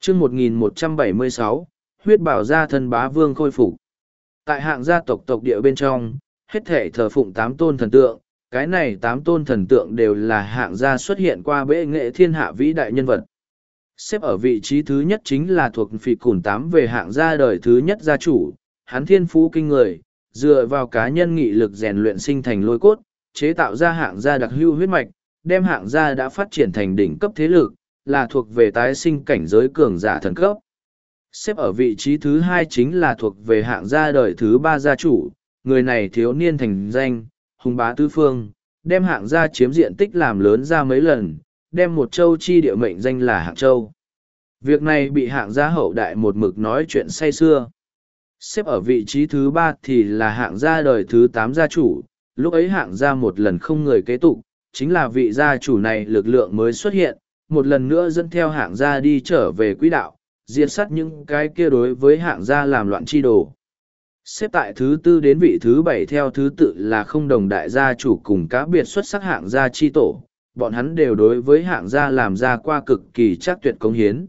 chương 1176, huyết bảo gia thân bá vương khôi phục. Tại hạng gia tộc tộc địa bên trong, hết thể thờ phụng 8 tôn thần tượng, cái này 8 tôn thần tượng đều là hạng gia xuất hiện qua bệ nghệ thiên hạ vĩ đại nhân vật. Xếp ở vị trí thứ nhất chính là thuộc phỉ cùn 8 về hạng gia đời thứ nhất gia chủ, hắn thiên phú kinh người, dựa vào cá nhân nghị lực rèn luyện sinh thành lôi cốt, chế tạo ra hạng gia đặc hữu huyết mạch, đem hạng gia đã phát triển thành đỉnh cấp thế lực, là thuộc về tái sinh cảnh giới cường giả thần cấp. Xếp ở vị trí thứ hai chính là thuộc về hạng gia đời thứ ba gia chủ, người này thiếu niên thành danh, hùng bá tứ phương, đem hạng gia chiếm diện tích làm lớn ra mấy lần, đem một châu chi địa mệnh danh là hạng châu. Việc này bị hạng gia hậu đại một mực nói chuyện say xưa. Xếp ở vị trí thứ ba thì là hạng gia đời thứ 8 gia chủ, lúc ấy hạng gia một lần không người kế tục, chính là vị gia chủ này lực lượng mới xuất hiện, một lần nữa dẫn theo hạng gia đi trở về quỹ đạo, diệt sát những cái kia đối với hạng gia làm loạn chi đồ. Xếp tại thứ tư đến vị thứ 7 theo thứ tự là không đồng đại gia chủ cùng cá biệt xuất sắc hạng gia chi tổ, bọn hắn đều đối với hạng gia làm ra qua cực kỳ chắc tuyệt cống hiến.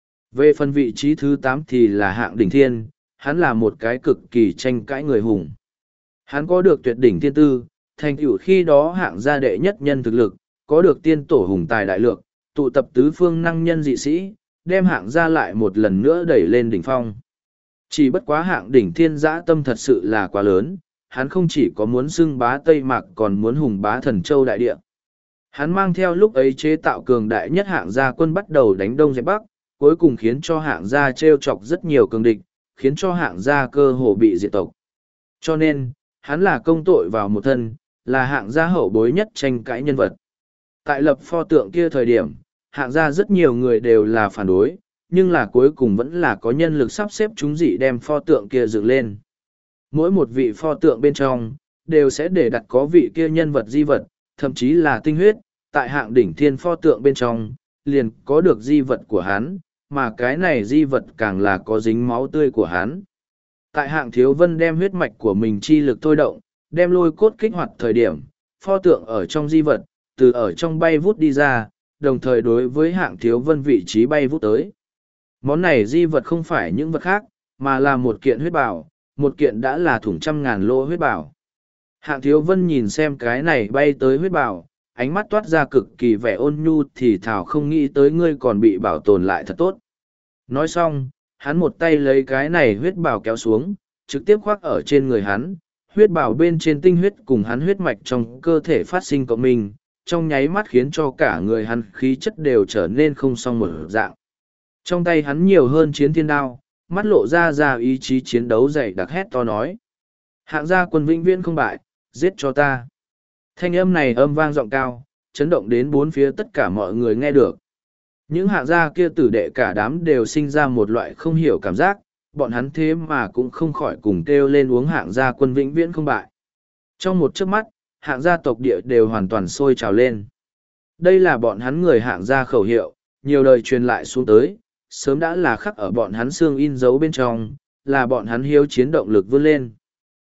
Về phần vị trí thứ 8 thì là hạng đỉnh thiên, hắn là một cái cực kỳ tranh cãi người hùng. Hắn có được tuyệt đỉnh thiên tư, thành tựu khi đó hạng gia đệ nhất nhân thực lực, có được tiên tổ hùng tài đại lược, tụ tập tứ phương năng nhân dị sĩ, đem hạng gia lại một lần nữa đẩy lên đỉnh phong. Chỉ bất quá hạng đỉnh thiên dã tâm thật sự là quá lớn, hắn không chỉ có muốn xưng bá Tây Mạc còn muốn hùng bá Thần Châu đại địa. Hắn mang theo lúc ấy chế tạo cường đại nhất hạng gia quân bắt đầu đánh đông dẹp bắc, cuối cùng khiến cho hạng gia trêu chọc rất nhiều cường địch, khiến cho hạng gia cơ hồ bị diệt tộc. Cho nên, hắn là công tội vào một thân, là hạng gia hậu bối nhất tranh cãi nhân vật. Tại lập pho tượng kia thời điểm, hạng gia rất nhiều người đều là phản đối, nhưng là cuối cùng vẫn là có nhân lực sắp xếp chúng dị đem pho tượng kia dựng lên. Mỗi một vị pho tượng bên trong, đều sẽ để đặt có vị kia nhân vật di vật, thậm chí là tinh huyết, tại hạng đỉnh thiên pho tượng bên trong, liền có được di vật của hắn, mà cái này di vật càng là có dính máu tươi của hắn. Tại hạng thiếu vân đem huyết mạch của mình chi lực thôi động, đem lôi cốt kích hoạt thời điểm, pho tượng ở trong di vật, từ ở trong bay vút đi ra, đồng thời đối với hạng thiếu vân vị trí bay vút tới. Món này di vật không phải những vật khác, mà là một kiện huyết bảo, một kiện đã là thủng 100.000 lô huyết bảo. Hạng thiếu vân nhìn xem cái này bay tới huyết bảo, ánh mắt toát ra cực kỳ vẻ ôn nhu thì thảo không nghĩ tới ngươi còn bị bảo tồn lại thật tốt. Nói xong, hắn một tay lấy cái này huyết bảo kéo xuống, trực tiếp khoác ở trên người hắn, huyết bảo bên trên tinh huyết cùng hắn huyết mạch trong cơ thể phát sinh cộng minh, trong nháy mắt khiến cho cả người hắn khí chất đều trở nên không song một dạng. Trong tay hắn nhiều hơn chiến thiên đao, mắt lộ ra ý chí chiến đấu dày đặc hét to nói. Hạng gia quân vĩnh viễn không bại, giết cho ta. Thanh âm này âm vang giọng cao, chấn động đến bốn phía tất cả mọi người nghe được. Những hạng gia kia tử đệ cả đám đều sinh ra một loại không hiểu cảm giác, bọn hắn thế mà cũng không khỏi cùng kêu lên uống hạng gia quân vĩnh viễn không bại. Trong một chớp mắt, hạng gia tộc địa đều hoàn toàn sôi trào lên. Đây là bọn hắn người hạng gia khẩu hiệu, nhiều đời truyền lại xuống tới, sớm đã là khắc ở bọn hắn xương in dấu bên trong, là bọn hắn hiếu chiến động lực vươn lên.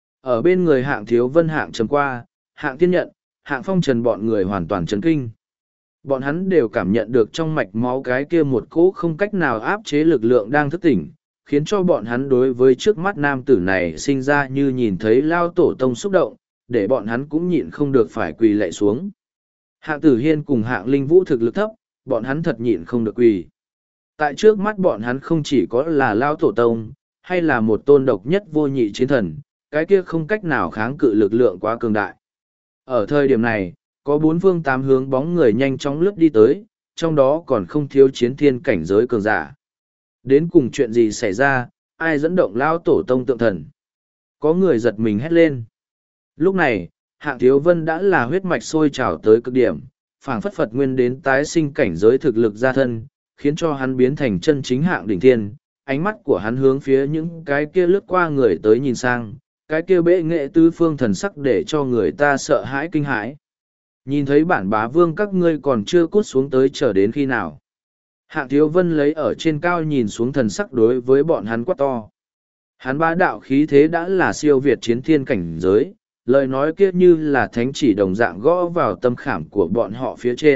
Ở bên người hạng thiếu vân hạng trầm qua, hạng tiên nhận, hạng phong trần bọn người hoàn toàn chấn kinh. Bọn hắn đều cảm nhận được trong mạch máu cái kia một cỗ không cách nào áp chế lực lượng đang thức tỉnh, khiến cho bọn hắn đối với trước mắt nam tử này sinh ra như nhìn thấy lao tổ tông xúc động, để bọn hắn cũng nhịn không được phải quỳ lạy xuống. Hạng tử hiên cùng hạng linh vũ thực lực thấp, bọn hắn thật nhịn không được quỳ. Tại trước mắt bọn hắn không chỉ có là lao tổ tông, hay là một tôn độc nhất vô nhị chiến thần, cái kia không cách nào kháng cự lực lượng quá cường đại. Ở thời điểm này, có 4 phương 8 hướng bóng người nhanh chóng lướt đi tới, trong đó còn không thiếu chiến thiên cảnh giới cường giả. Đến cùng chuyện gì xảy ra, ai dẫn động lao tổ tông tượng thần? Có người giật mình hét lên. Lúc này, hạng thiếu vân đã là huyết mạch sôi trào tới cực điểm, phảng phất Phật nguyên đến tái sinh cảnh giới thực lực ra thân, khiến cho hắn biến thành chân chính hạng đỉnh thiên. Ánh mắt của hắn hướng phía những cái kia lướt qua người tới nhìn sang, cái kia bệ nghệ tứ phương thần sắc để cho người ta sợ hãi kinh hãi. Nhìn thấy bản bá vương các ngươi còn chưa cút xuống tới chờ đến khi nào. Hạng thiếu vân lấy ở trên cao nhìn xuống thần sắc đối với bọn hắn quát to. Hắn bá đạo khí thế đã là siêu việt chiến thiên cảnh giới, lời nói kia như là thánh chỉ đồng dạng gõ vào tâm khảm của bọn họ phía trên,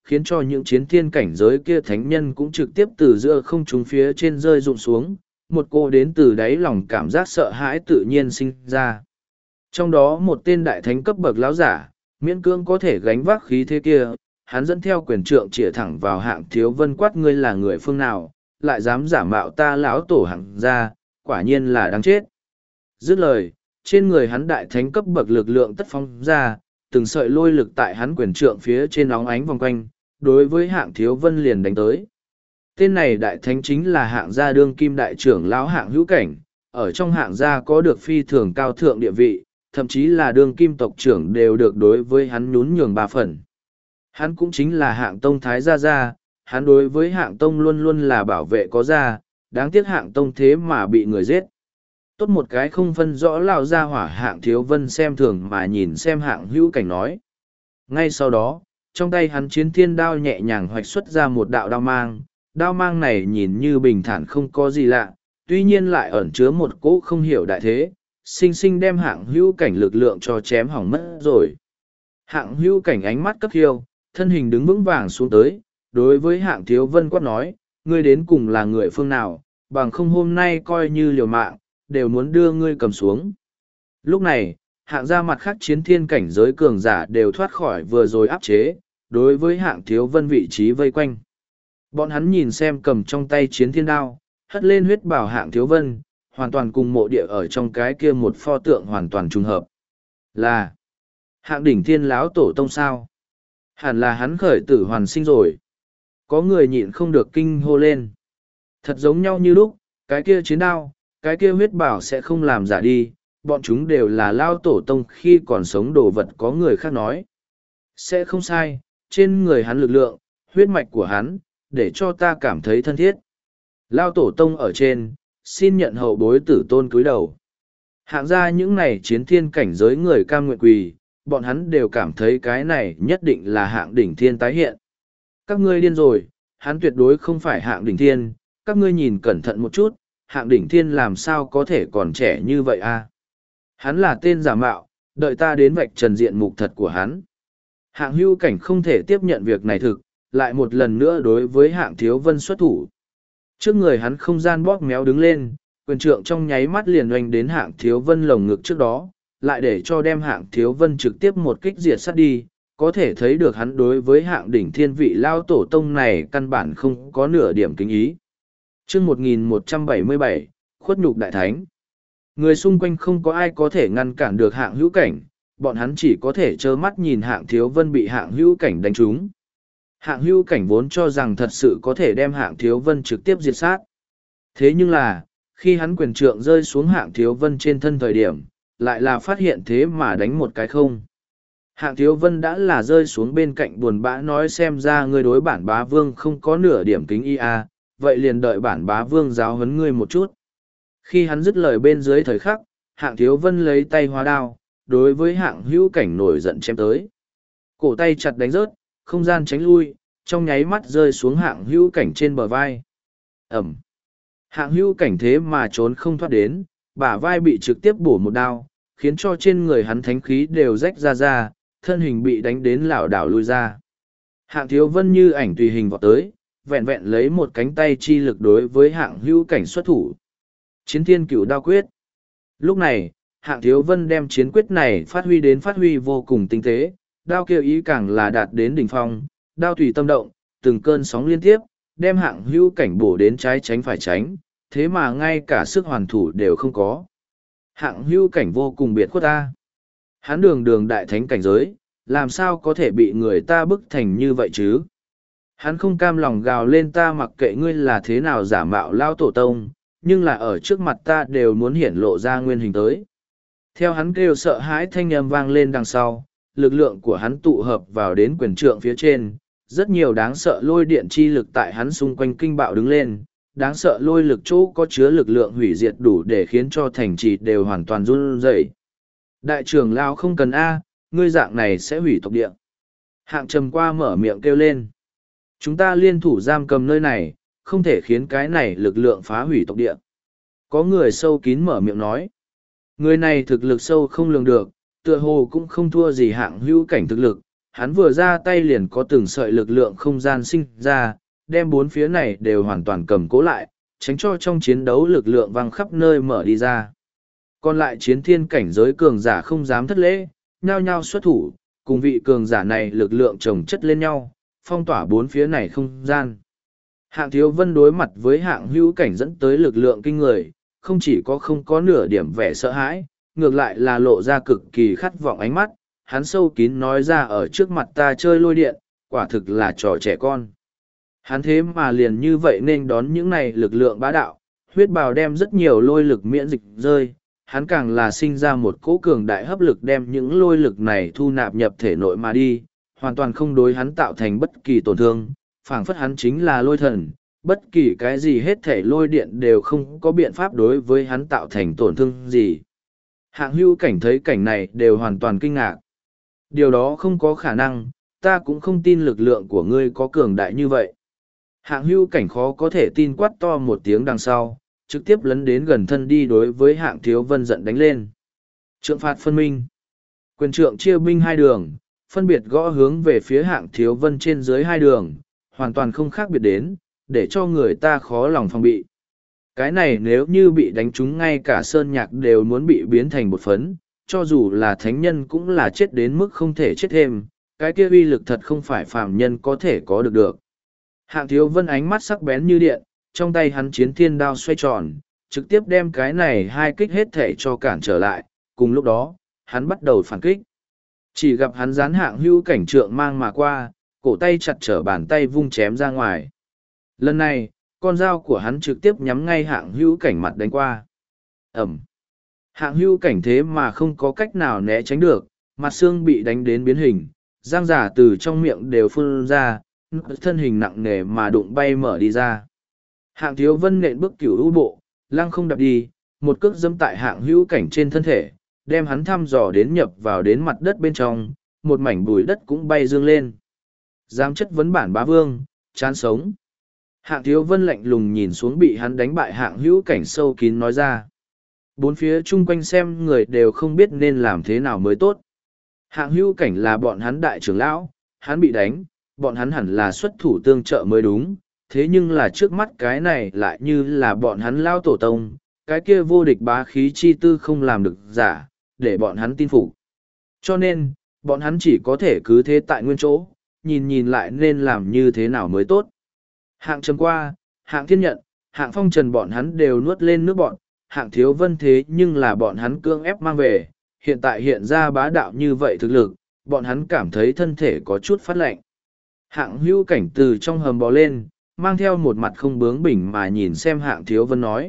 khiến cho những chiến thiên cảnh giới kia thánh nhân cũng trực tiếp từ giữa không trung phía trên rơi rụng xuống, một cô đến từ đáy lòng cảm giác sợ hãi tự nhiên sinh ra. Trong đó một tên đại thánh cấp bậc lão giả, miễn cưỡng có thể gánh vác khí thế kia, hắn dẫn theo quyền trượng chĩa thẳng vào Hạng Thiếu Vân quát: ngươi là người phương nào, lại dám giả mạo ta lão tổ Hạng gia, quả nhiên là đáng chết. Dứt lời, trên người hắn đại thánh cấp bậc lực lượng tất phóng ra, từng sợi lôi lực tại hắn quyền trượng phía trên óng ánh vòng quanh, đối với Hạng Thiếu Vân liền đánh tới. Tên này đại thánh chính là Hạng gia đương kim đại trưởng lão Hạng Hữu Cảnh, ở trong Hạng gia có được phi thường cao thượng địa vị, thậm chí là đương kim tộc trưởng đều được đối với hắn nhún nhường 3 phần. Hắn cũng chính là Hạng Tông Thái gia, hắn đối với Hạng Tông luôn luôn là bảo vệ có gia, đáng tiếc Hạng Tông thế mà bị người giết. Tốt một cái không phân rõ lão gia hỏa. Hạng Thiếu Vân xem thường mà nhìn xem Hạng Hữu Cảnh nói. Ngay sau đó, trong tay hắn chiến thiên đao nhẹ nhàng hoạch xuất ra một đạo đao mang này nhìn như bình thản không có gì lạ, tuy nhiên lại ẩn chứa một cỗ không hiểu đại thế, sinh sinh đem Hạng Hữu Cảnh lực lượng cho chém hỏng mất rồi. Hạng Hữu Cảnh ánh mắt cấp khiêu, thân hình đứng vững vàng xuống tới, đối với Hạng Thiếu Vân quát nói: ngươi đến cùng là người phương nào, bằng không hôm nay coi như liều mạng, đều muốn đưa ngươi cầm xuống. Lúc này, Hạng gia mặt khác chiến thiên cảnh giới cường giả đều thoát khỏi vừa rồi áp chế, đối với Hạng Thiếu Vân vị trí vây quanh. Bọn hắn nhìn xem cầm trong tay chiến thiên đao, hất lên huyết bảo Hạng Thiếu Vân, hoàn toàn cùng mộ địa ở trong cái kia một pho tượng hoàn toàn trùng hợp. Là Hạng đỉnh thiên lão tổ tông sao? Hẳn là hắn khởi tử hoàn sinh rồi. Có người nhịn không được kinh hô lên. Thật giống nhau như lúc, cái kia chiến đao, cái kia huyết bảo sẽ không làm giả đi, bọn chúng đều là lao tổ tông khi còn sống đồ vật. Có người khác nói. Sẽ không sai, trên người hắn lực lượng, huyết mạch của hắn, để cho ta cảm thấy thân thiết. Lao tổ tông ở trên, xin nhận hậu bối tử tôn cúi đầu. Hạng gia những này chiến thiên cảnh giới người cam nguyện quỳ, bọn hắn đều cảm thấy cái này nhất định là Hạng đỉnh thiên tái hiện. Các ngươi điên rồi, hắn tuyệt đối không phải Hạng đỉnh thiên, các ngươi nhìn cẩn thận một chút, Hạng đỉnh thiên làm sao có thể còn trẻ như vậy a? Hắn là tên giả mạo, đợi ta đến vạch trần diện mục thật của hắn. Hạng Hữu Cảnh không thể tiếp nhận việc này thực, lại một lần nữa đối với Hạng Thiếu Vân xuất thủ. Trước người hắn không gian bóp méo đứng lên, quyền trượng trong nháy mắt liền oanh đến Hạng Thiếu Vân lồng ngực trước đó, lại để cho đem Hạng Thiếu Vân trực tiếp một kích diệt sát đi, có thể thấy được hắn đối với Hạng đỉnh thiên vị lao tổ tông này căn bản không có nửa điểm kính ý. Chương 1177, khuất nhục đại thánh. Người xung quanh không có ai có thể ngăn cản được Hạng Hữu Cảnh, bọn hắn chỉ có thể trơ mắt nhìn Hạng Thiếu Vân bị Hạng Hữu Cảnh đánh trúng. Hạng Hữu Cảnh vốn cho rằng thật sự có thể đem Hạng Thiếu Vân trực tiếp diệt sát. Thế nhưng là, khi hắn quyền trượng rơi xuống Hạng Thiếu Vân trên thân thời điểm, lại là phát hiện thế mà đánh một cái không. Hạng Thiếu Vân đã là rơi xuống bên cạnh buồn bã nói: xem ra ngươi đối bản bá vương không có nửa điểm kính ý a, vậy liền đợi bản bá vương giáo huấn ngươi một chút. Khi hắn dứt lời bên dưới thời khắc, Hạng Thiếu Vân lấy tay hóa đao, đối với Hạng Hữu Cảnh nổi giận chém tới. Cổ tay chặt đánh rớt, không gian tránh lui, trong nháy mắt rơi xuống Hạng Hữu Cảnh trên bờ vai. Ẩm. Hạng Hữu Cảnh thế mà trốn không thoát đến, bả vai bị trực tiếp bổ một đao, khiến cho trên người hắn thánh khí đều rách ra, thân hình bị đánh đến lảo đảo lui ra. Hạng Thiếu Vân như ảnh tùy hình vọt tới, vẹn vẹn lấy một cánh tay chi lực đối với Hạng Hữu Cảnh xuất thủ. Chiến thiên cửu đao quyết. Lúc này, Hạng Thiếu Vân đem chiến quyết này phát huy vô cùng tinh tế, đao kêu ý càng là đạt đến đỉnh phong, đao tùy tâm động, từng cơn sóng liên tiếp, đem Hạng Hữu Cảnh bổ đến trái tránh phải tránh, thế mà ngay cả sức hoàn thủ đều không có. Hạng Hữu Cảnh vô cùng biệt khuất ta. Hắn đường đại thánh cảnh giới, làm sao có thể bị người ta bức thành như vậy chứ? Hắn không cam lòng gào lên: ta mặc kệ ngươi là thế nào giả mạo lao tổ tông, nhưng là ở trước mặt ta đều muốn hiển lộ ra nguyên hình tới. Theo hắn kêu sợ hãi thanh âm vang lên đằng sau, lực lượng của hắn tụ hợp vào đến quyền trượng phía trên, rất nhiều đáng sợ lôi điện chi lực tại hắn xung quanh kinh bạo đứng lên, đáng sợ lôi lực chỗ có chứa lực lượng hủy diệt đủ để khiến cho thành trì đều hoàn toàn run rẩy. Đại trưởng lão không cần A, ngươi dạng này sẽ hủy tộc địa. Hạng Trầm qua mở miệng kêu lên. Chúng ta liên thủ giam cầm nơi này, không thể khiến cái này lực lượng phá hủy tộc địa. Có người sâu kín mở miệng nói. Người này thực lực sâu không lường được, tựa hồ cũng không thua gì Hạng Hữu Cảnh thực lực. hắn vừa ra tay liền có từng sợi lực lượng không gian sinh ra, đem bốn phía này đều hoàn toàn cầm cố lại, tránh cho trong chiến đấu lực lượng văng khắp nơi mở đi ra. Còn lại chiến thiên cảnh giới cường giả không dám thất lễ, nhao nhao xuất thủ, cùng vị cường giả này lực lượng chồng chất lên nhau, phong tỏa bốn phía này không gian. Hạng Thiếu Vân đối mặt với hạng hữu cảnh dẫn tới lực lượng kinh người, không chỉ có không có nửa điểm vẻ sợ hãi, ngược lại là lộ ra cực kỳ khát vọng ánh mắt, hắn sâu kín nói ra ở trước mặt ta chơi lôi điện, quả thực là trò trẻ con. Hắn thế mà liền như vậy nên đón những này lực lượng bá đạo, huyết bào đem rất nhiều lôi lực miễn dịch rơi, hắn càng là sinh ra một cỗ cường đại hấp lực đem những lôi lực này thu nạp nhập thể nội mà đi, hoàn toàn không đối hắn tạo thành bất kỳ tổn thương, phảng phất hắn chính là lôi thần, bất kỳ cái gì hết thể lôi điện đều không có biện pháp đối với hắn tạo thành tổn thương gì. Hạng hữu cảnh thấy cảnh này đều hoàn toàn kinh ngạc. Điều đó không có khả năng, ta cũng không tin lực lượng của ngươi có cường đại như vậy. Hạng hữu cảnh khó có thể tin quát to một tiếng đằng sau, trực tiếp lấn đến gần thân đi đối với hạng thiếu vân giận đánh lên. Trượng phạt phân minh. Quyền trượng chia binh hai đường, phân biệt gõ hướng về phía hạng thiếu vân trên dưới hai đường, hoàn toàn không khác biệt đến, để cho người ta khó lòng phòng bị. Cái này nếu như bị đánh trúng ngay cả sơn nhạc đều muốn bị biến thành bột phấn, cho dù là thánh nhân cũng là chết đến mức không thể chết thêm, cái kia uy lực thật không phải phàm nhân có thể có được. Hạng thiếu vân ánh mắt sắc bén như điện, trong tay hắn chiến thiên đao xoay tròn, trực tiếp đem cái này hai kích hết thể cho cản trở lại, cùng lúc đó, hắn bắt đầu phản kích. Chỉ gặp hắn dán hạng hữu cảnh trượng mang mà qua, cổ tay chặt trở bàn tay vung chém ra ngoài. Lần này, con dao của hắn trực tiếp nhắm ngay hạng hữu cảnh mặt đánh qua. Ẩm. Hạng hữu cảnh thế mà không có cách nào né tránh được, mặt xương bị đánh đến biến hình, răng giả từ trong miệng đều phun ra, thân hình nặng nề mà đụng bay mở đi ra. Hạng thiếu vân nện bước cửu u bộ, lăng không đập đi, một cước dẫm tại hạng hữu cảnh trên thân thể, đem hắn thăm dò đến nhập vào đến mặt đất bên trong, một mảnh bùi đất cũng bay dương lên. Dám chất vấn bản bá vương, chán sống. Hạng thiếu vân lạnh lùng nhìn xuống bị hắn đánh bại hạng hữu cảnh sâu kín nói ra. Bốn phía chung quanh xem người đều không biết nên làm thế nào mới tốt. Hạng hữu cảnh là bọn hắn đại trưởng lão, hắn bị đánh, bọn hắn hẳn là xuất thủ tương trợ mới đúng, thế nhưng là trước mắt cái này lại như là bọn hắn lao tổ tông, cái kia vô địch bá khí chi tư không làm được giả, để bọn hắn tin phục. Cho nên, bọn hắn chỉ có thể cứ thế tại nguyên chỗ, nhìn lại nên làm như thế nào mới tốt. Hạng trầm qua, hạng thiên nhận, hạng phong trần bọn hắn đều nuốt lên nước bọn, hạng thiếu vân thế nhưng là bọn hắn cưỡng ép mang về, hiện tại hiện ra bá đạo như vậy thực lực, bọn hắn cảm thấy thân thể có chút phát lạnh. Hạng hữu cảnh từ trong hầm bò lên, mang theo một mặt không bướng bỉnh mà nhìn xem hạng thiếu vân nói.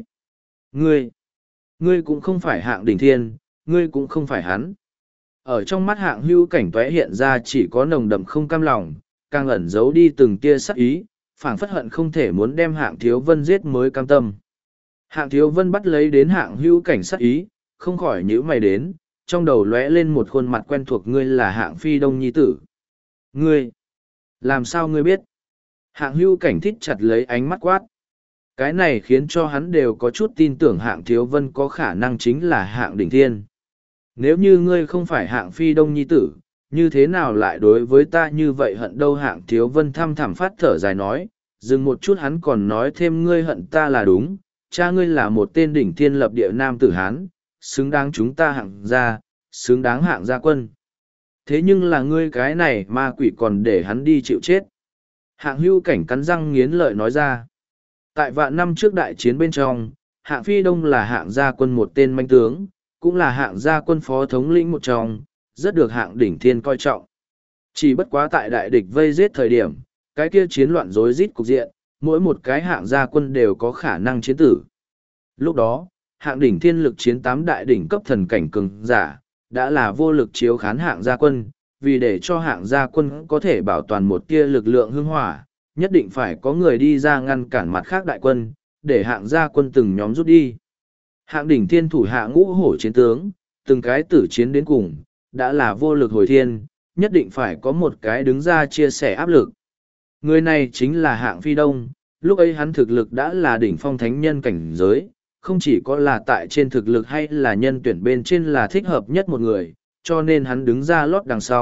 Ngươi cũng không phải hạng đỉnh thiên, ngươi cũng không phải hắn. Ở trong mắt hạng hữu cảnh tóe hiện ra chỉ có nồng đậm không cam lòng, càng ẩn giấu đi từng tia sắc ý, phảng phất hận không thể muốn đem hạng thiếu vân giết mới cam tâm. Hạng thiếu vân bắt lấy đến hạng hữu cảnh sắc ý, không khỏi nhíu mày đến, trong đầu lóe lên một khuôn mặt quen thuộc ngươi là hạng phi đông nhi tử. Ngươi, làm sao ngươi biết? Hạng hữu cảnh thít chặt lấy ánh mắt quát. Cái này khiến cho hắn đều có chút tin tưởng hạng thiếu vân có khả năng chính là hạng đỉnh thiên. Nếu như ngươi không phải hạng phi đông nhi tử, như thế nào lại đối với ta như vậy hận đâu hạng thiếu vân thăm thẳm phát thở dài nói, dừng một chút hắn còn nói thêm ngươi hận ta là đúng, cha ngươi là một tên đỉnh thiên lập địa nam tử Hán, xứng đáng chúng ta hạng gia, xứng đáng hạng gia quân. Thế nhưng là ngươi cái này ma quỷ còn để hắn đi chịu chết. Hạng hữu cảnh cắn răng nghiến lợi nói ra. Tại vạn năm trước đại chiến bên trong, hạng phi đông là hạng gia quân một tên manh tướng, cũng là hạng gia quân phó thống lĩnh một trong, rất được hạng đỉnh thiên coi trọng. Chỉ bất quá tại đại địch vây giết thời điểm, cái kia chiến loạn rối rít cục diện, mỗi một cái hạng gia quân đều có khả năng chiến tử. Lúc đó, hạng đỉnh thiên lực chiến 8 đại đỉnh cấp thần cảnh cường giả, đã là vô lực chiếu khán hạng gia quân, vì để cho hạng gia quân có thể bảo toàn một tia lực lượng hương hỏa, nhất định phải có người đi ra ngăn cản mặt khác đại quân, để hạng gia quân từng nhóm rút đi. Hạng đỉnh thiên thủ hạ ngũ hổ chiến tướng, từng cái tử chiến đến cùng, đã là vô lực hồi thiên, nhất định phải có một cái đứng ra chia sẻ áp lực. Người này chính là hạng phi đông, lúc ấy hắn thực lực đã là đỉnh phong thánh nhân cảnh giới, không chỉ có là tại trên thực lực hay là nhân tuyển bên trên là thích hợp nhất một người, cho nên hắn đứng ra lót đằng sau,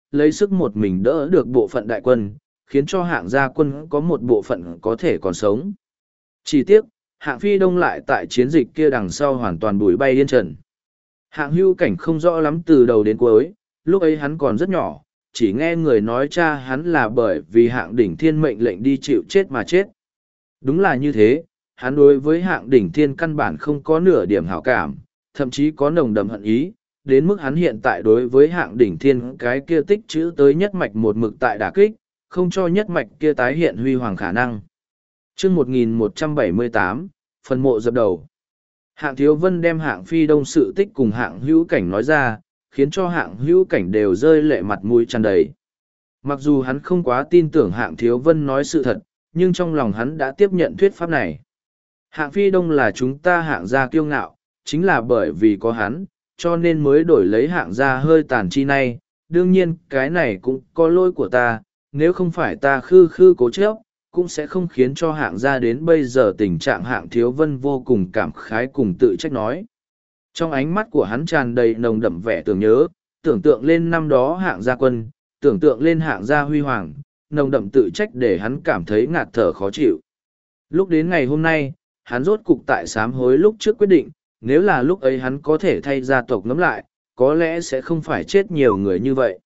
lấy sức một mình đỡ được bộ phận đại quân, khiến cho hạng gia quân có một bộ phận có thể còn sống. Chỉ tiếc, hạng phi đông lại tại chiến dịch kia đằng sau hoàn toàn bụi bay điên trần. Hạng hưu cảnh không rõ lắm từ đầu đến cuối, lúc ấy hắn còn rất nhỏ, chỉ nghe người nói cha hắn là bởi vì hạng đỉnh thiên mệnh lệnh đi chịu chết mà chết. Đúng là như thế, hắn đối với hạng đỉnh thiên căn bản không có nửa điểm hảo cảm, thậm chí có nồng đậm hận ý, đến mức hắn hiện tại đối với hạng đỉnh thiên cái kia tích chữ tới nhất mạch một mực tại đả kích, không cho nhất mạch kia tái hiện huy hoàng khả năng. Chương 1178, phần mộ dập đầu. Hạng Thiếu Vân đem hạng phi đông sự tích cùng hạng hữu cảnh nói ra, khiến cho hạng hữu cảnh đều rơi lệ mặt mũi tràn đầy. Mặc dù hắn không quá tin tưởng hạng Thiếu Vân nói sự thật, nhưng trong lòng hắn đã tiếp nhận thuyết pháp này. Hạng phi đông là chúng ta hạng gia kiêu ngạo, chính là bởi vì có hắn, cho nên mới đổi lấy hạng gia hơi tàn chi này. Đương nhiên cái này cũng có lỗi của ta, nếu không phải ta khư khư cố chấp, cũng sẽ không khiến cho hạng gia đến bây giờ tình trạng hạng Thiếu Vân vô cùng cảm khái cùng tự trách nói. Trong ánh mắt của hắn tràn đầy nồng đậm vẻ tưởng nhớ, tưởng tượng lên năm đó hạng gia quân, tưởng tượng lên hạng gia huy hoàng, nồng đậm tự trách để hắn cảm thấy ngạt thở khó chịu. Lúc đến ngày hôm nay, hắn rốt cục tại sám hối lúc trước quyết định, nếu là lúc ấy hắn có thể thay gia tộc ngẫm lại, có lẽ sẽ không phải chết nhiều người như vậy.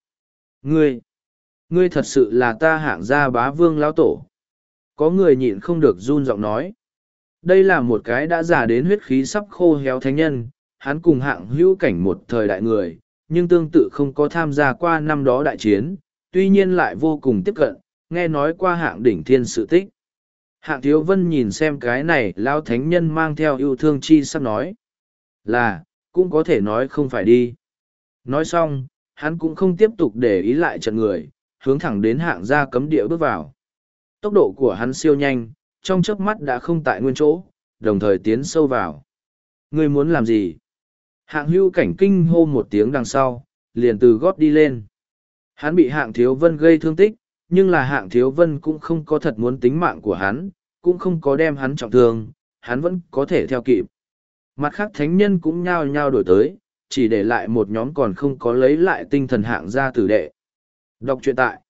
Ngươi thật sự là ta hạng gia bá vương lão tổ. Có người nhịn không được run giọng nói. Đây là một cái đã già đến huyết khí sắp khô héo thánh nhân, hắn cùng hạng hữu cảnh một thời đại người, nhưng tương tự không có tham gia qua năm đó đại chiến, tuy nhiên lại vô cùng tiếp cận, nghe nói qua hạng đỉnh thiên sự tích. Hạng Thiếu Vân nhìn xem cái này lao thánh nhân mang theo yêu thương chi sắp nói. Là, cũng có thể nói không phải đi. Nói xong, hắn cũng không tiếp tục để ý lại trận người, hướng thẳng đến hạng gia cấm địa bước vào. Tốc độ của hắn siêu nhanh, trong chớp mắt đã không tại nguyên chỗ, đồng thời tiến sâu vào. Ngươi muốn làm gì? Hạng hưu cảnh kinh hô một tiếng đằng sau, liền từ gót đi lên. Hắn bị hạng Thiếu Vân gây thương tích, nhưng là hạng Thiếu Vân cũng không có thật muốn tính mạng của hắn, cũng không có đem hắn trọng thương, hắn vẫn có thể theo kịp. Mặt khác thánh nhân cũng nhao nhao đổi tới, chỉ để lại một nhóm còn không có lấy lại tinh thần hạng gia tử đệ. Đọc truyện tại.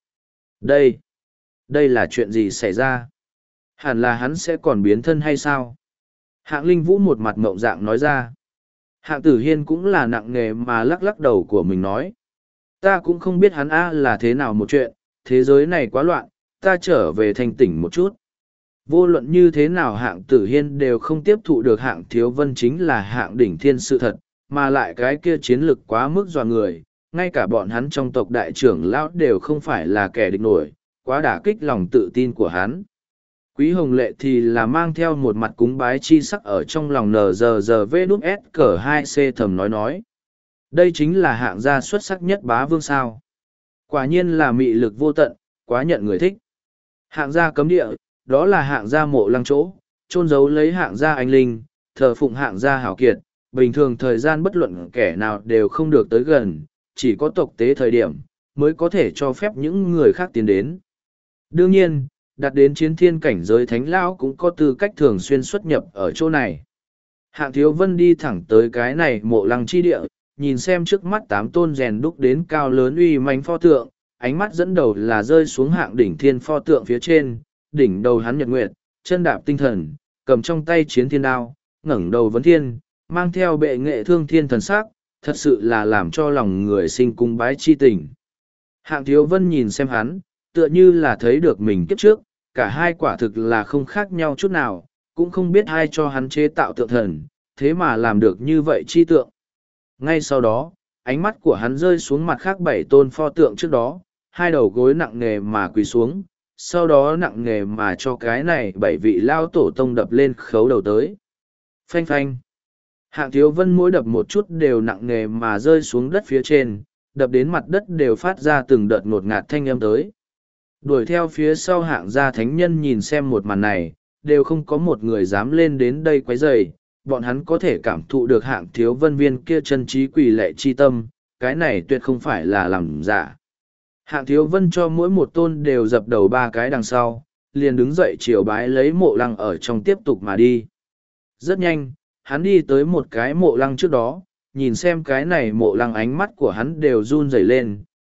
Đây là chuyện gì xảy ra? Hẳn là hắn sẽ còn biến thân hay sao? Hạng Linh Vũ một mặt mộng dạng nói ra. Hạng Tử Hiên cũng là nặng nề mà lắc lắc đầu của mình nói. Ta cũng không biết hắn là thế nào một chuyện, thế giới này quá loạn, ta trở về thanh tỉnh một chút. Vô luận như thế nào hạng Tử Hiên đều không tiếp thụ được hạng Thiếu Vân chính là hạng đỉnh thiên sự thật, mà lại cái kia chiến lực quá mức dọa người, ngay cả bọn hắn trong tộc đại trưởng lão đều không phải là kẻ địch nổi, quá đả kích lòng tự tin của hắn. Quý Hồng Lệ thì là mang theo một mặt cúng bái chi sắc ở trong lòng NGGV-S-2C thầm nói. Đây chính là hạng gia xuất sắc nhất bá vương sao. Quả nhiên là mị lực vô tận, quá nhận người thích. Hạng gia cấm địa, đó là hạng gia mộ lăng chỗ, chôn giấu lấy hạng gia anh linh, thờ phụng hạng gia hảo kiệt, bình thường thời gian bất luận kẻ nào đều không được tới gần, chỉ có tộc tế thời điểm, mới có thể cho phép những người khác tiến đến. Đương nhiên, đạt đến chiến thiên cảnh giới thánh lão cũng có tư cách thường xuyên xuất nhập ở chỗ này. Hạng Thiếu Vân đi thẳng tới cái này mộ lăng chi địa, nhìn xem trước mắt 8 tôn rèn đúc đến cao lớn uy mãnh pho tượng, ánh mắt dẫn đầu là rơi xuống hạng đỉnh thiên pho tượng phía trên, đỉnh đầu hắn nhật nguyệt, chân đạp tinh thần, cầm trong tay chiến thiên đao, ngẩng đầu vấn thiên, mang theo bệ nghệ thương thiên thần sắc, thật sự là làm cho lòng người sinh cung bái chi tình. Hạng Thiếu Vân nhìn xem hắn, tựa như là thấy được mình kiếp trước, cả hai quả thực là không khác nhau chút nào, cũng không biết ai cho hắn chế tạo tượng thần, thế mà làm được như vậy chi tượng. Ngay sau đó, ánh mắt của hắn rơi xuống mặt khác 7 tôn pho tượng trước đó, hai đầu gối nặng nề mà quỳ xuống, sau đó nặng nề mà cho cái này 7 vị lao tổ tông đập lên khấu đầu tới. Phanh phanh. Hạng Thiếu Vân mỗi đập một chút đều nặng nề mà rơi xuống đất phía trên, đập đến mặt đất đều phát ra từng đợt ngột ngạt thanh âm tới. Đuổi theo phía sau hạng gia thánh nhân nhìn xem một màn này, đều không có một người dám lên đến đây quấy rầy, bọn hắn có thể cảm thụ được hạng Thiếu Vân viên kia chân trí quỷ lệ chi tâm, cái này tuyệt không phải là làm giả. Hạng Thiếu Vân cho mỗi một tôn đều dập đầu 3 cái đằng sau, liền đứng dậy triều bái lấy mộ lăng ở trong tiếp tục mà đi. Rất nhanh, hắn đi tới một cái mộ lăng trước đó, nhìn xem cái này mộ lăng ánh mắt của hắn đều run rẩy lên,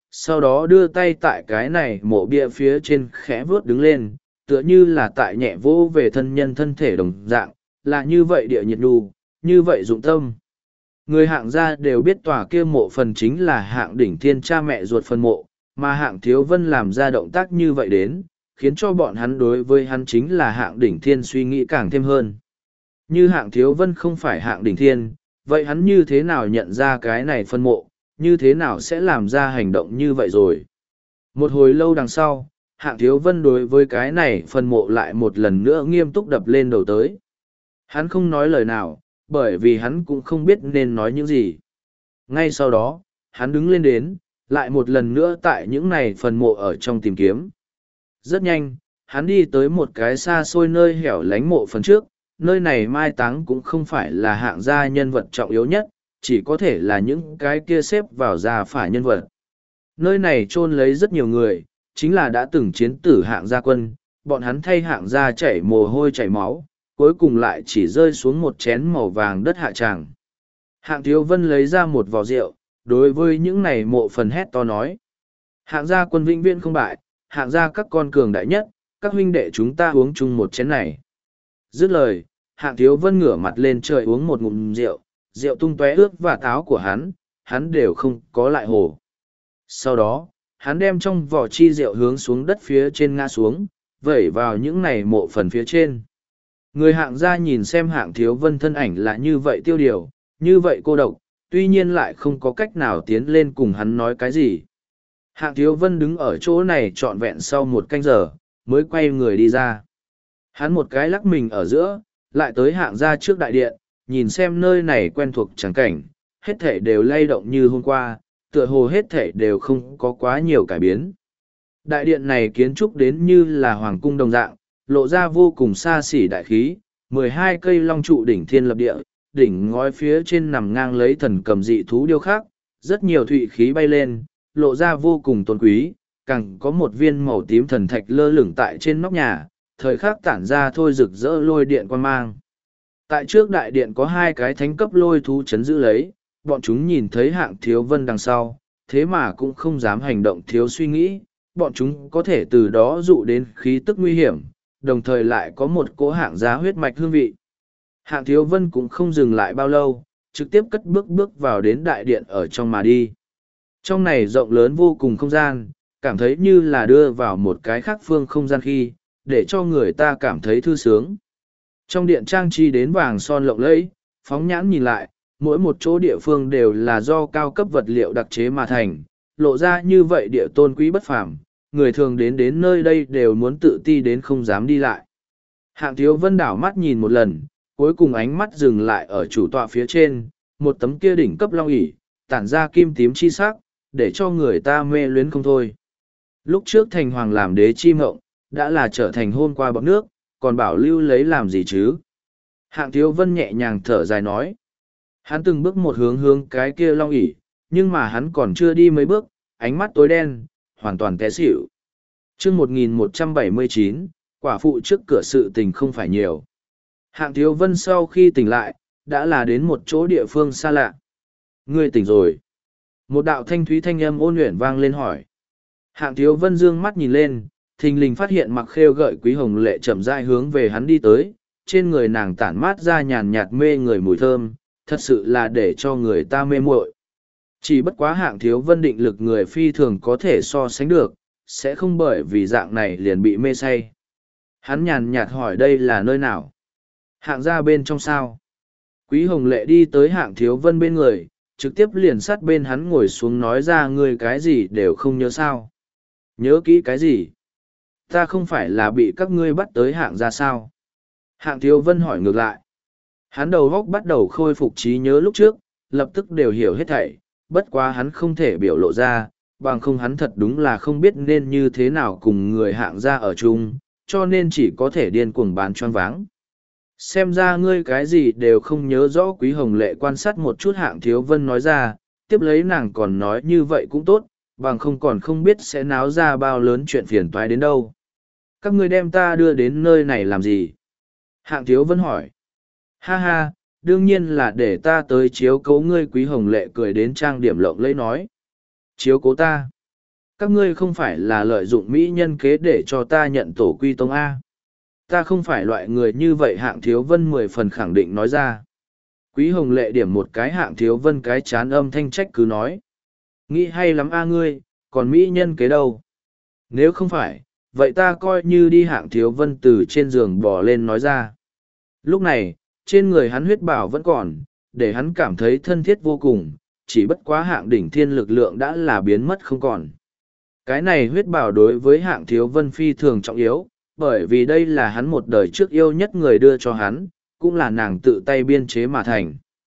sau đó đưa tay tại cái này mộ bia phía trên khẽ vuốt đứng lên, tựa như là tại nhẹ vỗ về thân nhân thân thể đồng dạng, là như vậy địa nhiệt nhu, như vậy dụng tâm. Người hạng gia đều biết tòa kia mộ phần chính là hạng đỉnh thiên cha mẹ ruột phần mộ, mà hạng thiếu vân làm ra động tác như vậy đến, khiến cho bọn hắn đối với hắn chính là hạng đỉnh thiên suy nghĩ càng thêm hơn. Như hạng thiếu vân không phải hạng đỉnh thiên, vậy hắn như thế nào nhận ra cái này phân mộ, như thế nào sẽ làm ra hành động như vậy rồi. Một hồi lâu đằng sau, hạng thiếu vân đối với cái này phân mộ lại một lần nữa nghiêm túc đập lên đầu tới. Hắn không nói lời nào, bởi vì hắn cũng không biết nên nói những gì. Ngay sau đó, hắn đứng lên đến, lại một lần nữa tại những này phần mộ ở trong tìm kiếm. Rất nhanh, hắn đi tới một cái xa xôi nơi hẻo lánh mộ phần trước, nơi này mai táng cũng không phải là hạng gia nhân vật trọng yếu nhất, chỉ có thể là những cái kia xếp vào gia phả nhân vật. Nơi này chôn lấy rất nhiều người, chính là đã từng chiến tử hạng gia quân, bọn hắn thay hạng gia chảy mồ hôi chảy máu, cuối cùng lại chỉ rơi xuống một chén màu vàng đất hạ tràng. Hạng thiếu vân lấy ra một vò rượu, đối với những này mộ phần hét to nói. Hạng gia quân vĩnh viễn không bại, hạng gia các con cường đại nhất, các huynh đệ chúng ta uống chung một chén này. Dứt lời, hạng thiếu vân ngửa mặt lên trời uống một ngụm rượu, rượu tung tóe ướt và táo của hắn đều không có lại hồ. Sau đó, hắn đem trong vỏ chi rượu hướng xuống đất phía trên ngã xuống, vẩy vào những này mộ phần phía trên. Người hạng gia nhìn xem hạng thiếu vân thân ảnh là như vậy tiêu điều, như vậy cô độc, tuy nhiên lại không có cách nào tiến lên cùng hắn nói cái gì. Hạng thiếu vân đứng ở chỗ này trọn vẹn sau một canh giờ, mới quay người đi ra. Hắn một cái lắc mình ở giữa, lại tới hạng gia trước đại điện, nhìn xem nơi này quen thuộc chẳng cảnh, hết thể đều lay động như hôm qua, tựa hồ hết thể đều không có quá nhiều cải biến. Đại điện này kiến trúc đến như là hoàng cung đồng dạng, lộ ra vô cùng xa xỉ đại khí, 12 cây long trụ đỉnh thiên lập địa, đỉnh ngói phía trên nằm ngang lấy thần cầm dị thú điêu khắc, rất nhiều thụy khí bay lên, lộ ra vô cùng tôn quý, càng có một viên màu tím thần thạch lơ lửng tại trên nóc nhà, thời khắc tản ra thôi rực rỡ lôi điện quan mang. Tại trước đại điện có hai cái thánh cấp lôi thú chấn giữ lấy, bọn chúng nhìn thấy hạng thiếu vân đằng sau, thế mà cũng không dám hành động thiếu suy nghĩ, bọn chúng có thể từ đó dụ đến khí tức nguy hiểm, đồng thời lại có một cỗ hạng giá huyết mạch hương vị. Hạng thiếu vân cũng không dừng lại bao lâu, trực tiếp cất bước vào đến đại điện ở trong mà đi. Trong này rộng lớn vô cùng không gian, cảm thấy như là đưa vào một cái khác phương không gian khi, để cho người ta cảm thấy thư sướng. Trong điện trang trí đến vàng son lộng lẫy, phóng nhãn nhìn lại, mỗi một chỗ địa phương đều là do cao cấp vật liệu đặc chế mà thành, lộ ra như vậy địa tôn quý bất phàm, người thường đến nơi đây đều muốn tự ti đến không dám đi lại. Hạng thiếu vân đảo mắt nhìn một lần, cuối cùng ánh mắt dừng lại ở chủ tọa phía trên, một tấm kia đỉnh cấp long ỷ, tản ra kim tím chi sắc, để cho người ta mê luyến không thôi. Lúc trước thành hoàng làm đế chi mộng, đã là trở thành hôn qua bọc nước, còn bảo lưu lấy làm gì chứ? Hạng thiếu vân nhẹ nhàng thở dài nói. Hắn từng bước một hướng cái kia long ỷ, nhưng mà hắn còn chưa đi mấy bước, ánh mắt tối đen, hoàn toàn té xỉu. Chương 1179, quả phụ trước cửa sự tình không phải nhiều. Hạng thiếu vân sau khi tỉnh lại, đã là đến một chỗ địa phương xa lạ. Ngươi tỉnh rồi. Một đạo thanh thúy thanh âm ôn luyện vang lên hỏi. Hạng thiếu vân dương mắt nhìn lên, thình lình phát hiện mặc khêu gợi quý hồng lệ chậm rãi hướng về hắn đi tới, trên người nàng tản mát ra nhàn nhạt mê người mùi thơm, thật sự là để cho người ta mê muội. Chỉ bất quá hạng thiếu vân định lực người phi thường có thể so sánh được, sẽ không bởi vì dạng này liền bị mê say. Hắn nhàn nhạt hỏi đây là nơi nào? Hạng gia bên trong sao? Quý hồng lệ đi tới hạng thiếu vân bên người, trực tiếp liền sát bên hắn ngồi xuống nói ra ngươi cái gì đều không nhớ sao. Nhớ kỹ cái gì? Ta không phải là bị các ngươi bắt tới hạng gia sao? Hạng thiếu vân hỏi ngược lại. Hắn đầu góc bắt đầu khôi phục trí nhớ lúc trước, lập tức đều hiểu hết thảy, bất quá hắn không thể biểu lộ ra, bằng không hắn thật đúng là không biết nên như thế nào cùng người hạng gia ở chung, cho nên chỉ có thể điên cuồng bán choáng váng. Xem ra ngươi cái gì đều không nhớ rõ. Quý hồng lệ quan sát một chút hạng thiếu vân nói ra, tiếp lấy nàng còn nói như vậy cũng tốt, bằng không còn không biết sẽ náo ra bao lớn chuyện phiền toái đến đâu. Các ngươi đem ta đưa đến nơi này làm gì? Hạng thiếu vân hỏi. Ha ha, đương nhiên là để ta tới chiếu cố ngươi. Quý hồng lệ cười đến trang điểm lộng lẫy nói. Chiếu cố ta? Các ngươi không phải là lợi dụng mỹ nhân kế để cho ta nhận tổ quy tông A. Ta không phải loại người như vậy, Hạng Thiếu Vân 10 phần khẳng định nói ra. Quý Hồng Lệ điểm một cái Hạng Thiếu Vân cái chán, âm thanh trách cứ nói. Nghĩ hay lắm a ngươi, còn mỹ nhân kế đâu? Nếu không phải, vậy ta coi như đi. Hạng Thiếu Vân từ trên giường bò lên nói ra. Lúc này, trên người hắn huyết bảo vẫn còn, để hắn cảm thấy thân thiết vô cùng, chỉ bất quá Hạng Đỉnh Thiên lực lượng đã là biến mất không còn. Cái này huyết bảo đối với Hạng Thiếu Vân phi thường trọng yếu, bởi vì đây là hắn một đời trước yêu nhất người đưa cho hắn, cũng là nàng tự tay biên chế mà thành.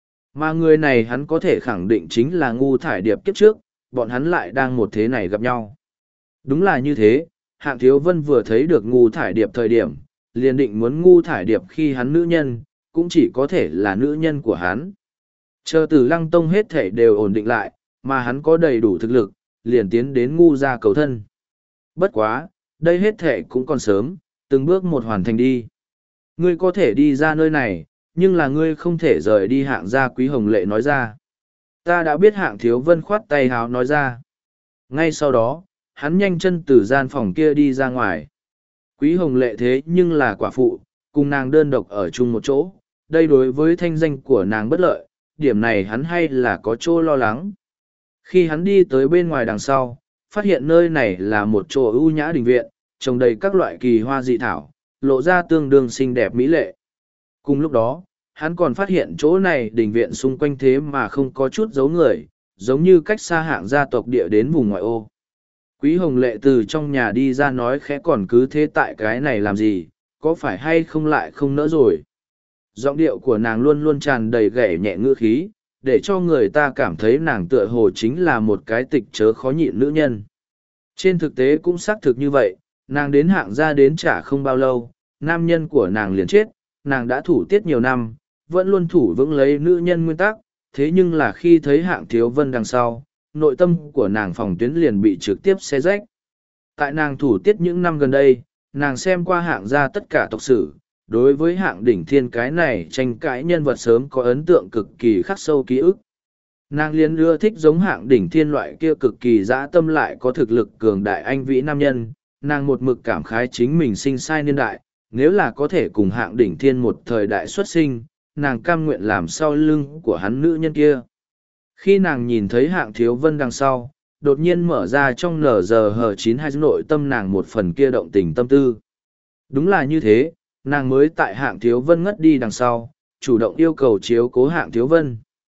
Mà người này hắn có thể khẳng định chính là Ngu Thải Điệp kiếp trước, bọn hắn lại đang một thế này gặp nhau. Đúng là như thế, Hạng Thiếu Vân vừa thấy được Ngu Thải Điệp thời điểm, liền định muốn Ngu Thải Điệp khi hắn nữ nhân, cũng chỉ có thể là nữ nhân của hắn. Chờ Tử Lăng Tông hết thể đều ổn định lại, mà hắn có đầy đủ thực lực, liền tiến đến Ngu gia cầu thân. Bất quá, đây hết thể cũng còn sớm, từng bước một hoàn thành đi. Ngươi có thể đi ra nơi này, nhưng là ngươi không thể rời đi. Hạng gia Quý Hồng Lệ nói ra. Ta đã biết. Hạng Thiếu Vân khoát tay háo nói ra. Ngay sau đó, hắn nhanh chân từ gian phòng kia đi ra ngoài. Quý Hồng Lệ thế nhưng là quả phụ, cùng nàng đơn độc ở chung một chỗ, đây đối với thanh danh của nàng bất lợi, điểm này hắn hay là có chỗ lo lắng. Khi hắn đi tới bên ngoài đằng sau, phát hiện nơi này là một chỗ ưu nhã đình viện, trồng đầy các loại kỳ hoa dị thảo, lộ ra tương đương xinh đẹp mỹ lệ. Cùng lúc đó, hắn còn phát hiện chỗ này đình viện xung quanh thế mà không có chút dấu người, giống như cách xa Hạng gia tộc địa đến vùng ngoại ô. Quý Hồng Lệ từ trong nhà đi ra nói khẽ, còn cứ thế tại cái này làm gì, có phải hay không lại không nỡ rồi. Giọng điệu của nàng luôn luôn tràn đầy ghẻ nhẹ ngữ khí, để cho người ta cảm thấy nàng tựa hồ chính là một cái tịch chớ khó nhịn nữ nhân. Trên thực tế cũng xác thực như vậy, nàng đến Hạng gia đến chả không bao lâu, nam nhân của nàng liền chết, nàng đã thủ tiết nhiều năm, vẫn luôn thủ vững lấy nữ nhân nguyên tắc, thế nhưng là khi thấy Hạng Thiếu Vân đằng sau, nội tâm của nàng phòng tuyến liền bị trực tiếp xé rách. Tại nàng thủ tiết những năm gần đây, nàng xem qua Hạng gia tất cả tộc sử, đối với Hạng Đỉnh Thiên cái này tranh cãi nhân vật sớm có ấn tượng cực kỳ khắc sâu ký ức. Nàng liền ưa thích giống Hạng Đỉnh Thiên loại kia cực kỳ dã tâm lại có thực lực cường đại anh vĩ nam nhân, nàng một mực cảm khái chính mình sinh sai niên đại, nếu là có thể cùng Hạng Đỉnh Thiên một thời đại xuất sinh, nàng cam nguyện làm sau lưng của hắn nữ nhân kia. Khi nàng nhìn thấy Hạng Thiếu Vân đằng sau, đột nhiên mở ra trong NGH92 nội tâm nàng một phần kia động tình tâm tư. Đúng là như thế, nàng mới tại Hạng Thiếu Vân ngất đi đằng sau, chủ động yêu cầu chiếu cố Hạng Thiếu Vân.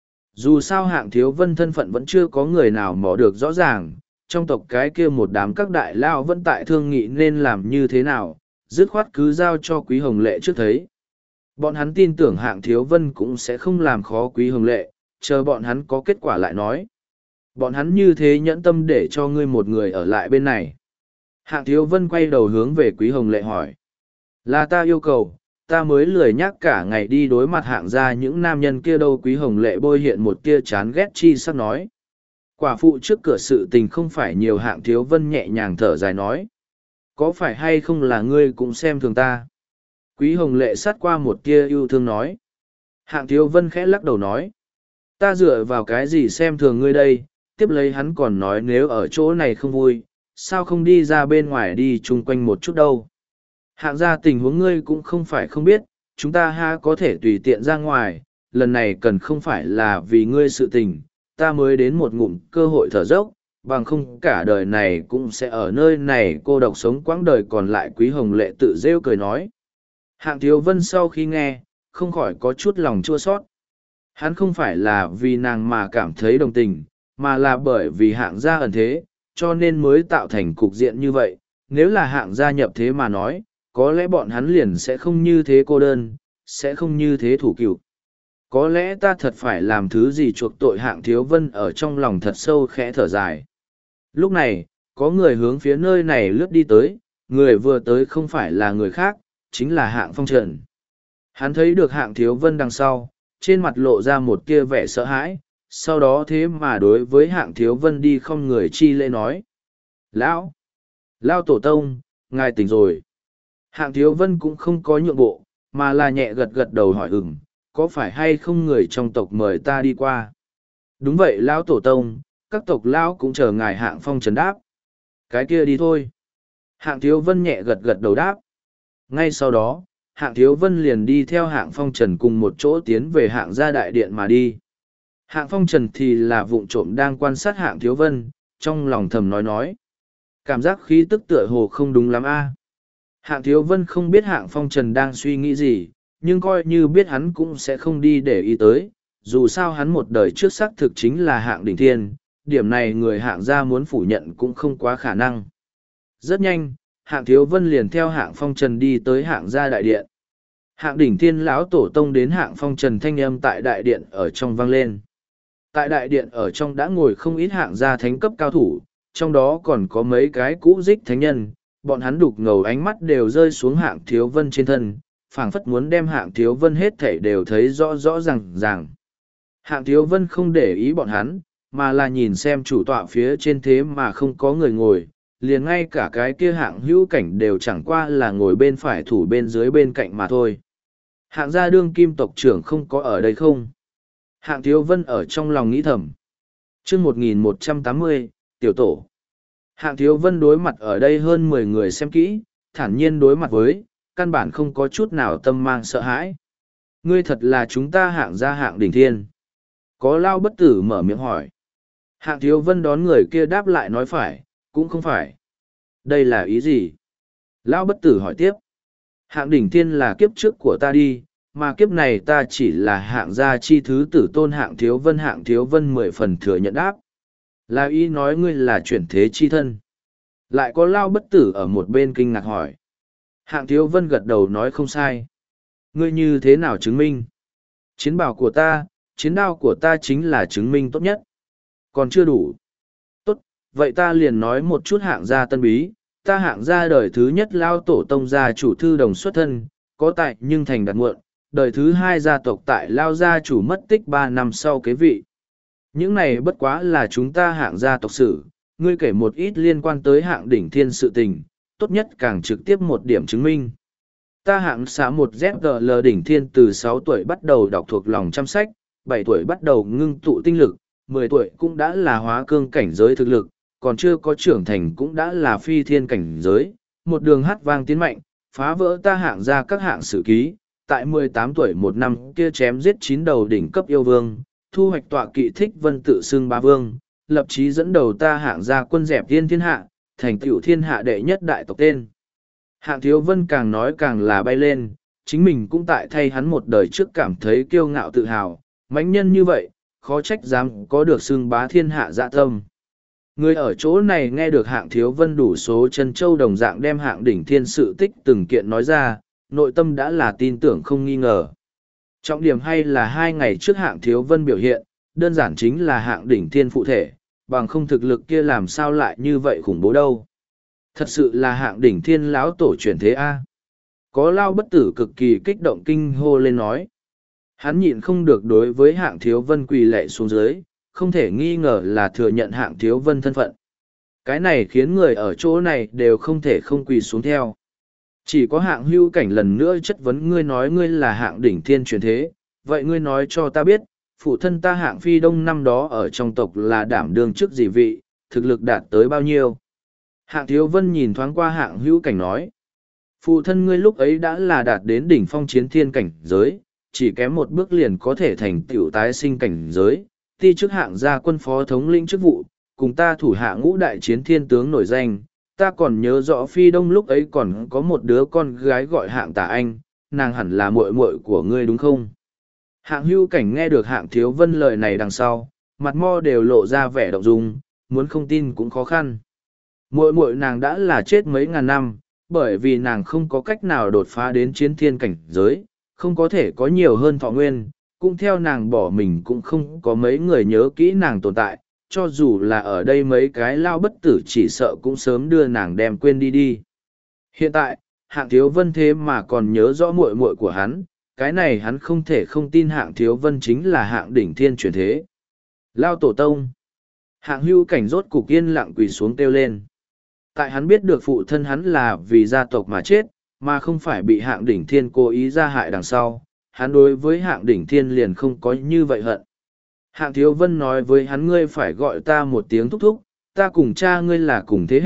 Dù sao Hạng Thiếu Vân thân phận vẫn chưa có người nào mò được rõ ràng, trong tộc cái kia một đám các đại lao vẫn tại thương nghị nên làm như thế nào, dứt khoát cứ giao cho Quý Hồng Lệ trước thấy. Bọn hắn tin tưởng Hạng Thiếu Vân cũng sẽ không làm khó Quý Hồng Lệ, chờ bọn hắn có kết quả lại nói. Bọn hắn như thế nhẫn tâm để cho ngươi một người ở lại bên này. Hạng Thiếu Vân quay đầu hướng về Quý Hồng Lệ hỏi. Là ta yêu cầu, ta mới lười nhắc cả ngày đi đối mặt Hạng gia những nam nhân kia đâu. Quý Hồng Lệ bôi hiện một tia chán ghét chi sắc nói. Quả phụ trước cửa sự tình không phải nhiều. Hạng Thiếu Vân nhẹ nhàng thở dài nói. Có phải hay không là ngươi cũng xem thường ta? Quý Hồng Lệ sát qua một tia yêu thương nói. Hạng Thiếu Vân khẽ lắc đầu nói. Ta dựa vào cái gì xem thường ngươi đây? Tiếp lấy hắn còn nói nếu ở chỗ này không vui, sao không đi ra bên ngoài đi chung quanh một chút đâu? Hạng gia tình huống ngươi cũng không phải không biết, chúng ta ha có thể tùy tiện ra ngoài, lần này cần không phải là vì ngươi sự tình, ta mới đến một ngụm cơ hội thở dốc, bằng không cả đời này cũng sẽ ở nơi này cô độc sống quãng đời còn lại. Quý Hồng Lệ tự rêu cười nói. Hạng Thiếu Vân sau khi nghe, không khỏi có chút lòng chua sót. Hắn không phải là vì nàng mà cảm thấy đồng tình, mà là bởi vì Hạng gia ẩn thế, cho nên mới tạo thành cục diện như vậy. Nếu là Hạng gia nhập thế mà nói, có lẽ bọn hắn liền sẽ không như thế cô đơn, sẽ không như thế thủ cựu. Có lẽ ta thật phải làm thứ gì chuộc tội. Hạng Thiếu Vân ở trong lòng thật sâu khẽ thở dài. Lúc này, có người hướng phía nơi này lướt đi tới, người vừa tới không phải là người khác, chính là Hạng Phong Trần. Hắn thấy được Hạng Thiếu Vân đằng sau, trên mặt lộ ra một tia vẻ sợ hãi, sau đó thế mà đối với Hạng Thiếu Vân đi không người chi lễ nói. Lão tổ tông, ngài tỉnh rồi. Hạng Thiếu Vân cũng không có nhượng bộ, mà là nhẹ gật gật đầu hỏi có phải hay không người trong tộc mời ta đi qua? Đúng vậy lão tổ tông, các tộc lão cũng chờ ngài. Hạng Phong Trần đáp. Cái kia đi thôi. Hạng Thiếu Vân nhẹ gật gật đầu đáp. Ngay sau đó, Hạng Thiếu Vân liền đi theo Hạng Phong Trần cùng một chỗ tiến về Hạng gia đại điện mà đi. Hạng Phong Trần thì là vụng trộm đang quan sát Hạng Thiếu Vân, trong lòng thầm nói. Cảm giác khí tức tựa hồ không đúng lắm a. Hạng Thiếu Vân không biết Hạng Phong Trần đang suy nghĩ gì, nhưng coi như biết hắn cũng sẽ không đi để ý tới. Dù sao hắn một đời trước xác thực chính là Hạng Đỉnh Thiên, điểm này người Hạng gia muốn phủ nhận cũng không quá khả năng. Rất nhanh, Hạng Thiếu Vân liền theo Hạng Phong Trần đi tới Hạng gia đại điện. Hạng Đỉnh Thiên lão tổ tông đến Hạng Phong Trần thanh âm tại đại điện ở trong vang lên. Tại đại điện ở trong đã ngồi không ít Hạng gia thánh cấp cao thủ, trong đó còn có mấy cái cũ dích thánh nhân, bọn hắn đục ngầu ánh mắt đều rơi xuống Hạng Thiếu Vân trên thân, phảng phất muốn đem Hạng Thiếu Vân hết thảy đều thấy rõ rõ ràng. Hạng Thiếu Vân không để ý bọn hắn, mà là nhìn xem chủ tọa phía trên thế mà không có người ngồi, liền ngay cả cái kia Hạng Hữu Cảnh đều chẳng qua là ngồi bên phải thủ bên dưới bên cạnh mà thôi. Hạng gia đương kim tộc trưởng không có ở đây không? Hạng Thiếu Vân ở trong lòng nghĩ thầm. Chương 1180, Tiểu Tổ. Hạng Thiếu Vân đối mặt ở đây hơn 10 người xem kỹ, thản nhiên đối mặt với, căn bản không có chút nào tâm mang sợ hãi. Ngươi thật là chúng ta Hạng gia Hạng Đỉnh Thiên. Có Lao Bất Tử mở miệng hỏi. Hạng Thiếu Vân đón người kia đáp lại nói phải, cũng không phải. Đây là ý gì? Lão Bất Tử hỏi tiếp. Hạng Đỉnh Thiên là kiếp trước của ta đi, mà kiếp này ta chỉ là Hạng gia chi thứ tử tôn Hạng Thiếu Vân 10 phần thừa nhận đáp. Là ý nói ngươi là chuyển thế chi thân. Lại có Lao Bất Tử ở một bên kinh ngạc hỏi. Hạng Thiếu Vân gật đầu nói không sai. Ngươi như thế nào chứng minh? Chiến bào của ta, chiến đao của ta chính là chứng minh tốt nhất. Còn chưa đủ. Tốt, vậy ta liền nói một chút Hạng gia tân bí. Ta Hạng gia đời thứ nhất Lao tổ tông gia chủ thư đồng xuất thân, có tại nhưng thành đạt muộn. Đời thứ hai gia tộc tại Lao gia chủ mất tích 3 năm sau kế vị. Những này bất quá là chúng ta Hạng gia tộc sử, ngươi kể một ít liên quan tới Hạng Đỉnh Thiên sự tình, tốt nhất càng trực tiếp một điểm chứng minh. Ta Hạng xã một ZGL Đỉnh Thiên từ 6 tuổi bắt đầu đọc thuộc lòng chăm sách, 7 tuổi bắt đầu ngưng tụ tinh lực, 10 tuổi cũng đã là hóa cương cảnh giới thực lực, còn chưa có trưởng thành cũng đã là phi thiên cảnh giới, một đường hát vang tiến mạnh, phá vỡ ta Hạng gia các hạng sử ký, tại 18 tuổi một năm kia chém giết 9 đầu đỉnh cấp yêu vương, thu hoạch tọa kỵ Thích Vân tự xưng bá vương, lập chí dẫn đầu ta Hạng gia quân dẹp thiên hạ, thành tựu thiên hạ đệ nhất đại tộc tên. Hạng Thiếu Vân càng nói càng là bay lên, chính mình cũng tại thay hắn một đời trước cảm thấy kiêu ngạo tự hào, mãnh nhân như vậy, khó trách dám có được xưng bá thiên hạ dạ tâm. Người ở chỗ này nghe được Hạng Thiếu Vân đủ số chân châu đồng dạng đem Hạng Đỉnh Thiên sự tích từng kiện nói ra, nội tâm đã là tin tưởng không nghi ngờ. Trọng điểm hay là 2 ngày trước Hạng Thiếu Vân biểu hiện, đơn giản chính là Hạng Đỉnh Thiên phụ thể, bằng không thực lực kia làm sao lại như vậy khủng bố đâu. Thật sự là Hạng Đỉnh Thiên lão tổ truyền thế A. Có Lao Bất Tử cực kỳ kích động kinh hô lên nói. Hắn nhịn không được đối với Hạng Thiếu Vân quỳ lạy xuống dưới, không thể nghi ngờ là thừa nhận Hạng Thiếu Vân thân phận. Cái này khiến người ở chỗ này đều không thể không quỳ xuống theo. Chỉ có Hạng Hữu Cảnh lần nữa chất vấn ngươi nói ngươi là Hạng Đỉnh Thiên truyền thế, vậy ngươi nói cho ta biết, phụ thân ta Hạng Phi Đông năm đó ở trong tộc là đảm đương chức gì vị, thực lực đạt tới bao nhiêu? Hạng Thiếu Vân nhìn thoáng qua Hạng Hữu Cảnh nói, phụ thân ngươi lúc ấy đã là đạt đến đỉnh phong chiến thiên cảnh giới, chỉ kém một bước liền có thể thành tựu tái sinh cảnh giới, ti chức Hạng gia quân phó thống lĩnh chức vụ, cùng ta thủ hạ ngũ đại chiến thiên tướng nổi danh. Ta còn nhớ rõ Phi Đông lúc ấy còn có một đứa con gái gọi Hạng Tả Anh, nàng hẳn là muội muội của ngươi đúng không? Hạng Hữu Cảnh nghe được Hạng Thiếu Vân lời này đằng sau, mặt mo đều lộ ra vẻ động dung, muốn không tin cũng khó khăn. Muội muội nàng đã là chết mấy ngàn năm, bởi vì nàng không có cách nào đột phá đến chiến thiên cảnh giới, không có thể có nhiều hơn thọ nguyên, cũng theo nàng bỏ mình cũng không có mấy người nhớ kỹ nàng tồn tại, cho dù là ở đây mấy cái Lao Bất Tử chỉ sợ cũng sớm đưa nàng đem quên đi. Hiện tại, Hạng Thiếu Vân thế mà còn nhớ rõ muội muội của hắn, cái này hắn không thể không tin Hạng Thiếu Vân chính là Hạng Đỉnh Thiên truyền thế. Lao Tổ Tông. Hạng Hữu Cảnh rốt cục yên lặng quỳ xuống kêu lên. Tại hắn biết được phụ thân hắn là vì gia tộc mà chết, mà không phải bị Hạng Đỉnh Thiên cố ý ra hại đằng sau, hắn đối với Hạng Đỉnh Thiên liền không có như vậy hận. Hạng Thiếu Vân nói với hắn ngươi phải gọi ta một tiếng thúc thúc, ta cùng cha ngươi là cùng thế hệ,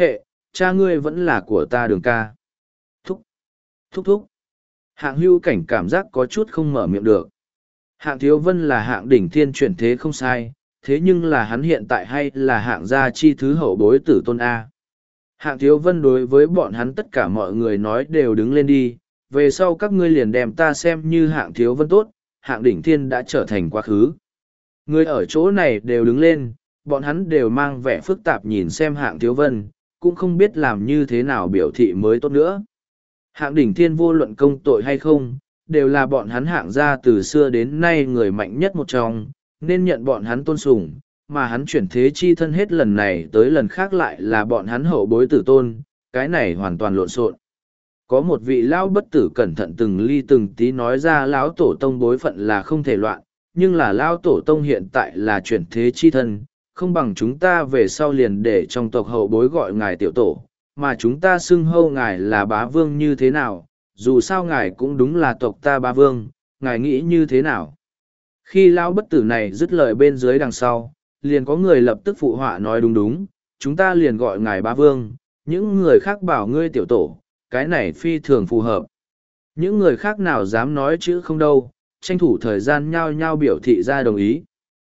cha ngươi vẫn là của ta Đường ca. Thúc, thúc thúc. Hạng Hưu Cảnh cảm giác có chút không mở miệng được. Hạng Thiếu Vân là hạng đỉnh thiên chuyển thế không sai, thế nhưng là hắn hiện tại hay là hạng gia chi thứ hậu bối tử tôn A. Hạng Thiếu Vân đối với bọn hắn tất cả mọi người nói đều đứng lên đi, về sau các ngươi liền đem ta xem như hạng Thiếu Vân tốt, hạng đỉnh thiên đã trở thành quá khứ. Người ở chỗ này đều đứng lên, bọn hắn đều mang vẻ phức tạp nhìn xem hạng Thiếu Vân, cũng không biết làm như thế nào biểu thị mới tốt nữa. Hạng đỉnh thiên vô luận công tội hay không, đều là bọn hắn hạng gia từ xưa đến nay người mạnh nhất một trong, nên nhận bọn hắn tôn sùng, mà hắn chuyển thế chi thân hết lần này tới lần khác lại là bọn hắn hậu bối tử tôn, cái này hoàn toàn lộn xộn. Có một vị lão bất tử cẩn thận từng ly từng tí nói ra lão tổ tông bối phận là không thể loạn, nhưng là lão tổ tông hiện tại là chuyển thế chi thân, không bằng chúng ta về sau liền để trong tộc hậu bối gọi ngài tiểu tổ, mà chúng ta xưng hô ngài là bá vương như thế nào, dù sao ngài cũng đúng là tộc ta bá vương, ngài nghĩ như thế nào. Khi lão bất tử này dứt lời bên dưới đằng sau, liền có người lập tức phụ họa nói đúng đúng, chúng ta liền gọi ngài bá vương, những người khác bảo ngươi tiểu tổ, cái này phi thường phù hợp. Những người khác nào dám nói chữ không đâu, tranh thủ thời gian nhao nhao biểu thị ra đồng ý.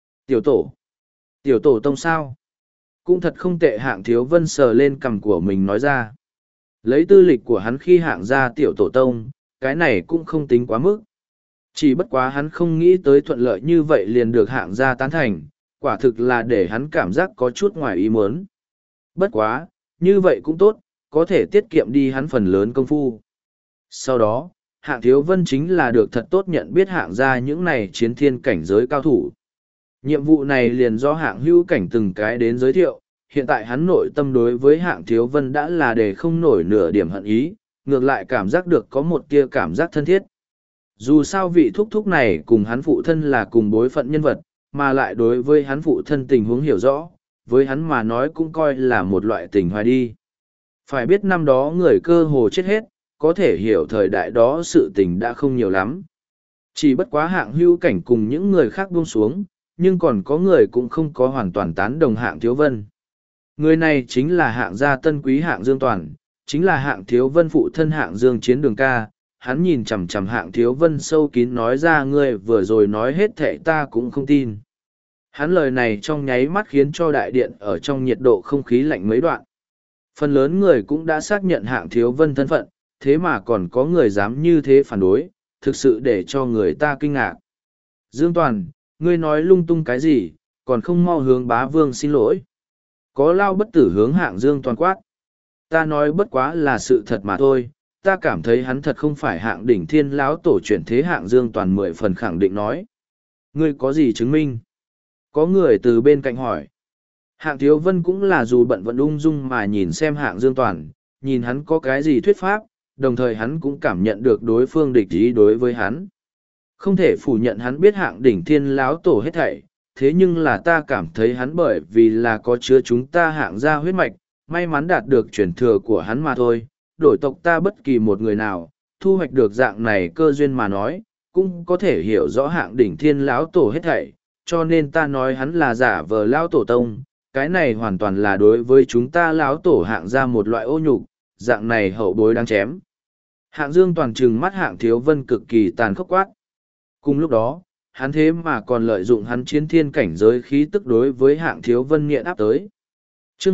Tiểu tổ tông sao? Cũng thật không tệ. Hạng Thiếu Vân sờ lên cằm của mình nói ra. Lấy tư lịch của hắn khi hạng ra tiểu tổ tông, cái này cũng không tính quá mức. Chỉ bất quá hắn không nghĩ tới thuận lợi như vậy liền được hạng gia tán thành, quả thực là để hắn cảm giác có chút ngoài ý muốn. Bất quá, như vậy cũng tốt, có thể tiết kiệm đi hắn phần lớn công phu. Sau đó, hạng Thiếu Vân chính là được thật tốt nhận biết hạng gia những này chiến thiên cảnh giới cao thủ. Nhiệm vụ này liền do hạng Hữu Cảnh từng cái đến giới thiệu, hiện tại hắn nội tâm đối với hạng Thiếu Vân đã là để không nổi nửa điểm hận ý, ngược lại cảm giác được có một tia cảm giác thân thiết. Dù sao vị thúc thúc này cùng hắn phụ thân là cùng bối phận nhân vật, mà lại đối với hắn phụ thân tình huống hiểu rõ, với hắn mà nói cũng coi là một loại tình hoài đi. Phải biết năm đó người cơ hồ chết hết, có thể hiểu thời đại đó sự tình đã không nhiều lắm. Chỉ bất quá hạng Hữu Cảnh cùng những người khác buông xuống, nhưng còn có người cũng không có hoàn toàn tán đồng hạng Thiếu Vân. Người này chính là hạng gia tân quý hạng Dương Toàn, chính là hạng Thiếu Vân phụ thân hạng Dương Chiến Đường ca. Hắn nhìn chằm chằm hạng Thiếu Vân sâu kín nói ra ngươi vừa rồi nói hết thệ ta cũng không tin. Hắn lời này trong nháy mắt khiến cho đại điện ở trong nhiệt độ không khí lạnh mấy đoạn. Phần lớn người cũng đã xác nhận hạng Thiếu Vân thân phận, thế mà còn có người dám như thế phản đối, thực sự để cho người ta kinh ngạc. Dương Toàn, ngươi nói lung tung cái gì, còn không mau hướng bá vương xin lỗi. Có lao bất tử hướng hạng Dương Toàn quát. Ta nói bất quá là sự thật mà thôi, ta cảm thấy hắn thật không phải hạng đỉnh thiên lão tổ chuyển thế. Hạng Dương Toàn 10 phần khẳng định nói. Ngươi có gì chứng minh? Có người từ bên cạnh hỏi. Hạng Thiếu Vân cũng là dù bận vẫn ung dung mà nhìn xem hạng Dương Toàn, nhìn hắn có cái gì thuyết pháp, đồng thời hắn cũng cảm nhận được đối phương địch ý đối với hắn. Không thể phủ nhận hắn biết hạng đỉnh thiên lão tổ hết thảy, thế nhưng là ta cảm thấy hắn bởi vì là có chứa chúng ta hạng gia huyết mạch, may mắn đạt được truyền thừa của hắn mà thôi, đổi tộc ta bất kỳ một người nào, thu hoạch được dạng này cơ duyên mà nói, cũng có thể hiểu rõ hạng đỉnh thiên lão tổ hết thảy, cho nên ta nói hắn là giả vờ lão tổ tông, cái này hoàn toàn là đối với chúng ta lão tổ hạng gia một loại ô nhục, dạng này hậu bối đáng chém. Hạng Dương Toàn trừng mắt hạng Thiếu Vân cực kỳ tàn khốc quát. Cùng lúc đó, hắn thế mà còn lợi dụng hắn chiến thiên cảnh giới khí tức đối với hạng Thiếu Vân nghiện áp tới. Chương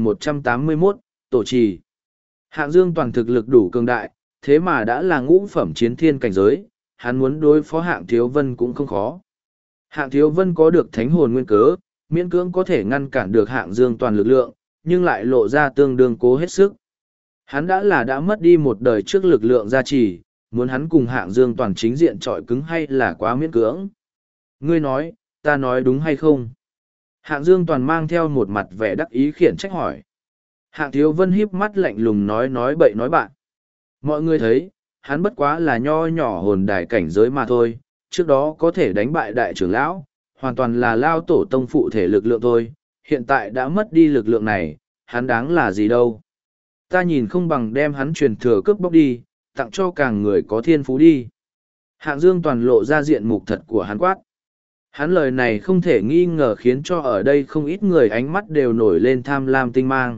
1181, Tổ trì. Hạng Dương Toàn thực lực đủ cường đại, thế mà đã là ngũ phẩm chiến thiên cảnh giới, hắn muốn đối phó hạng Thiếu Vân cũng không khó. Hạng Thiếu Vân có được thánh hồn nguyên cớ, miễn cưỡng có thể ngăn cản được hạng Dương Toàn lực lượng, nhưng lại lộ ra tương đương cố hết sức. Hắn đã mất đi một đời trước lực lượng gia trì, muốn hắn cùng hạng Dương Toàn chính diện trọi cứng hay là quá miễn cưỡng. Ngươi nói, ta nói đúng hay không? Hạng Dương Toàn mang theo một mặt vẻ đắc ý khiển trách hỏi. Hạng Thiếu Vân híp mắt lạnh lùng nói bậy nói bạn. Mọi người thấy, hắn bất quá là nho nhỏ hồn đài cảnh giới mà thôi, trước đó có thể đánh bại đại trưởng lão, hoàn toàn là lao tổ tông phụ thể lực lượng thôi, hiện tại đã mất đi lực lượng này, hắn đáng là gì đâu. Ta nhìn không bằng đem hắn truyền thừa cướp bóc đi, tặng cho càng người có thiên phú đi. Hạng Dương Toàn lộ ra diện mục thật của hắn quát. Hắn lời này không thể nghi ngờ khiến cho ở đây không ít người ánh mắt đều nổi lên tham lam tinh mang.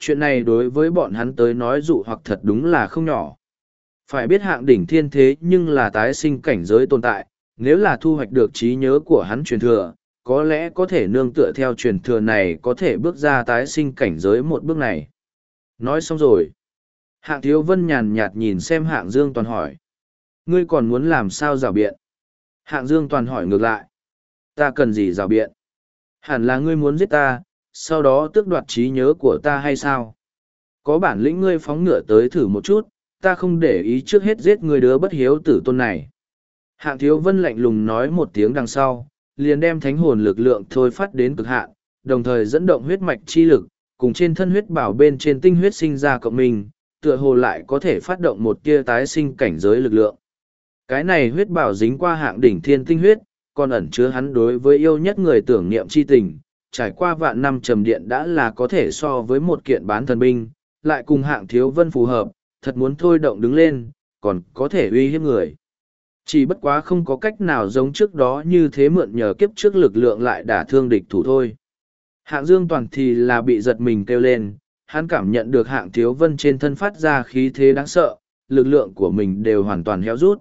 chuyện này đối với bọn hắn tới nói dụ hoặc thật đúng là không nhỏ. Phải biết hạng đỉnh thiên thế nhưng là tái sinh cảnh giới tồn tại, nếu là thu hoạch được trí nhớ của hắn truyền thừa, có lẽ có thể nương tựa theo truyền thừa này có thể bước ra tái sinh cảnh giới một bước này. Nói xong rồi. Hạng Thiếu Vân nhàn nhạt nhìn xem Hạng Dương Toàn hỏi. Ngươi còn muốn làm sao rào biện? Hạng Dương Toàn hỏi ngược lại. Ta cần gì rào biện? Hẳn là ngươi muốn giết ta, sau đó tước đoạt trí nhớ của ta hay sao? Có bản lĩnh ngươi phóng ngựa tới thử một chút, ta không để ý trước hết giết ngươi đứa bất hiếu tử tôn này. Hạng Thiếu Vân lạnh lùng nói một tiếng đằng sau, liền đem thánh hồn lực lượng thôi phát đến cực hạn, đồng thời dẫn động huyết mạch chi lực, cùng trên thân huyết bảo bên trên tinh huyết sinh ra cộng minh, tựa hồ lại có thể phát động một tia tái sinh cảnh giới lực lượng. Cái này huyết bảo dính qua hạng đỉnh thiên tinh huyết, còn ẩn chứa hắn đối với yêu nhất người tưởng niệm chi tình, trải qua vạn năm trầm điện đã là có thể so với một kiện bán thần binh, lại cùng Hạng Thiếu Vân phù hợp, thật muốn thôi động đứng lên, còn có thể uy hiếp người. Chỉ bất quá không có cách nào giống trước đó như thế mượn nhờ kiếp trước lực lượng lại đả thương địch thủ thôi. Hạng Dương Toàn thì là bị giật mình kêu lên, hắn cảm nhận được Hạng Thiếu Vân trên thân phát ra khí thế đáng sợ, lực lượng của mình đều hoàn toàn héo rút.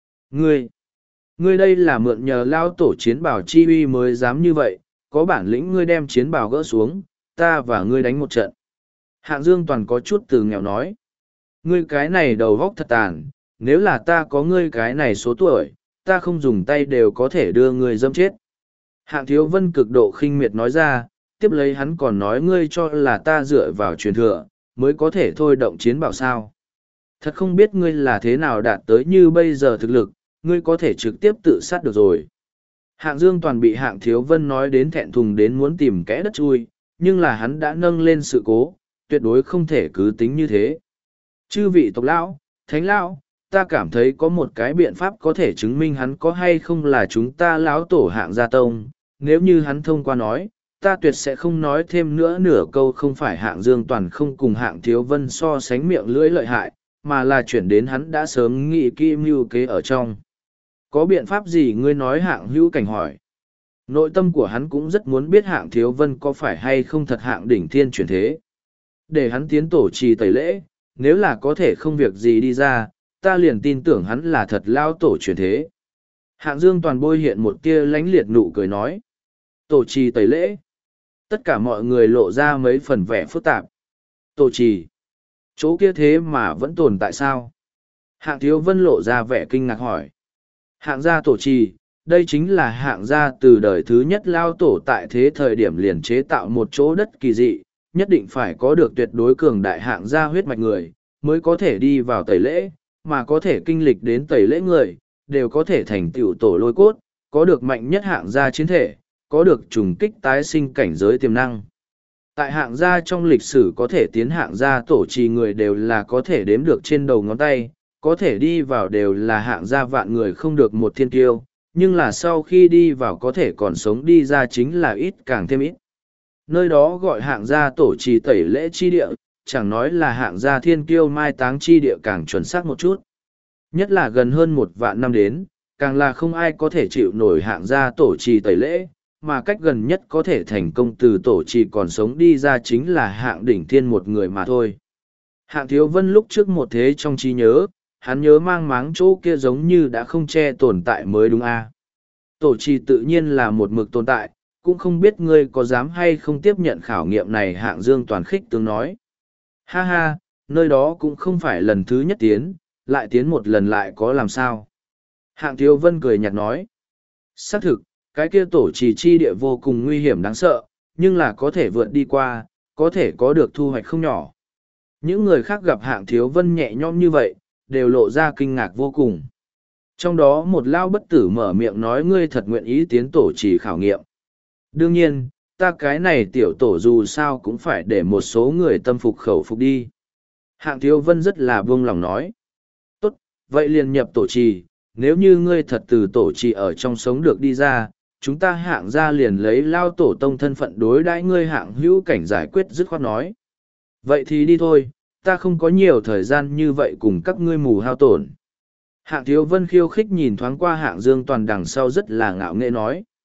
Ngươi đây là mượn nhờ lao tổ chiến bảo chi uy mới dám như vậy, có bản lĩnh ngươi đem chiến bảo gỡ xuống, ta và ngươi đánh một trận. Hạng Dương Toàn có chút từ nghèo nói. Ngươi cái này đầu vóc thật tàn, nếu là ta có ngươi cái này số tuổi, ta không dùng tay đều có thể đưa ngươi dâm chết. Hạng Thiếu Vân cực độ khinh miệt nói ra, tiếp lấy hắn còn nói ngươi cho là ta dựa vào truyền thừa, mới có thể thôi động chiến bảo sao. Thật không biết ngươi là thế nào đạt tới như bây giờ thực lực, ngươi có thể trực tiếp tự sát được rồi. Hạng Dương Toàn bị Hạng Thiếu Vân nói đến thẹn thùng đến muốn tìm kẽ đất chui, nhưng là hắn đã nâng lên sự cố, tuyệt đối không thể cứ tính như thế. Chư vị tộc lão, thánh lão, ta cảm thấy có một cái biện pháp có thể chứng minh hắn có hay không là chúng ta lão tổ Hạng gia tông, nếu như hắn thông qua nói, ta tuyệt sẽ không nói thêm nữa nửa câu không phải Hạng Dương Toàn không cùng Hạng Thiếu Vân so sánh miệng lưỡi lợi hại, mà là chuyển đến hắn đã sớm nghĩ kỹ mưu kế ở trong. Có biện pháp gì ngươi nói? Hạng Hữu Cảnh hỏi. Nội tâm của hắn cũng rất muốn biết Hạng Thiếu Vân có phải hay không thật Hạng đỉnh thiên chuyển thế. Để hắn tiến tổ trì tẩy lễ, nếu là có thể không việc gì đi ra, ta liền tin tưởng hắn là thật lao tổ chuyển thế. Hạng Dương Toàn bôi hiện một tia lánh liệt nụ cười nói. Tổ trì tẩy lễ. Tất cả mọi người lộ ra mấy phần vẻ phức tạp. Tổ trì. Chỗ kia thế mà vẫn tồn tại sao? Hạng Thiếu Vân lộ ra vẻ kinh ngạc hỏi. Hạng gia tổ trì, đây chính là hạng gia từ đời thứ nhất lao tổ tại thế thời điểm liền chế tạo một chỗ đất kỳ dị, nhất định phải có được tuyệt đối cường đại hạng gia huyết mạch người, mới có thể đi vào tẩy lễ, mà có thể kinh lịch đến tẩy lễ người, đều có thể thành tựu tổ lôi cốt, có được mạnh nhất hạng gia chiến thể, có được trùng kích tái sinh cảnh giới tiềm năng. Tại hạng gia trong lịch sử có thể tiến hạng gia tổ trì người đều là có thể đếm được trên đầu ngón tay, có thể đi vào đều là hạng gia vạn người không được một thiên kiêu, nhưng là sau khi đi vào có thể còn sống đi ra chính là ít càng thêm ít. Nơi đó gọi hạng gia tổ trì tẩy lễ chi địa, chẳng nói là hạng gia thiên kiêu mai táng chi địa càng chuẩn xác một chút. Nhất là gần hơn 1 vạn năm đến, càng là không ai có thể chịu nổi hạng gia tổ trì tẩy lễ, mà cách gần nhất có thể thành công từ tổ trì còn sống đi ra chính là hạng đỉnh thiên một người mà thôi. Hạng Thiếu Vân lúc trước một thế trong trí nhớ, hắn nhớ mang máng chỗ kia giống như đã không che tồn tại mới đúng a. Tổ trì tự nhiên là một mực tồn tại, cũng không biết ngươi có dám hay không tiếp nhận khảo nghiệm này. Hạng Dương Toàn khích tướng nói. Ha ha, nơi đó cũng không phải lần thứ nhất tiến, lại tiến một lần lại có làm sao. Hạng Thiếu Vân cười nhạt nói. Xác thực, cái kia tổ trì chi địa vô cùng nguy hiểm đáng sợ, nhưng là có thể vượt đi qua, có thể có được thu hoạch không nhỏ. Những người khác gặp Hạng Thiếu Vân nhẹ nhõm như vậy, đều lộ ra kinh ngạc vô cùng. Trong đó một lao bất tử mở miệng nói ngươi thật nguyện ý tiến tổ trì khảo nghiệm. Đương nhiên, ta cái này tiểu tổ dù sao cũng phải để một số người tâm phục khẩu phục đi. Hạng Thiếu Vân rất là buông lòng nói. Tốt, vậy liền nhập tổ trì, nếu như ngươi thật từ tổ trì ở trong sống được đi ra, chúng ta Hạng gia liền lấy lao tổ tông thân phận đối đãi ngươi. Hạng Hữu Cảnh giải quyết dứt khoát nói. Vậy thì đi thôi, ta không có nhiều thời gian như vậy cùng các ngươi mù hao tổn. Hạng Thiếu Vân khiêu khích nhìn thoáng qua Hạng Dương Toàn đằng sau rất là ngạo nghễ nói.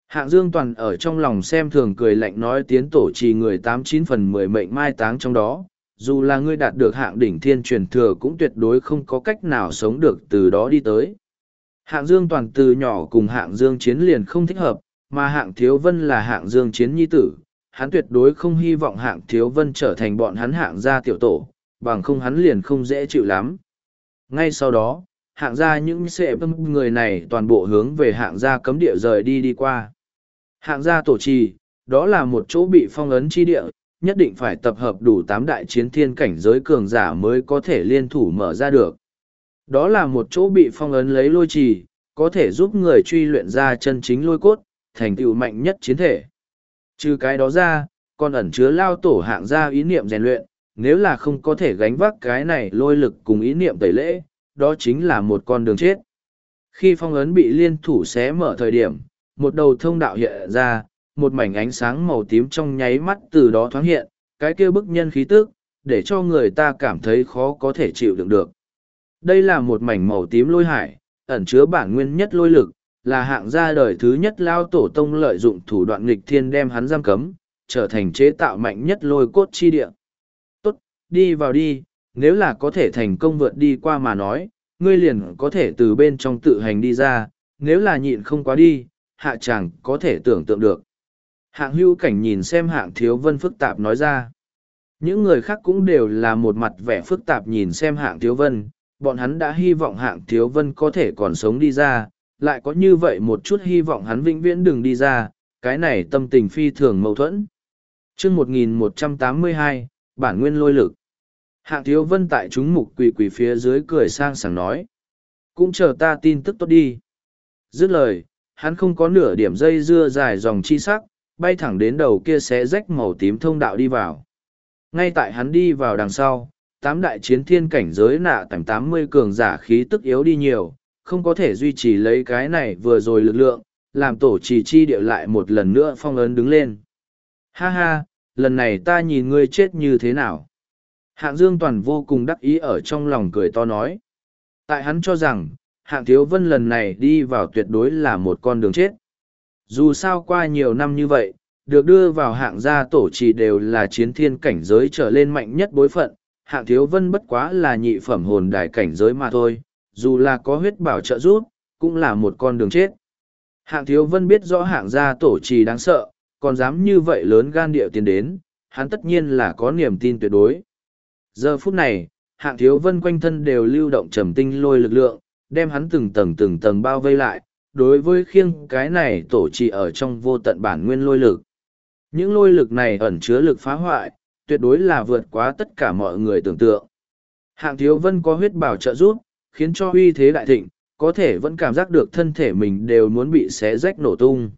Hạng Dương Toàn ở trong lòng xem thường cười lạnh nói tiến tổ trì người 89/10 mệnh mai táng trong đó, dù là ngươi đạt được hạng đỉnh thiên truyền thừa cũng tuyệt đối không có cách nào sống được từ đó đi tới. Hạng Dương Toàn từ nhỏ cùng hạng Dương Chiến liền không thích hợp, mà hạng Thiếu Vân là hạng Dương Chiến nhi tử, hắn tuyệt đối không hy vọng hạng Thiếu Vân trở thành bọn hắn hạng gia tiểu tổ, bằng không hắn liền không dễ chịu lắm. Ngay sau đó, hạng gia những sệ người này toàn bộ hướng về hạng gia cấm địa rời đi qua. Hạng gia tổ trì, đó là một chỗ bị phong ấn chi địa, nhất định phải tập hợp đủ 8 đại chiến thiên cảnh giới cường giả mới có thể liên thủ mở ra được. Đó là một chỗ bị phong ấn lấy lôi trì, có thể giúp người truy luyện ra chân chính lôi cốt, thành tựu mạnh nhất chiến thể. Trừ cái đó ra, còn ẩn chứa lao tổ hạng gia ý niệm rèn luyện, nếu là không có thể gánh vác cái này lôi lực cùng ý niệm tẩy lễ, đó chính là một con đường chết. Khi phong ấn bị liên thủ xé mở thời điểm, một đầu thông đạo hiện ra, một mảnh ánh sáng màu tím trong nháy mắt từ đó thoáng hiện, cái kia bức nhân khí tức, để cho người ta cảm thấy khó có thể chịu đựng được. Đây là một mảnh màu tím lôi hải, ẩn chứa bản nguyên nhất lôi lực, là hạng gia đời thứ nhất lao tổ tông lợi dụng thủ đoạn nghịch thiên đem hắn giam cấm, trở thành chế tạo mạnh nhất lôi cốt chi địa. Tốt, đi vào đi, nếu là có thể thành công vượt đi qua mà nói, ngươi liền có thể từ bên trong tự hành đi ra, nếu là nhịn không quá đi, hạ chàng có thể tưởng tượng được. Hạng Hưu Cảnh nhìn xem hạng Thiếu Vân phức tạp nói ra. Những người khác cũng đều là một mặt vẻ phức tạp nhìn xem hạng Thiếu Vân, bọn hắn đã hy vọng hạng Thiếu Vân có thể còn sống đi ra, lại có như vậy một chút hy vọng hắn vĩnh viễn đừng đi ra, cái này tâm tình phi thường mâu thuẫn. Chương 1182, bản nguyên lôi lực. Hạng Thiếu Vân tại chúng mục quỷ phía dưới cười sang sảng nói. Cũng chờ ta tin tức tốt đi. Dứt lời, hắn không có nửa điểm dây dưa dài dòng chi sắc, bay thẳng đến đầu kia xé rách màu tím thông đạo đi vào. Ngay tại hắn đi vào đằng sau, 8 đại chiến thiên cảnh giới nạ tầm 80 cường giả khí tức yếu đi nhiều, không có thể duy trì lấy cái này vừa rồi lực lượng, làm tổ trì chi điệu lại một lần nữa phong ấn đứng lên. Ha ha, lần này ta nhìn ngươi chết như thế nào? Hạng Dương Toàn vô cùng đắc ý ở trong lòng cười to nói. Tại hắn cho rằng, hạng Thiếu Vân lần này đi vào tuyệt đối là một con đường chết. Dù sao qua nhiều năm như vậy, được đưa vào hạng gia tổ trì đều là chiến thiên cảnh giới trở lên mạnh nhất bối phận, hạng Thiếu Vân bất quá là nhị phẩm hồn đài cảnh giới mà thôi, dù là có huyết bảo trợ giúp, cũng là một con đường chết. Hạng Thiếu Vân biết rõ hạng gia tổ trì đáng sợ, còn dám như vậy lớn gan điệu tiến đến, hắn tất nhiên là có niềm tin tuyệt đối. Giờ phút này, hạng Thiếu Vân quanh thân đều lưu động trầm tinh lôi lực lượng, đem hắn từng tầng bao vây lại, đối với khiêng cái này tổ trì ở trong vô tận bản nguyên lôi lực. Những lôi lực này ẩn chứa lực phá hoại, tuyệt đối là vượt quá tất cả mọi người tưởng tượng. Hạng Thiếu Vân có huyết bảo trợ giúp, khiến cho uy thế đại thịnh, có thể vẫn cảm giác được thân thể mình đều muốn bị xé rách nổ tung.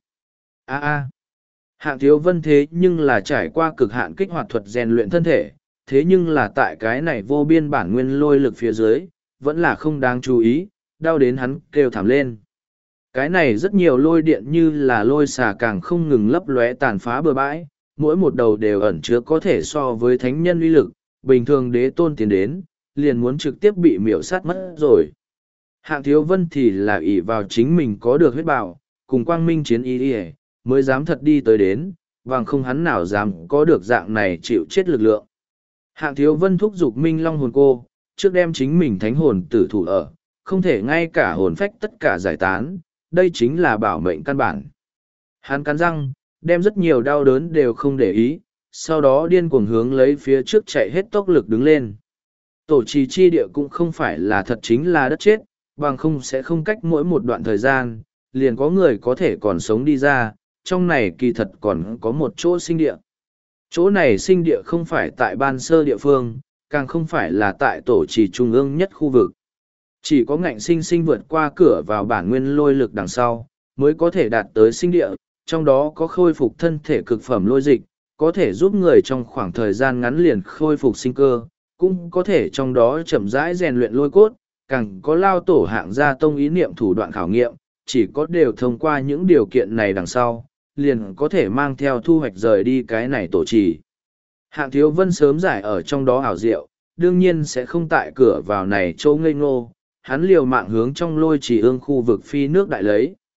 Hạng Thiếu Vân thế nhưng là trải qua cực hạn kích hoạt thuật rèn luyện thân thể, thế nhưng là tại cái này vô biên bản nguyên lôi lực phía dưới, vẫn là không đáng chú ý, đau đến hắn kêu thảm lên. Cái này rất nhiều lôi điện như là lôi xà càng không ngừng lấp lóe tàn phá bừa bãi, mỗi một đầu đều ẩn chứa có thể so với thánh nhân uy lực, bình thường đế tôn tiến đến, liền muốn trực tiếp bị miểu sát mất rồi. Hạng Thiếu Vân thì là ỷ vào chính mình có được huyết bảo, cùng quang minh chiến y mới dám thật đi tới đến, bằng không hắn nào dám có được dạng này chịu chết lực lượng. Hạng Thiếu Vân thúc giục Minh Long hồn cô, trước đem chính mình thánh hồn tử thủ ở, không thể ngay cả hồn phách tất cả giải tán, đây chính là bảo mệnh căn bản. Hắn cắn răng, đem rất nhiều đau đớn đều không để ý, sau đó điên cuồng hướng lấy phía trước chạy hết tốc lực đứng lên. Tổ trì chi địa cũng không phải là thật chính là đất chết, bằng không sẽ không cách mỗi một đoạn thời gian, liền có người có thể còn sống đi ra, trong này kỳ thật còn có một chỗ sinh địa. Chỗ này sinh địa không phải tại ban sơ địa phương, càng không phải là tại tổ trì trung ương nhất khu vực. Chỉ có ngạnh sinh vượt qua cửa vào bản nguyên lôi lực đằng sau, mới có thể đạt tới sinh địa, trong đó có khôi phục thân thể cực phẩm lôi dịch, có thể giúp người trong khoảng thời gian ngắn liền khôi phục sinh cơ, cũng có thể trong đó chậm rãi rèn luyện lôi cốt, càng có lao tổ hạng gia tông ý niệm thủ đoạn khảo nghiệm, chỉ có đều thông qua những điều kiện này đằng sau, liền có thể mang theo thu hoạch rời đi cái này tổ trì. Hạng Thiếu Vân sớm giải ở trong đó ảo diệu, đương nhiên sẽ không tại cửa vào này chỗ ngây ngô, hắn liều mạng hướng trong lôi trì ương khu vực phi nước đại lấy.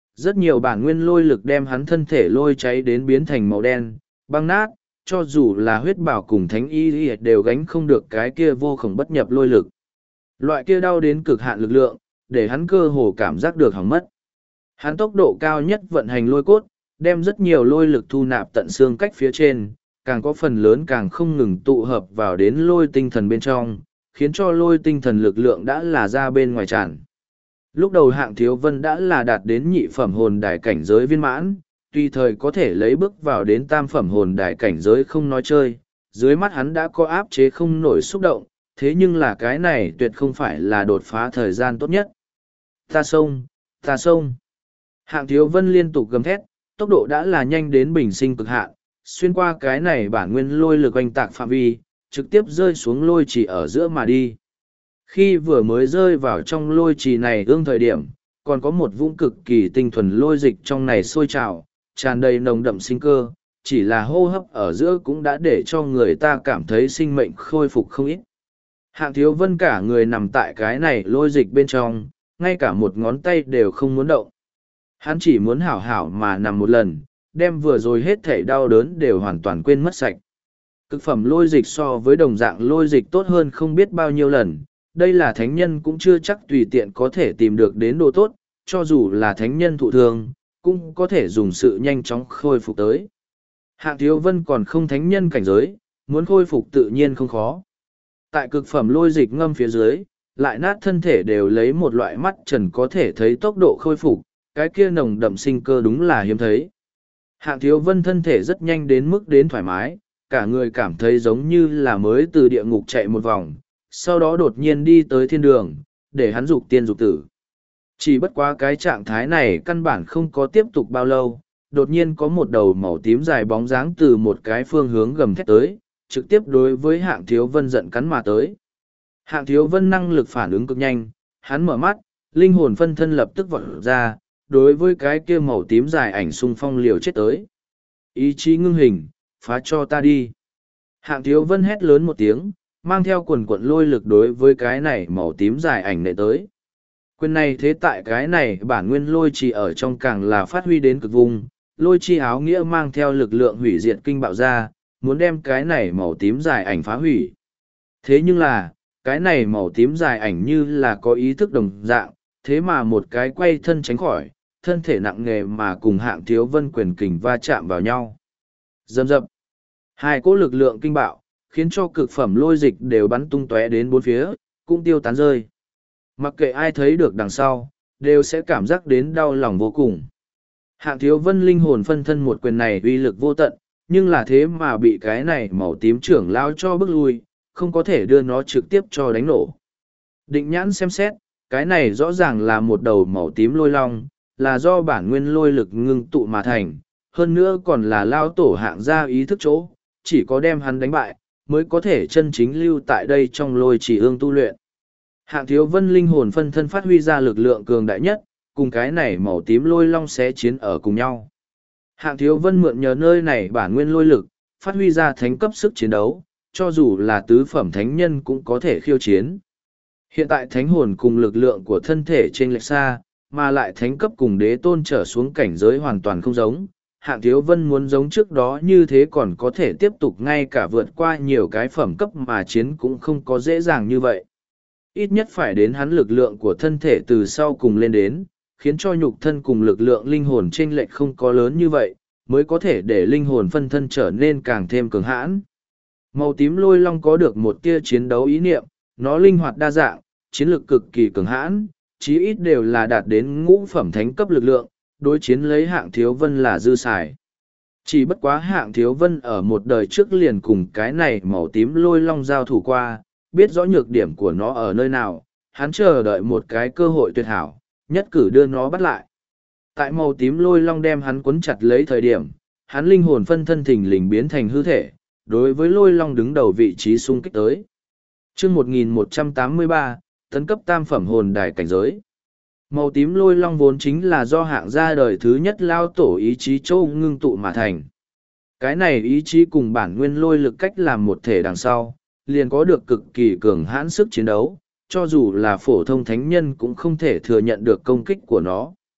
Rất nhiều bản nguyên lôi lực đem hắn thân thể lôi cháy đến biến thành màu đen, băng nát, cho dù là huyết bảo cùng thánh y đều gánh không được cái kia vô khổng bất nhập lôi lực. Loại kia đau đến cực hạn lực lượng, để hắn cơ hồ cảm giác được hỏng mất. Hắn tốc độ cao nhất vận hành lôi cốt, đem rất nhiều lôi lực thu nạp tận xương cách phía trên, càng có phần lớn càng không ngừng tụ hợp vào đến lôi tinh thần bên trong, khiến cho lôi tinh thần lực lượng đã là ra bên ngoài tràn. Lúc đầu Hạng Thiếu Vân đã là đạt đến nhị phẩm hồn đài cảnh giới viên mãn, tùy thời có thể lấy bước vào đến tam phẩm hồn đài cảnh giới không nói chơi, dưới mắt hắn đã có áp chế không nổi xúc động, thế nhưng là cái này tuyệt không phải là đột phá thời gian tốt nhất. Ta xông, ta xông. Hạng Thiếu Vân liên tục gầm thét, tốc độ đã là nhanh đến bình sinh cực hạn, xuyên qua cái này bản nguyên lôi lực oanh tạc phạm vi, trực tiếp rơi xuống lôi trì ở giữa mà đi. Khi vừa mới rơi vào trong lôi trì này ương thời điểm, còn có một vũng cực kỳ tinh thuần lôi dịch trong này sôi trào, tràn đầy nồng đậm sinh cơ, chỉ là hô hấp ở giữa cũng đã để cho người ta cảm thấy sinh mệnh khôi phục không ít. Hạng Thiếu Vân cả người nằm tại cái này lôi dịch bên trong, ngay cả một ngón tay đều không muốn động. Hắn chỉ muốn hảo hảo mà nằm một lần, đem vừa rồi hết thể đau đớn đều hoàn toàn quên mất sạch. Cực phẩm lôi dịch so với đồng dạng lôi dịch tốt hơn không biết bao nhiêu lần, đây là thánh nhân cũng chưa chắc tùy tiện có thể tìm được đến đồ tốt, cho dù là thánh nhân thụ thương, cũng có thể dùng sự nhanh chóng khôi phục tới. Hạng Thiếu Vân còn không thánh nhân cảnh giới, muốn khôi phục tự nhiên không khó. Tại cực phẩm lôi dịch ngâm phía dưới, lại nát thân thể đều lấy một loại mắt trần có thể thấy tốc độ khôi phục, cái kia nồng đậm sinh cơ đúng là hiếm thấy. Hạng Thiếu Vân thân thể rất nhanh đến mức đến thoải mái, cả người cảm thấy giống như là mới từ địa ngục chạy một vòng, sau đó đột nhiên đi tới thiên đường, để hắn dục tiên dục tử. Chỉ bất quá cái trạng thái này căn bản không có tiếp tục bao lâu, đột nhiên có một đầu màu tím dài bóng dáng từ một cái phương hướng gầm thét tới, trực tiếp đối với Hạng Thiếu Vân giận cắn mà tới. Hạng Thiếu Vân năng lực phản ứng cực nhanh, hắn mở mắt, linh hồn phân thân lập tức vọt ra, đối với cái kia màu tím dài ảnh xung phong liều chết tới. Ý chí ngưng hình, phá cho ta đi. Hạng Thiếu Vân hét lớn một tiếng, mang theo quần quận lôi lực đối với cái này màu tím dài ảnh nệ tới. Quyền này thế tại cái này bản nguyên lôi trì ở trong càng là phát huy đến cực vùng, lôi chi áo nghĩa mang theo lực lượng hủy diệt kinh bạo ra, muốn đem cái này màu tím dài ảnh phá hủy. Thế nhưng là, cái này màu tím dài ảnh như là có ý thức đồng dạng, thế mà một cái quay thân tránh khỏi, thân thể nặng nề mà cùng Hạng Thiếu Vân quyền kình va chạm vào nhau. Dầm dập. Hai cỗ lực lượng kinh bạo, khiến cho cực phẩm lôi dịch đều bắn tung tóe đến bốn phía, cũng tiêu tán rơi. Mặc kệ ai thấy được đằng sau, đều sẽ cảm giác đến đau lòng vô cùng. Hạng Thiếu Vân linh hồn phân thân một quyền này uy lực vô tận, nhưng là thế mà bị cái này màu tím trưởng lao cho bước lui, không có thể đưa nó trực tiếp cho đánh nổ. Định nhãn xem xét, cái này rõ ràng là một đầu màu tím lôi long, là do bản nguyên lôi lực ngưng tụ mà thành, hơn nữa còn là lao tổ hạng gia ý thức chỗ, chỉ có đem hắn đánh bại, mới có thể chân chính lưu tại đây trong lôi chỉ ương tu luyện. Hạng Thiếu Vân linh hồn phân thân phát huy ra lực lượng cường đại nhất, cùng cái này màu tím lôi long xé chiến ở cùng nhau. Hạng Thiếu Vân mượn nhờ nơi này bản nguyên lôi lực, phát huy ra thánh cấp sức chiến đấu, cho dù là tứ phẩm thánh nhân cũng có thể khiêu chiến. Hiện tại thánh hồn cùng lực lượng của thân thể trên lệch xa, mà lại thánh cấp cùng đế tôn trở xuống cảnh giới hoàn toàn không giống. Hạng Thiếu Vân muốn giống trước đó như thế còn có thể tiếp tục ngay cả vượt qua nhiều cái phẩm cấp mà chiến cũng không có dễ dàng như vậy. Ít nhất phải đến hắn lực lượng của thân thể từ sau cùng lên đến, khiến cho nhục thân cùng lực lượng linh hồn chênh lệch không có lớn như vậy, mới có thể để linh hồn phân thân trở nên càng thêm cường hãn. Màu tím lôi long có được một tia chiến đấu ý niệm, nó linh hoạt đa dạng, chiến lược cực kỳ cường hãn, chí ít đều là đạt đến ngũ phẩm thánh cấp lực lượng, đối chiến lấy Hạng Thiếu Vân là dư xài. Chỉ bất quá Hạng Thiếu Vân ở một đời trước liền cùng cái này màu tím lôi long giao thủ qua, biết rõ nhược điểm của nó ở nơi nào, hắn chờ đợi một cái cơ hội tuyệt hảo, nhất cử đưa nó bắt lại. Tại màu tím lôi long đem hắn cuốn chặt lấy thời điểm, hắn linh hồn phân thân thình lình biến thành hư thể, đối với lôi long đứng đầu vị trí xung kích tới. Chương 1183, tấn cấp tam phẩm hồn đài cảnh giới. Màu tím lôi long vốn chính là do hạng gia đời thứ nhất lao tổ ý chí châu ngưng tụ mà thành. Cái này ý chí cùng bản nguyên lôi lực cách làm một thể đằng sau, liền có được cực kỳ cường hãn sức chiến đấu, cho dù là phổ thông thánh nhân cũng không thể thừa nhận được công kích của nó.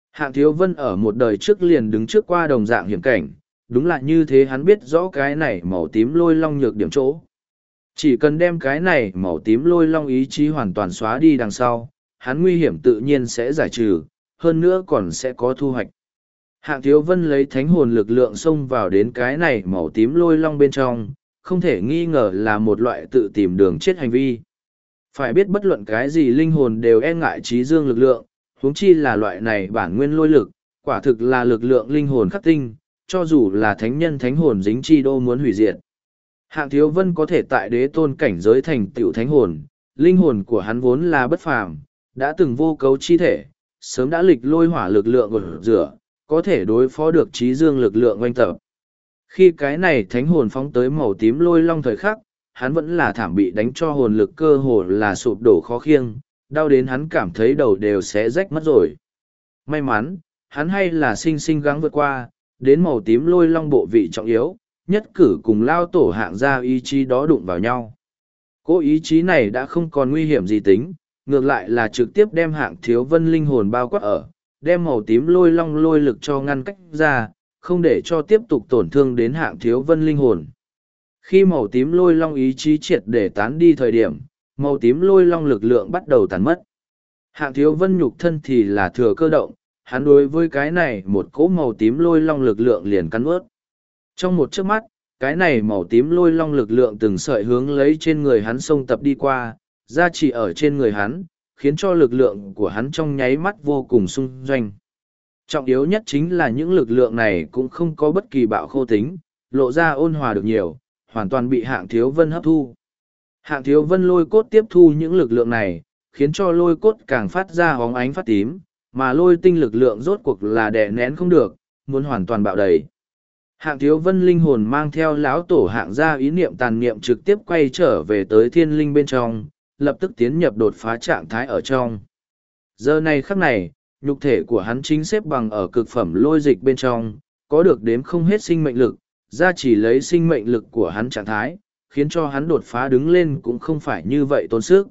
Hạng Thiếu Vân ở một đời trước liền đứng trước qua đồng dạng hiểm cảnh, đúng là như thế hắn biết rõ cái này màu tím lôi long nhược điểm chỗ. Chỉ cần đem cái này màu tím lôi long ý chí hoàn toàn xóa đi đằng sau, hắn nguy hiểm tự nhiên sẽ giải trừ, hơn nữa còn sẽ có thu hoạch. Hạng Thiếu Vân lấy thánh hồn lực lượng xông vào đến cái này màu tím lôi long bên trong, không thể nghi ngờ là một loại tự tìm đường chết hành vi. Phải biết bất luận cái gì linh hồn đều e ngại trí dương lực lượng, huống chi là loại này bản nguyên lôi lực, quả thực là lực lượng linh hồn khắc tinh, cho dù là thánh nhân thánh hồn dính chi đô muốn hủy diệt. Hạng Thiếu Vân có thể tại đế tôn cảnh giới thành tựu thánh hồn, linh hồn của hắn vốn là bất phàm, đã từng vô cấu chi thể, sớm đã lịch lôi hỏa lực lượng gột rửa, có thể đối phó được trí dương lực lượng oanh tập. Khi cái này thánh hồn phóng tới màu tím lôi long thời khắc, hắn vẫn là thảm bị đánh cho hồn lực cơ hồ là sụp đổ khó khiêng, đau đến hắn cảm thấy đầu đều sẽ rách mất rồi. May mắn, hắn hay là sinh sinh gắng vượt qua, đến màu tím lôi long bộ vị trọng yếu, nhất cử cùng lao tổ hạng gia ý chí đó đụng vào nhau. Cố ý chí này đã không còn nguy hiểm gì tính, ngược lại là trực tiếp đem Hạng Thiếu Vân linh hồn bao quát ở, đem màu tím lôi long lôi lực cho ngăn cách ra, không để cho tiếp tục tổn thương đến Hạng Thiếu Vân linh hồn. Khi màu tím lôi long ý chí triệt để tán đi thời điểm, màu tím lôi long lực lượng bắt đầu tàn mất. Hạng Thiếu Vân nhục thân thì là thừa cơ động, hắn đối với cái này một cỗ màu tím lôi long lực lượng liền cắn ướt. Trong một chớp mắt, cái này màu tím lôi long lực lượng từng sợi hướng lấy trên người hắn xông tập đi qua, ra chỉ ở trên người hắn, khiến cho lực lượng của hắn trong nháy mắt vô cùng sung doanh. Trọng yếu nhất chính là những lực lượng này cũng không có bất kỳ bạo khô tính, lộ ra ôn hòa được nhiều, hoàn toàn bị Hạng Thiếu Vân hấp thu. Hạng Thiếu Vân lôi cốt tiếp thu những lực lượng này, khiến cho lôi cốt càng phát ra hóng ánh phát tím, mà lôi tinh lực lượng rốt cuộc là đè nén không được, muốn hoàn toàn bạo đầy. Hạng Thiếu Vân linh hồn mang theo lão tổ Hạng gia ý niệm tàn niệm trực tiếp quay trở về tới thiên linh bên trong, lập tức tiến nhập đột phá trạng thái ở trong. Giờ này khắc này, nhục thể của hắn chính xếp bằng ở cực phẩm lôi dịch bên trong, có được đếm không hết sinh mệnh lực, ra chỉ lấy sinh mệnh lực của hắn trạng thái, khiến cho hắn đột phá đứng lên cũng không phải như vậy tốn sức.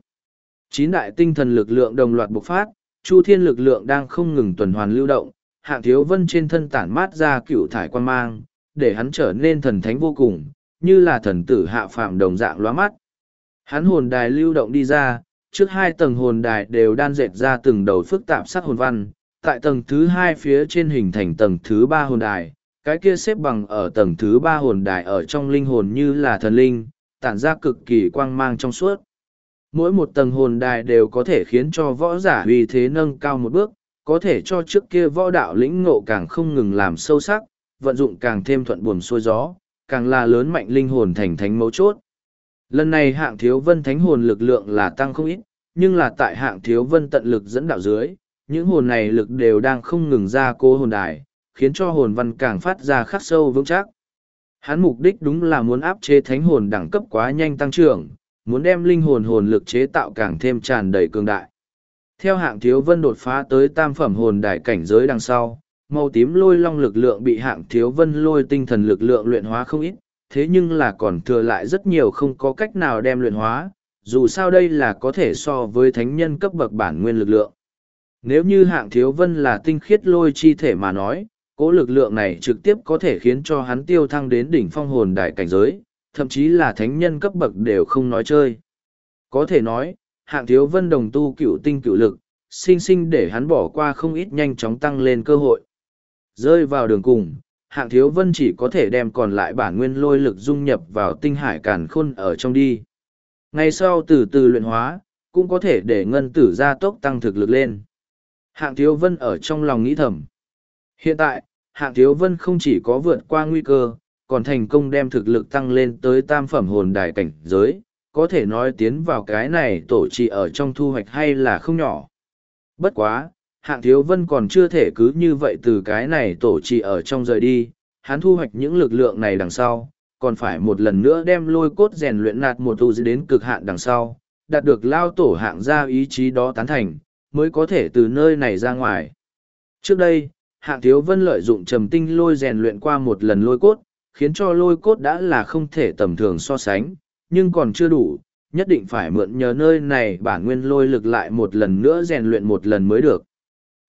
9 đại tinh thần lực lượng đồng loạt bộc phát, chu thiên lực lượng đang không ngừng tuần hoàn lưu động, Hạng Thiếu Vân trên thân tản mát ra cựu thải quan mang, để hắn trở nên thần thánh vô cùng, như là thần tử hạ phàm đồng dạng lóa mắt. Hắn hồn đài lưu động đi ra, trước 2 tầng hồn đài đều đan dệt ra từng đầu phức tạp sắc hồn văn, tại tầng thứ 2 phía trên hình thành tầng thứ 3 hồn đài, cái kia xếp bằng ở tầng thứ 3 hồn đài ở trong linh hồn như là thần linh, tản ra cực kỳ quang mang trong suốt. Mỗi một tầng hồn đài đều có thể khiến cho võ giả uy thế nâng cao một bước, có thể cho trước kia võ đạo lĩnh ngộ càng không ngừng làm sâu sắc, vận dụng càng thêm thuận buồm xuôi gió, càng là lớn mạnh linh hồn thành thánh mấu chốt. Lần này Hạng Thiếu Vân thánh hồn lực lượng là tăng không ít, nhưng là tại Hạng Thiếu Vân tận lực dẫn đạo dưới, những hồn này lực đều đang không ngừng ra cố hồn đài, khiến cho hồn văn càng phát ra khắc sâu vững chắc. Hắn mục đích đúng là muốn áp chế thánh hồn đẳng cấp quá nhanh tăng trưởng, muốn đem linh hồn hồn lực chế tạo càng thêm tràn đầy cường đại. Theo Hạng Thiếu Vân đột phá tới tam phẩm hồn đài cảnh giới đằng sau, màu tím lôi long lực lượng bị Hạng Thiếu Vân lôi tinh thần lực lượng luyện hóa không ít, thế nhưng là còn thừa lại rất nhiều không có cách nào đem luyện hóa, dù sao đây là có thể so với thánh nhân cấp bậc bản nguyên lực lượng. Nếu như Hạng Thiếu Vân là tinh khiết lôi chi thể mà nói, cỗ lực lượng này trực tiếp có thể khiến cho hắn tiêu thăng đến đỉnh phong hồn đại cảnh giới, thậm chí là thánh nhân cấp bậc đều không nói chơi. Có thể nói, Hạng Thiếu Vân đồng tu cựu tinh cựu lực, sinh sinh để hắn bỏ qua không ít nhanh chóng tăng lên cơ hội. Rơi vào đường cùng, Hạng Thiếu Vân chỉ có thể đem còn lại bản nguyên lôi lực dung nhập vào tinh hải càn khôn ở trong đi. Ngày sau từ từ luyện hóa, cũng có thể để ngân tử gia tốc tăng thực lực lên. Hạng Thiếu Vân ở trong lòng nghĩ thầm. Hiện tại, Hạng Thiếu Vân không chỉ có vượt qua nguy cơ, còn thành công đem thực lực tăng lên tới tam phẩm hồn đài cảnh giới, có thể nói tiến vào cái này tổ trì ở trong thu hoạch hay là không nhỏ. Bất quá, Hạng Thiếu Vân còn chưa thể cứ như vậy từ cái này tổ trì ở trong rời đi, hắn thu hoạch những lực lượng này đằng sau, còn phải một lần nữa đem lôi cốt rèn luyện nạt một tu đến cực hạn đằng sau, đạt được lao tổ Hạng gia ý chí đó tán thành, mới có thể từ nơi này ra ngoài. Trước đây, Hạng Thiếu Vân lợi dụng trầm tinh lôi rèn luyện qua một lần lôi cốt, khiến cho lôi cốt đã là không thể tầm thường so sánh, nhưng còn chưa đủ, nhất định phải mượn nhờ nơi này bản nguyên lôi lực lại một lần nữa rèn luyện một lần mới được.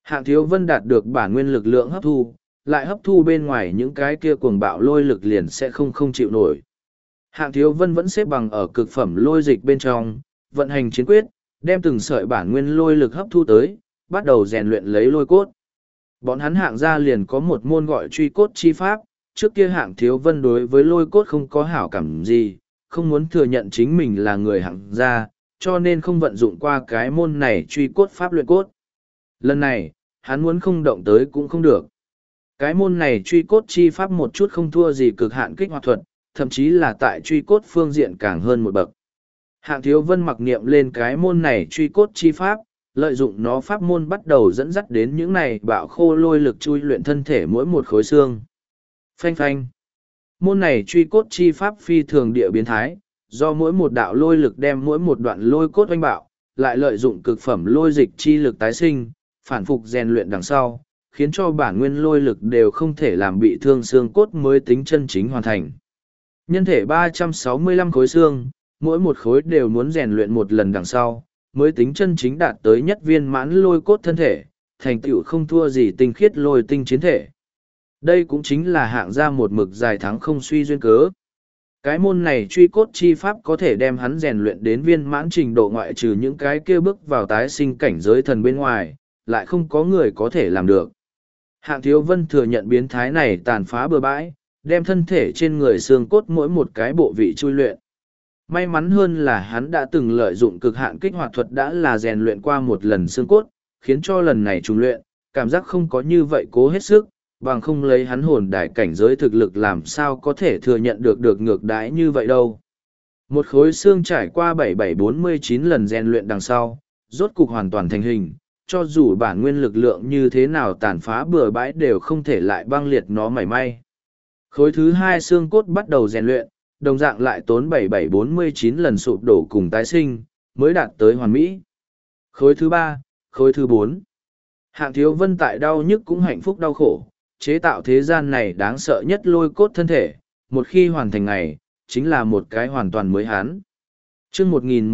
Hạng Thiếu Vân đạt được bản nguyên lực lượng hấp thu, lại hấp thu bên ngoài những cái kia cuồng bạo lôi lực liền sẽ không chịu nổi. Hạng Thiếu Vân vẫn xếp bằng ở cực phẩm lôi dịch bên trong, vận hành chiến quyết, đem từng sợi bản nguyên lôi lực hấp thu tới, bắt đầu rèn luyện lấy lôi cốt. Bọn hắn Hạng gia liền có một môn gọi truy cốt chi pháp, trước kia Hạng Thiếu Vân đối với lôi cốt không có hảo cảm gì, không muốn thừa nhận chính mình là người Hạng gia, cho nên không vận dụng qua cái môn này truy cốt pháp luyện cốt. Lần này, hắn muốn không động tới cũng không được. Cái môn này truy cốt chi pháp một chút không thua gì cực hạn kích hoạt thuật, thậm chí là tại truy cốt phương diện càng hơn một bậc. Hạng Thiếu Vân mặc niệm lên cái môn này truy cốt chi pháp, lợi dụng nó pháp môn bắt đầu dẫn dắt đến những này bạo khô lôi lực chui luyện thân thể mỗi một khối xương. Phanh phanh. Môn này truy cốt chi pháp phi thường địa biến thái, do mỗi một đạo lôi lực đem mỗi một đoạn lôi cốt oanh bạo, lại lợi dụng cực phẩm lôi dịch chi lực tái sinh, phản phục rèn luyện đằng sau, khiến cho bản nguyên lôi lực đều không thể làm bị thương xương cốt mới tính chân chính hoàn thành. Nhân thể 365 khối xương, mỗi một khối đều muốn rèn luyện một lần đằng sau, mới tính chân chính đạt tới nhất viên mãn lôi cốt thân thể, thành tựu không thua gì tinh khiết lôi tinh chiến thể. Đây cũng chính là Hạng gia một mực dài thắng không suy duyên cớ. Cái môn này truy cốt chi pháp có thể đem hắn rèn luyện đến viên mãn trình độ ngoại trừ những cái kia bước vào tái sinh cảnh giới thần bên ngoài, lại không có người có thể làm được. Hạng Thiếu Vân thừa nhận biến thái này tàn phá bừa bãi, đem thân thể trên người xương cốt mỗi một cái bộ vị chui luyện. May mắn hơn là hắn đã từng lợi dụng cực hạn kích hoạt thuật đã là rèn luyện qua một lần xương cốt, khiến cho lần này trùng luyện, cảm giác không có như vậy cố hết sức, bằng không lấy hắn hồn đại cảnh giới thực lực làm sao có thể thừa nhận được ngược đãi như vậy đâu. Một khối xương trải qua 7749 lần rèn luyện đằng sau, rốt cục hoàn toàn thành hình, cho dù bản nguyên lực lượng như thế nào tàn phá bừa bãi đều không thể lại băng liệt nó mảy may. Khối thứ hai xương cốt bắt đầu rèn luyện, đồng dạng lại tốn 7749 lần sụp đổ cùng tái sinh, mới đạt tới hoàn mỹ. Khối thứ ba, khối thứ bốn. Hạng Thiếu Vân tại đau nhức cũng hạnh phúc đau khổ, chế tạo thế gian này đáng sợ nhất lôi cốt thân thể, một khi hoàn thành ngày, chính là một cái hoàn toàn mới hắn. Chương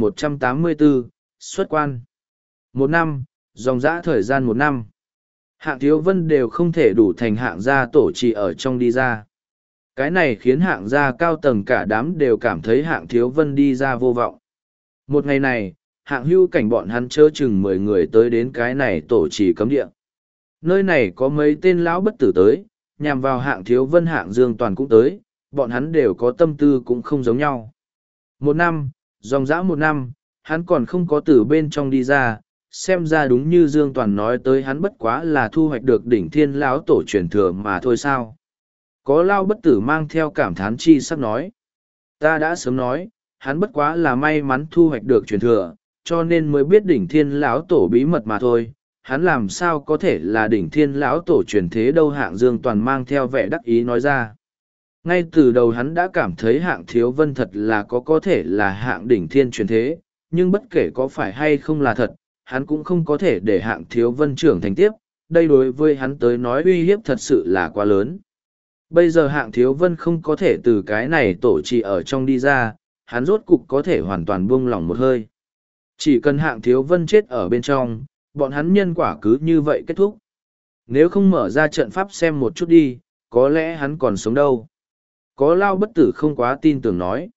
1184, xuất quan. Một năm, dòng dã thời gian một năm. Hạng Thiếu Vân đều không thể đủ thành Hạng gia tổ trì ở trong đi ra. Cái này khiến Hạng gia cao tầng cả đám đều cảm thấy Hạng Thiếu Vân đi ra vô vọng. Một ngày này, Hạng Hưu cảnh bọn hắn chơ chừng 10 người tới đến cái này tổ trì cấm địa. Nơi này có mấy tên lão bất tử tới, nhằm vào Hạng Thiếu Vân Hạng Dương Toàn cũng tới, bọn hắn đều có tâm tư cũng không giống nhau. Một năm, dòng dã một năm, hắn còn không có từ bên trong đi ra, xem ra đúng như Dương Toàn nói tới hắn bất quá là thu hoạch được đỉnh thiên lão tổ truyền thừa mà thôi sao. Có lao bất tử mang theo cảm thán chi sắc nói. Ta đã sớm nói, hắn bất quá là may mắn thu hoạch được truyền thừa, cho nên mới biết đỉnh thiên lão tổ bí mật mà thôi. Hắn làm sao có thể là đỉnh thiên lão tổ truyền thế đâu. Hạng Dương Toàn mang theo vẻ đắc ý nói ra. Ngay từ đầu hắn đã cảm thấy Hạng Thiếu Vân thật là có thể là hạng đỉnh thiên truyền thế, nhưng bất kể có phải hay không là thật, hắn cũng không có thể để Hạng Thiếu Vân trưởng thành tiếp, đây đối với hắn tới nói uy hiếp thật sự là quá lớn. Bây giờ Hạng Thiếu Vân không có thể từ cái này tổ trì ở trong đi ra, hắn rốt cục có thể hoàn toàn buông lỏng một hơi. Chỉ cần Hạng Thiếu Vân chết ở bên trong, bọn hắn nhân quả cứ như vậy kết thúc. Nếu không mở ra trận pháp xem một chút đi, có lẽ hắn còn sống đâu. Có lao bất tử không quá tin tưởng nói.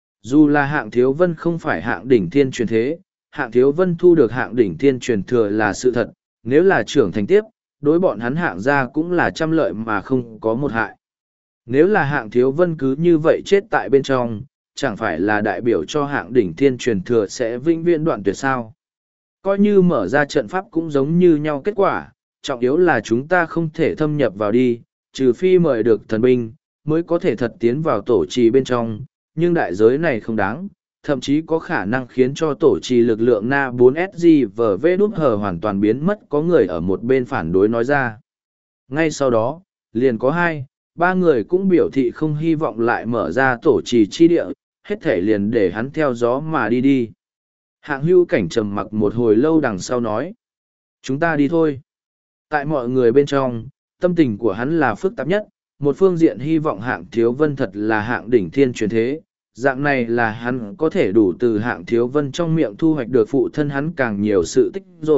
Dù là Hạng Thiếu Vân không phải hạng đỉnh thiên truyền thế, Hạng Thiếu Vân thu được hạng đỉnh thiên truyền thừa là sự thật, nếu là trưởng thành tiếp, đối bọn hắn Hạng gia cũng là trăm lợi mà không có một hại. Nếu là Hạng Thiếu Vân cứ như vậy chết tại bên trong, chẳng phải là đại biểu cho hạng đỉnh thiên truyền thừa sẽ vĩnh viễn đoạn tuyệt sao. Coi như mở ra trận pháp cũng giống như nhau kết quả, trọng yếu là chúng ta không thể thâm nhập vào đi, trừ phi mời được thần binh, mới có thể thật tiến vào tổ trì bên trong, nhưng đại giới này không đáng, thậm chí có khả năng khiến cho tổ trì lực lượng Na 4SG và V hoàn toàn biến mất. Có người ở một bên phản đối nói ra. Ngay sau đó, liền có 2-3 người cũng biểu thị không hy vọng lại mở ra tổ trì chi địa, hết thể liền để hắn theo gió mà đi đi. Hạng Hưu cảnh trầm mặc một hồi lâu đằng sau nói. Chúng ta đi thôi. Tại mọi người bên trong, tâm tình của hắn là phức tạp nhất, một phương diện hy vọng Hạng Thiếu Vân thật là hạng đỉnh thiên truyền thế, dạng này là hắn có thể đủ từ Hạng Thiếu Vân trong miệng thu hoạch được phụ thân hắn càng nhiều sự tích rồi,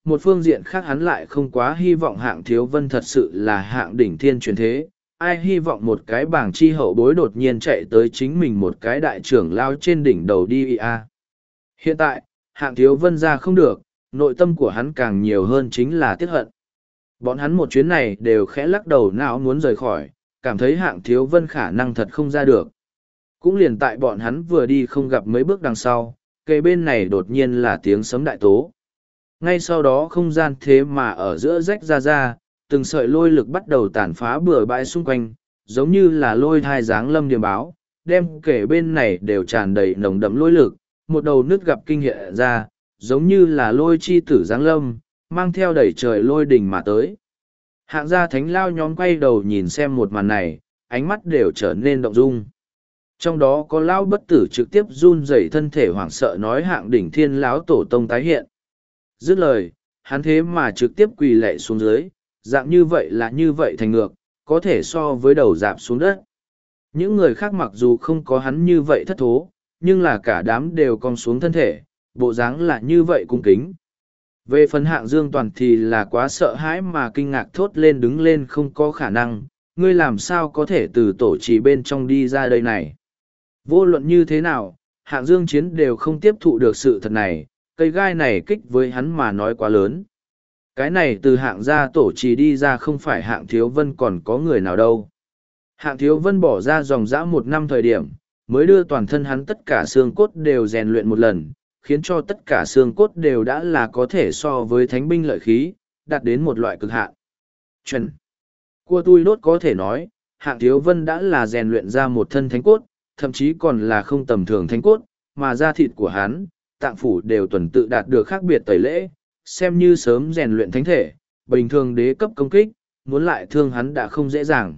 một phương diện khác hắn lại không quá hy vọng Hạng Thiếu Vân thật sự là hạng đỉnh thiên truyền thế. Ai hy vọng một cái bảng chi hậu bối đột nhiên chạy tới chính mình một cái đại trưởng lao trên đỉnh đầu đi à. Hiện tại, Hạng Thiếu Vân ra không được, nội tâm của hắn càng nhiều hơn chính là tiếc hận. Bọn hắn một chuyến này đều khẽ lắc đầu não muốn rời khỏi, cảm thấy Hạng Thiếu Vân khả năng thật không ra được. Cũng liền tại bọn hắn vừa đi không gặp mấy bước đằng sau, cây bên này đột nhiên là tiếng sấm đại tố. Ngay sau đó không gian thế mà ở giữa rách ra, từng sợi lôi lực bắt đầu tàn phá bừa bãi xung quanh, giống như là lôi thai dáng lâm điềm báo, đem kể bên này đều tràn đầy nồng đậm lôi lực, một đầu nước gặp kinh hiện ra, giống như là lôi chi tử dáng lâm, mang theo đẩy trời lôi đỉnh mà tới. Hạng gia thánh lao nhóm quay đầu nhìn xem một màn này, ánh mắt đều trở nên động dung. Trong đó có lão bất tử trực tiếp run rẩy thân thể hoảng sợ nói Hạng đỉnh thiên lão tổ tông tái hiện. Dứt lời, hắn thế mà trực tiếp quỳ lạy xuống dưới, dạng như vậy là như vậy thành ngược, có thể so với đầu dạp xuống đất. Những người khác mặc dù không có hắn như vậy thất thố, nhưng là cả đám đều cong xuống thân thể, bộ dáng là như vậy cung kính. Về phần Hạng Dương Toàn thì là quá sợ hãi mà kinh ngạc thốt lên đứng lên không có khả năng, ngươi làm sao có thể từ tổ trì bên trong đi ra đây này. Vô luận như thế nào, Hạng Dương Chiến đều không tiếp thụ được sự thật này, cây gai này kích với hắn mà nói quá lớn. Cái này từ Hạng gia tổ trì đi ra không phải Hạng Thiếu Vân còn có người nào đâu. Hạng Thiếu Vân bỏ ra dòng dã 1 năm thời điểm, mới đưa toàn thân hắn tất cả xương cốt đều rèn luyện một lần, khiến cho tất cả xương cốt đều đã là có thể so với thánh binh lợi khí, đạt đến một loại cực hạn. Chuẩn. Của tôi đốt có thể nói, Hạng Thiếu Vân đã là rèn luyện ra một thân thánh cốt, thậm chí còn là không tầm thường thánh cốt, mà da thịt của hắn, tạng phủ đều tuần tự đạt được khác biệt tẩy lễ, xem như sớm rèn luyện thánh thể, bình thường đế cấp công kích, muốn lại thương hắn đã không dễ dàng.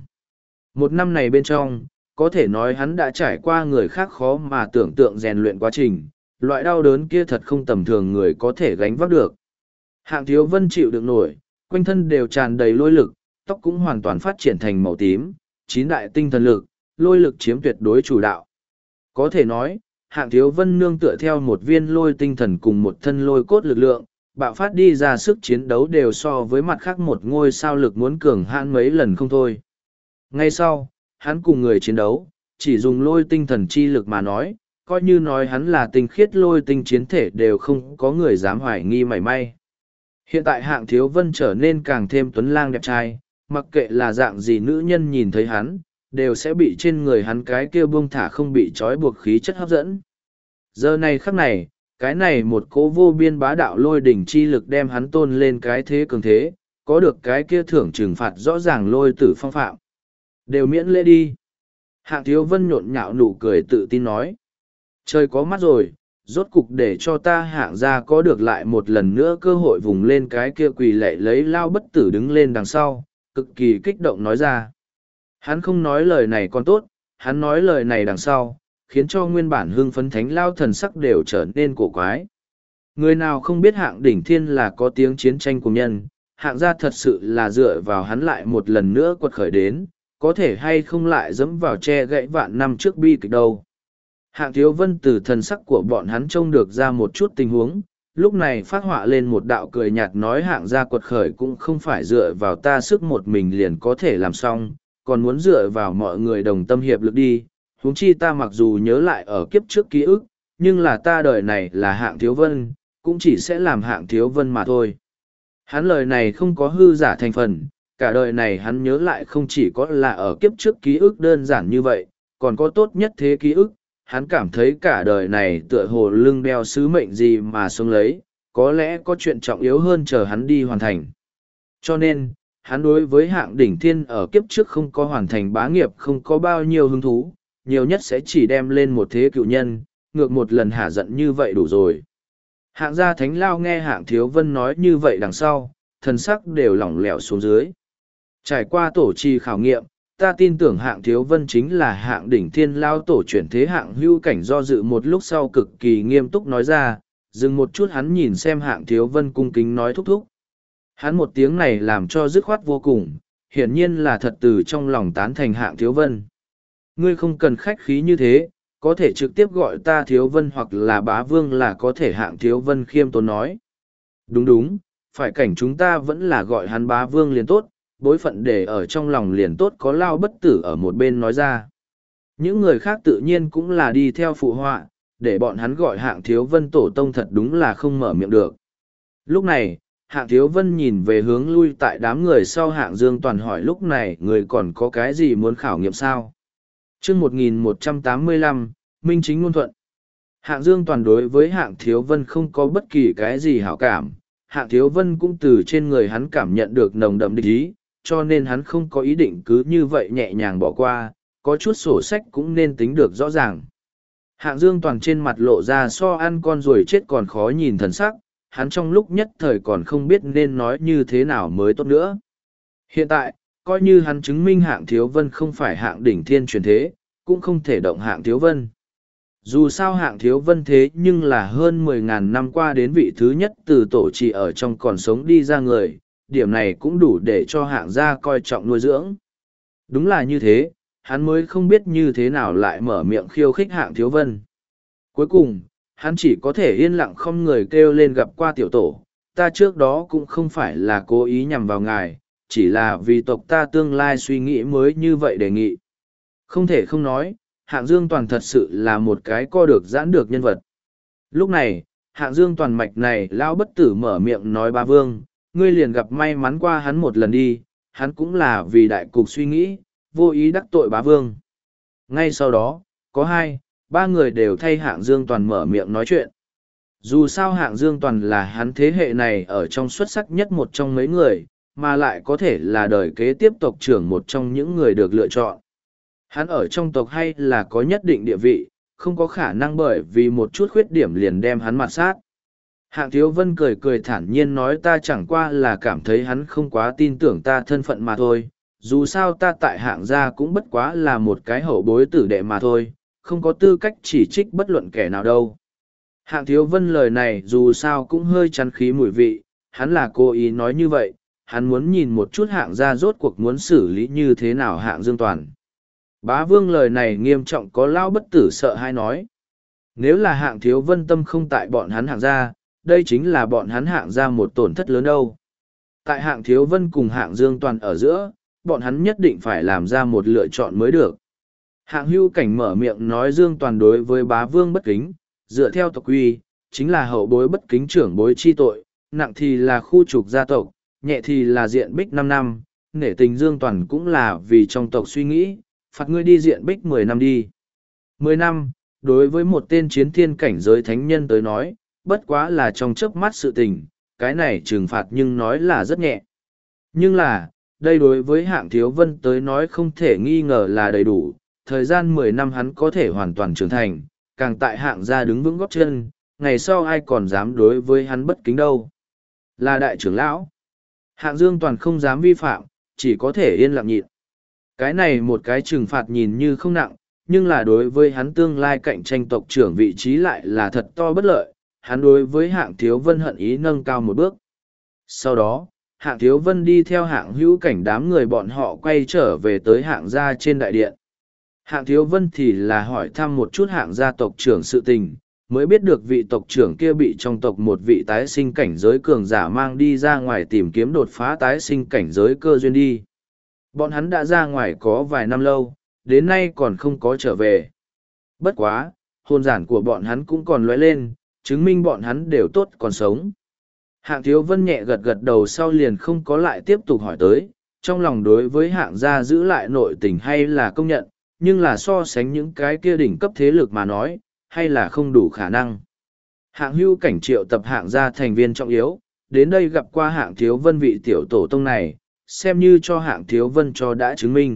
1 năm này bên trong, có thể nói hắn đã trải qua người khác khó mà tưởng tượng rèn luyện quá trình, loại đau đớn kia thật không tầm thường người có thể gánh vác được. Hạng Thiếu Vân chịu đựng nổi, quanh thân đều tràn đầy lôi lực, tóc cũng hoàn toàn phát triển thành màu tím, 9 đại tinh thần lực, lôi lực chiếm tuyệt đối chủ đạo. Có thể nói, Hạng Thiếu Vân nương tựa theo một viên lôi tinh thần cùng một thân lôi cốt lực lượng, bạo phát đi ra sức chiến đấu đều so với mặt khác một ngôi sao lực muốn cường hãn mấy lần không thôi. Ngay sau, hắn cùng người chiến đấu, chỉ dùng lôi tinh thần chi lực mà nói, coi như nói hắn là tinh khiết lôi tinh chiến thể đều không có người dám hoài nghi mảy may. Hiện tại Hạng Thiếu Vân trở nên càng thêm tuấn lang đẹp trai, mặc kệ là dạng gì nữ nhân nhìn thấy hắn, đều sẽ bị trên người hắn cái kia buông thả không bị trói buộc khí chất hấp dẫn. Giờ này khắc này, cái này một cỗ vô biên bá đạo lôi đỉnh chi lực đem hắn tôn lên cái thế cường thế, có được cái kia thưởng trừng phạt rõ ràng lôi tử phong phạm. Đều miễn lễ đi. Hạng Thiếu Vân nhộn nhạo nụ cười tự tin nói. Trời có mắt rồi, rốt cục để cho ta Hạng gia có được lại một lần nữa cơ hội vùng lên cái kia quỳ lạy lấy lao bất tử đứng lên đằng sau, cực kỳ kích động nói ra. Hắn không nói lời này còn tốt, hắn nói lời này đằng sau, khiến cho nguyên bản hưng phấn thánh lao thần sắc đều trở nên cổ quái. Người nào không biết Hạng đỉnh thiên là có tiếng chiến tranh cùng nhân, Hạng gia thật sự là dựa vào hắn lại một lần nữa quật khởi đến, có thể hay không lại dẫm vào che gãy vạn năm trước bi kịch đâu. Hạng Thiếu Vân từ thần sắc của bọn hắn trông được ra một chút tình huống, lúc này phát họa lên một đạo cười nhạt nói Hạng gia quật khởi cũng không phải dựa vào ta sức một mình liền có thể làm xong, còn muốn dựa vào mọi người đồng tâm hiệp lực đi. Huống chi ta mặc dù nhớ lại ở kiếp trước ký ức, nhưng là ta đời này là Hạng Thiếu Vân, cũng chỉ sẽ làm Hạng Thiếu Vân mà thôi. Hắn lời này không có hư giả thành phần, cả đời này hắn nhớ lại không chỉ có là ở kiếp trước ký ức đơn giản như vậy, còn có tốt nhất thế ký ức. Hắn cảm thấy cả đời này tựa hồ lưng đeo sứ mệnh gì mà sống lấy, có lẽ có chuyện trọng yếu hơn chờ hắn đi hoàn thành. Cho nên, hắn đối với Hạng đỉnh thiên ở kiếp trước không có hoàn thành bá nghiệp không có bao nhiêu hứng thú, nhiều nhất sẽ chỉ đem lên một thế cựu nhân, ngược một lần hả giận như vậy đủ rồi. Hạng gia thánh lao nghe Hạng Thiếu Vân nói như vậy đằng sau, thần sắc đều lỏng lẻo xuống dưới. Trải qua tổ trì khảo nghiệm, ta tin tưởng Hạng Thiếu Vân chính là Hạng đỉnh thiên lao tổ chuyển thế Hạng hưu cảnh do dự một lúc sau cực kỳ nghiêm túc nói ra, dừng một chút hắn nhìn xem Hạng Thiếu Vân cung kính nói thúc thúc. Hắn một tiếng này làm cho dứt khoát vô cùng, hiển nhiên là thật từ trong lòng tán thành Hạng Thiếu Vân. Ngươi không cần khách khí như thế, có thể trực tiếp gọi ta Thiếu Vân hoặc là Bá Vương là có thể Hạng Thiếu Vân khiêm tốn nói. Đúng đúng, phải cảnh chúng ta vẫn là gọi hắn bá vương liền tốt, bối phận để ở trong lòng liền tốt, có Lao Bất Tử ở một bên nói ra. Những người khác tự nhiên cũng là đi theo phụ họa, để bọn hắn gọi Hạng Thiếu Vân tổ tông thật đúng là không mở miệng được. Lúc này, Hạng Thiếu Vân nhìn về hướng lui tại đám người sau Hạng Dương Toàn hỏi lúc này người còn có cái gì muốn khảo nghiệm sao? Chương 1185, Minh Chính Ngôn Thuận. Hạng Dương Toàn đối với Hạng Thiếu Vân không có bất kỳ cái gì hảo cảm, Hạng Thiếu Vân cũng từ trên người hắn cảm nhận được nồng đậm địch ý, cho nên hắn không có ý định cứ như vậy nhẹ nhàng bỏ qua, có chút sổ sách cũng nên tính được rõ ràng. Hạng Dương Toàn trên mặt lộ ra so ăn con ruồi chết còn khó nhìn thần sắc, hắn trong lúc nhất thời còn không biết nên nói như thế nào mới tốt nữa. Hiện tại, coi như hắn chứng minh Hạng Thiếu Vân không phải hạng đỉnh thiên truyền thế, cũng không thể động Hạng Thiếu Vân. Dù sao Hạng Thiếu Vân thế nhưng là hơn 10.000 năm qua đến vị thứ nhất từ tổ trì ở trong còn sống đi ra người, điểm này cũng đủ để cho Hạng gia coi trọng nuôi dưỡng. Đúng là như thế, hắn mới không biết như thế nào lại mở miệng khiêu khích Hạng Thiếu Vân. Cuối cùng, hắn chỉ có thể yên lặng không người kêu lên gặp qua tiểu tổ, ta trước đó cũng không phải là cố ý nhằm vào ngài, chỉ là vì tộc ta tương lai suy nghĩ mới như vậy đề nghị. Không thể không nói, Hạng Dương Toàn thật sự là một cái co được giãn được nhân vật. Lúc này, Hạng Dương Toàn mạch này Lão Bất Tử mở miệng nói Bá Vương, ngươi liền gặp may mắn qua hắn một lần đi, hắn cũng là vì đại cục suy nghĩ, vô ý đắc tội Bá Vương. Ngay sau đó, có ba người đều thay Hạng Dương Toàn mở miệng nói chuyện. Dù sao Hạng Dương Toàn là hắn thế hệ này ở trong xuất sắc nhất một trong mấy người, mà lại có thể là đời kế tiếp tộc trưởng một trong những người được lựa chọn. Hắn ở trong tộc hay là có nhất định địa vị, không có khả năng bởi vì một chút khuyết điểm liền đem hắn mặt sát. Hạng Thiếu Vân cười cười thản nhiên nói ta chẳng qua là cảm thấy hắn không quá tin tưởng ta thân phận mà thôi, dù sao ta tại Hạng gia cũng bất quá là một cái hậu bối tử đệ mà thôi, không có tư cách chỉ trích bất luận kẻ nào đâu. Hạng Thiếu Vân lời này dù sao cũng hơi chắn khí mùi vị, hắn là cố ý nói như vậy, hắn muốn nhìn một chút Hạng gia rốt cuộc muốn xử lý như thế nào Hạng Dương Toàn. Bá Vương lời này nghiêm trọng có Lão Bất Tử sợ hay nói. Nếu là Hạng Thiếu Vân tâm không tại bọn hắn Hạng gia, đây chính là bọn hắn Hạng gia một tổn thất lớn đâu. Tại Hạng Thiếu Vân cùng Hạng Dương Toàn ở giữa, bọn hắn nhất định phải làm ra một lựa chọn mới được. Hạng Hưu Cảnh mở miệng nói Dương Toàn đối với Bá Vương bất kính, dựa theo tộc quy, chính là hậu bối bất kính trưởng bối chi tội, nặng thì là khu trục gia tộc, nhẹ thì là diện bích 5 năm, nể tình Dương Toàn cũng là vì trong tộc suy nghĩ, phạt ngươi đi diện bích 10 năm đi. 10 năm, đối với một tên chiến thiên cảnh giới thánh nhân tới nói, bất quá là trong chớp mắt sự tình, cái này trừng phạt nhưng nói là rất nhẹ. Nhưng là, đây đối với Hạng Thiếu Vân tới nói không thể nghi ngờ là đầy đủ, thời gian 10 năm hắn có thể hoàn toàn trưởng thành, càng tại Hạng gia đứng vững góp chân, ngày sau ai còn dám đối với hắn bất kính đâu. Là đại trưởng lão. Hạng Dương Toàn không dám vi phạm, chỉ có thể yên lặng nhịn. Cái này một cái trừng phạt nhìn như không nặng, nhưng là đối với hắn tương lai cạnh tranh tộc trưởng vị trí lại là thật to bất lợi, hắn đối với Hạng Thiếu Vân hận ý nâng cao một bước. Sau đó, Hạng Thiếu Vân đi theo Hạng Hữu Cảnh đám người bọn họ quay trở về tới Hạng gia trên đại điện. Hạng Thiếu Vân thì là hỏi thăm một chút Hạng gia tộc trưởng sự tình, mới biết được vị tộc trưởng kia bị trong tộc một vị tái sinh cảnh giới cường giả mang đi ra ngoài tìm kiếm đột phá tái sinh cảnh giới cơ duyên đi. Bọn hắn đã ra ngoài có vài năm lâu, đến nay còn không có trở về. Bất quá, hồn giản của bọn hắn cũng còn lóe lên, chứng minh bọn hắn đều tốt còn sống. Hạng Thiếu Vân nhẹ gật gật đầu sau liền không có lại tiếp tục hỏi tới, trong lòng đối với Hạng gia giữ lại nội tình hay là công nhận, nhưng là so sánh những cái kia đỉnh cấp thế lực mà nói, hay là không đủ khả năng. Hạng Hưu Cảnh triệu tập Hạng gia thành viên trọng yếu, đến đây gặp qua Hạng Thiếu Vân vị tiểu tổ tông này, xem như cho Hạng Thiếu Vân cho đã chứng minh.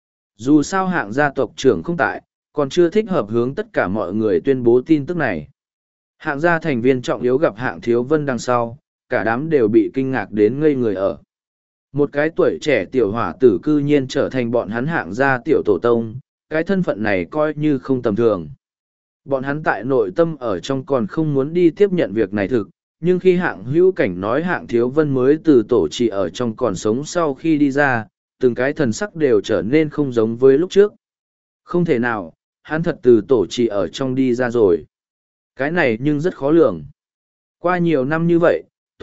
Dù sao Hạng gia tộc trưởng không tại, còn chưa thích hợp hướng tất cả mọi người tuyên bố tin tức này. Hạng gia thành viên trọng yếu gặp Hạng Thiếu Vân đằng sau, cả đám đều bị kinh ngạc đến ngây người ở. Một cái tuổi trẻ tiểu hỏa tử cư nhiên trở thành bọn hắn Hạng gia tiểu tổ tông, cái thân phận này coi như không tầm thường. Bọn hắn tại nội tâm ở trong còn không muốn đi tiếp nhận việc này thực, nhưng khi Hạng Hữu Cảnh nói Hạng Thiếu Vân mới từ tổ trì ở trong còn sống sau khi đi ra, từng cái thần sắc đều trở nên không giống với lúc trước. Không thể nào, hắn thật từ tổ trì ở trong đi ra rồi. Cái này nhưng rất khó lường. Qua nhiều năm như vậy,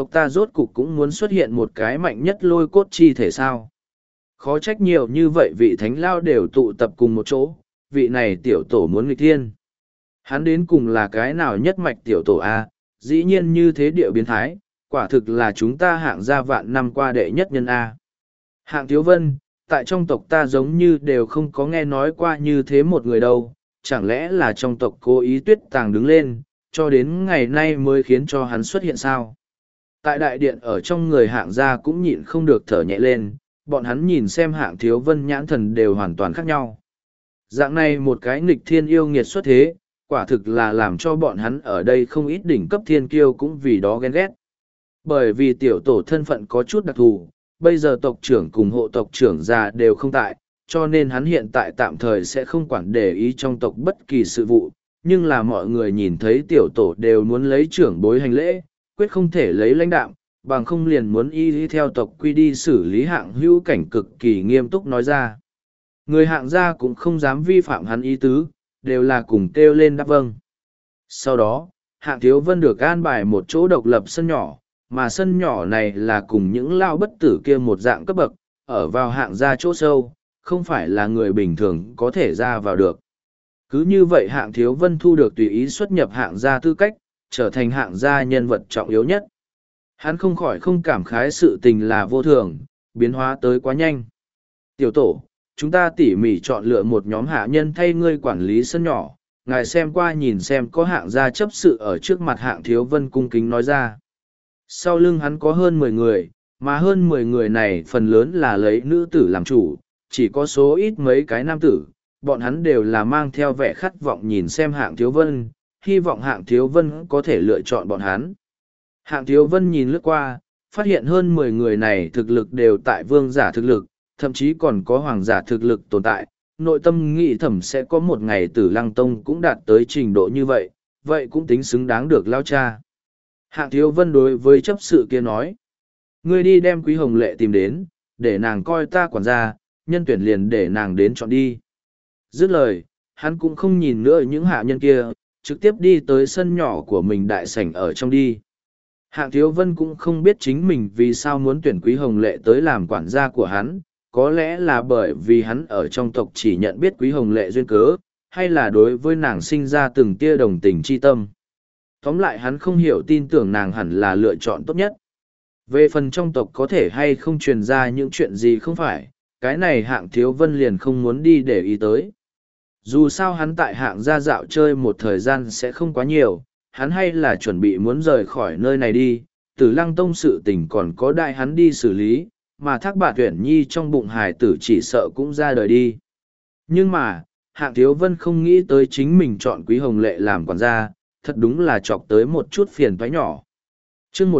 tộc ta rốt cục cũng muốn xuất hiện một cái mạnh nhất lôi cốt chi thể sao. Khó trách nhiều như vậy vị thánh lao đều tụ tập cùng một chỗ, vị này tiểu tổ muốn nghịch thiên. Hắn đến cùng là cái nào nhất mạch tiểu tổ A, dĩ nhiên như thế địa biến thái, quả thực là chúng ta hạng gia vạn năm qua đệ nhất nhân A. Hạng Thiếu Vân, tại trong tộc ta giống như đều không có nghe nói qua như thế một người đâu, chẳng lẽ là trong tộc cố ý tuyết tàng đứng lên, cho đến ngày nay mới khiến cho hắn xuất hiện sao? Tại đại điện ở trong người hạng gia cũng nhịn không được thở nhẹ lên, bọn hắn nhìn xem hạng Thiếu Vân nhãn thần đều hoàn toàn khác nhau. Dạng này một cái nghịch thiên yêu nghiệt xuất thế, quả thực là làm cho bọn hắn ở đây không ít đỉnh cấp thiên kiêu cũng vì đó ghen ghét. Bởi vì tiểu tổ thân phận có chút đặc thù, bây giờ tộc trưởng cùng hộ tộc trưởng già đều không tại, cho nên hắn hiện tại tạm thời sẽ không quản để ý trong tộc bất kỳ sự vụ, nhưng là mọi người nhìn thấy tiểu tổ đều muốn lấy trưởng bối hành lễ, quyết không thể lấy lãnh đạm, bằng không liền muốn y theo tộc quy đi xử lý hạng hữu cảnh cực kỳ nghiêm túc nói ra. Người hạng gia cũng không dám vi phạm hắn ý tứ, đều là cùng kêu lên đáp vâng. Sau đó, hạng Thiếu Vân được an bài một chỗ độc lập sân nhỏ, mà sân nhỏ này là cùng những lao bất tử kia một dạng cấp bậc, ở vào hạng gia chỗ sâu, không phải là người bình thường có thể ra vào được. Cứ như vậy hạng Thiếu Vân thu được tùy ý xuất nhập hạng gia tư cách, trở thành hạng gia nhân vật trọng yếu nhất. Hắn không khỏi không cảm khái sự tình là vô thường, biến hóa tới quá nhanh. Tiểu tổ, chúng ta tỉ mỉ chọn lựa một nhóm hạ nhân thay ngươi quản lý sân nhỏ, ngài xem qua nhìn xem có hạng gia chấp sự ở trước mặt hạng Thiếu Vân cung kính nói ra. Sau lưng hắn có hơn 10 người, mà hơn 10 người này phần lớn là lấy nữ tử làm chủ, chỉ có số ít mấy cái nam tử, bọn hắn đều là mang theo vẻ khát vọng nhìn xem hạng Thiếu Vân, hy vọng hạng Thiếu Vân có thể lựa chọn bọn hắn. Hạng Thiếu Vân nhìn lướt qua, phát hiện hơn 10 người này thực lực đều tại vương giả thực lực, thậm chí còn có hoàng giả thực lực tồn tại, nội tâm nghĩ thầm sẽ có một ngày Tử Lăng Tông cũng đạt tới trình độ như vậy, vậy cũng tính xứng đáng được lao cha. Hạng Thiếu Vân đối với chấp sự kia nói, ngươi đi đem Quý Hồng Lệ tìm đến, để nàng coi ta quản gia, nhân tuyển liền để nàng đến chọn đi. Dứt lời, hắn cũng không nhìn nữa những hạ nhân kia, trực tiếp đi tới sân nhỏ của mình đại sảnh ở trong đi. Hạng Thiếu Vân cũng không biết chính mình vì sao muốn tuyển Quý Hồng Lệ tới làm quản gia của hắn, có lẽ là bởi vì hắn ở trong tộc chỉ nhận biết Quý Hồng Lệ duyên cớ, hay là đối với nàng sinh ra từng tia đồng tình chi tâm. Tóm lại hắn không hiểu tin tưởng nàng hẳn là lựa chọn tốt nhất. Về phần trong tộc có thể hay không truyền ra những chuyện gì không phải, cái này hạng Thiếu Vân liền không muốn đi để ý tới. Dù sao hắn tại hạng gia dạo chơi một thời gian sẽ không quá nhiều, hắn hay là chuẩn bị muốn rời khỏi nơi này đi, Tử Lăng Tông sự tình còn có đại hắn đi xử lý, mà Thác Bạt Uyển Nhi trong bụng hài tử chỉ sợ cũng ra đời đi. Nhưng mà, hạng Thiếu Vân không nghĩ tới chính mình chọn Quý Hồng Lệ làm quản gia, thật đúng là chọc tới một chút phiền toái nhỏ. Chương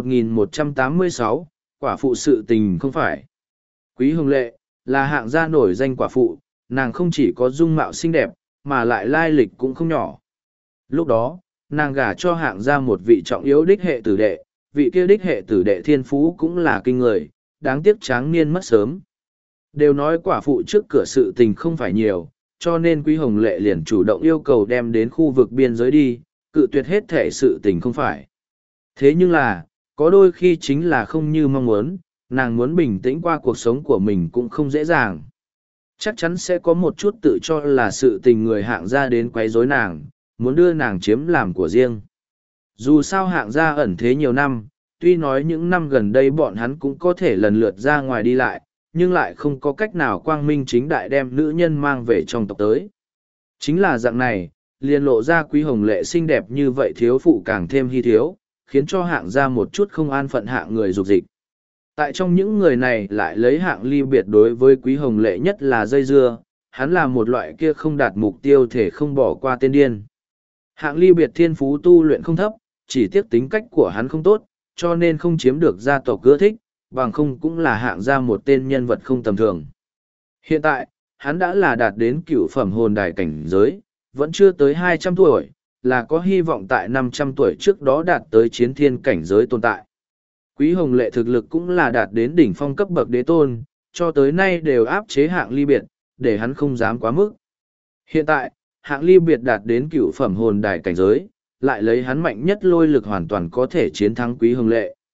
1186, quả phụ sự tình không phải. Quý Hồng Lệ là hạng gia nổi danh quả phụ, nàng không chỉ có dung mạo xinh đẹp, mà lại lai lịch cũng không nhỏ. Lúc đó, nàng gả cho hạng gia một vị trọng yếu đích hệ tử đệ, vị kia đích hệ tử đệ thiên phú cũng là kinh người, đáng tiếc tráng niên mất sớm. Đều nói quả phụ trước cửa sự tình không phải nhiều, cho nên Quý Hồng Lệ liền chủ động yêu cầu đem đến khu vực biên giới đi, cự tuyệt hết thể sự tình không phải. Thế nhưng là, có đôi khi chính là không như mong muốn, nàng muốn bình tĩnh qua cuộc sống của mình cũng không dễ dàng. Chắc chắn sẽ có một chút tự cho là sự tình người hạng gia đến quấy rối nàng, muốn đưa nàng chiếm làm của riêng. Dù sao hạng gia ẩn thế nhiều năm, tuy nói những năm gần đây bọn hắn cũng có thể lần lượt ra ngoài đi lại, nhưng lại không có cách nào quang minh chính đại đem nữ nhân mang về trong tộc tới. Chính là dạng này, liền lộ ra Quý Hồng Lệ xinh đẹp như vậy thiếu phụ càng thêm hy thiếu, khiến cho hạng gia một chút không an phận hạng người dục dịch. Tại trong những người này lại lấy hạng ly biệt đối với Quý Hồng Lệ nhất là dây dưa, hắn là một loại kia không đạt mục tiêu thể không bỏ qua tên điên. Hạng ly biệt thiên phú tu luyện không thấp, chỉ tiếc tính cách của hắn không tốt, cho nên không chiếm được gia tộc ưa thích, bằng không cũng là hạng gia một tên nhân vật không tầm thường. Hiện tại, hắn đã là đạt đến cửu phẩm hồn đài cảnh giới, vẫn chưa tới 200 tuổi, là có hy vọng tại 500 tuổi trước đó đạt tới chiến thiên cảnh giới tồn tại. Quý Hồng Lệ thực lực cũng là đạt đến đỉnh phong cấp bậc đế tôn, cho tới nay đều áp chế hạng ly biệt, để hắn không dám quá mức. Hiện tại, hạng ly biệt đạt đến cửu phẩm hồn đài cảnh giới, lại lấy hắn mạnh nhất lôi lực hoàn toàn có thể chiến thắng Quý Hồng Lệ.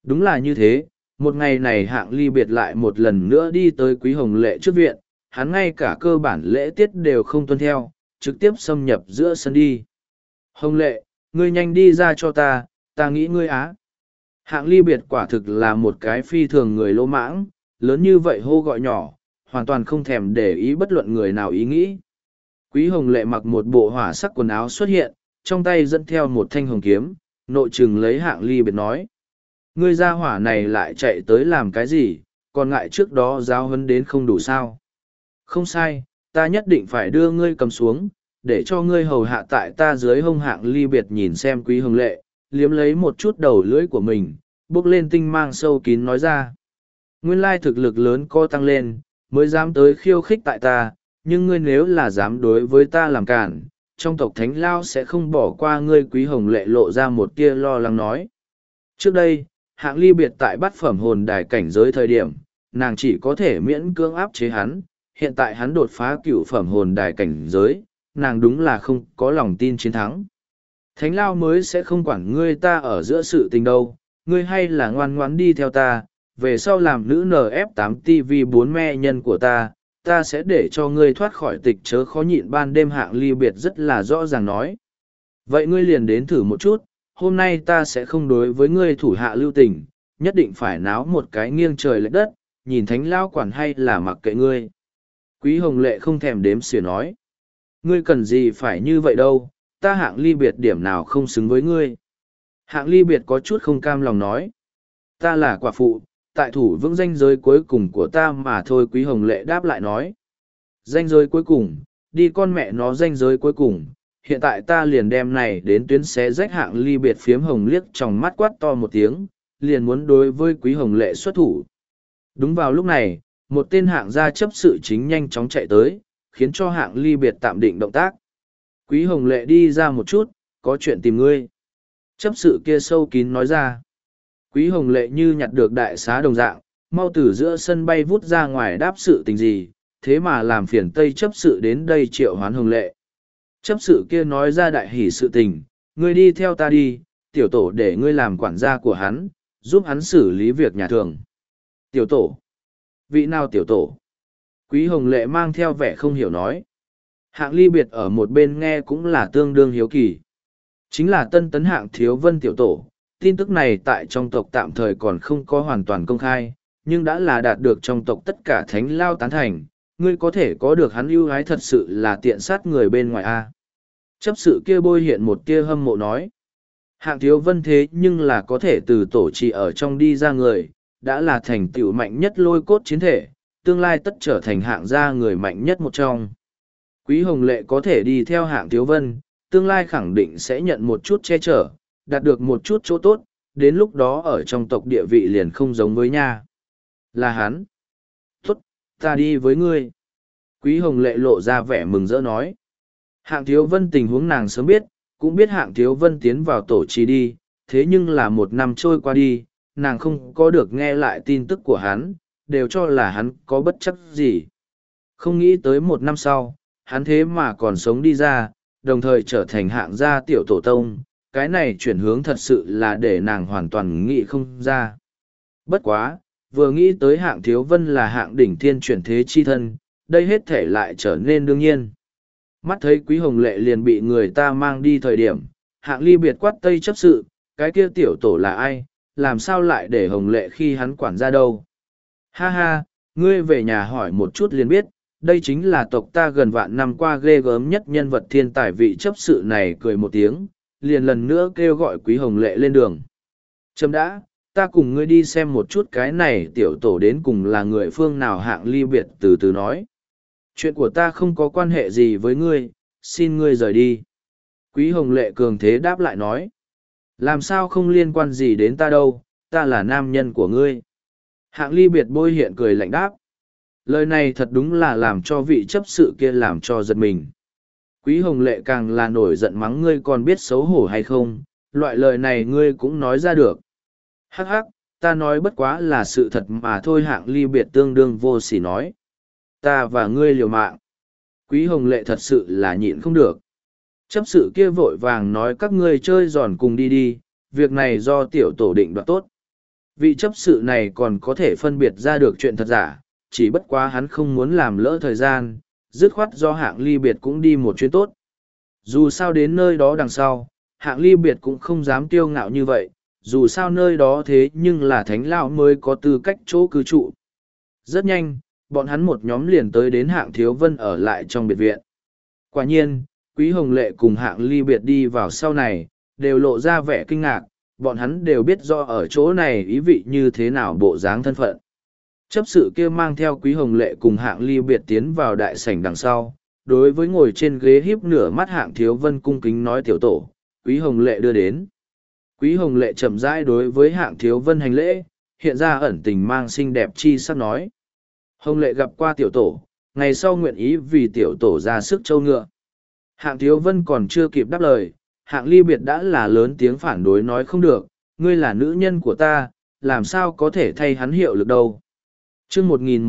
Đúng là như thế, một ngày này Hạng Ly biệt lại một lần nữa đi tới Quý Hồng Lệ trước viện, hắn ngay cả cơ bản lễ tiết đều không tuân theo, trực tiếp xâm nhập giữa sân đi. Hồng Lệ, ngươi nhanh đi ra cho ta nghĩ ngươi á. Hạng Ly biệt quả thực là một cái phi thường người lỗ mãng, lớn như vậy hô gọi nhỏ, hoàn toàn không thèm để ý bất luận người nào ý nghĩ. Quý Hồng Lệ mặc một bộ hỏa sắc quần áo xuất hiện, trong tay dẫn theo một thanh hồng kiếm, nội trừng lấy Hạng Ly biệt nói. Ngươi gia hỏa này lại chạy tới làm cái gì, còn ngại trước đó giáo huấn đến không đủ sao. Không sai, ta nhất định phải đưa ngươi cầm xuống, để cho ngươi hầu hạ tại ta dưới hông. Hạng Ly biệt nhìn xem Quý Hồng Lệ, liếm lấy một chút đầu lưỡi của mình, bước lên tinh mang sâu kín nói ra. Nguyên lai thực lực lớn co tăng lên, mới dám tới khiêu khích tại ta, nhưng ngươi nếu là dám đối với ta làm cản, trong tộc Thánh Lao sẽ không bỏ qua ngươi. Quý Hồng Lệ lộ ra một tia lo lắng nói. Trước đây, Hạng Ly biệt tại bát phẩm hồn đài cảnh giới thời điểm, nàng chỉ có thể miễn cưỡng áp chế hắn, hiện tại hắn đột phá cửu phẩm hồn đài cảnh giới, nàng đúng là không có lòng tin chiến thắng. Thánh Lao mới sẽ không quản ngươi ta ở giữa sự tình đâu, ngươi hay là ngoan ngoãn đi theo ta, về sau làm nữ NF8 TV4 me nhân của ta sẽ để cho ngươi thoát khỏi tịch chớ khó nhịn. Ban đêm Hạng Ly biệt rất là rõ ràng nói. Vậy ngươi liền đến thử một chút, hôm nay ta sẽ không đối với ngươi thủ hạ lưu tình, nhất định phải náo một cái nghiêng trời lệch đất, nhìn Thánh Lao quản hay là mặc kệ ngươi. Quý Hồng Lệ không thèm đếm xỉa nói. Ngươi cần gì phải như vậy đâu, ta Hạng Ly biệt điểm nào không xứng với ngươi. Hạng Ly biệt có chút không cam lòng nói. Ta là quả phụ, tại thủ vững ranh giới cuối cùng của ta mà thôi. Quý Hồng Lệ đáp lại nói. Ranh giới cuối cùng, đi con mẹ nó ranh giới cuối cùng, hiện tại ta liền đem này đến tuyến xé rách. Hạng Ly biệt phiếm hồng liếc trong mắt quát to một tiếng, liền muốn đối với Quý Hồng Lệ xuất thủ. Đúng vào lúc này, một tên hạng gia chấp sự chính nhanh chóng chạy tới, khiến cho Hạng Ly biệt tạm định động tác. Quý Hồng Lệ đi ra một chút, có chuyện tìm ngươi. Chấp sự kia sâu kín nói ra. Quý Hồng Lệ như nhặt được đại xá đồng dạng, mau từ giữa sân bay vút ra ngoài đáp sự tình gì, thế mà làm phiền Tây chấp sự đến đây triệu hoán Hồng Lệ. Chấp sự kia nói ra đại hỷ sự tình, ngươi đi theo ta đi, tiểu tổ để ngươi làm quản gia của hắn, giúp hắn xử lý việc nhà thường. Tiểu tổ? Vị nào tiểu tổ? Quý Hồng Lệ mang theo vẻ không hiểu nói. Hạng Ly biệt ở một bên nghe cũng là tương đương hiếu kỳ. Chính là tân tấn Hạng Thiếu Vân tiểu tổ. Tin tức này tại trong tộc tạm thời còn không có hoàn toàn công khai, nhưng đã là đạt được trong tộc tất cả Thánh Lao tán thành. Ngươi có thể có được hắn ưu ái thật sự là tiện sát người bên ngoài a. Chấp sự kia bôi hiện một tia hâm mộ nói. Hạng Thiếu Vân thế nhưng là có thể từ tổ trì ở trong đi ra người, đã là thành tựu mạnh nhất lôi cốt chiến thể, tương lai tất trở thành hạng gia người mạnh nhất một trong. Quý Hồng Lệ có thể đi theo Hạng Thiếu Vân, tương lai khẳng định sẽ nhận một chút che chở, đạt được một chút chỗ tốt, đến lúc đó ở trong tộc địa vị liền không giống với nha. Là hắn. Tốt, ta đi với ngươi. Quý Hồng Lệ lộ ra vẻ mừng rỡ nói. Hạng Thiếu Vân tình huống nàng sớm biết, cũng biết Hạng Thiếu Vân tiến vào tổ trì đi, thế nhưng là một năm trôi qua đi, nàng không có được nghe lại tin tức của hắn, đều cho là hắn có bất chấp gì. Không nghĩ tới một năm sau, hắn thế mà còn sống đi ra, đồng thời trở thành hạng gia tiểu tổ tông, cái này chuyển hướng thật sự là để nàng hoàn toàn nghĩ không ra. Bất quá, vừa nghĩ tới Hạng Thiếu Vân là hạng đỉnh thiên chuyển thế chi thân, đây hết thể lại trở nên đương nhiên. Mắt thấy Quý Hồng Lệ liền bị người ta mang đi thời điểm, Hạng Ly biệt quát Tây chấp sự, cái kia tiểu tổ là ai, làm sao lại để Hồng Lệ khi hắn quản ra đâu. Ha ha, ngươi về nhà hỏi một chút liền biết, đây chính là tộc ta gần vạn năm qua ghê gớm nhất nhân vật thiên tài. Vị chấp sự này cười một tiếng, liền lần nữa kêu gọi Quý Hồng Lệ lên đường. Chấm đã, ta cùng ngươi đi xem một chút cái này tiểu tổ đến cùng là người phương nào. Hạng Ly biệt từ từ nói. Chuyện của ta không có quan hệ gì với ngươi, xin ngươi rời đi. Quý Hồng Lệ cường thế đáp lại nói. Làm sao không liên quan gì đến ta đâu, ta là nam nhân của ngươi. Hạng Ly biệt bôi hiện cười lạnh đáp. Lời này thật đúng là làm cho vị chấp sự kia làm cho giật mình. Quý Hồng Lệ càng là nổi giận mắng, ngươi còn biết xấu hổ hay không, loại lời này ngươi cũng nói ra được. Hắc hắc, ta nói bất quá là sự thật mà thôi. Hạng Ly biệt tương đương vô sỉ nói. Ta và ngươi liều mạng. Quý Hồng Lệ thật sự là nhịn không được. Chấp sự kia vội vàng nói các ngươi chơi giòn cùng đi đi, việc này do tiểu tổ định đoạt tốt. Vị chấp sự này còn có thể phân biệt ra được chuyện thật giả, chỉ bất quá hắn không muốn làm lỡ thời gian, dứt khoát do hạng ly biệt cũng đi một chuyến tốt. Dù sao đến nơi đó đằng sau, hạng ly biệt cũng không dám kiêu ngạo như vậy, dù sao nơi đó thế nhưng là thánh lão mới có tư cách chỗ cư trụ. Rất nhanh, bọn hắn một nhóm liền tới đến hạng thiếu vân ở lại trong biệt viện. Quả nhiên, Quý Hồng Lệ cùng hạng ly biệt đi vào sau này, đều lộ ra vẻ kinh ngạc, bọn hắn đều biết do ở chỗ này ý vị như thế nào bộ dáng thân phận. Chấp sự kia mang theo Quý Hồng Lệ cùng hạng ly biệt tiến vào đại sảnh đằng sau, đối với ngồi trên ghế híp nửa mắt hạng thiếu vân cung kính nói tiểu tổ, Quý Hồng Lệ đưa đến. Quý Hồng Lệ chậm rãi đối với hạng thiếu vân hành lễ, hiện ra ẩn tình mang xinh đẹp chi sắc nói. Hồng Lệ gặp qua tiểu tổ, ngày sau nguyện ý vì tiểu tổ ra sức châu ngựa. Hạng thiếu vân còn chưa kịp đáp lời, hạng ly biệt đã là lớn tiếng phản đối nói không được, ngươi là nữ nhân của ta, làm sao có thể thay hắn hiệu lực đâu. chương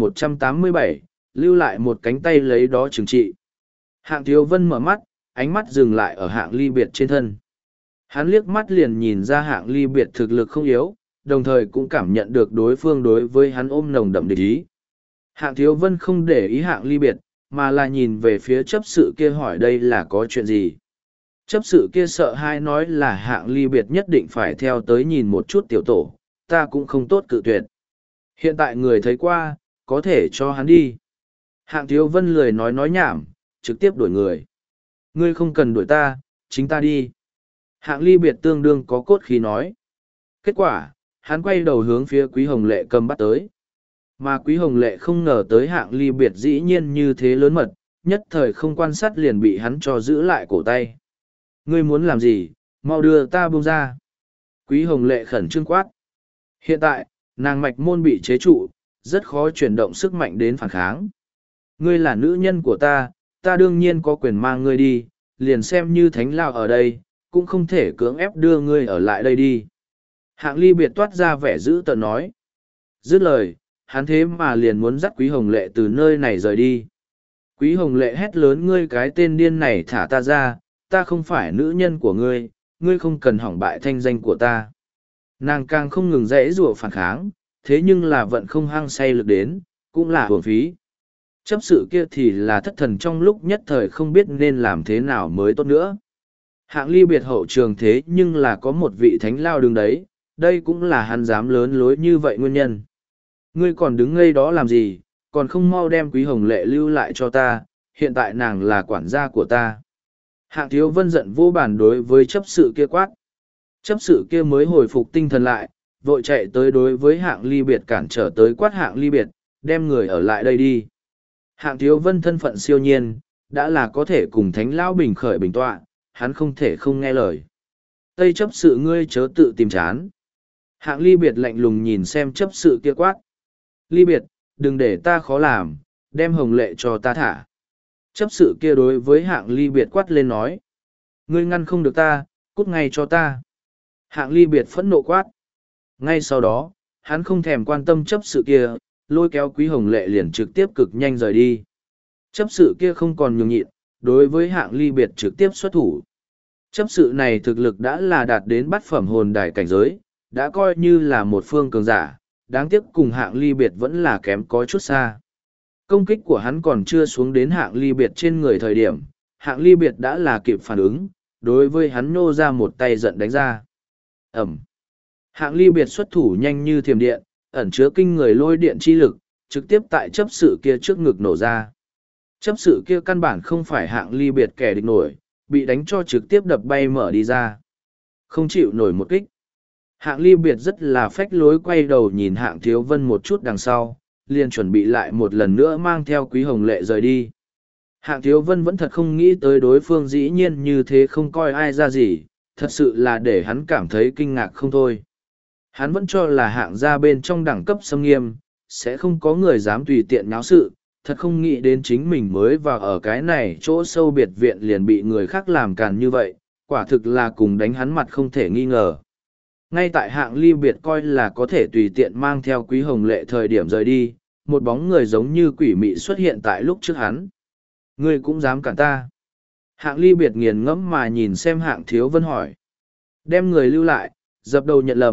1187, lưu lại một cánh tay lấy đó trừng trị. Hạng thiếu vân mở mắt, ánh mắt dừng lại ở hạng ly biệt trên thân. Hắn liếc mắt liền nhìn ra hạng ly biệt thực lực không yếu, đồng thời cũng cảm nhận được đối phương đối với hắn ôm nồng đậm địch ý. Hạng thiếu vân không để ý hạng ly biệt, mà là nhìn về phía chấp sự kia hỏi đây là có chuyện gì. Chấp sự kia sợ hai nói là hạng ly biệt nhất định phải theo tới nhìn một chút tiểu tổ, ta cũng không tốt cự tuyệt. Hiện tại người thấy qua, có thể cho hắn đi. Hạng thiếu vân lười nói nhảm, trực tiếp đuổi người. Ngươi không cần đuổi ta, chính ta đi. Hạng ly biệt tương đương có cốt khí nói. Kết quả, hắn quay đầu hướng phía Quý Hồng Lệ cầm bắt tới. Mà Quý Hồng Lệ không ngờ tới hạng ly biệt dĩ nhiên như thế lớn mật, nhất thời không quan sát liền bị hắn cho giữ lại cổ tay. Ngươi muốn làm gì, mau đưa ta buông ra. Quý Hồng Lệ khẩn trương quát. Hiện tại, nàng mạch môn bị chế trụ, rất khó chuyển động sức mạnh đến phản kháng. Ngươi là nữ nhân của ta, ta đương nhiên có quyền mang ngươi đi, liền xem như thánh lao ở đây, cũng không thể cưỡng ép đưa ngươi ở lại đây đi. Hạng ly biệt toát ra vẻ dữ tợn nói. Dứt lời, hắn thế mà liền muốn dắt Quý Hồng Lệ từ nơi này rời đi. Quý Hồng Lệ hét lớn ngươi cái tên điên này thả ta ra, ta không phải nữ nhân của ngươi, ngươi không cần hỏng bại thanh danh của ta. Nàng càng không ngừng dãy rủa phản kháng, thế nhưng là vận không hăng say lực đến, cũng là hưởng phí. Chấp sự kia thì là thất thần trong lúc nhất thời không biết nên làm thế nào mới tốt nữa. Hạng ly biệt hậu trường thế nhưng là có một vị thánh lao đứng đấy, đây cũng là hắn dám lớn lối như vậy nguyên nhân. Ngươi còn đứng ngây đó làm gì, còn không mau đem Quý Hồng Lệ lưu lại cho ta, hiện tại nàng là quản gia của ta. Hạng thiếu vân giận vô bản đối với chấp sự kia quát. Chấp sự kia mới hồi phục tinh thần lại, vội chạy tới đối với hạng ly biệt cản trở tới quát hạng ly biệt, đem người ở lại đây đi. Hạng thiếu vân thân phận siêu nhiên, đã là có thể cùng thánh lão bình khởi bình tọa, hắn không thể không nghe lời. Tây chấp sự ngươi chớ tự tìm chán. Hạng ly biệt lạnh lùng nhìn xem chấp sự kia quát. Ly biệt, đừng để ta khó làm, đem Hồng Lệ cho ta thả. Chấp sự kia đối với hạng ly biệt quát lên nói. Ngươi ngăn không được ta, cút ngay cho ta. Hạng ly biệt phẫn nộ quát. Ngay sau đó, hắn không thèm quan tâm chấp sự kia, lôi kéo Quý Hồng Lệ liền trực tiếp cực nhanh rời đi. Chấp sự kia không còn nhường nhịn, đối với hạng ly biệt trực tiếp xuất thủ. Chấp sự này thực lực đã là đạt đến bát phẩm hồn đài cảnh giới, đã coi như là một phương cường giả, đáng tiếc cùng hạng ly biệt vẫn là kém có chút xa. Công kích của hắn còn chưa xuống đến hạng ly biệt trên người thời điểm, hạng ly biệt đã là kịp phản ứng, đối với hắn nô ra một tay giận đánh ra. Ẩm. Hạng ly biệt xuất thủ nhanh như thiềm điện, ẩn chứa kinh người lôi điện chi lực, trực tiếp tại chấp sự kia trước ngực nổ ra. Chấp sự kia căn bản không phải hạng ly biệt kẻ địch nổi, bị đánh cho trực tiếp đập bay mở đi ra. Không chịu nổi một kích. Hạng ly biệt rất là phách lối quay đầu nhìn hạng thiếu vân một chút đằng sau, liền chuẩn bị lại một lần nữa mang theo Quý Hồng Lệ rời đi. Hạng thiếu vân vẫn thật không nghĩ tới đối phương dĩ nhiên như thế không coi ai ra gì, thật sự là để hắn cảm thấy kinh ngạc không thôi. Hắn vẫn cho là hạng gia bên trong đẳng cấp xâm nghiêm, sẽ không có người dám tùy tiện náo sự, thật không nghĩ đến chính mình mới vào ở cái này chỗ sâu biệt viện liền bị người khác làm càn như vậy, quả thực là cùng đánh hắn mặt không thể nghi ngờ. Ngay tại hạng ly biệt coi là có thể tùy tiện mang theo Quý Hồng Lệ thời điểm rời đi, một bóng người giống như quỷ mị xuất hiện tại lúc trước hắn. Ngươi cũng dám cản ta. Hạng ly biệt nghiền ngẫm mà nhìn xem hạng thiếu vân hỏi. Đem người lưu lại, dập đầu nhận lầm,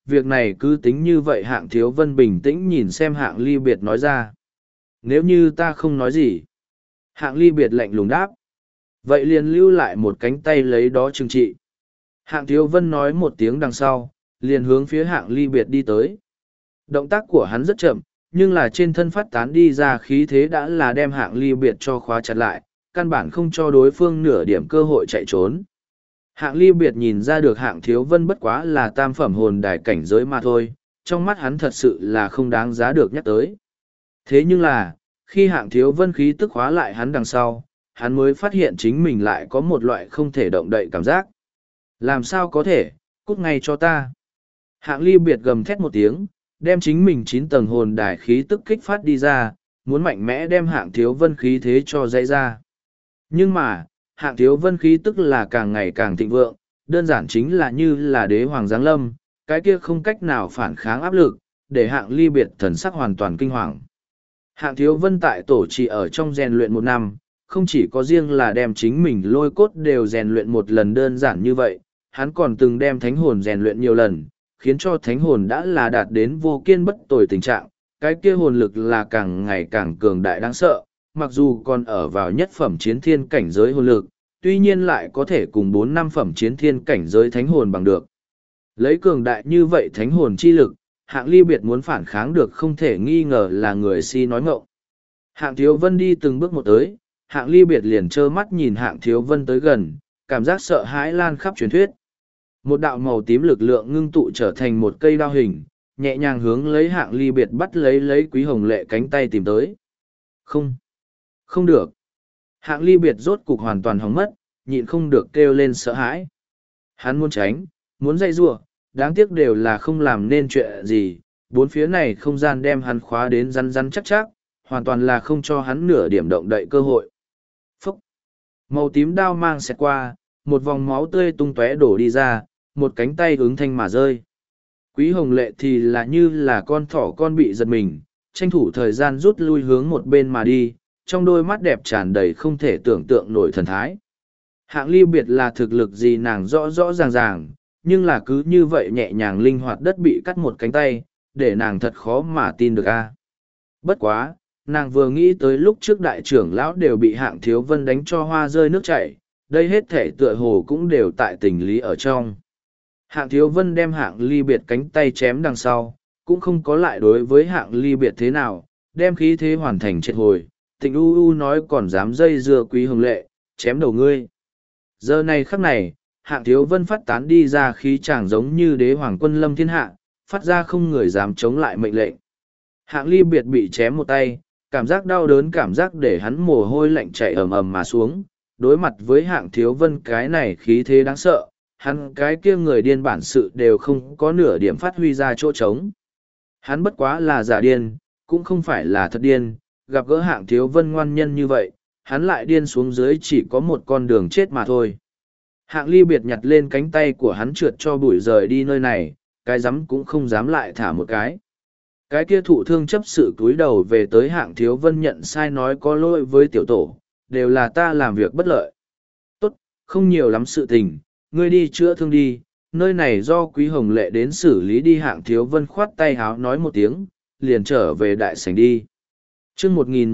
việc này cứ tính như vậy. Hạng Thiếu Vân bình tĩnh nhìn xem Hạng Ly Biệt nói ra. Nếu như ta không nói gì. Hạng Ly Biệt lạnh lùng đáp. Vậy liền lưu lại một cánh tay lấy đó trừng trị. Hạng Thiếu Vân nói một tiếng đằng sau, liền hướng phía Hạng Ly Biệt đi tới. Động tác của hắn rất chậm, nhưng là trên thân phát tán đi ra khí thế đã là đem Hạng Ly Biệt cho khóa chặt lại, căn bản không cho đối phương nửa điểm cơ hội chạy trốn. Hạng Ly Biệt nhìn ra được Hạng Thiếu Vân bất quá là tam phẩm hồn đài cảnh giới mà thôi, trong mắt hắn thật sự là không đáng giá được nhắc tới. Thế nhưng là, khi Hạng Thiếu Vân khí tức khóa lại hắn đằng sau, hắn mới phát hiện chính mình lại có một loại không thể động đậy cảm giác. Làm sao có thể, cút ngay cho ta. Hạng Ly Biệt gầm thét một tiếng, đem chính mình 9 tầng hồn đài khí tức kích phát đi ra, muốn mạnh mẽ đem Hạng Thiếu Vân khí thế cho dãy ra. Nhưng mà, Hạng Thiếu Vân khí tức là càng ngày càng thịnh vượng, đơn giản chính là như là đế hoàng giáng lâm, cái kia không cách nào phản kháng áp lực, để Hạng Ly Biệt thần sắc hoàn toàn kinh hoàng. Hạng Thiếu Vân tại tổ chỉ ở trong rèn luyện 1 năm, không chỉ có riêng là đem chính mình lôi cốt đều rèn luyện một lần đơn giản như vậy, hắn còn từng đem thánh hồn rèn luyện nhiều lần, khiến cho thánh hồn đã là đạt đến vô kiên bất tồi tình trạng, cái kia hồn lực là càng ngày càng cường đại đáng sợ, mặc dù còn ở vào nhất phẩm chiến thiên cảnh giới hồn lực, tuy nhiên lại có thể cùng 4-5 phẩm chiến thiên cảnh giới thánh hồn bằng được. Lấy cường đại như vậy thánh hồn chi lực, Hạng Ly Biệt muốn phản kháng được không thể nghi ngờ là người si nói ngọng. Hạng Thiếu Vân đi từng bước một tới, Hạng Ly Biệt liền trơ mắt nhìn Hạng Thiếu Vân tới gần, cảm giác sợ hãi lan khắp truyền thuyết. Một đạo màu tím lực lượng ngưng tụ trở thành một cây đao hình, nhẹ nhàng hướng lấy Hạng Ly Biệt bắt lấy Quý Hồng Lệ cánh tay tìm tới. Không, không được. Hạng Ly Biệt rốt cục hoàn toàn hỏng mất, nhịn không được kêu lên sợ hãi. Hắn muốn tránh, muốn dây giụa, đáng tiếc đều là không làm nên chuyện gì, bốn phía này không gian đem hắn khóa đến rắn rắn chắc chắc, hoàn toàn là không cho hắn nửa điểm động đậy cơ hội. Phúc! Màu tím đao mang xẹt qua, một vòng máu tươi tung tóe đổ đi ra, một cánh tay ứng thanh mà rơi. Quý Hồng Lệ thì là như là con thỏ con bị giật mình, tranh thủ thời gian rút lui hướng một bên mà đi, trong đôi mắt đẹp tràn đầy không thể tưởng tượng nổi thần thái. Hạng Ly Biệt là thực lực gì nàng rõ rõ ràng ràng, nhưng là cứ như vậy nhẹ nhàng linh hoạt đất bị cắt một cánh tay, để nàng thật khó mà tin được a. Bất quá, nàng vừa nghĩ tới lúc trước đại trưởng lão đều bị Hạng Thiếu Vân đánh cho hoa rơi nước chảy, đây hết thể tựa hồ cũng đều tại tình lý ở trong. Hạng Thiếu Vân đem Hạng Ly Biệt cánh tay chém đằng sau, cũng không có lại đối với Hạng Ly Biệt thế nào, đem khí thế hoàn thành triệt hồi, Tịnh u u nói còn dám dây dưa Quý Hồng Lệ, chém đầu ngươi. Giờ này khắc này, Hạng Thiếu Vân phát tán đi ra khí chàng giống như đế hoàng quân lâm thiên hạ, phát ra không người dám chống lại mệnh lệnh. Hạng Ly Biệt bị chém một tay, cảm giác đau đớn cảm giác để hắn mồ hôi lạnh chảy ầm ầm mà xuống, đối mặt với Hạng Thiếu Vân cái này khí thế đáng sợ, hắn cái kia người điên bản sự đều không có nửa điểm phát huy ra chỗ trống. Hắn bất quá là giả điên, cũng không phải là thật điên, gặp gỡ Hạng Thiếu Vân ngoan nhân như vậy, hắn lại điên xuống dưới chỉ có một con đường chết mà thôi. Hạng Ly Biệt nhặt lên cánh tay của hắn trượt cho bụi rời đi nơi này, cái dám cũng không dám lại thả một cái. Cái kia thụ thương chấp sự cúi đầu về tới Hạng Thiếu Vân nhận sai nói có lỗi với tiểu tổ, đều là ta làm việc bất lợi. Tốt, không nhiều lắm sự tình, ngươi đi chữa thương đi, nơi này do Quý Hồng Lệ đến xử lý đi. Hạng Thiếu Vân khoát tay háo nói một tiếng, liền trở về đại sảnh đi. Chương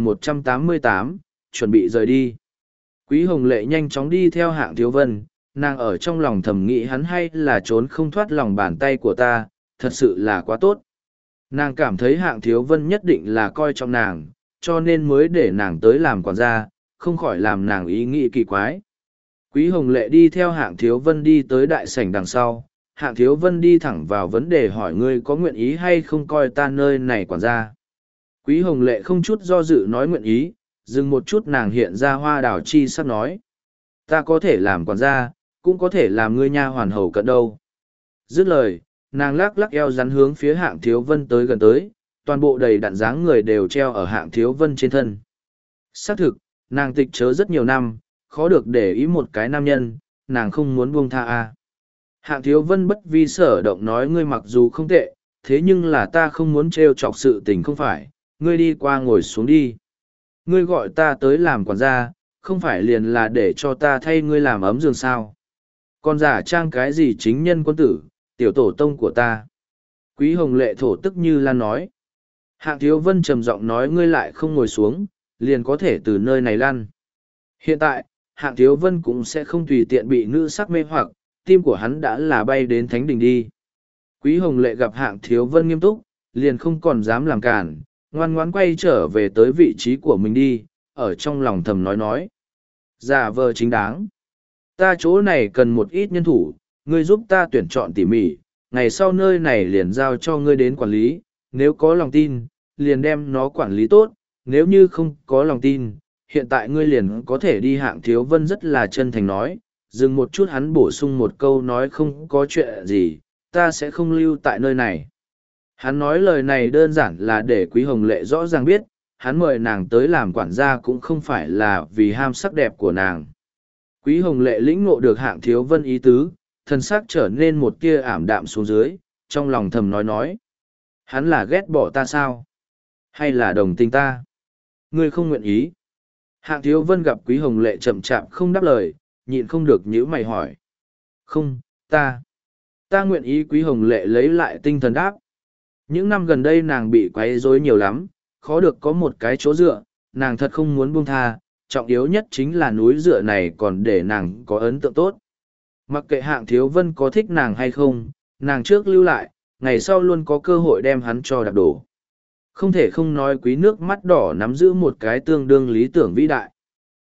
1188, chuẩn bị rời đi. Quý Hồng Lệ nhanh chóng đi theo Hạng Thiếu Vân, nàng ở trong lòng thầm nghĩ hắn hay là trốn không thoát lòng bàn tay của ta, thật sự là quá tốt. Nàng cảm thấy Hạng Thiếu Vân nhất định là coi trọng nàng, cho nên mới để nàng tới làm quản gia, không khỏi làm nàng ý nghĩ kỳ quái. Quý Hồng Lệ đi theo Hạng Thiếu Vân đi tới đại sảnh đằng sau, Hạng Thiếu Vân đi thẳng vào vấn đề hỏi ngươi có nguyện ý hay không coi ta nơi này quản gia. Quý Hồng Lệ không chút do dự nói nguyện ý, dừng một chút nàng hiện ra hoa đào chi sắp nói. Ta có thể làm quản gia, cũng có thể làm ngươi nha hoàn hầu cận đâu. Dứt lời, nàng lắc lắc eo rắn hướng phía Hạng Thiếu Vân tới gần tới, toàn bộ đầy đặn dáng người đều treo ở Hạng Thiếu Vân trên thân. Xác thực, nàng tịch chớ rất nhiều năm, khó được để ý một cái nam nhân, nàng không muốn buông tha a. Hạng Thiếu Vân bất vi sở động nói ngươi mặc dù không tệ, thế nhưng là ta không muốn trêu chọc sự tình không phải, ngươi đi qua ngồi xuống đi. Ngươi gọi ta tới làm quản gia, không phải liền là để cho ta thay ngươi làm ấm giường sao. Còn giả trang cái gì chính nhân quân tử, tiểu tổ tông của ta. Quý Hồng Lệ thổ tức như lan nói. Hạng Thiếu Vân trầm giọng nói ngươi lại không ngồi xuống, liền có thể từ nơi này lăn. Hiện tại, Hạng Thiếu Vân cũng sẽ không tùy tiện bị nữ sắc mê hoặc, tim của hắn đã là bay đến thánh đình đi. Quý Hồng Lệ gặp Hạng Thiếu Vân nghiêm túc, liền không còn dám làm cản, ngoan ngoãn quay trở về tới vị trí của mình đi, ở trong lòng thầm nói. Giả vờ chính đáng. Ta chỗ này cần một ít nhân thủ, ngươi giúp ta tuyển chọn tỉ mỉ, ngày sau nơi này liền giao cho ngươi đến quản lý, nếu có lòng tin, liền đem nó quản lý tốt, nếu như không có lòng tin, hiện tại ngươi liền có thể đi. Hạng Thiếu Vân rất là chân thành nói, dừng một chút hắn bổ sung một câu nói không có chuyện gì, ta sẽ không lưu tại nơi này. Hắn nói lời này đơn giản là để Quý Hồng Lệ rõ ràng biết, hắn mời nàng tới làm quản gia cũng không phải là vì ham sắc đẹp của nàng. Quý Hồng Lệ lĩnh ngộ được Hạng Thiếu Vân ý tứ, thân xác trở nên một tia ảm đạm xuống dưới, trong lòng thầm nói. Hắn là ghét bỏ ta sao? Hay là đồng tình ta? Ngươi không nguyện ý. Hạng Thiếu Vân gặp Quý Hồng Lệ chậm chạp không đáp lời, nhịn không được nhíu mày hỏi. Không, ta nguyện ý. Quý Hồng Lệ lấy lại tinh thần đáp. Những năm gần đây nàng bị quấy rối nhiều lắm, khó được có một cái chỗ dựa, nàng thật không muốn buông tha, trọng yếu nhất chính là núi dựa này còn để nàng có ấn tượng tốt. Mặc kệ Hạng Thiếu Vân có thích nàng hay không, nàng trước lưu lại, ngày sau luôn có cơ hội đem hắn cho đạp đổ. Không thể không nói Quý nước mắt đỏ nắm giữ một cái tương đương lý tưởng vĩ đại.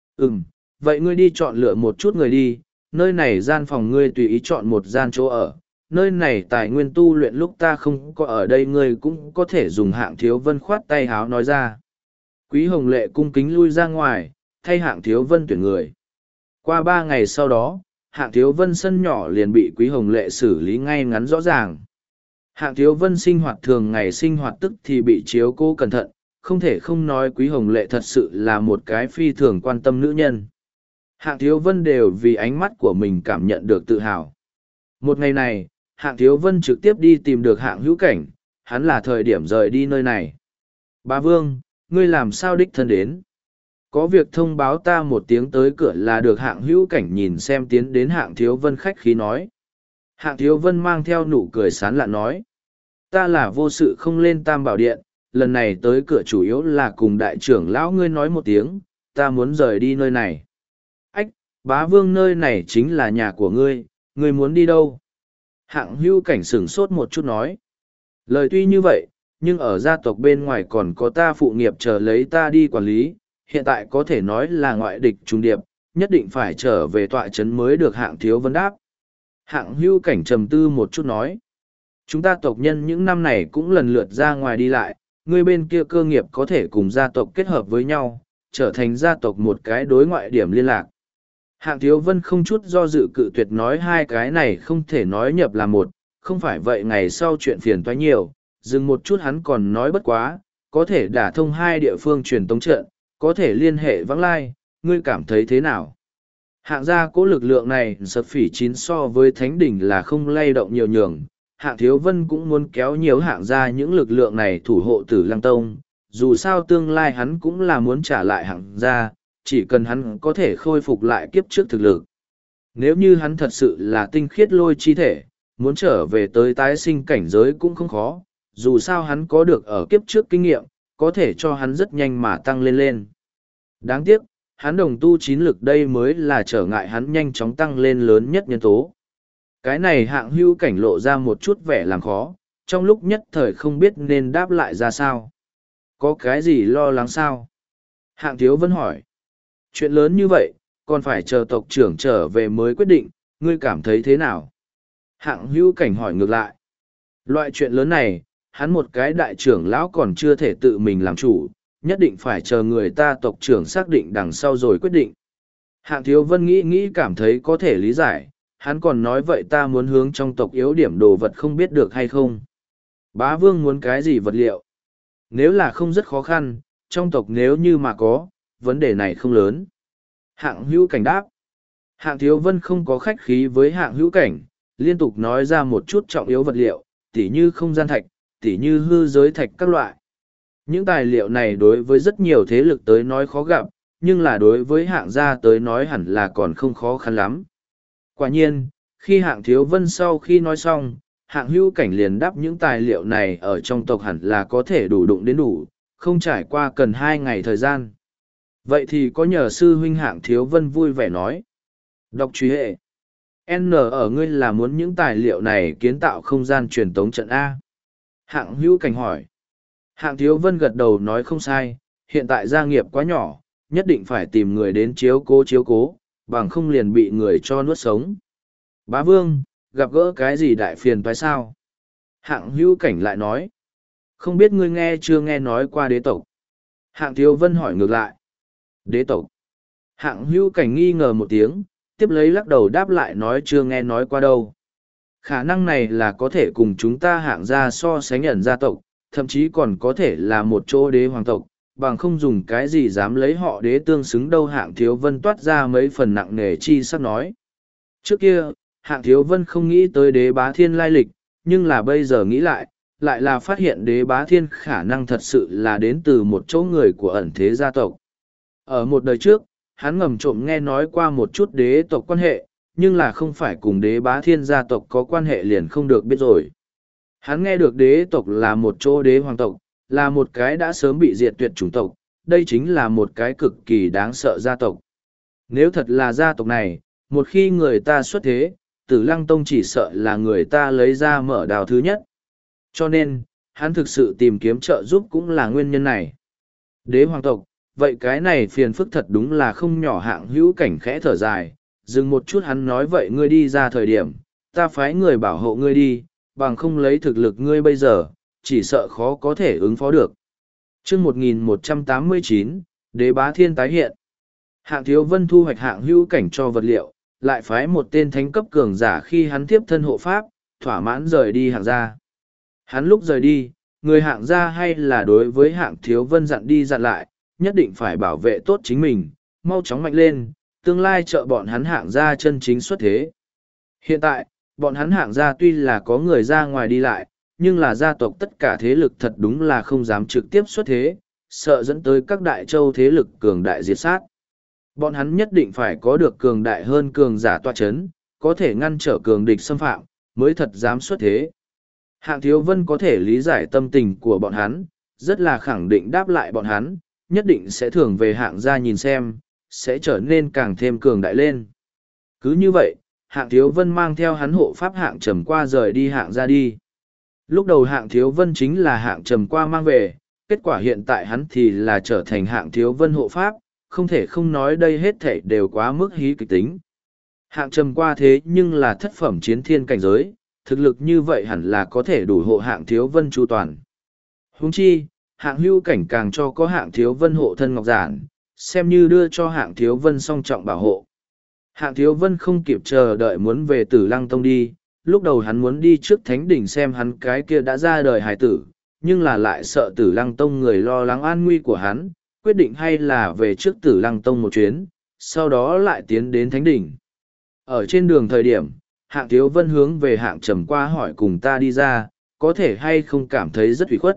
Vậy ngươi đi chọn lựa một chút người đi, nơi này gian phòng ngươi tùy ý chọn một gian chỗ ở, nơi này tài nguyên tu luyện lúc ta không có ở đây ngươi cũng có thể dùng. Hạng Thiếu Vân khoát tay háo nói ra. Quý Hồng Lệ cung kính lui ra ngoài, thay Hạng Thiếu Vân tuyển người. Qua 3 ngày sau đó, Hạng Thiếu Vân sân nhỏ liền bị Quý Hồng Lệ xử lý ngay ngắn rõ ràng. Hạng Thiếu Vân sinh hoạt thường ngày sinh hoạt tức thì bị chiếu cố cẩn thận, không thể không nói Quý Hồng Lệ thật sự là một cái phi thường quan tâm nữ nhân. Hạng Thiếu Vân đều vì ánh mắt của mình cảm nhận được tự hào. Một ngày này, Hạng Thiếu Vân trực tiếp đi tìm được Hạng Hữu Cảnh, hắn là thời điểm rời đi nơi này. Bá Vương, ngươi làm sao đích thân đến? Có việc thông báo ta một tiếng tới cửa là được. Hạng Hữu Cảnh nhìn xem tiến đến Hạng Thiếu Vân khách khí nói. Hạng Thiếu Vân mang theo nụ cười sán lạ nói. Ta là vô sự không lên Tam Bảo Điện, lần này tới cửa chủ yếu là cùng đại trưởng lão ngươi nói một tiếng, ta muốn rời đi nơi này. Ách, Bá Vương nơi này chính là nhà của ngươi muốn đi đâu? Hạng Hữu Cảnh sửng sốt một chút nói. Lời tuy như vậy, nhưng ở gia tộc bên ngoài còn có ta phụ nghiệp chờ lấy ta đi quản lý, hiện tại có thể nói là ngoại địch trùng điệp, nhất định phải trở về tọa trấn mới được. Hạng Thiếu Vân đáp. Hạng Hữu Cảnh trầm tư một chút nói. Chúng ta tộc nhân những năm này cũng lần lượt ra ngoài đi lại, người bên kia cơ nghiệp có thể cùng gia tộc kết hợp với nhau, trở thành gia tộc một cái đối ngoại điểm liên lạc. Hạng Thiếu Vân không chút do dự cự tuyệt nói hai cái này không thể nói nhập là một, không phải vậy ngày sau chuyện phiền toái nhiều, dừng một chút hắn còn nói bất quá, có thể đả thông hai địa phương truyền tống trận, có thể liên hệ vãng lai, ngươi cảm thấy thế nào? Hạng gia cố lực lượng này sập phỉ 9 so với thánh đỉnh là không lay động nhiều nhường, Hạng Thiếu Vân cũng muốn kéo nhiều hạng gia những lực lượng này thủ hộ Tử Lăng Tông, dù sao tương lai hắn cũng là muốn trả lại hạng gia, chỉ cần hắn có thể khôi phục lại kiếp trước thực lực. Nếu như hắn thật sự là tinh khiết lôi chi thể, muốn trở về tới tái sinh cảnh giới cũng không khó, dù sao hắn có được ở kiếp trước kinh nghiệm, có thể cho hắn rất nhanh mà tăng lên. Đáng tiếc, hắn đồng tu 9 lực đây mới là trở ngại hắn nhanh chóng tăng lên lớn nhất nhân tố. Cái này Hạng Hữu Cảnh lộ ra một chút vẻ làm khó, trong lúc nhất thời không biết nên đáp lại ra sao. Có cái gì lo lắng sao? Hạng Thiếu Vân hỏi. Chuyện lớn như vậy, còn phải chờ tộc trưởng trở về mới quyết định, ngươi cảm thấy thế nào? Hạng Hữu Cảnh hỏi ngược lại. Loại chuyện lớn này, hắn một cái đại trưởng lão còn chưa thể tự mình làm chủ, nhất định phải chờ người ta tộc trưởng xác định đằng sau rồi quyết định. Hạng Thiếu Vân nghĩ cảm thấy có thể lý giải, hắn còn nói vậy ta muốn hướng trong tộc yếu điểm đồ vật không biết được hay không. Bá Vương muốn cái gì vật liệu? Nếu là không rất khó khăn, trong tộc nếu như mà có, vấn đề này không lớn. Hạng Hữu Cảnh đáp. Hạng Thiếu Vân không có khách khí với Hạng Hữu Cảnh, liên tục nói ra một chút trọng yếu vật liệu, tỉ như không gian thạch, tỉ như hư giới thạch các loại. Những tài liệu này đối với rất nhiều thế lực tới nói khó gặp, nhưng là đối với Hạng gia tới nói hẳn là còn không khó khăn lắm. Quả nhiên, khi Hạng Thiếu Vân sau khi nói xong, Hạng Hữu Cảnh liền đáp những tài liệu này ở trong tộc hẳn là có thể đủ đụng đến đủ, không trải qua cần 2 ngày thời gian. Vậy thì có nhờ sư huynh Hạng Thiếu Vân vui vẻ nói. Đọc truy hệ. N ở ngươi là muốn những tài liệu này kiến tạo không gian truyền tống trận A. Hạng Hữu Cảnh hỏi. Hạng Thiếu Vân gật đầu nói không sai, hiện tại gia nghiệp quá nhỏ, nhất định phải tìm người đến chiếu cố, bằng không liền bị người cho nuốt sống. Bá Vương, gặp gỡ cái gì đại phiền phải sao? Hạng Hữu Cảnh lại nói. Không biết ngươi nghe chưa nghe nói qua đế tộc. Hạng Thiếu Vân hỏi ngược lại. Đế tộc. Hạng Hữu Cảnh nghi ngờ một tiếng, tiếp lấy lắc đầu đáp lại nói chưa nghe nói qua đâu. Khả năng này là có thể cùng chúng ta Hạng gia so sánh ẩn gia tộc, thậm chí còn có thể là một chỗ đế hoàng tộc, bằng không dùng cái gì dám lấy họ đế tương xứng đâu. Hạng Thiếu Vân toát ra mấy phần nặng nề chi sắp nói. Trước kia, Hạng Thiếu Vân không nghĩ tới đế bá thiên lai lịch, nhưng là bây giờ nghĩ lại là phát hiện đế bá thiên khả năng thật sự là đến từ một chỗ người của ẩn thế gia tộc. Ở một đời trước, hắn ngầm trộm nghe nói qua một chút đế tộc quan hệ, nhưng là không phải cùng đế bá thiên gia tộc có quan hệ liền không được biết rồi. Hắn nghe được đế tộc là một chỗ đế hoàng tộc, là một cái đã sớm bị diệt tuyệt chủng tộc, đây chính là một cái cực kỳ đáng sợ gia tộc. Nếu thật là gia tộc này, một khi người ta xuất thế, Tử Lăng Tông chỉ sợ là người ta lấy ra mở đào thứ nhất. Cho nên, hắn thực sự tìm kiếm trợ giúp cũng là nguyên nhân này. Đế hoàng tộc, vậy cái này phiền phức thật đúng là không nhỏ. Hạng Hữu Cảnh khẽ thở dài, dừng một chút hắn nói vậy ngươi đi ra thời điểm, ta phái người bảo hộ ngươi đi, bằng không lấy thực lực ngươi bây giờ, chỉ sợ khó có thể ứng phó được. chương 1189, Đế Bá Thiên tái hiện. Hạng Thiếu Vân thu hoạch Hạng Hữu Cảnh cho vật liệu, lại phái một tên thánh cấp cường giả khi hắn tiếp thân hộ pháp, thỏa mãn rời đi Hạng gia. Hắn lúc rời đi, người Hạng gia hay là đối với Hạng Thiếu Vân dặn đi dặn lại, nhất định phải bảo vệ tốt chính mình, mau chóng mạnh lên, tương lai trợ bọn hắn Hạng gia chân chính xuất thế. Hiện tại, bọn hắn Hạng gia tuy là có người ra ngoài đi lại, nhưng là gia tộc tất cả thế lực thật đúng là không dám trực tiếp xuất thế, sợ dẫn tới các đại châu thế lực cường đại diệt sát. Bọn hắn nhất định phải có được cường đại hơn cường giả tọa chấn, có thể ngăn trở cường địch xâm phạm, mới thật dám xuất thế. Hạng Thiếu Vân có thể lý giải tâm tình của bọn hắn, rất là khẳng định đáp lại bọn hắn, nhất định sẽ thường về Hạng gia nhìn xem, sẽ trở nên càng thêm cường đại lên. Cứ như vậy, Hạng Thiếu Vân mang theo hắn hộ pháp Hạng Trầm Qua rời đi Hạng gia đi. Lúc đầu Hạng Thiếu Vân chính là Hạng Trầm Qua mang về, kết quả hiện tại hắn thì là trở thành Hạng Thiếu Vân hộ pháp, không thể không nói đây hết thảy đều quá mức hí kịch tính. Hạng Trầm Qua thế nhưng là thất phẩm chiến thiên cảnh giới, thực lực như vậy hẳn là có thể đủ hộ Hạng Thiếu Vân chu toàn. Huống chi, Hạng Hữu Cảnh càng cho có Hạng Thiếu Vân hộ thân ngọc giản, xem như đưa cho Hạng Thiếu Vân song trọng bảo hộ. Hạng Thiếu Vân không kịp chờ đợi muốn về Tử Lăng Tông đi, lúc đầu hắn muốn đi trước Thánh Đỉnh xem hắn cái kia đã ra đời hài tử, nhưng là lại sợ Tử Lăng Tông người lo lắng an nguy của hắn, quyết định hay là về trước Tử Lăng Tông một chuyến, sau đó lại tiến đến Thánh Đỉnh. Ở trên đường thời điểm, Hạng Thiếu Vân hướng về Hạng Trầm Qua hỏi cùng ta đi ra, có thể hay không cảm thấy rất ủy khuất.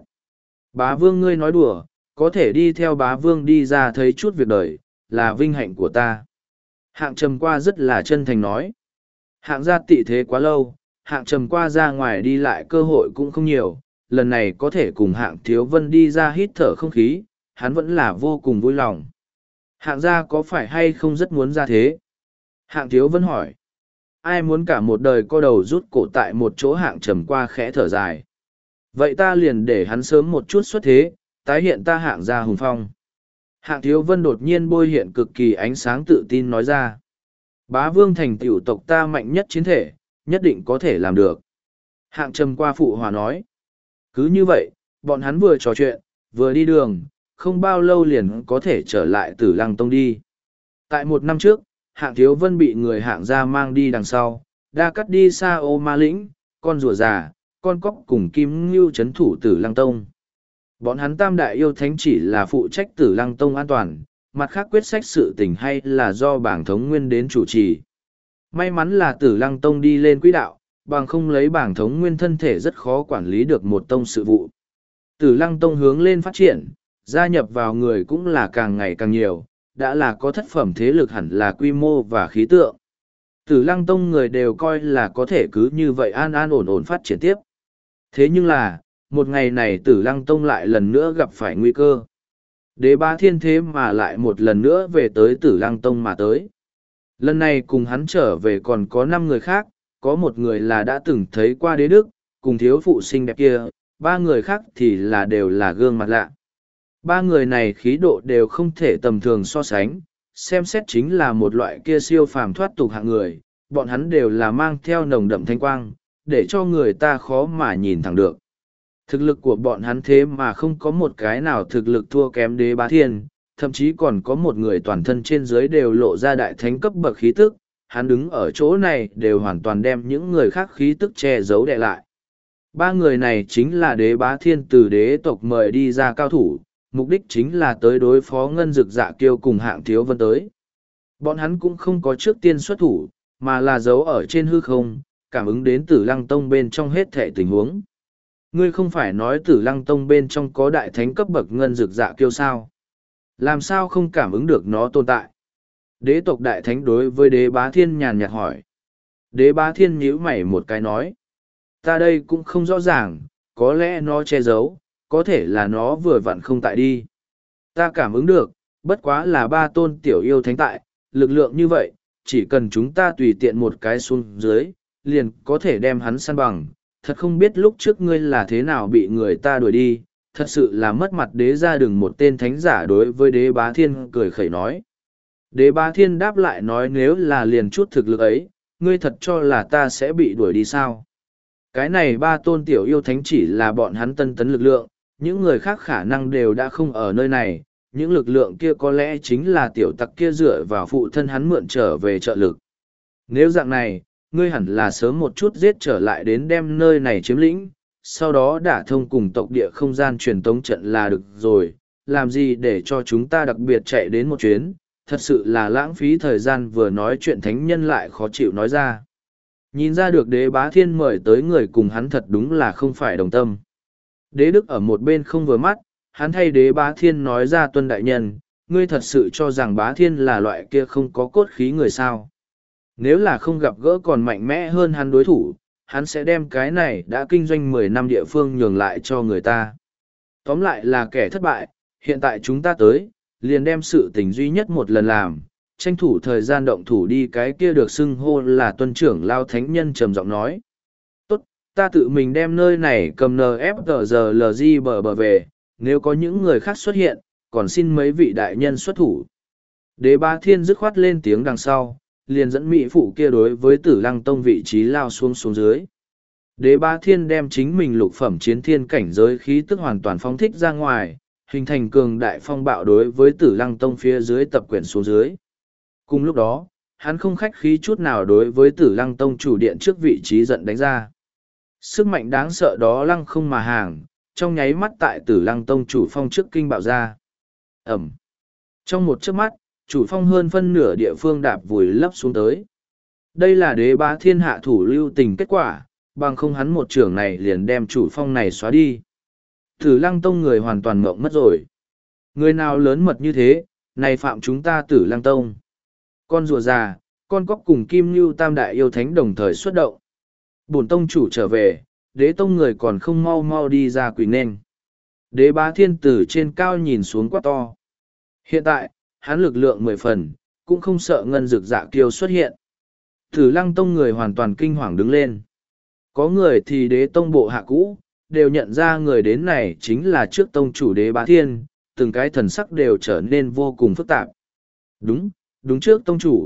Bá Vương ngươi nói đùa, có thể đi theo Bá Vương đi ra thấy chút việc đời, là vinh hạnh của ta. Hạng Trầm Qua rất là chân thành nói. Hạng gia tị thế quá lâu, Hạng Trầm Qua ra ngoài đi lại cơ hội cũng không nhiều, lần này có thể cùng Hạng Thiếu Vân đi ra hít thở không khí, hắn vẫn là vô cùng vui lòng. Hạng gia có phải hay không rất muốn ra thế? Hạng Thiếu Vân hỏi. Ai muốn cả một đời co đầu rút cổ tại một chỗ Hạng Trầm Qua khẽ thở dài. Vậy ta liền để hắn sớm một chút xuất thế, tái hiện ta Hạng gia hùng phong. Hạng Thiếu Vân đột nhiên bôi hiện cực kỳ ánh sáng tự tin nói ra. Bá Vương thành tiểu tộc ta mạnh nhất chiến thể, nhất định có thể làm được. Hạng Trầm Qua phụ hòa nói. Cứ như vậy, bọn hắn vừa trò chuyện, vừa đi đường, không bao lâu liền có thể trở lại Tử Lăng Tông đi. Tại một năm trước, Hạng Thiếu Vân bị người Hạng gia mang đi đằng sau, đa cắt đi xa ô ma lĩnh, con rùa già, con cóc cùng Kim Ngưu chấn thủ Tử Lăng Tông. Bọn hắn tam đại yêu thánh chỉ là phụ trách Tử Lăng Tông an toàn, mặt khác quyết sách sự tình hay là do bảng thống nguyên đến chủ trì. May mắn là Tử Lăng Tông đi lên quỹ đạo, bằng không lấy bảng thống nguyên thân thể rất khó quản lý được một tông sự vụ. Tử Lăng Tông hướng lên phát triển, gia nhập vào người cũng là càng ngày càng nhiều, đã là có thất phẩm thế lực hẳn là quy mô và khí tượng. Tử Lăng Tông người đều coi là có thể cứ như vậy an an ổn ổn phát triển tiếp. Thế nhưng là, một ngày này Tử Lăng Tông lại lần nữa gặp phải nguy cơ. Đế Bá Thiên thế mà lại một lần nữa về tới Tử Lăng Tông mà tới. Lần này cùng hắn trở về còn có 5 người khác, có một người là đã từng thấy qua đế đức, cùng thiếu phụ xinh đẹp kia, 3 người khác thì đều là gương mặt lạ. 3 người này khí độ đều không thể tầm thường so sánh, xem xét chính là một loại kia siêu phàm thoát tục hạng người, bọn hắn đều là mang theo nồng đậm thanh quang, để cho người ta khó mà nhìn thẳng được. Thực lực của bọn hắn thế mà không có một cái nào thực lực thua kém Đế Bá Thiên, thậm chí còn có một người toàn thân trên dưới đều lộ ra đại thánh cấp bậc khí tức, hắn đứng ở chỗ này đều hoàn toàn đem những người khác khí tức che giấu đè lại. 3 người này chính là Đế Bá Thiên từ đế tộc mời đi ra cao thủ, mục đích chính là tới đối phó Ngân Dực Dạ Kiêu cùng Hạng Thiếu Vân tới. Bọn hắn cũng không có trước tiên xuất thủ, mà là giấu ở trên hư không, cảm ứng đến Tử Lăng Tông bên trong hết thảy tình huống. Ngươi không phải nói Tử Lăng Tông bên trong có đại thánh cấp bậc Ngân Dực Dạ Kiêu sao? Làm sao không cảm ứng được nó tồn tại? Đế tộc đại thánh đối với Đế Bá Thiên nhàn nhạt hỏi. Đế Bá Thiên nhíu mày một cái nói. Ta đây cũng không rõ ràng, có lẽ nó che giấu, có thể là nó vừa vặn không tại đi. Ta cảm ứng được, bất quá là 3 tôn tiểu yêu thánh tại, lực lượng như vậy, chỉ cần chúng ta tùy tiện một cái xuống dưới, liền có thể đem hắn săn bằng. Thật không biết lúc trước ngươi là thế nào bị người ta đuổi đi, thật sự là mất mặt đế ra đừng một tên thánh giả đối với Đế Bá Thiên cười khẩy nói. Đế Bá Thiên đáp lại nói nếu là liền chút thực lực ấy, ngươi thật cho là ta sẽ bị đuổi đi sao? Cái này 3 tôn tiểu yêu thánh chỉ là bọn hắn tân tấn lực lượng, những người khác khả năng đều đã không ở nơi này, những lực lượng kia có lẽ chính là tiểu tặc kia dựa vào phụ thân hắn mượn trở về trợ lực. Nếu dạng này, ngươi hẳn là sớm một chút giết trở lại đến đem nơi này chiếm lĩnh, sau đó đả thông cùng tộc địa không gian truyền tống trận là được rồi, làm gì để cho chúng ta đặc biệt chạy đến một chuyến, thật sự là lãng phí thời gian vừa nói chuyện thánh nhân lại khó chịu nói ra. Nhìn ra được Đế Bá Thiên mời tới người cùng hắn thật đúng là không phải đồng tâm. Đế Đức ở một bên không vừa mắt, hắn thay Đế Bá Thiên nói ra tuân đại nhân, ngươi thật sự cho rằng Bá Thiên là loại kia không có cốt khí người sao. Nếu là không gặp gỡ còn mạnh mẽ hơn hắn đối thủ, hắn sẽ đem cái này đã kinh doanh 10 năm địa phương nhường lại cho người ta. Tóm lại là kẻ thất bại, hiện tại chúng ta tới, liền đem sự tình duy nhất một lần làm, tranh thủ thời gian động thủ đi cái kia được xưng hô là tuân trưởng lao thánh nhân trầm giọng nói. Tốt, ta tự mình đem nơi này cầm NFTGLG bờ về, nếu có những người khác xuất hiện, còn xin mấy vị đại nhân xuất thủ. Đế Bá Thiên dứt khoát lên tiếng đằng sau, liền dẫn mỹ phụ kia đối với Tử Lăng Tông vị trí lao xuống dưới. Đế Bá Thiên đem chính mình lục phẩm chiến thiên cảnh giới khí tức hoàn toàn phóng thích ra ngoài, hình thành cường đại phong bạo đối với Tử Lăng Tông phía dưới tập quyển xuống dưới. Cùng lúc đó, hắn không khách khí chút nào đối với Tử Lăng Tông chủ điện trước vị trí giận đánh ra. Sức mạnh đáng sợ đó lăng không mà hàng, trong nháy mắt tại Tử Lăng Tông chủ phong trước kinh bạo ra. Ẩm. Trong một chớp mắt, chủ phong hơn phân nửa địa phương đạp vùi lấp xuống tới. Đây là Đế Bá Thiên hạ thủ lưu tình kết quả, bằng không hắn một trưởng này liền đem chủ phong này xóa đi. Tử Lăng Tông người hoàn toàn ngộng mất rồi. Người nào lớn mật như thế, này phạm chúng ta Tử Lăng Tông. Con rùa già, con cóc cùng Kim Nhu tam đại yêu thánh đồng thời xuất động. Bổn tông chủ trở về, Đế tông người còn không mau mau đi ra quỳ nên. Đế Bá Thiên từ trên cao nhìn xuống quát to. Hiện tại, hắn lực lượng 10 phần, cũng không sợ Ngân Dực Dạ Kiêu xuất hiện. Tử Lăng Tông người hoàn toàn kinh hoàng đứng lên. Có người thì Đế tông bộ hạ cũ, đều nhận ra người đến này chính là trước tông chủ Đế Bá Thiên, từng cái thần sắc đều trở nên vô cùng phức tạp. Đúng trước tông chủ,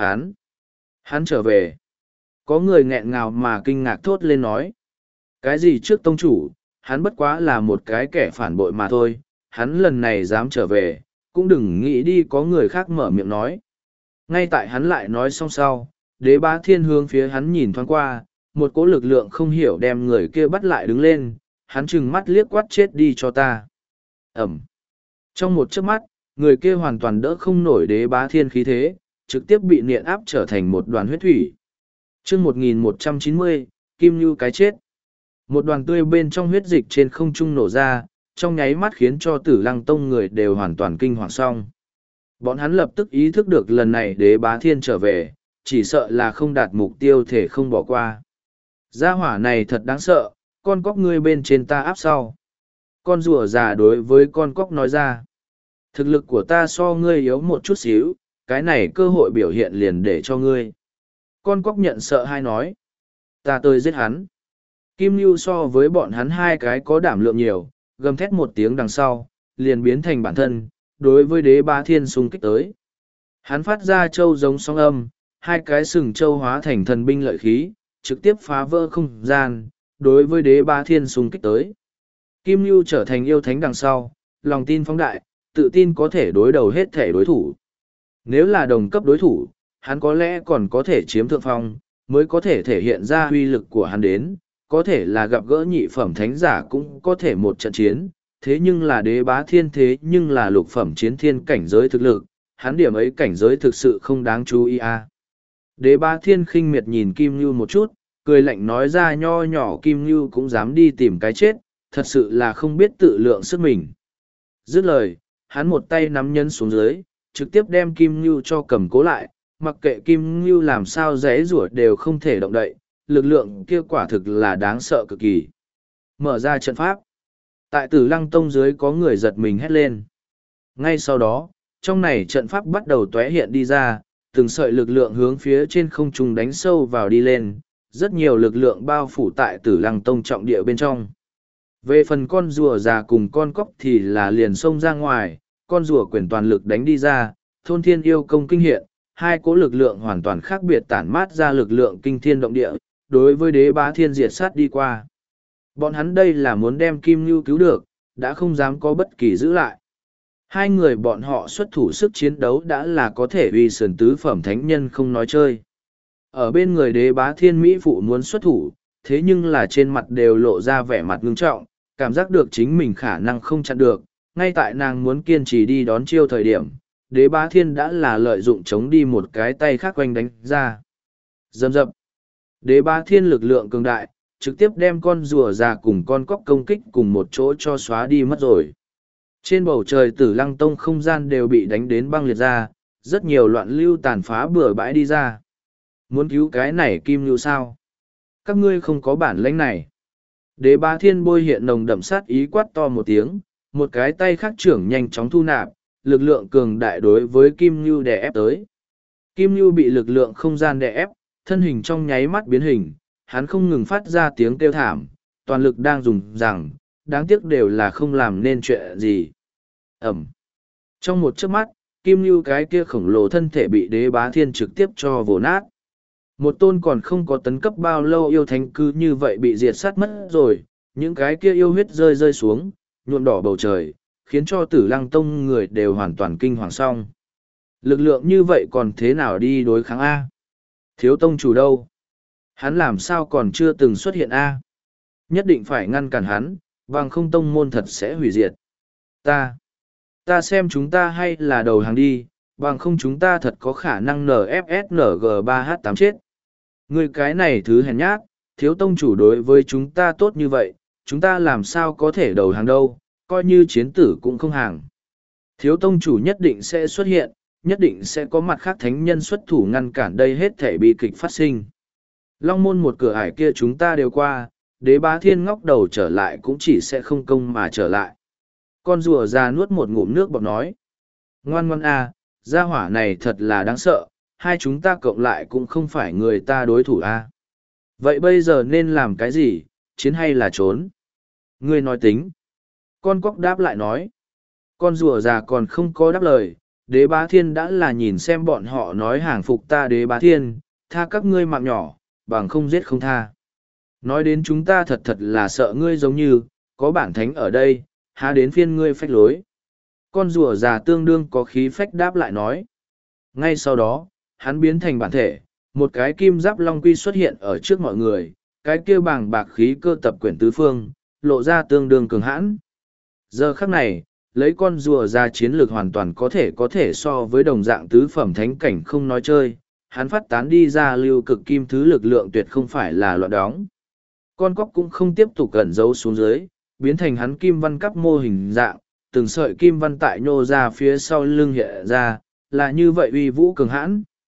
hắn trở về. Có người nghẹn ngào mà kinh ngạc thốt lên nói. Cái gì trước tông chủ, hắn bất quá là một cái kẻ phản bội mà thôi, hắn lần này dám trở về, cũng đừng nghĩ đi có người khác mở miệng nói. Ngay tại hắn lại nói xong sau, Đế Bá Thiên hướng phía hắn nhìn thoáng qua, một cỗ lực lượng không hiểu đem người kia bắt lại đứng lên, hắn trừng mắt liếc quát chết đi cho ta. Ẩm. Trong một chớp mắt, người kia hoàn toàn đỡ không nổi Đế Bá Thiên khí thế, trực tiếp bị niện áp trở thành một đoàn huyết thủy. Chương 1190, Kim Nhu cái chết. Một đoàn tươi bên trong huyết dịch trên không trung nổ ra, trong nháy mắt khiến cho Tử Lăng Tông người đều hoàn toàn kinh hoàng xong. Bọn hắn lập tức ý thức được lần này Đế Bá Thiên trở về, chỉ sợ là không đạt mục tiêu thể không bỏ qua. Gia hỏa này thật đáng sợ, con cóc ngươi bên trên ta áp sau. Con rùa già đối với con cóc nói ra. Thực lực của ta so ngươi yếu một chút xíu, cái này cơ hội biểu hiện liền để cho ngươi. Con cóc nhận sợ hai nói. Ta tới giết hắn. Kim Nhu so với bọn hắn hai cái có đảm lượng nhiều, gầm thét một tiếng đằng sau, liền biến thành bản thân, đối với đế bá thiên xung kích tới. Hắn phát ra châu giống sóng âm, hai cái sừng châu hóa thành thần binh lợi khí, trực tiếp phá vỡ không gian, đối với đế bá thiên xung kích tới. Kim Nhu trở thành yêu thánh đằng sau, lòng tin phóng đại, tự tin có thể đối đầu hết thể đối thủ. Nếu là đồng cấp đối thủ, hắn có lẽ còn có thể chiếm thượng phong, mới có thể thể hiện ra uy lực của hắn đến, có thể là gặp gỡ nhị phẩm thánh giả cũng có thể một trận chiến, thế nhưng là đế bá thiên thế nhưng là lục phẩm chiến thiên cảnh giới thực lực, hắn điểm ấy cảnh giới thực sự không đáng chú ý à. Đế bá thiên khinh miệt nhìn Kim Nhu một chút, cười lạnh nói ra nho nhỏ Kim Nhu cũng dám đi tìm cái chết, thật sự là không biết tự lượng sức mình. Dứt lời, hắn một tay nắm nhấn xuống dưới, trực tiếp đem Kim Nhu cho cầm cố lại, mặc kệ Kim Nhu làm sao rẽ rủa đều không thể động đậy, lực lượng kia quả thực là đáng sợ cực kỳ. Mở ra trận pháp. Tại Tử Lăng Tông dưới có người giật mình hét lên. Ngay sau đó, trong này trận pháp bắt đầu tóe hiện đi ra, từng sợi lực lượng hướng phía trên không trung đánh sâu vào đi lên, rất nhiều lực lượng bao phủ tại Tử Lăng Tông trọng địa bên trong. Về phần con rùa già cùng con cóc thì là liền xông ra ngoài, con rùa quyền toàn lực đánh đi ra, thôn thiên yêu công kinh hiện, hai cỗ lực lượng hoàn toàn khác biệt tản mát ra lực lượng kinh thiên động địa, đối với đế bá thiên diệt sát đi qua. Bọn hắn đây là muốn đem Kim Nhu cứu được, đã không dám có bất kỳ giữ lại. Hai người bọn họ xuất thủ sức chiến đấu đã là có thể uy sườn tứ phẩm thánh nhân không nói chơi. Ở bên người đế bá thiên Mỹ phụ muốn xuất thủ, thế nhưng là trên mặt đều lộ ra vẻ mặt ngưng trọng, cảm giác được chính mình khả năng không chặn được. Ngay tại nàng muốn kiên trì đi đón chiêu thời điểm, đế bá thiên đã là lợi dụng chống đi một cái tay khác quanh đánh ra. Dầm dập. Đế bá thiên lực lượng cường đại, trực tiếp đem con rùa già cùng con cóc công kích cùng một chỗ cho xóa đi mất rồi. Trên bầu trời Tử Lăng Tông không gian đều bị đánh đến băng liệt ra, rất nhiều loạn lưu tàn phá bừa bãi đi ra. Muốn cứu cái này Kim Nhu sao? Các ngươi không có bản lĩnh này. Đế bá thiên bôi hiện nồng đậm sát ý quát to một tiếng, một cái tay khác trưởng nhanh chóng thu nạp, lực lượng cường đại đối với Kim Nhu đè ép tới. Kim Nhu bị lực lượng không gian đè ép, thân hình trong nháy mắt biến hình, hắn không ngừng phát ra tiếng kêu thảm, toàn lực đang dùng rằng, đáng tiếc đều là không làm nên chuyện gì. Ẩm. Trong một chớp mắt, Kim Nhu cái kia khổng lồ thân thể bị đế bá thiên trực tiếp cho vồ nát. Một tôn còn không có tấn cấp bao lâu yêu thánh cứ như vậy bị diệt sát mất rồi, những cái kia yêu huyết rơi rơi xuống, nhuộm đỏ bầu trời, khiến cho Tử Lăng Tông người đều hoàn toàn kinh hoàng xong. Lực lượng như vậy còn thế nào đi đối kháng A? Thiếu tông chủ đâu? Hắn làm sao còn chưa từng xuất hiện A? Nhất định phải ngăn cản hắn, bằng không tông môn thật sẽ hủy diệt. Ta xem chúng ta hay là đầu hàng đi, bằng không chúng ta thật có khả năng NFSNG3H8 chết. Người cái này thứ hèn nhát, thiếu tông chủ đối với chúng ta tốt như vậy, chúng ta làm sao có thể đầu hàng đâu, coi như chiến tử cũng không hàng. Thiếu tông chủ nhất định sẽ xuất hiện, nhất định sẽ có mặt khác thánh nhân xuất thủ ngăn cản đây hết thể bi kịch phát sinh. Long môn một cửa ải kia chúng ta đều qua, đế bá thiên ngóc đầu trở lại cũng chỉ sẽ không công mà trở lại. Con rùa già nuốt một ngụm nước bọt nói. Ngoan ngoan a, gia hỏa này thật là đáng sợ, hai chúng ta cộng lại cũng không phải người ta đối thủ a. Vậy bây giờ nên làm cái gì, chiến hay là trốn? Ngươi nói tính. Con cóc đáp lại nói. Con rùa già còn không có đáp lời, đế bá thiên đã là nhìn xem bọn họ nói hàng phục ta đế bá thiên, tha các ngươi mạng nhỏ, bằng không giết không tha. Nói đến chúng ta thật thật là sợ ngươi giống như, có bản thánh ở đây, há đến phiên ngươi phách lối. Con rùa già tương đương có khí phách đáp lại nói. Ngay sau đó, hắn biến thành bản thể, một cái kim giáp long quy xuất hiện ở trước mọi người, cái kia bàng bạc khí cơ tập quyển tứ phương, lộ ra tương đương cường hãn. Giờ khắc này, lấy con rùa ra chiến lược hoàn toàn có thể so với đồng dạng tứ phẩm thánh cảnh không nói chơi, hắn phát tán đi ra lưu cực kim thứ lực lượng tuyệt không phải là loạn đóng. Con cóc cũng không tiếp tục cẩn giấu xuống dưới, biến thành hắn kim văn cắp mô hình dạng, từng sợi kim văn tại nhô ra phía sau lưng hiện ra, là như vậy uy vũ cường hãn.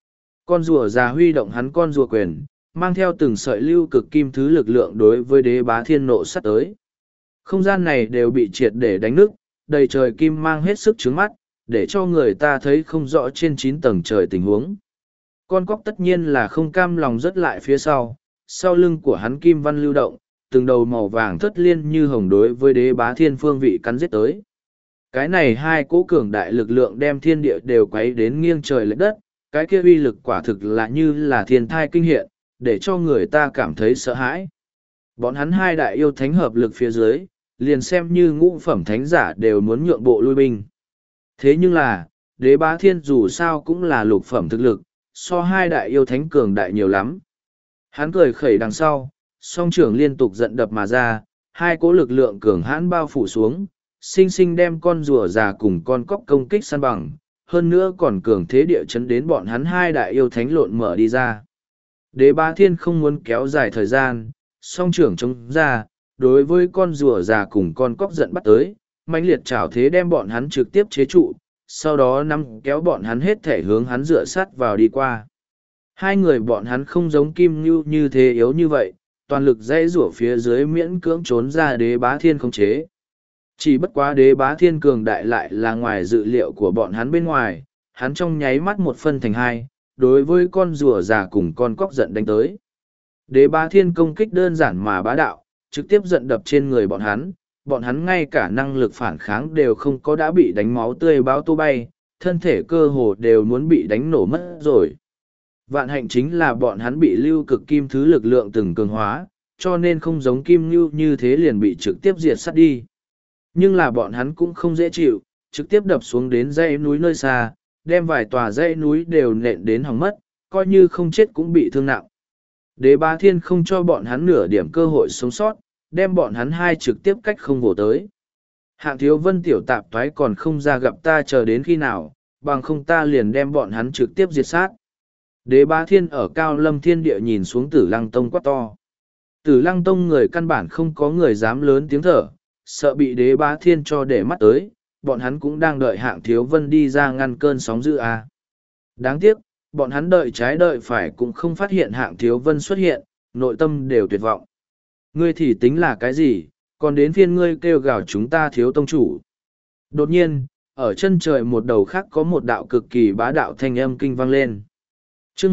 Con rùa già huy động hắn con rùa quyền, mang theo từng sợi lưu cực kim thứ lực lượng đối với đế bá thiên nộ sắt tới. Không gian này đều bị triệt để đánh nứt, đầy trời kim mang hết sức chướng mắt, để cho người ta thấy không rõ trên 9 tầng trời tình huống. Con cóc tất nhiên là không cam lòng rớt lại phía sau lưng của hắn kim văn lưu động, từng đầu màu vàng thất liên như hồng đối với đế bá thiên phương vị cắn giết tới. Cái này hai cỗ cường đại lực lượng đem thiên địa đều quấy đến nghiêng trời lệch đất, cái kia uy lực quả thực là như là thiên thai kinh hiện, để cho người ta cảm thấy sợ hãi. Bọn hắn hai đại yêu thánh hợp lực phía dưới, liền xem như ngũ phẩm thánh giả đều muốn nhượng bộ lui binh. Thế nhưng là, đế bá thiên dù sao cũng là lục phẩm thực lực, so hai đại yêu thánh cường đại nhiều lắm. Hắn cười khẩy đằng sau, song trưởng liên tục giận đập mà ra, hai cỗ lực lượng cường hãn bao phủ xuống, sinh sinh đem con rùa già cùng con cóc công kích săn bằng, hơn nữa còn cường thế địa chấn đến bọn hắn hai đại yêu thánh lộn mở đi ra. Đế bá thiên không muốn kéo dài thời gian, song trưởng chống ra, đối với con rùa già cùng con cóc giận bắt tới, mãnh liệt trảo thế đem bọn hắn trực tiếp chế trụ, sau đó nắm kéo bọn hắn hết thể hướng hắn dựa sát vào đi qua. Hai người bọn hắn không giống Kim Ngưu như thế yếu như vậy, toàn lực dãy rủa phía dưới miễn cưỡng trốn ra đế bá thiên khống chế. Chỉ bất quá đế bá thiên cường đại lại là ngoài dự liệu của bọn hắn bên ngoài, hắn trong nháy mắt một phân thành hai, đối với con rùa già cùng con cóc giận đánh tới. Đế bá thiên công kích đơn giản mà bá đạo, trực tiếp giận đập trên người bọn hắn ngay cả năng lực phản kháng đều không có đã bị đánh máu tươi báo tô bay, thân thể cơ hồ đều muốn bị đánh nổ mất rồi. Vạn hạnh chính là bọn hắn bị lưu cực kim thứ lực lượng từng cường hóa, cho nên không giống Kim Ngưu như thế liền bị trực tiếp diệt sát đi. Nhưng là bọn hắn cũng không dễ chịu, trực tiếp đập xuống đến dãy núi nơi xa, đem vài tòa dãy núi đều nện đến hỏng mất, coi như không chết cũng bị thương nặng. Đế bá thiên không cho bọn hắn nửa điểm cơ hội sống sót, đem bọn hắn hai trực tiếp cách không vồ tới. Hạng Thiếu Vân tiểu tạp thoái còn không ra gặp ta chờ đến khi nào, bằng không ta liền đem bọn hắn trực tiếp diệt sát. Đế bá thiên ở cao lâm thiên địa nhìn xuống Tử Lăng Tông quát to. Tử Lăng Tông người căn bản không có người dám lớn tiếng thở, sợ bị đế bá thiên cho để mắt tới, bọn hắn cũng đang đợi Hạng Thiếu Vân đi ra ngăn cơn sóng dữ a. Đáng tiếc, bọn hắn đợi trái đợi phải cũng không phát hiện Hạng Thiếu Vân xuất hiện, nội tâm đều tuyệt vọng. Ngươi thì tính là cái gì, còn đến phiên ngươi kêu gào chúng ta thiếu tông chủ. Đột nhiên, ở chân trời một đầu khác có một đạo cực kỳ bá đạo thanh âm kinh vang lên. Chương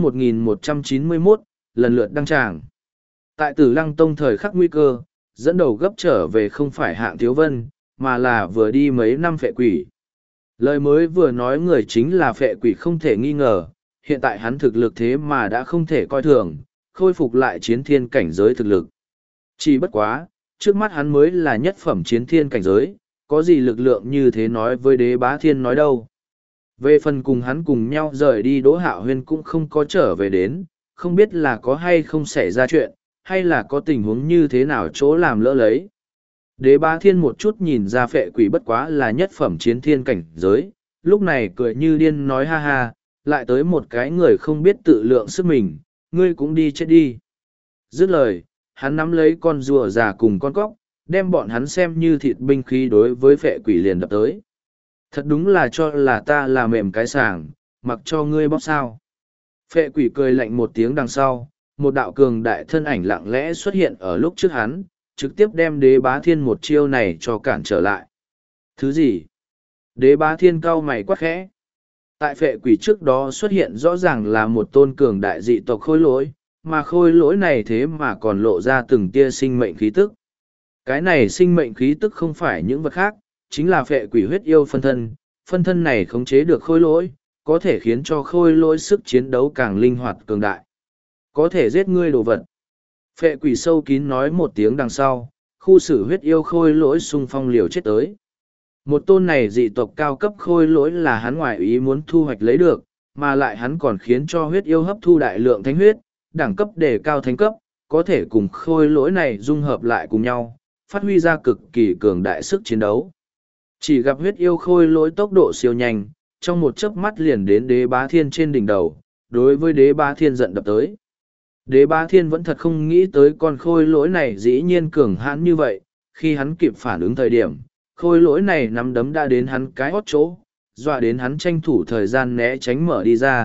1191, lần lượt đăng tràng. Tại Tử Lăng Tông thời khắc nguy cơ, dẫn đầu gấp trở về không phải Hạng Thiếu Vân, mà là vừa đi mấy năm phệ quỷ. Lời mới vừa nói người chính là phệ quỷ không thể nghi ngờ, hiện tại hắn thực lực thế mà đã không thể coi thường, khôi phục lại chiến thiên cảnh giới thực lực. Chỉ bất quá, trước mắt hắn mới là nhất phẩm chiến thiên cảnh giới, có gì lực lượng như thế nói với đế bá thiên nói đâu. Về phần cùng hắn cùng nhau rời đi Đỗ Hạo Huyên cũng không có trở về đến, không biết là có hay không xảy ra chuyện, hay là có tình huống như thế nào chỗ làm lỡ lấy. Đế bá thiên một chút nhìn ra phệ quỷ bất quá là nhất phẩm chiến thiên cảnh giới, lúc này cười như điên nói ha ha, lại tới một cái người không biết tự lượng sức mình, ngươi cũng đi chết đi. Dứt lời, hắn nắm lấy con rùa già cùng con cóc, đem bọn hắn xem như thịt binh khí đối với phệ quỷ liền đập tới. Thật đúng là cho là ta là mềm cái sàng, mặc cho ngươi bóp sao. Phệ quỷ cười lạnh một tiếng đằng sau, một đạo cường đại thân ảnh lặng lẽ xuất hiện ở lúc trước hắn, trực tiếp đem đế bá thiên một chiêu này cho cản trở lại. Thứ gì? Đế bá thiên cau mày quát khẽ. Tại phệ quỷ trước đó xuất hiện rõ ràng là một tôn cường đại dị tộc khôi lỗi, mà khôi lỗi này thế mà còn lộ ra từng tia sinh mệnh khí tức. Cái này sinh mệnh khí tức không phải những vật khác, chính là phệ quỷ huyết yêu phân thân này khống chế được khôi lỗi, có thể khiến cho khôi lỗi sức chiến đấu càng linh hoạt cường đại. Có thể giết ngươi đồ vật. Phệ quỷ sâu kín nói một tiếng đằng sau, khu xử huyết yêu khôi lỗi xung phong liều chết tới. Một tôn này dị tộc cao cấp khôi lỗi là hắn ngoại ý muốn thu hoạch lấy được, mà lại hắn còn khiến cho huyết yêu hấp thu đại lượng thánh huyết, đẳng cấp đề cao thánh cấp, có thể cùng khôi lỗi này dung hợp lại cùng nhau, phát huy ra cực kỳ cường đại sức chiến đấu. Chỉ gặp huyết yêu khôi lỗi tốc độ siêu nhanh, trong một chớp mắt liền đến đế bá thiên trên đỉnh đầu, đối với đế bá thiên giận đập tới. Đế bá thiên vẫn thật không nghĩ tới con khôi lỗi này dĩ nhiên cường hãn như vậy, khi hắn kịp phản ứng thời điểm, khôi lỗi này nắm đấm đã đến hắn cái hót chỗ, dọa đến hắn tranh thủ thời gian né tránh mở đi ra,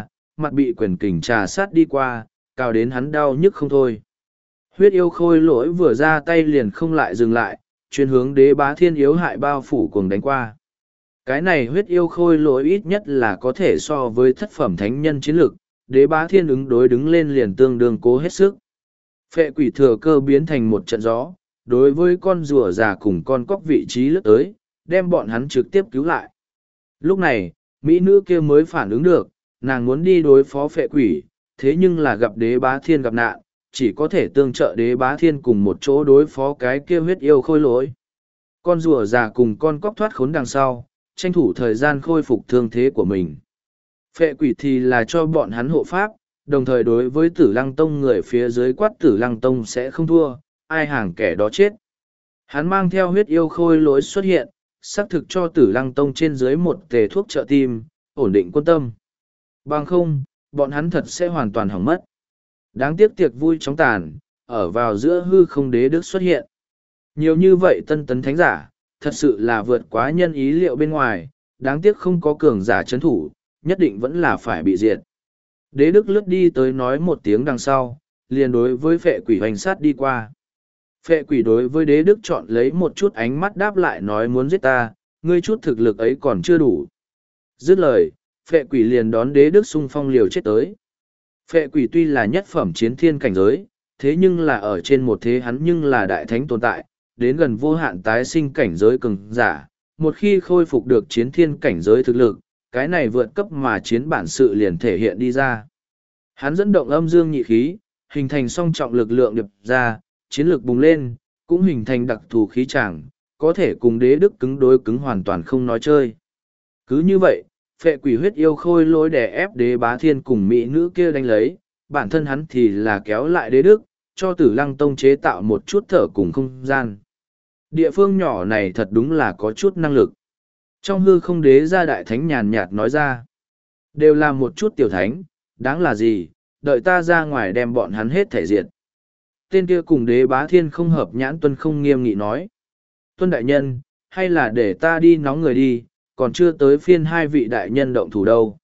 mặt bị quyền kình trà sát đi qua, cào đến hắn đau nhức không thôi. Huyết yêu khôi lỗi vừa ra tay liền không lại dừng lại, chuyên hướng đế bá thiên yếu hại bao phủ cuồng đánh qua. Cái này huyết yêu khôi lỗi ít nhất là có thể so với thất phẩm thánh nhân chiến lực, đế bá thiên ứng đối đứng lên liền tương đương cố hết sức. Phệ quỷ thừa cơ biến thành một trận gió, đối với con rùa già cùng con cóc vị trí lướt tới, đem bọn hắn trực tiếp cứu lại. Lúc này, mỹ nữ kia mới phản ứng được, nàng muốn đi đối phó phệ quỷ, thế nhưng là gặp đế bá thiên gặp nạn, chỉ có thể tương trợ đế bá thiên cùng một chỗ đối phó cái kia huyết yêu khôi lỗi. Con rùa già cùng con cóc thoát khốn đằng sau, tranh thủ thời gian khôi phục thương thế của mình. Phệ quỷ thì là cho bọn hắn hộ pháp, đồng thời đối với Tử Lăng Tông người phía dưới quát Tử Lăng Tông sẽ không thua, ai hàng kẻ đó chết. Hắn mang theo huyết yêu khôi lỗi xuất hiện, xác thực cho Tử Lăng Tông trên dưới một tề thuốc trợ tim, ổn định quân tâm. Bằng không, bọn hắn thật sẽ hoàn toàn hỏng mất. Đáng tiếc tiệc vui chóng tàn, ở vào giữa hư không đế đức xuất hiện. Nhiều như vậy tân tấn thánh giả, thật sự là vượt quá nhân ý liệu bên ngoài, đáng tiếc không có cường giả chấn thủ, nhất định vẫn là phải bị diệt. Đế đức lướt đi tới nói một tiếng đằng sau, liền đối với phệ quỷ hoành sát đi qua. Phệ quỷ đối với đế đức chọn lấy một chút ánh mắt đáp lại nói muốn giết ta, ngươi chút thực lực ấy còn chưa đủ. Dứt lời, phệ quỷ liền đón đế đức xung phong liều chết tới. Phệ quỷ tuy là nhất phẩm chiến thiên cảnh giới, thế nhưng là ở trên một thế hắn nhưng là đại thánh tồn tại, đến gần vô hạn tái sinh cảnh giới cường giả. Một khi khôi phục được chiến thiên cảnh giới thực lực, cái này vượt cấp mà chiến bản sự liền thể hiện đi ra. Hắn dẫn động âm dương nhị khí, hình thành song trọng lực lượng điệp ra, chiến lực bùng lên, cũng hình thành đặc thù khí tràng, có thể cùng đế đức cứng đối cứng hoàn toàn không nói chơi. Cứ như vậy, phệ quỷ huyết yêu khôi lối đè ép đế bá thiên cùng mỹ nữ kia đánh lấy, bản thân hắn thì là kéo lại đế đức, cho Tử Lăng Tông chế tạo một chút thở cùng không gian. Địa phương nhỏ này thật đúng là có chút năng lực. Trong hư không đế gia đại thánh nhàn nhạt nói ra, đều là một chút tiểu thánh, đáng là gì, đợi ta ra ngoài đem bọn hắn hết thể diệt. Tên kia cùng đế bá thiên không hợp nhãn tuân không nghiêm nghị nói. Tuân đại nhân, hay là để ta đi nóng người đi, còn chưa tới phiên hai vị đại nhân động thủ đâu.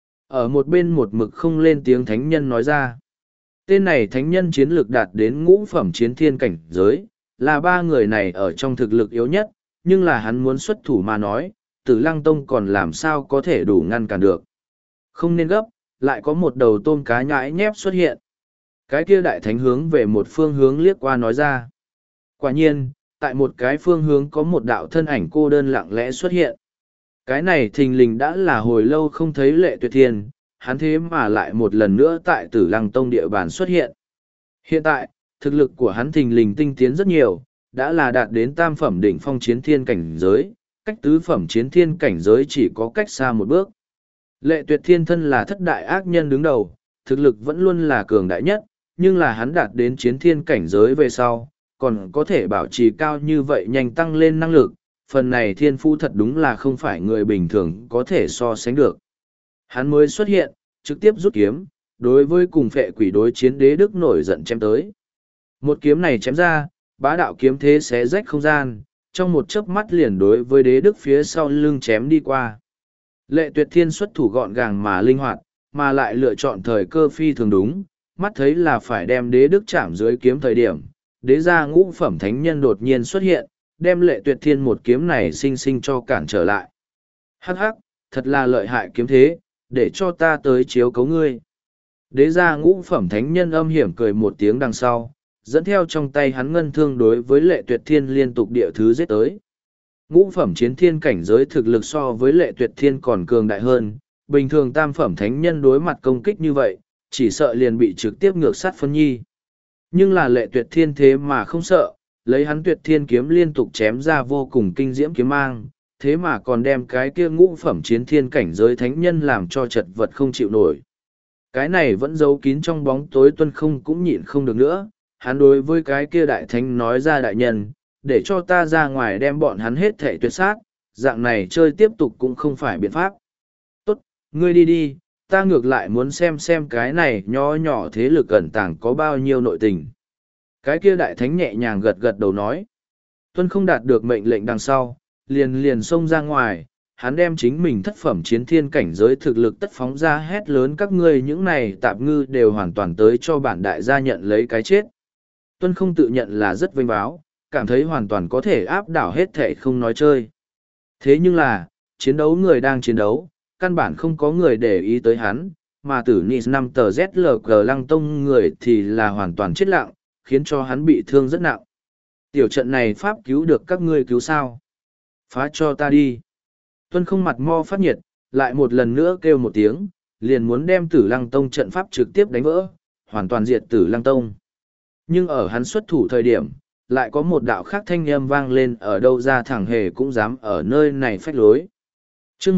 Ở một bên một mực không lên tiếng thánh nhân nói ra. Tên này thánh nhân chiến lược đạt đến ngũ phẩm chiến thiên cảnh giới, là ba người này ở trong thực lực yếu nhất, nhưng là hắn muốn xuất thủ mà nói, Tử Lăng Tông còn làm sao có thể đủ ngăn cản được. Không nên gấp, lại có một đầu tôm cá nhãi nhép xuất hiện. Cái kia đại thánh hướng về một phương hướng liếc qua nói ra. Quả nhiên, tại một cái phương hướng có một đạo thân ảnh cô đơn lặng lẽ xuất hiện. Cái này thình lình đã là hồi lâu không thấy Lệ Tuyệt Thiên, hắn thế mà lại một lần nữa tại Tử Lăng Tông địa bàn xuất hiện. Hiện tại, thực lực của hắn thình lình tinh tiến rất nhiều, đã là đạt đến tam phẩm đỉnh phong chiến thiên cảnh giới, cách tứ phẩm chiến thiên cảnh giới chỉ có cách xa một bước. Lệ Tuyệt Thiên thân là thất đại ác nhân đứng đầu, thực lực vẫn luôn là cường đại nhất, nhưng là hắn đạt đến chiến thiên cảnh giới về sau, còn có thể bảo trì cao như vậy nhanh tăng lên năng lực, phần này thiên phu thật đúng là không phải người bình thường có thể so sánh được. Hắn mới xuất hiện, trực tiếp rút kiếm, đối với cùng phệ quỷ đối chiến đế đức nổi giận chém tới. Một kiếm này chém ra, bá đạo kiếm thế xé rách không gian, trong một chớp mắt liền đối với đế đức phía sau lưng chém đi qua. Lệ Tuyệt Thiên xuất thủ gọn gàng mà linh hoạt, mà lại lựa chọn thời cơ phi thường đúng, mắt thấy là phải đem đế đức chạm dưới kiếm thời điểm, đế gia ngũ phẩm thánh nhân đột nhiên xuất hiện, đem Lệ Tuyệt Thiên một kiếm này sinh sinh cho cản trở lại. Hắc hắc, thật là lợi hại kiếm thế, để cho ta tới chiếu cấu ngươi. Đế gia ngũ phẩm thánh nhân âm hiểm cười một tiếng đằng sau, dẫn theo trong tay hắn ngân thương đối với Lệ Tuyệt Thiên liên tục địa thứ giết tới. Ngũ phẩm chiến thiên cảnh giới thực lực so với Lệ Tuyệt Thiên còn cường đại hơn, bình thường tam phẩm thánh nhân đối mặt công kích như vậy, chỉ sợ liền bị trực tiếp ngược sát phân nhi. Nhưng là Lệ Tuyệt Thiên thế mà không sợ, lấy hắn Tuyệt Thiên kiếm liên tục chém ra vô cùng kinh diễm kiếm mang, thế mà còn đem cái kia ngũ phẩm chiến thiên cảnh giới thánh nhân làm cho chật vật không chịu nổi. Cái này vẫn giấu kín trong bóng tối tuân không cũng nhịn không được nữa, hắn đối với cái kia đại thánh nói ra đại nhân, để cho ta ra ngoài đem bọn hắn hết thể tuyệt sát, dạng này chơi tiếp tục cũng không phải biện pháp. Tốt, ngươi đi đi, ta ngược lại muốn xem cái này nho nhỏ thế lực ẩn tàng có bao nhiêu nội tình. Cái kia đại thánh nhẹ nhàng gật gật đầu nói. Tuân không đạt được mệnh lệnh đằng sau, liền xông ra ngoài, hắn đem chính mình thất phẩm chiến thiên cảnh giới thực lực tất phóng ra hét lớn các ngươi những này tạp ngư đều hoàn toàn tới cho bản đại gia nhận lấy cái chết. Tuân không tự nhận là rất vinh báo, cảm thấy hoàn toàn có thể áp đảo hết thệ không nói chơi. Thế nhưng là, chiến đấu người đang chiến đấu, căn bản không có người để ý tới hắn, mà tử Nis 5 tờ ZLG Lăng Tông người thì là hoàn toàn chết lặng, khiến cho hắn bị thương rất nặng. Tiểu trận này pháp cứu được các ngươi cứu sao? Phá cho ta đi. Tuân không mặt mo phát nhiệt, lại một lần nữa kêu một tiếng, liền muốn đem tử Lăng Tông trận pháp trực tiếp đánh vỡ, hoàn toàn diệt tử Lăng Tông. Nhưng ở hắn xuất thủ thời điểm, lại có một đạo khác thanh âm vang lên ở đâu ra thẳng hề cũng dám ở nơi này phách lối. chương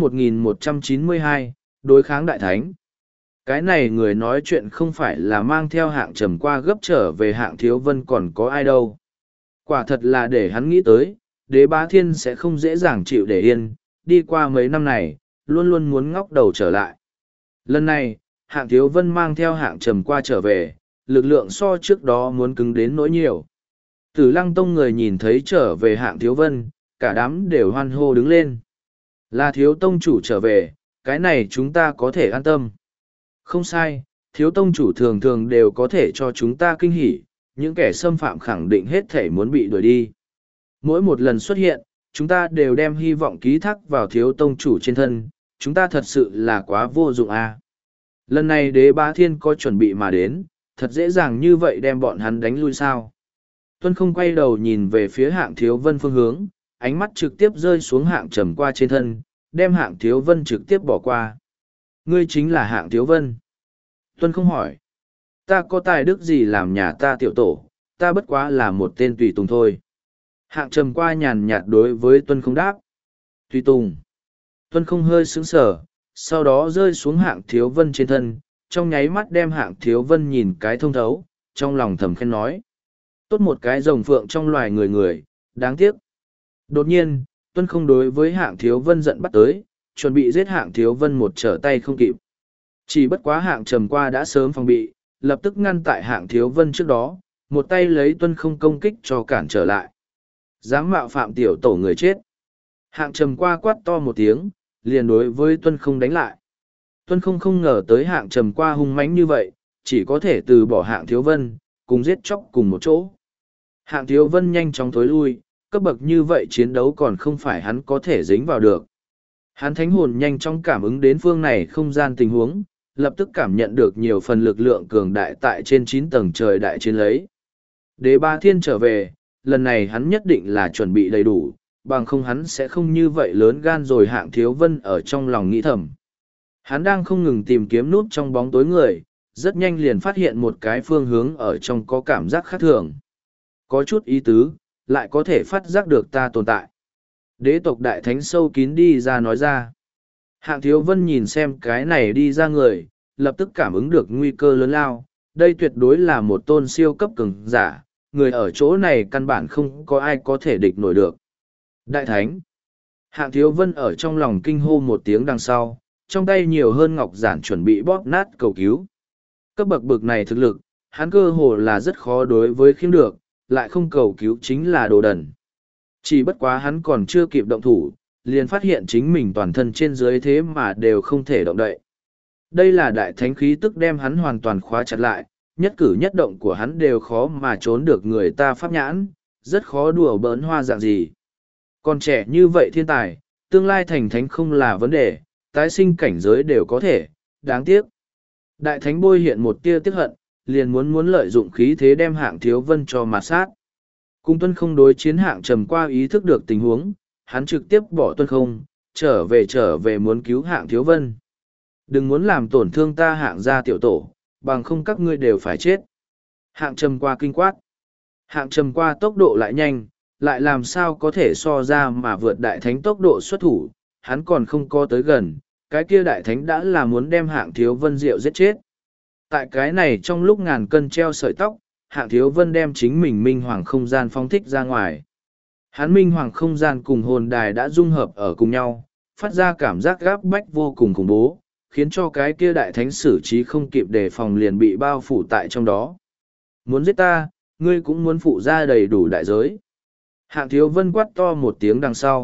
1192, đối kháng đại thánh. Cái này người nói chuyện không phải là mang theo hạng trầm qua gấp trở về hạng thiếu vân còn có ai đâu. Quả thật là để hắn nghĩ tới, đế bá thiên sẽ không dễ dàng chịu để yên, đi qua mấy năm này, luôn luôn muốn ngóc đầu trở lại. Lần này, hạng thiếu vân mang theo hạng trầm qua trở về, lực lượng so trước đó muốn cứng đến nỗi nhiều. Tử Lăng Tông người nhìn thấy trở về hạng thiếu vân, cả đám đều hoan hô đứng lên. Là thiếu tông chủ trở về, cái này chúng ta có thể an tâm. Không sai, thiếu tông chủ thường thường đều có thể cho chúng ta kinh hỉ, những kẻ xâm phạm khẳng định hết thể muốn bị đuổi đi. Mỗi một lần xuất hiện, chúng ta đều đem hy vọng ký thác vào thiếu tông chủ trên thân, chúng ta thật sự là quá vô dụng a. Lần này đế bá thiên có chuẩn bị mà đến, thật dễ dàng như vậy đem bọn hắn đánh lui sao. Tuân không quay đầu nhìn về phía hạng thiếu vân phương hướng, ánh mắt trực tiếp rơi xuống hạng trầm qua trên thân, đem hạng thiếu vân trực tiếp bỏ qua. Ngươi chính là hạng thiếu vân. Tuân không hỏi. Ta có tài đức gì làm nhà ta tiểu tổ, ta bất quá là một tên tùy tùng thôi. Hạng trầm qua nhàn nhạt đối với Tuân không đáp. Tùy tùng. Tuân không hơi sững sờ, sau đó rơi xuống hạng thiếu vân trên thân, trong nháy mắt đem hạng thiếu vân nhìn cái thông thấu, trong lòng thầm khen nói. Tốt một cái rồng phượng trong loài người, đáng tiếc. Đột nhiên, Tuân không đối với hạng thiếu vân giận bắt tới, chuẩn bị giết hạng thiếu vân một trở tay không kịp. Chỉ bất quá hạng trầm qua đã sớm phòng bị, lập tức ngăn tại hạng thiếu vân trước đó, một tay lấy Tuân không công kích cho cản trở lại. Dám mạo phạm tiểu tổ người chết. Hạng trầm qua quát to một tiếng, liền đối với Tuân không đánh lại. Tuân không không ngờ tới hạng trầm qua hung mãnh như vậy, chỉ có thể từ bỏ hạng thiếu vân, cùng giết chóc cùng một chỗ. Hạng thiếu vân nhanh chóng thối lui, cấp bậc như vậy chiến đấu còn không phải hắn có thể dính vào được. Hắn thánh hồn nhanh chóng cảm ứng đến phương này không gian tình huống, lập tức cảm nhận được nhiều phần lực lượng cường đại tại trên 9 tầng trời đại chiến lấy. Đế Ba Thiên trở về, lần này hắn nhất định là chuẩn bị đầy đủ, bằng không hắn sẽ không như vậy lớn gan rồi hạng thiếu vân ở trong lòng nghĩ thầm. Hắn đang không ngừng tìm kiếm nút trong bóng tối người, rất nhanh liền phát hiện một cái phương hướng ở trong có cảm giác khác thường. Có chút ý tứ, lại có thể phát giác được ta tồn tại. Đế tộc đại thánh sâu kín đi ra nói ra. Hạng thiếu vân nhìn xem cái này đi ra người, lập tức cảm ứng được nguy cơ lớn lao. Đây tuyệt đối là một tôn siêu cấp cường giả, người ở chỗ này căn bản không có ai có thể địch nổi được. Đại thánh. Hạng thiếu vân ở trong lòng kinh hô một tiếng đằng sau, trong tay nhiều hơn ngọc giản chuẩn bị bóp nát cầu cứu. Cấp bậc bực này thực lực, hắn cơ hồ là rất khó đối với khiêm được, lại không cầu cứu chính là đồ đần. Chỉ bất quá hắn còn chưa kịp động thủ, liền phát hiện chính mình toàn thân trên dưới thế mà đều không thể động đậy. Đây là đại thánh khí tức đem hắn hoàn toàn khóa chặt lại, nhất cử nhất động của hắn đều khó mà trốn được người ta pháp nhãn, rất khó đùa bỡn hoa dạng gì. Còn trẻ như vậy thiên tài, tương lai thành thánh không là vấn đề, tái sinh cảnh giới đều có thể, đáng tiếc. Đại thánh bôi hiện một tia tiếc hận, liền muốn lợi dụng khí thế đem hạng thiếu vân cho mạt sát. Cung tuân không đối chiến hạng trầm qua ý thức được tình huống, hắn trực tiếp bỏ tuân không, trở về muốn cứu hạng thiếu vân. Đừng muốn làm tổn thương ta hạng gia tiểu tổ, bằng không các ngươi đều phải chết. Hạng trầm qua kinh quát. Hạng trầm qua tốc độ lại nhanh, lại làm sao có thể so ra mà vượt đại thánh tốc độ xuất thủ, hắn còn không có tới gần, cái kia đại thánh đã là muốn đem hạng thiếu vân diệu giết chết. Tại cái này trong lúc ngàn cân treo sợi tóc, hạng thiếu vân đem chính mình minh hoàng không gian phóng thích ra ngoài. Hắn minh hoàng không gian cùng hồn đài đã dung hợp ở cùng nhau, phát ra cảm giác gáp bách vô cùng khủng bố, khiến cho cái kia đại thánh xử trí không kịp đề phòng liền bị bao phủ tại trong đó. Muốn giết ta, ngươi cũng muốn phụ ra đầy đủ đại giới. Hạng thiếu vân quát to một tiếng đằng sau,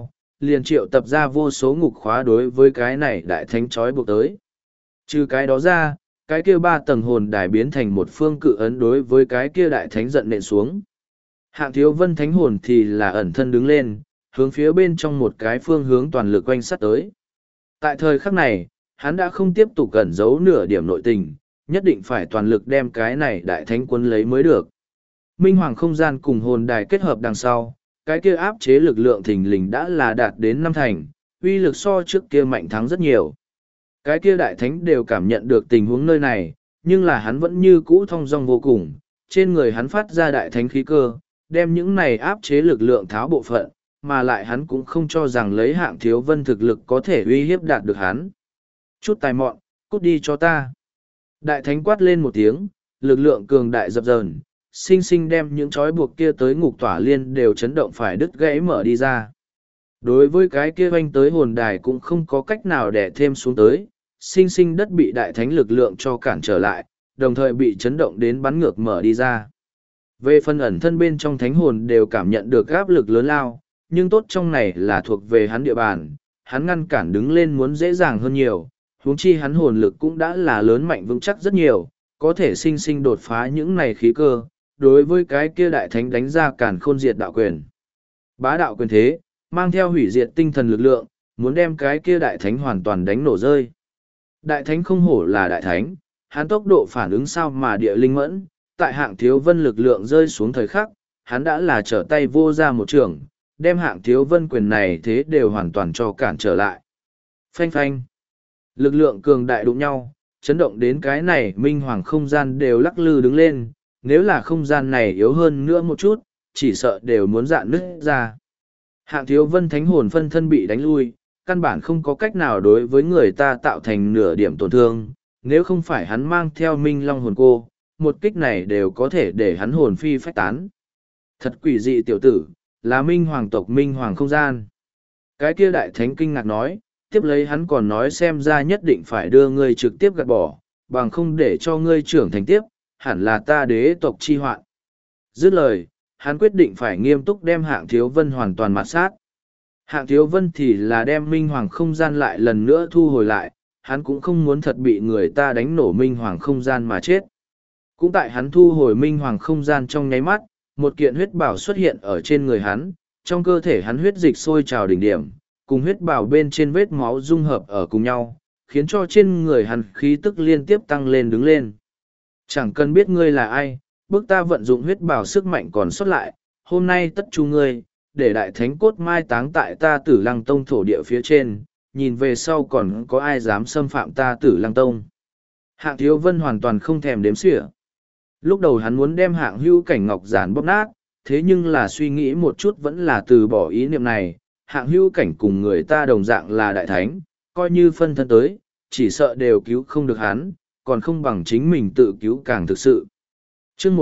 liền triệu tập ra vô số ngục khóa đối với cái này đại thánh trói buộc tới. Trừ cái đó ra, cái kia 3 tầng hồn đài biến thành một phương cự ấn đối với cái kia đại thánh giận nện xuống. Hạng Thiếu Vân thánh hồn thì là ẩn thân đứng lên, hướng phía bên trong một cái phương hướng toàn lực quanh sát tới. Tại thời khắc này, hắn đã không tiếp tục cẩn giấu nửa điểm nội tình, nhất định phải toàn lực đem cái này đại thánh quân lấy mới được. Minh Hoàng không gian cùng hồn đài kết hợp đằng sau, cái kia áp chế lực lượng thình lình đã là đạt đến 5 thành, uy lực so trước kia mạnh thắng rất nhiều. Cái kia đại thánh đều cảm nhận được tình huống nơi này, nhưng là hắn vẫn như cũ thong dong vô cùng, trên người hắn phát ra đại thánh khí cơ, đem những này áp chế lực lượng tháo bộ phận, mà lại hắn cũng không cho rằng lấy Hạng Thiếu Vân thực lực có thể uy hiếp đạt được hắn. Chút tài mọn, cút đi cho ta. Đại thánh quát lên một tiếng, lực lượng cường đại dập dờn, sinh sinh đem những trói buộc kia tới ngục tỏa liên đều chấn động phải đứt gãy mở đi ra. Đối với cái kia oanh tới hồn đài cũng không có cách nào đè thêm xuống tới, sinh sinh đất bị đại thánh lực lượng cho cản trở lại, đồng thời bị chấn động đến bắn ngược mở đi ra. Về phần ẩn thân bên trong thánh hồn đều cảm nhận được áp lực lớn lao, nhưng tốt trong này là thuộc về hắn địa bàn, hắn ngăn cản đứng lên muốn dễ dàng hơn nhiều, huống chi hắn hồn lực cũng đã là lớn mạnh vững chắc rất nhiều, có thể sinh sinh đột phá những này khí cơ, đối với cái kia đại thánh đánh ra cản khôn diệt đạo quyền. Bá đạo quyền thế, mang theo hủy diệt tinh thần lực lượng, muốn đem cái kia đại thánh hoàn toàn đánh nổ rơi. Đại thánh không hổ là đại thánh, hắn tốc độ phản ứng sao mà địa linh mẫn, tại Hạng Thiếu Vân lực lượng rơi xuống thời khắc, hắn đã là trở tay vô ra một trường, đem Hạng Thiếu Vân quyền này thế đều hoàn toàn cho cản trở lại. Phanh phanh. Lực lượng cường đại đụng nhau, chấn động đến cái này minh hoàng không gian đều lắc lư đứng lên, nếu là không gian này yếu hơn nữa một chút, chỉ sợ đều muốn dạn nứt ra. Hạng Thiếu Vân thánh hồn phân thân bị đánh lui, căn bản không có cách nào đối với người ta tạo thành nửa điểm tổn thương, nếu không phải hắn mang theo minh long hồn cô, một kích này đều có thể để hắn hồn phi phách tán. Thật quỷ dị tiểu tử, là minh hoàng tộc minh hoàng không gian. Cái kia đại thánh kinh ngạc nói, tiếp lấy hắn còn nói xem ra nhất định phải đưa ngươi trực tiếp gạt bỏ, bằng không để cho ngươi trưởng thành tiếp, hẳn là ta đế tộc chi hoạn. Dứt lời, hắn quyết định phải nghiêm túc đem Hạng Thiếu Vân hoàn toàn mạt sát. Hạng Thiếu Vân thì là đem minh hoàng không gian lại lần nữa thu hồi lại, hắn cũng không muốn thật bị người ta đánh nổ minh hoàng không gian mà chết. Cũng tại hắn thu hồi minh hoàng không gian trong nháy mắt, một kiện huyết bảo xuất hiện ở trên người hắn, trong cơ thể hắn huyết dịch sôi trào đỉnh điểm, cùng huyết bảo bên trên vết máu dung hợp ở cùng nhau, khiến cho trên người hắn khí tức liên tiếp tăng lên đứng lên. Chẳng cần biết ngươi là ai, bước ta vận dụng huyết bảo sức mạnh còn sót lại, hôm nay tất chu ngươi, để đại thánh cốt mai táng tại ta Tử Lăng Tông thổ địa phía trên, nhìn về sau còn có ai dám xâm phạm ta Tử Lăng Tông. Hạng Thiếu Vân hoàn toàn không thèm đếm xỉa. Lúc đầu hắn muốn đem Hạng Hữu Cảnh ngọc giản bóp nát, thế nhưng là suy nghĩ một chút vẫn là từ bỏ ý niệm này. Hạng Hữu Cảnh cùng người ta đồng dạng là đại thánh, coi như phân thân tới, chỉ sợ đều cứu không được hắn, còn không bằng chính mình tự cứu càng thực sự. Chương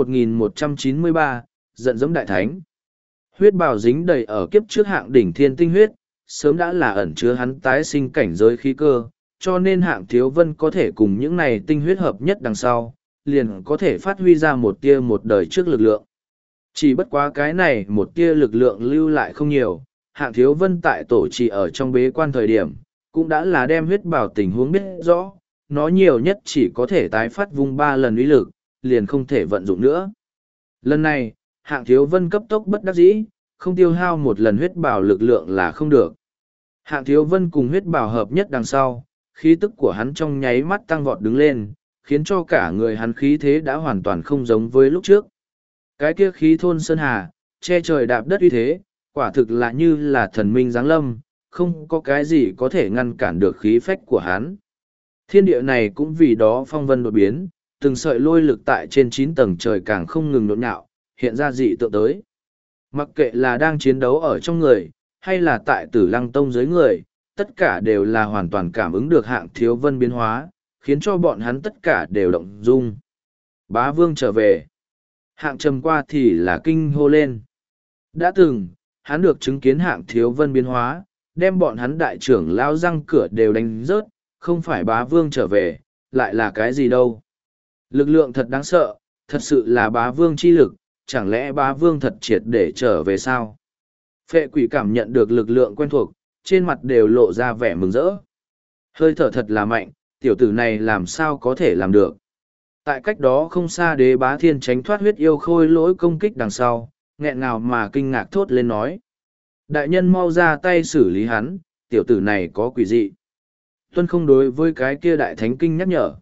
1193, giận dẫm đại thánh. Huyết bào dính đầy ở kiếp trước Hạng đỉnh thiên tinh huyết, sớm đã là ẩn chứa hắn tái sinh cảnh giới khí cơ, cho nên Hạng Thiếu Vân có thể cùng những này tinh huyết hợp nhất đằng sau, liền có thể phát huy ra một tia một đời trước lực lượng. Chỉ bất quá cái này một tia lực lượng lưu lại không nhiều, Hạng Thiếu Vân tại tổ trì ở trong bế quan thời điểm, cũng đã là đem huyết bào tình huống biết rõ, nó nhiều nhất chỉ có thể tái phát vung 3 lần uy lực, liền không thể vận dụng nữa. Lần này, Hạng Thiếu Vân cấp tốc bất đắc dĩ, không tiêu hao một lần huyết bào lực lượng là không được. Hạng Thiếu Vân cùng huyết bào hợp nhất đằng sau, khí tức của hắn trong nháy mắt tăng vọt đứng lên, khiến cho cả người hắn khí thế đã hoàn toàn không giống với lúc trước. Cái kia khí thôn sơn hà, che trời đạp đất uy thế, quả thực là như là thần minh giáng lâm, không có cái gì có thể ngăn cản được khí phách của hắn. Thiên địa này cũng vì đó phong vân đột biến, từng sợi lôi lực tại trên 9 tầng trời càng không ngừng nhộn nhạo, hiện ra dị tượng tới. Mặc kệ là đang chiến đấu ở trong người, hay là tại Tử Lăng Tông dưới người, tất cả đều là hoàn toàn cảm ứng được Hạng Thiếu Vân biến hóa, khiến cho bọn hắn tất cả đều động dung. Bá Vương trở về. Hạng Trầm qua thì là kinh hô lên. Đã từng, hắn được chứng kiến Hạng Thiếu Vân biến hóa, đem bọn hắn đại trưởng lao răng cửa đều đánh rớt, không phải Bá Vương trở về, lại là cái gì đâu. Lực lượng thật đáng sợ, thật sự là Bá Vương chi lực, chẳng lẽ Bá Vương thật triệt để trở về sao? Phệ quỷ cảm nhận được lực lượng quen thuộc, trên mặt đều lộ ra vẻ mừng rỡ. Hơi thở thật là mạnh, tiểu tử này làm sao có thể làm được. Tại cách đó không xa Đế Bá Thiên tránh thoát huyết yêu khôi lỗi công kích đằng sau, nghẹn ngào mà kinh ngạc thốt lên nói. Đại nhân mau ra tay xử lý hắn, tiểu tử này có quỷ dị. Tuân không đối với cái kia đại thánh kinh nhắc nhở.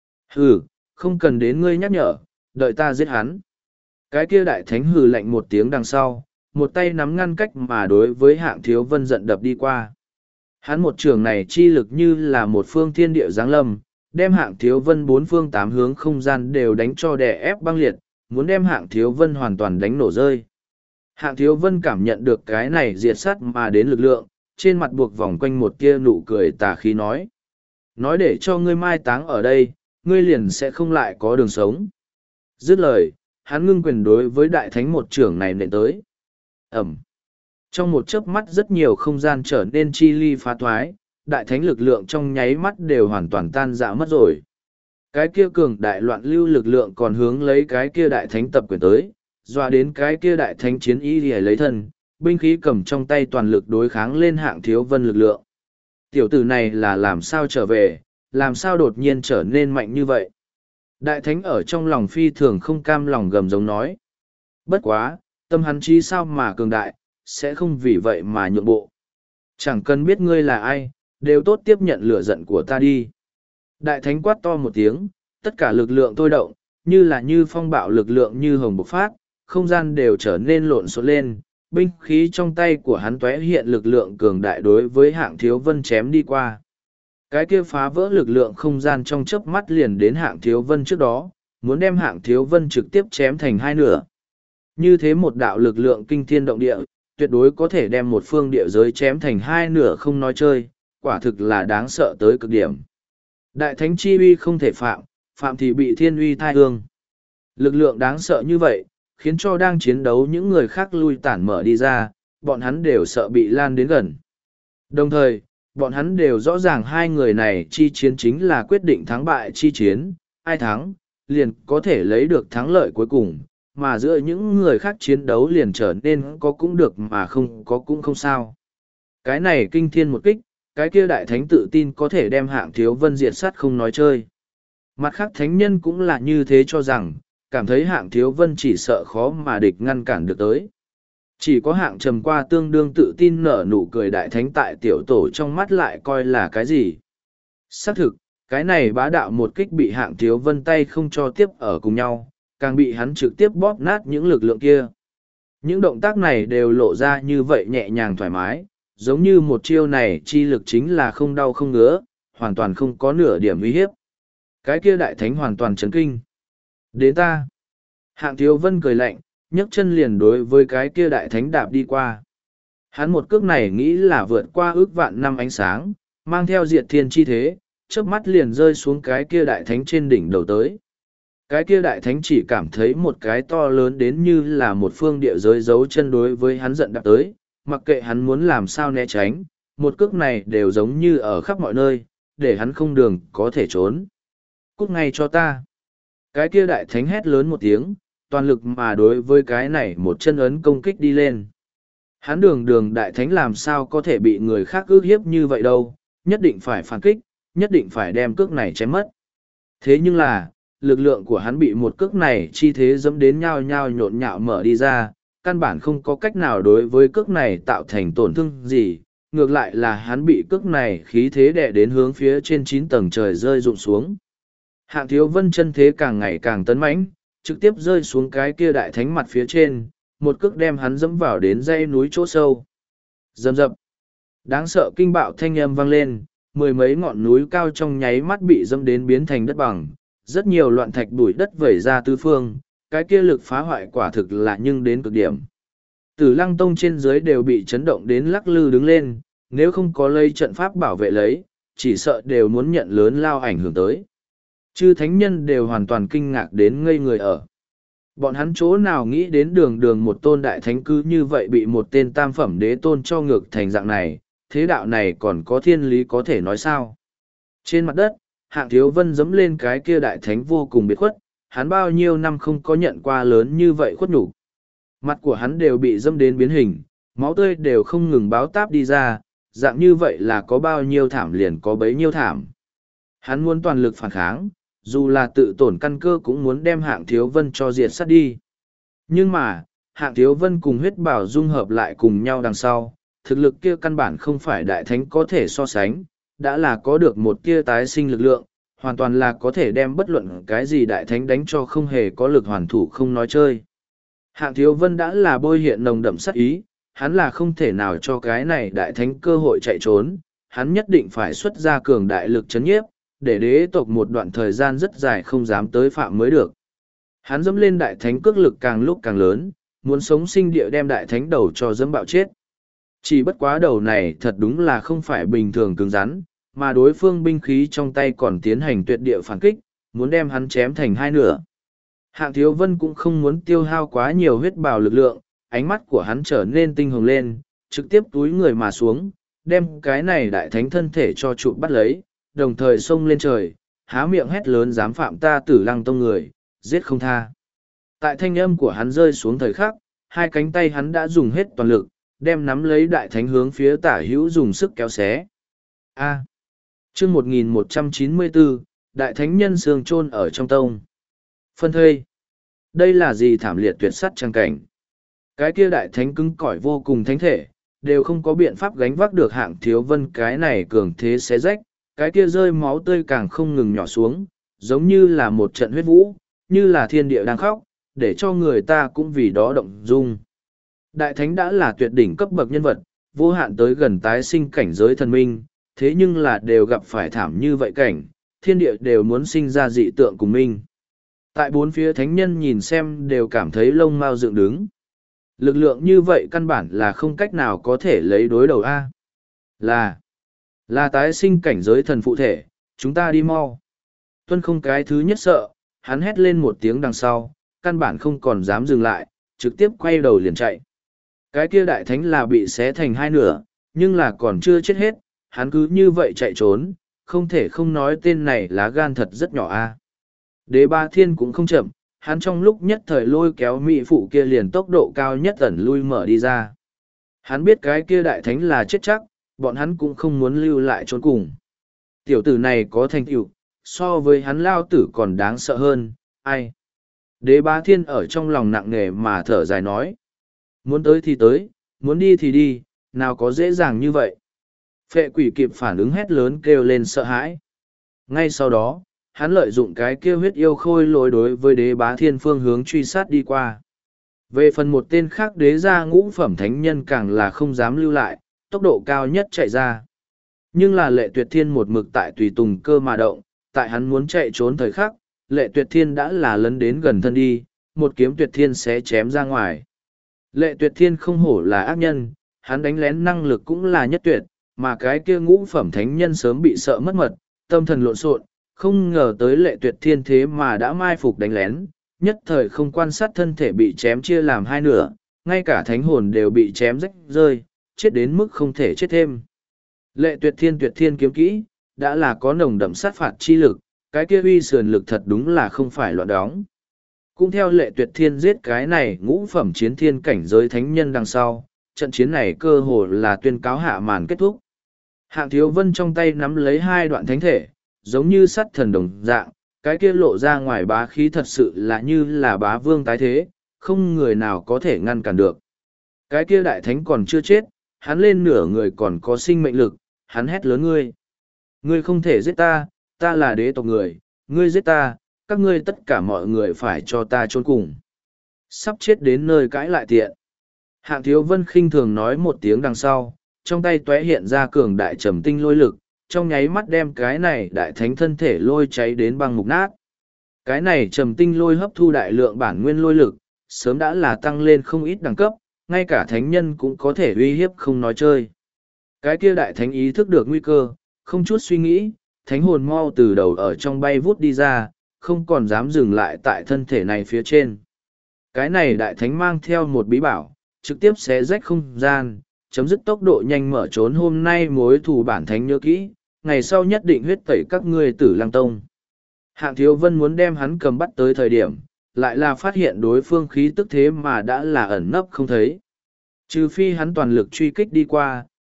Hừ, không cần đến ngươi nhắc nhở, đợi ta giết hắn. Cái kia đại thánh hừ lạnh một tiếng đằng sau, một tay nắm ngăn cách mà đối với Hạng Thiếu Vân giận đập đi qua. Hắn một trường này chi lực như là một phương thiên địa giáng lâm, đem Hạng Thiếu Vân bốn phương tám hướng không gian đều đánh cho đè ép băng liệt, muốn đem Hạng Thiếu Vân hoàn toàn đánh nổ rơi. Hạng Thiếu Vân cảm nhận được cái này diệt sát mà đến lực lượng, trên mặt buộc vòng quanh một tia nụ cười tà khí nói. Nói để cho ngươi mai táng ở đây, ngươi liền sẽ không lại có đường sống. Dứt lời, hắn ngưng quyền đối với đại thánh một trưởng này nện tới. Ẩm. Trong một chớp mắt rất nhiều không gian trở nên chi ly phá thoái, đại thánh lực lượng trong nháy mắt đều hoàn toàn tan rã mất rồi. Cái kia cường đại loạn lưu lực lượng còn hướng lấy cái kia đại thánh tập quyền tới, dọa đến cái kia đại thánh chiến ý để lấy thân, binh khí cầm trong tay toàn lực đối kháng lên Hạng Thiếu Vân lực lượng. Tiểu tử này là làm sao trở về, làm sao đột nhiên trở nên mạnh như vậy. Đại thánh ở trong lòng phi thường không cam lòng gầm giống nói. Bất quá, tâm hắn trí sao mà cường đại, sẽ không vì vậy mà nhượng bộ. Chẳng cần biết ngươi là ai, đều tốt tiếp nhận lửa giận của ta đi. Đại thánh quát to một tiếng, tất cả lực lượng thôi động, như là như phong bạo lực lượng như hồng bộc phát, không gian đều trở nên lộn xộn lên, binh khí trong tay của hắn tóe hiện lực lượng cường đại đối với Hạng Thiếu Vân chém đi qua. Cái kia phá vỡ lực lượng không gian trong chớp mắt liền đến Hạng Thiếu Vân trước đó, muốn đem Hạng Thiếu Vân trực tiếp chém thành hai nửa. Như thế một đạo lực lượng kinh thiên động địa, tuyệt đối có thể đem một phương địa giới chém thành hai nửa không nói chơi, quả thực là đáng sợ tới cực điểm. Đại thánh chi uy không thể phạm, phạm thì bị thiên uy thai hương. Lực lượng đáng sợ như vậy, khiến cho đang chiến đấu những người khác lui tản mở đi ra, bọn hắn đều sợ bị lan đến gần. Đồng thời, bọn hắn đều rõ ràng hai người này chi chiến chính là quyết định thắng bại chi chiến, ai thắng, liền có thể lấy được thắng lợi cuối cùng, mà giữa những người khác chiến đấu liền trở nên có cũng được mà không có cũng không sao. Cái này kinh thiên một kích, cái kia đại thánh tự tin có thể đem Hạng Thiếu Vân diệt sát không nói chơi. Mặt khác thánh nhân cũng là như thế cho rằng, cảm thấy Hạng Thiếu Vân chỉ sợ khó mà địch ngăn cản được tới. Chỉ có Hạng Trầm qua tương đương tự tin nở nụ cười đại thánh tại tiểu tổ trong mắt lại coi là cái gì. Xác thực, cái này bá đạo một kích bị Hạng Thiếu Vân tay không cho tiếp ở cùng nhau, càng bị hắn trực tiếp bóp nát những lực lượng kia. Những động tác này đều lộ ra như vậy nhẹ nhàng thoải mái, giống như một chiêu này chi lực chính là không đau không ngứa, hoàn toàn không có nửa điểm uy hiếp. Cái kia đại thánh hoàn toàn chấn kinh. Đến ta. Hạng Thiếu Vân cười lạnh, nhấc chân liền đối với cái kia đại thánh đạp đi qua. Hắn một cước này nghĩ là vượt qua ước vạn năm ánh sáng, mang theo diệt thiên chi thế, chớp mắt liền rơi xuống cái kia đại thánh trên đỉnh đầu tới. Cái kia đại thánh chỉ cảm thấy một cái to lớn đến như là một phương địa giới giấu chân đối với hắn giận đạp tới, mặc kệ hắn muốn làm sao né tránh, một cước này đều giống như ở khắp mọi nơi, để hắn không đường có thể trốn. Cút ngay cho ta. Cái kia đại thánh hét lớn một tiếng, toàn lực mà đối với cái này một chân ấn công kích đi lên. Hắn đường đại thánh làm sao có thể bị người khác ước hiếp như vậy đâu, nhất định phải phản kích, nhất định phải đem cước này chém mất. Thế nhưng là, lực lượng của hắn bị một cước này chi thế dẫm đến nhao nhao nhộn nhạo mở đi ra, căn bản không có cách nào đối với cước này tạo thành tổn thương gì, ngược lại là hắn bị cước này khí thế đè đến hướng phía trên 9 tầng trời rơi rụng xuống. Hạng Thiếu Vân chân thế càng ngày càng tấn mãnh, trực tiếp rơi xuống cái kia đại thánh mặt phía trên, một cước đem hắn dẫm vào đến dãy núi chỗ sâu. Rầm rập. Đáng sợ kinh bạo thanh âm vang lên, mười mấy ngọn núi cao trong nháy mắt bị dẫm đến biến thành đất bằng, rất nhiều loạn thạch bụi đất vẩy ra tứ phương, cái kia lực phá hoại quả thực là nhưng đến cực điểm. Tử Lăng Tông trên dưới đều bị chấn động đến lắc lư đứng lên, nếu không có lây trận pháp bảo vệ lấy, chỉ sợ đều muốn nhận lớn lao ảnh hưởng tới. Chư thánh nhân đều hoàn toàn kinh ngạc đến ngây người ở. Bọn hắn chỗ nào nghĩ đến đường một tôn đại thánh cứ như vậy bị một tên tam phẩm đế tôn cho ngược thành dạng này, thế đạo này còn có thiên lý có thể nói sao. Trên mặt đất, Hạng Thiếu Vân dẫm lên cái kia đại thánh vô cùng biệt khuất, hắn bao nhiêu năm không có nhận qua lớn như vậy khuất nhục. Mặt của hắn đều bị dẫm đến biến hình, máu tươi đều không ngừng báo táp đi ra, dạng như vậy là có bao nhiêu thảm liền có bấy nhiêu thảm. Hắn muốn toàn lực phản kháng, dù là tự tổn căn cơ cũng muốn đem Hạng Thiếu Vân cho diệt sát đi. Nhưng mà, Hạng Thiếu Vân cùng huyết bảo dung hợp lại cùng nhau đằng sau, thực lực kia căn bản không phải đại thánh có thể so sánh, đã là có được một tia tái sinh lực lượng, hoàn toàn là có thể đem bất luận cái gì đại thánh đánh cho không hề có lực hoàn thủ không nói chơi. Hạng Thiếu Vân đã là bôi hiện nồng đậm sát ý, hắn là không thể nào cho cái này đại thánh cơ hội chạy trốn, hắn nhất định phải xuất ra cường đại lực chấn nhiếp, để đế tộc một đoạn thời gian rất dài không dám tới phạm mới được. Hắn dẫm lên đại thánh cước lực càng lúc càng lớn, muốn sống sinh địa đem đại thánh đầu cho dẫm bạo chết. Chỉ bất quá đầu này thật đúng là không phải bình thường cứng rắn, mà đối phương binh khí trong tay còn tiến hành tuyệt địa phản kích, muốn đem hắn chém thành hai nửa. Hạng Thiếu Vân cũng không muốn tiêu hao quá nhiều huyết bào lực lượng, ánh mắt của hắn trở nên tinh hồng lên, trực tiếp túi người mà xuống, đem cái này đại thánh thân thể cho trụ bắt lấy, đồng thời xông lên trời, há miệng hét lớn dám phạm ta Tử Lăng Tông người, giết không tha. Tại thanh âm của hắn rơi xuống thời khắc, hai cánh tay hắn đã dùng hết toàn lực, đem nắm lấy đại thánh hướng phía tả hữu dùng sức kéo xé. A. Chương 1194, đại thánh nhân xương chôn ở trong tông. Phân thây. Đây là gì thảm liệt tuyệt sắt trang cảnh. Cái kia đại thánh cứng cỏi vô cùng thánh thể, đều không có biện pháp gánh vác được Hạng Thiếu Vân cái này cường thế xé rách, cái kia rơi máu tươi càng không ngừng nhỏ xuống, giống như là một trận huyết vũ, như là thiên địa đang khóc, để cho người ta cũng vì đó động dung. Đại thánh đã là tuyệt đỉnh cấp bậc nhân vật, vô hạn tới gần tái sinh cảnh giới thần minh, thế nhưng là đều gặp phải thảm như vậy cảnh, thiên địa đều muốn sinh ra dị tượng cùng minh. Tại bốn phía thánh nhân nhìn xem đều cảm thấy lông mao dựng đứng. Lực lượng như vậy căn bản là không cách nào có thể lấy đối đầu A. Là tái sinh cảnh giới thần phụ thể, chúng ta đi mau. Tuân không cái thứ nhất sợ, hắn hét lên một tiếng đằng sau, căn bản không còn dám dừng lại, trực tiếp quay đầu liền chạy. Cái kia đại thánh là bị xé thành hai nửa, nhưng là còn chưa chết hết, hắn cứ như vậy chạy trốn, không thể không nói tên này lá gan thật rất nhỏ a. Đế Ba Thiên cũng không chậm, hắn trong lúc nhất thời lôi kéo mỹ phụ kia liền tốc độ cao nhất ẩn lui mở đi ra. Hắn biết cái kia đại thánh là chết chắc, bọn hắn cũng không muốn lưu lại trốn cùng. Tiểu tử này có thành tựu, so với hắn lao tử còn đáng sợ hơn, ai. Đế Bá Thiên ở trong lòng nặng nề mà thở dài nói. Muốn tới thì tới, muốn đi thì đi, nào có dễ dàng như vậy. Phệ quỷ kịp phản ứng hét lớn kêu lên sợ hãi. Ngay sau đó, hắn lợi dụng cái kia huyết yêu khôi lối đối với Đế Bá Thiên phương hướng truy sát đi qua. Về phần một tên khác đế gia ngũ phẩm thánh nhân càng là không dám lưu lại, tốc độ cao nhất chạy ra. Nhưng là Lệ Tuyệt Thiên một mực tại tùy tùng cơ mà động, tại hắn muốn chạy trốn thời khắc, Lệ Tuyệt Thiên đã là lấn đến gần thân đi, một kiếm Tuyệt Thiên sẽ chém ra ngoài. Lệ Tuyệt Thiên không hổ là ác nhân, hắn đánh lén năng lực cũng là nhất tuyệt, mà cái kia ngũ phẩm thánh nhân sớm bị sợ mất mật, tâm thần lộn xộn, không ngờ tới Lệ Tuyệt Thiên thế mà đã mai phục đánh lén, nhất thời không quan sát thân thể bị chém chia làm hai nửa, ngay cả thánh hồn đều bị chém rách rơi, chết đến mức không thể chết thêm. Lệ Tuyệt Thiên kiếm kỹ, đã là có nồng đậm sát phạt chi lực, cái kia uy sườn lực thật đúng là không phải loạn đóng. Cũng theo Lệ Tuyệt Thiên giết cái này ngũ phẩm chiến thiên cảnh giới thánh nhân đằng sau, trận chiến này cơ hồ là tuyên cáo hạ màn kết thúc. Hạng Thiếu Vân trong tay nắm lấy hai đoạn thánh thể, giống như sắt thần đồng dạng, cái kia lộ ra ngoài bá khí thật sự là như là bá vương tái thế, không người nào có thể ngăn cản được. Cái kia đại thánh còn chưa chết, hắn lên nửa người còn có sinh mệnh lực, hắn hét lớn ngươi. Ngươi không thể giết ta, ta là đế tộc người, ngươi giết ta, các ngươi tất cả mọi người phải cho ta chôn cùng. Sắp chết đến nơi cãi lại tiện. Hạng Thiếu Vân khinh thường nói một tiếng đằng sau, trong tay tóe hiện ra cường đại trầm tinh lôi lực, trong nháy mắt đem cái này đại thánh thân thể lôi cháy đến băng mục nát. Cái này trầm tinh lôi hấp thu đại lượng bản nguyên lôi lực, sớm đã là tăng lên không ít đẳng cấp, ngay cả thánh nhân cũng có thể uy hiếp không nói chơi. Cái kia đại thánh ý thức được nguy cơ, không chút suy nghĩ, thánh hồn mau từ đầu ở trong bay vút đi ra, không còn dám dừng lại tại thân thể này phía trên. Cái này đại thánh mang theo một bí bảo, trực tiếp xé rách không gian, chấm dứt tốc độ nhanh mở trốn hôm nay mối thù bản thánh nhớ kỹ, ngày sau nhất định huyết tẩy các ngươi Tử Lăng Tông. Hạng Thiếu Vân muốn đem hắn cầm bắt tới thời điểm, lại là phát hiện đối phương khí tức thế mà đã là ẩn nấp không thấy. Trừ phi hắn toàn lực truy kích đi qua,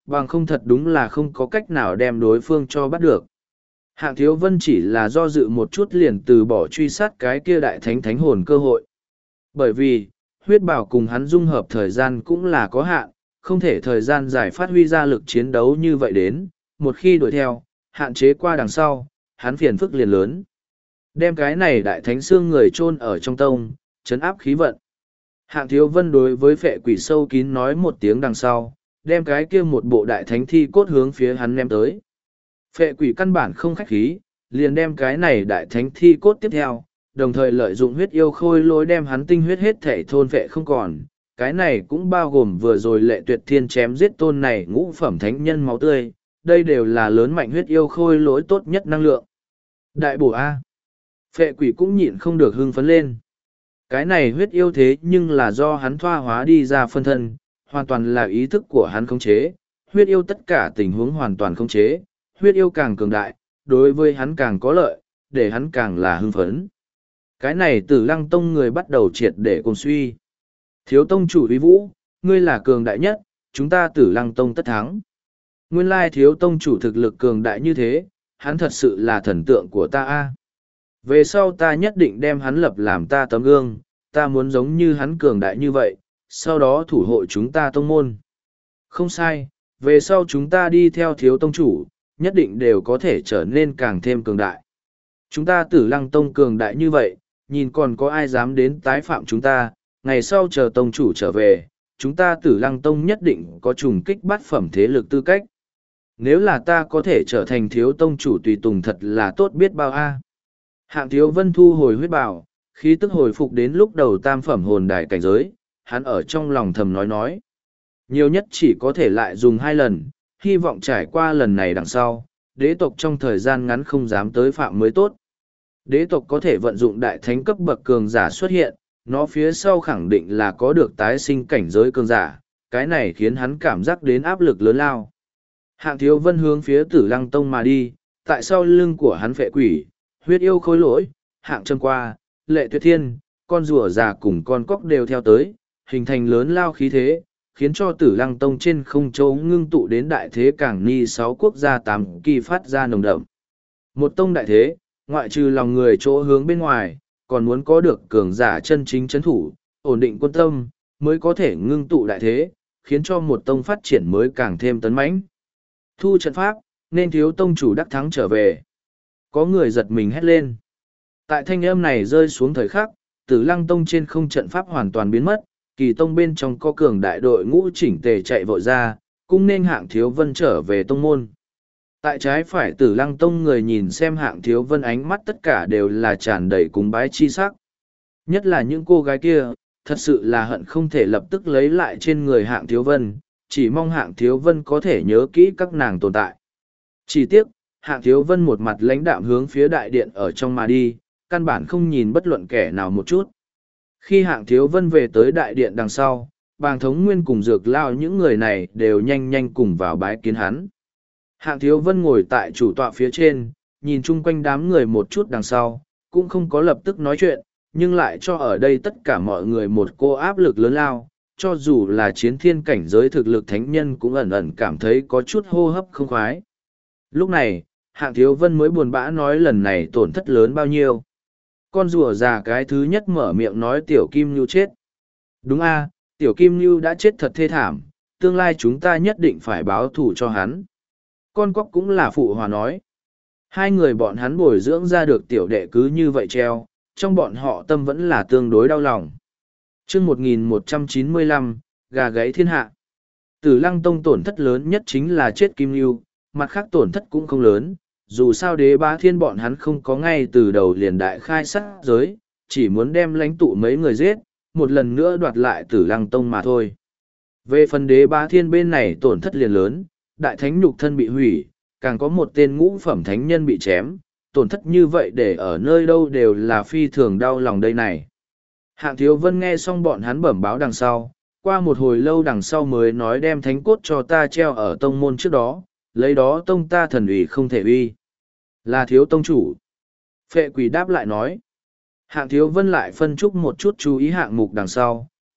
bằng không thật đúng là không có cách nào đem đối phương cho bắt được. Hạng Thiếu Vân chỉ là do dự một chút liền từ bỏ truy sát cái kia đại thánh thánh hồn cơ hội. Bởi vì, huyết bảo cùng hắn dung hợp thời gian cũng là có hạn, không thể thời gian dài phát huy ra lực chiến đấu như vậy đến, một khi đuổi theo, hạn chế qua đằng sau, hắn phiền phức liền lớn. Đem cái này đại thánh xương người chôn ở trong tông, chấn áp khí vận. Hạng Thiếu Vân đối với phệ quỷ sâu kín nói một tiếng đằng sau, đem cái kia một bộ đại thánh thi cốt hướng phía hắn ném tới. Phệ quỷ căn bản không khách khí, liền đem cái này đại thánh thi cốt tiếp theo, đồng thời lợi dụng huyết yêu khôi lối đem hắn tinh huyết hết thể thôn phệ không còn. Cái này cũng bao gồm vừa rồi Lệ Tuyệt Thiên chém giết tôn này ngũ phẩm thánh nhân máu tươi, đây đều là lớn mạnh huyết yêu khôi lối tốt nhất năng lượng. Đại bổ A. Phệ quỷ cũng nhịn không được hưng phấn lên. Cái này huyết yêu thế nhưng là do hắn thoa hóa đi ra phân thân, hoàn toàn là ý thức của hắn khống chế, huyết yêu tất cả tình huống hoàn toàn khống chế, huyết yêu càng cường đại, đối với hắn càng có lợi, để hắn càng là hưng phấn. Cái này Tử Lăng Tông người bắt đầu triệt để cùng suy. Thiếu tông chủ uy vũ, ngươi là cường đại nhất, chúng ta Tử Lăng Tông tất thắng. Nguyên lai thiếu tông chủ thực lực cường đại như thế, hắn thật sự là thần tượng của ta a. Về sau ta nhất định đem hắn lập làm ta tấm gương, ta muốn giống như hắn cường đại như vậy, sau đó thủ hộ chúng ta tông môn. Không sai, về sau chúng ta đi theo thiếu tông chủ, nhất định đều có thể trở nên càng thêm cường đại. Chúng ta Tử Lăng Tông cường đại như vậy, nhìn còn có ai dám đến tái phạm chúng ta, ngày sau chờ tông chủ trở về, chúng ta Tử Lăng Tông nhất định có trùng kích bát phẩm thế lực tư cách. Nếu là ta có thể trở thành thiếu tông chủ tùy tùng thật là tốt biết bao a. Hạng Thiếu Vân thu hồi huyết bảo, khí tức hồi phục đến lúc đầu tam phẩm hồn đài cảnh giới, hắn ở trong lòng thầm nói. Nhiều nhất chỉ có thể lại dùng 2 lần, hy vọng trải qua lần này đằng sau, đế tộc trong thời gian ngắn không dám tới phạm mới tốt. Đế tộc có thể vận dụng đại thánh cấp bậc cường giả xuất hiện, nó phía sau khẳng định là có được tái sinh cảnh giới cường giả, cái này khiến hắn cảm giác đến áp lực lớn lao. Hạng Thiếu Vân hướng phía Tử Lăng Tông mà đi, tại sau lưng của hắn phệ quỷ, huyết yêu khối lỗi, hạng châm qua, Lệ Tuyệt Thiên, con rùa già cùng con cóc đều theo tới, hình thành lớn lao khí thế, khiến cho Tử Lăng Tông trên không châu ngưng tụ đến đại thế cảng ni 6 quốc gia 8 kỳ phát ra nồng đậm. Một tông đại thế, ngoại trừ lòng người chỗ hướng bên ngoài, còn muốn có được cường giả chân chính chấn thủ, ổn định quân tâm, mới có thể ngưng tụ đại thế, khiến cho một tông phát triển mới càng thêm tấn mãnh. Thu trận pháp, nên thiếu tông chủ đắc thắng trở về. Có người giật mình hét lên. Tại thanh âm này rơi xuống thời khắc, Tử Lăng Tông trên không trận pháp hoàn toàn biến mất, kỳ tông bên trong có cường đại đội ngũ chỉnh tề chạy vội ra, cũng nên Hạng Thiếu Vân trở về tông môn. Tại trái phải Tử Lăng Tông người nhìn xem Hạng Thiếu Vân ánh mắt tất cả đều là tràn đầy cúng bái chi sắc. Nhất là những cô gái kia, thật sự là hận không thể lập tức lấy lại trên người Hạng Thiếu Vân, chỉ mong Hạng Thiếu Vân có thể nhớ kỹ các nàng tồn tại. Chỉ tiếc, Hạng Thiếu Vân một mặt lãnh đạm hướng phía đại điện ở trong mà đi, căn bản không nhìn bất luận kẻ nào một chút. Khi Hạng Thiếu Vân về tới đại điện đằng sau, Bàng Thống Nguyên cùng Dược Lao những người này đều nhanh nhanh cùng vào bái kiến hắn. Hạng Thiếu Vân ngồi tại chủ tọa phía trên, nhìn chung quanh đám người một chút đằng sau, cũng không có lập tức nói chuyện, nhưng lại cho ở đây tất cả mọi người một cô áp lực lớn lao, cho dù là chiến thiên cảnh giới thực lực thánh nhân cũng ẩn ẩn cảm thấy có chút hô hấp không khoái. Lúc này, Hạng Thiếu Vân mới buồn bã nói lần này tổn thất lớn bao nhiêu. Con rùa già cái thứ nhất mở miệng nói Tiểu Kim Nhu chết. Đúng a, Tiểu Kim Nhu đã chết thật thê thảm, tương lai chúng ta nhất định phải báo thù cho hắn. Con cóc cũng là phụ hòa nói. Hai người bọn hắn bồi dưỡng ra được tiểu đệ cứ như vậy treo, trong bọn họ tâm vẫn là tương đối đau lòng. chương 1195, gà gáy thiên hạ. Tử Lăng Tông tổn thất lớn nhất chính là chết Kim Nhu, mặt khác tổn thất cũng không lớn, dù sao Đế Bá Thiên bọn hắn không có ngay từ đầu liền đại khai sát giới, chỉ muốn đem lãnh tụ mấy người giết, một lần nữa đoạt lại Tử Lăng Tông mà thôi. Về phần Đế Bá Thiên bên này tổn thất liền lớn, đại thánh nhục thân bị hủy, càng có một tên ngũ phẩm thánh nhân bị chém, tổn thất như vậy để ở nơi đâu đều là phi thường đau lòng đây này. Hạng Thiếu Vân nghe xong bọn hắn bẩm báo đằng sau, qua một hồi lâu đằng sau mới nói đem thánh cốt cho ta treo ở tông môn trước đó, lấy đó tông ta thần ủy không thể uy. Là thiếu tông chủ. Phệ quỷ đáp lại nói. Hạng Thiếu Vân lại phân trúc một chút chú ý hạng mục đằng sau,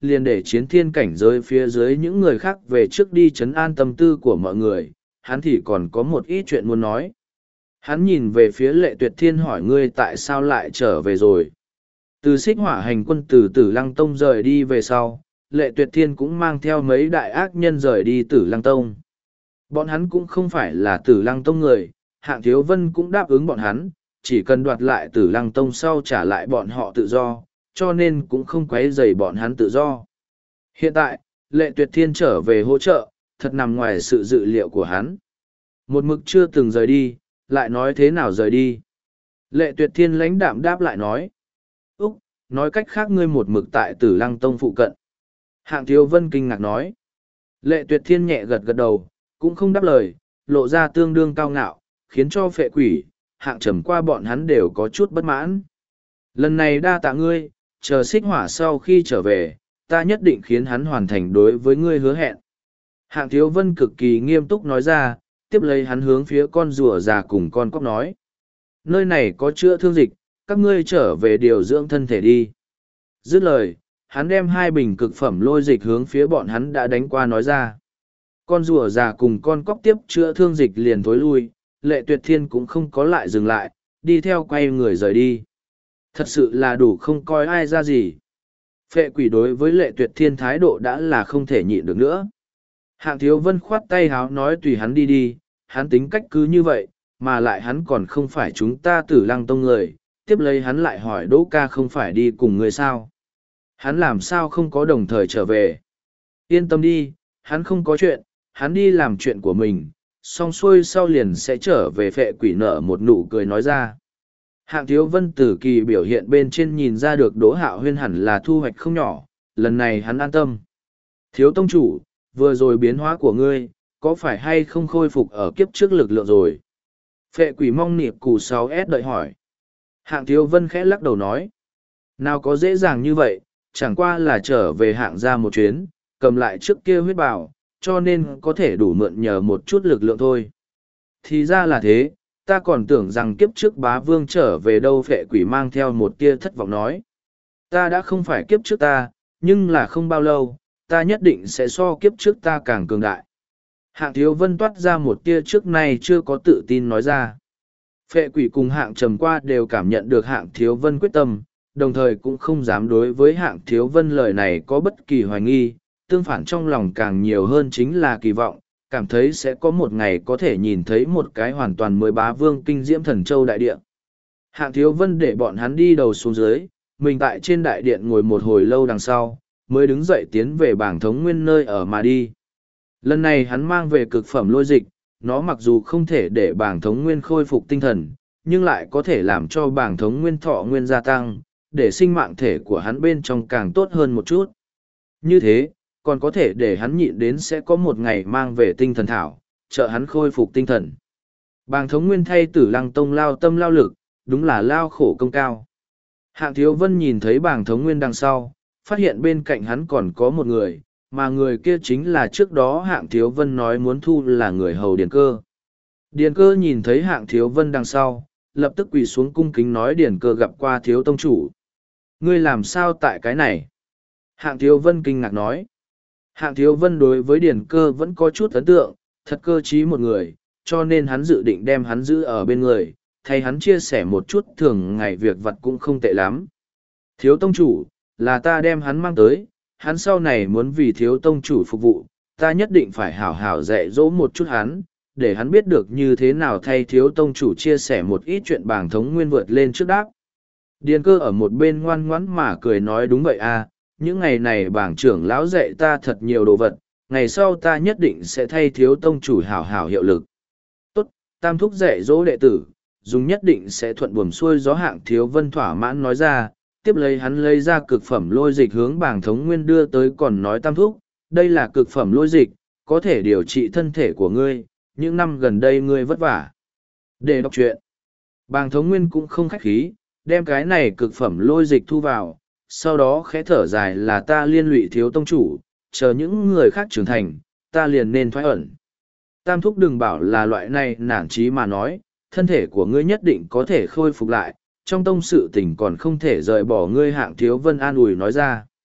liền để chiến thiên cảnh giới phía dưới những người khác về trước đi trấn an tâm tư của mọi người, hắn thì còn có một ít chuyện muốn nói. Hắn nhìn về phía Lệ Tuyệt Thiên hỏi ngươi tại sao lại trở về rồi. Từ Xích Hỏa hành quân từ Tử Lăng Tông rời đi về sau, Lệ Tuyệt Thiên cũng mang theo mấy đại ác nhân rời đi Tử Lăng Tông. Bọn hắn cũng không phải là Tử Lăng Tông người, Hạng Thiếu Vân cũng đáp ứng bọn hắn, chỉ cần đoạt lại Tử Lăng Tông sau trả lại bọn họ tự do, cho nên cũng không quấy rầy bọn hắn tự do. Hiện tại, Lệ Tuyệt Thiên trở về hỗ trợ, thật nằm ngoài sự dự liệu của hắn. Một mực chưa từng rời đi, lại nói thế nào rời đi. Lệ Tuyệt Thiên lãnh đạm đáp lại nói. Úc, nói cách khác ngươi một mực tại Tử Lăng Tông phụ cận. Hạng Thiếu Vân kinh ngạc nói. Lệ Tuyệt Thiên nhẹ gật gật đầu, cũng không đáp lời, lộ ra tương đương cao ngạo, khiến cho Phệ Quỷ, Hạng Trầm qua bọn hắn đều có chút bất mãn. Lần này đa tạ ngươi, chờ Xích Hỏa sau khi trở về, ta nhất định khiến hắn hoàn thành đối với ngươi hứa hẹn. Hạng Thiếu Vân cực kỳ nghiêm túc nói ra, tiếp lấy hắn hướng phía con rùa già cùng con cóc nói. Nơi này có chữa thương dịch, các ngươi trở về điều dưỡng thân thể đi. Dứt lời, hắn đem hai bình cực phẩm lôi dịch hướng phía bọn hắn đã đánh qua nói ra. Con rùa già cùng con cóc tiếp chữa thương dịch liền thối lui, Lệ Tuyệt Thiên cũng không có lại dừng lại, đi theo quay người rời đi. Thật sự là đủ không coi ai ra gì. Phệ Quỷ đối với Lệ Tuyệt Thiên thái độ đã là không thể nhịn được nữa. Hạng Thiếu Vân khoát tay háo nói tùy hắn đi đi, hắn tính cách cứ như vậy, mà lại hắn còn không phải chúng ta Tử Lăng Tông người. Tiếp lấy hắn lại hỏi Đỗ ca không phải đi cùng người sao. Hắn làm sao không có đồng thời trở về. Yên tâm đi, hắn không có chuyện, hắn đi làm chuyện của mình, xong xuôi sau liền sẽ trở về. Phệ Quỷ nở một nụ cười nói ra. Hạng Thiếu Vân từ kỳ biểu hiện bên trên nhìn ra được Đỗ Hạo Huyên hẳn là thu hoạch không nhỏ, lần này hắn an tâm. Thiếu tông chủ, vừa rồi biến hóa của ngươi, có phải hay không khôi phục ở kiếp trước lực lượng rồi? Phệ Quỷ mong niệm cù 6S đợi hỏi. Hạng Thiếu Vân khẽ lắc đầu nói. Nào có dễ dàng như vậy, chẳng qua là trở về hạng ra một chuyến, cầm lại trước kia huyết bảo, cho nên có thể đủ mượn nhờ một chút lực lượng thôi. Thì ra là thế, ta còn tưởng rằng kiếp trước bá vương trở về đâu. Phệ Quỷ mang theo một tia thất vọng nói. Ta đã không phải kiếp trước ta, nhưng là không bao lâu, ta nhất định sẽ so kiếp trước ta càng cường đại. Hạng Thiếu Vân toát ra một tia trước nay chưa có tự tin nói ra. Phệ Quỷ cùng Hạng Trầm qua đều cảm nhận được Hạng Thiếu Vân quyết tâm, đồng thời cũng không dám đối với Hạng Thiếu Vân lời này có bất kỳ hoài nghi, tương phản trong lòng càng nhiều hơn chính là kỳ vọng, cảm thấy sẽ có một ngày có thể nhìn thấy một cái hoàn toàn mới bá vương kinh diễm thần châu đại điện. Hạng Thiếu Vân để bọn hắn đi đầu xuống dưới, mình tại trên đại điện ngồi một hồi lâu đằng sau, mới đứng dậy tiến về bảng thống nguyên nơi ở mà đi. Lần này hắn mang về cực phẩm lôi dịch, nó mặc dù không thể để bảng thống nguyên khôi phục tinh thần, nhưng lại có thể làm cho bảng thống nguyên thọ nguyên gia tăng, để sinh mạng thể của hắn bên trong càng tốt hơn một chút. Như thế, còn có thể để hắn nhịn đến sẽ có một ngày mang về tinh thần thảo, trợ hắn khôi phục tinh thần. Bàng thống nguyên thay Tử Lăng Tông lao tâm lao lực, đúng là lao khổ công cao. Hạng Thiếu Vân nhìn thấy bàng thống nguyên đằng sau, phát hiện bên cạnh hắn còn có một người, mà người kia chính là trước đó Hạng Thiếu Vân nói muốn thu là người hầu Điền Cơ. Điền Cơ nhìn thấy Hạng Thiếu Vân đằng sau, lập tức quỳ xuống cung kính nói Điền Cơ gặp qua Thiếu Tông Chủ. Ngươi làm sao tại cái này? Hạng Thiếu Vân kinh ngạc nói. Hạng Thiếu Vân đối với Điền Cơ vẫn có chút ấn tượng, thật cơ trí một người, cho nên hắn dự định đem hắn giữ ở bên người, thay hắn chia sẻ một chút thường ngày việc vặt cũng không tệ lắm. Thiếu Tông Chủ, là ta đem hắn mang tới, hắn sau này muốn vì Thiếu Tông Chủ phục vụ, ta nhất định phải hảo hảo dạy dỗ một chút hắn, để hắn biết được như thế nào thay Thiếu Tông Chủ chia sẻ một ít chuyện bảng thống nguyên vượt lên trước đáp. Điền Cơ ở một bên ngoan ngoãn mà cười nói đúng vậy à, những ngày này bảng trưởng lão dạy ta thật nhiều đồ vật, ngày sau ta nhất định sẽ thay Thiếu Tông Chủ hảo hảo hiệu lực. Tốt, tam thúc dạy dỗ đệ tử, dùng nhất định sẽ thuận buồm xuôi gió. Hạng Thiếu Vân thỏa mãn nói ra, tiếp lấy hắn lấy ra cực phẩm lôi dịch hướng bảng thống nguyên đưa tới còn nói tam thúc, đây là cực phẩm lôi dịch, có thể điều trị thân thể của ngươi, những năm gần đây ngươi vất vả. Để đọc truyện, bảng thống nguyên cũng không khách khí, đem cái này cực phẩm lôi dịch thu vào, sau đó khẽ thở dài là ta liên lụy Thiếu Tông Chủ, chờ những người khác trưởng thành, ta liền nên thoái ẩn. Tam thúc đừng bảo là loại này nản chí mà nói, thân thể của ngươi nhất định có thể khôi phục lại, trong tông sự tình còn không thể rời bỏ ngươi. Hạng Thiếu Vân an ủi nói ra.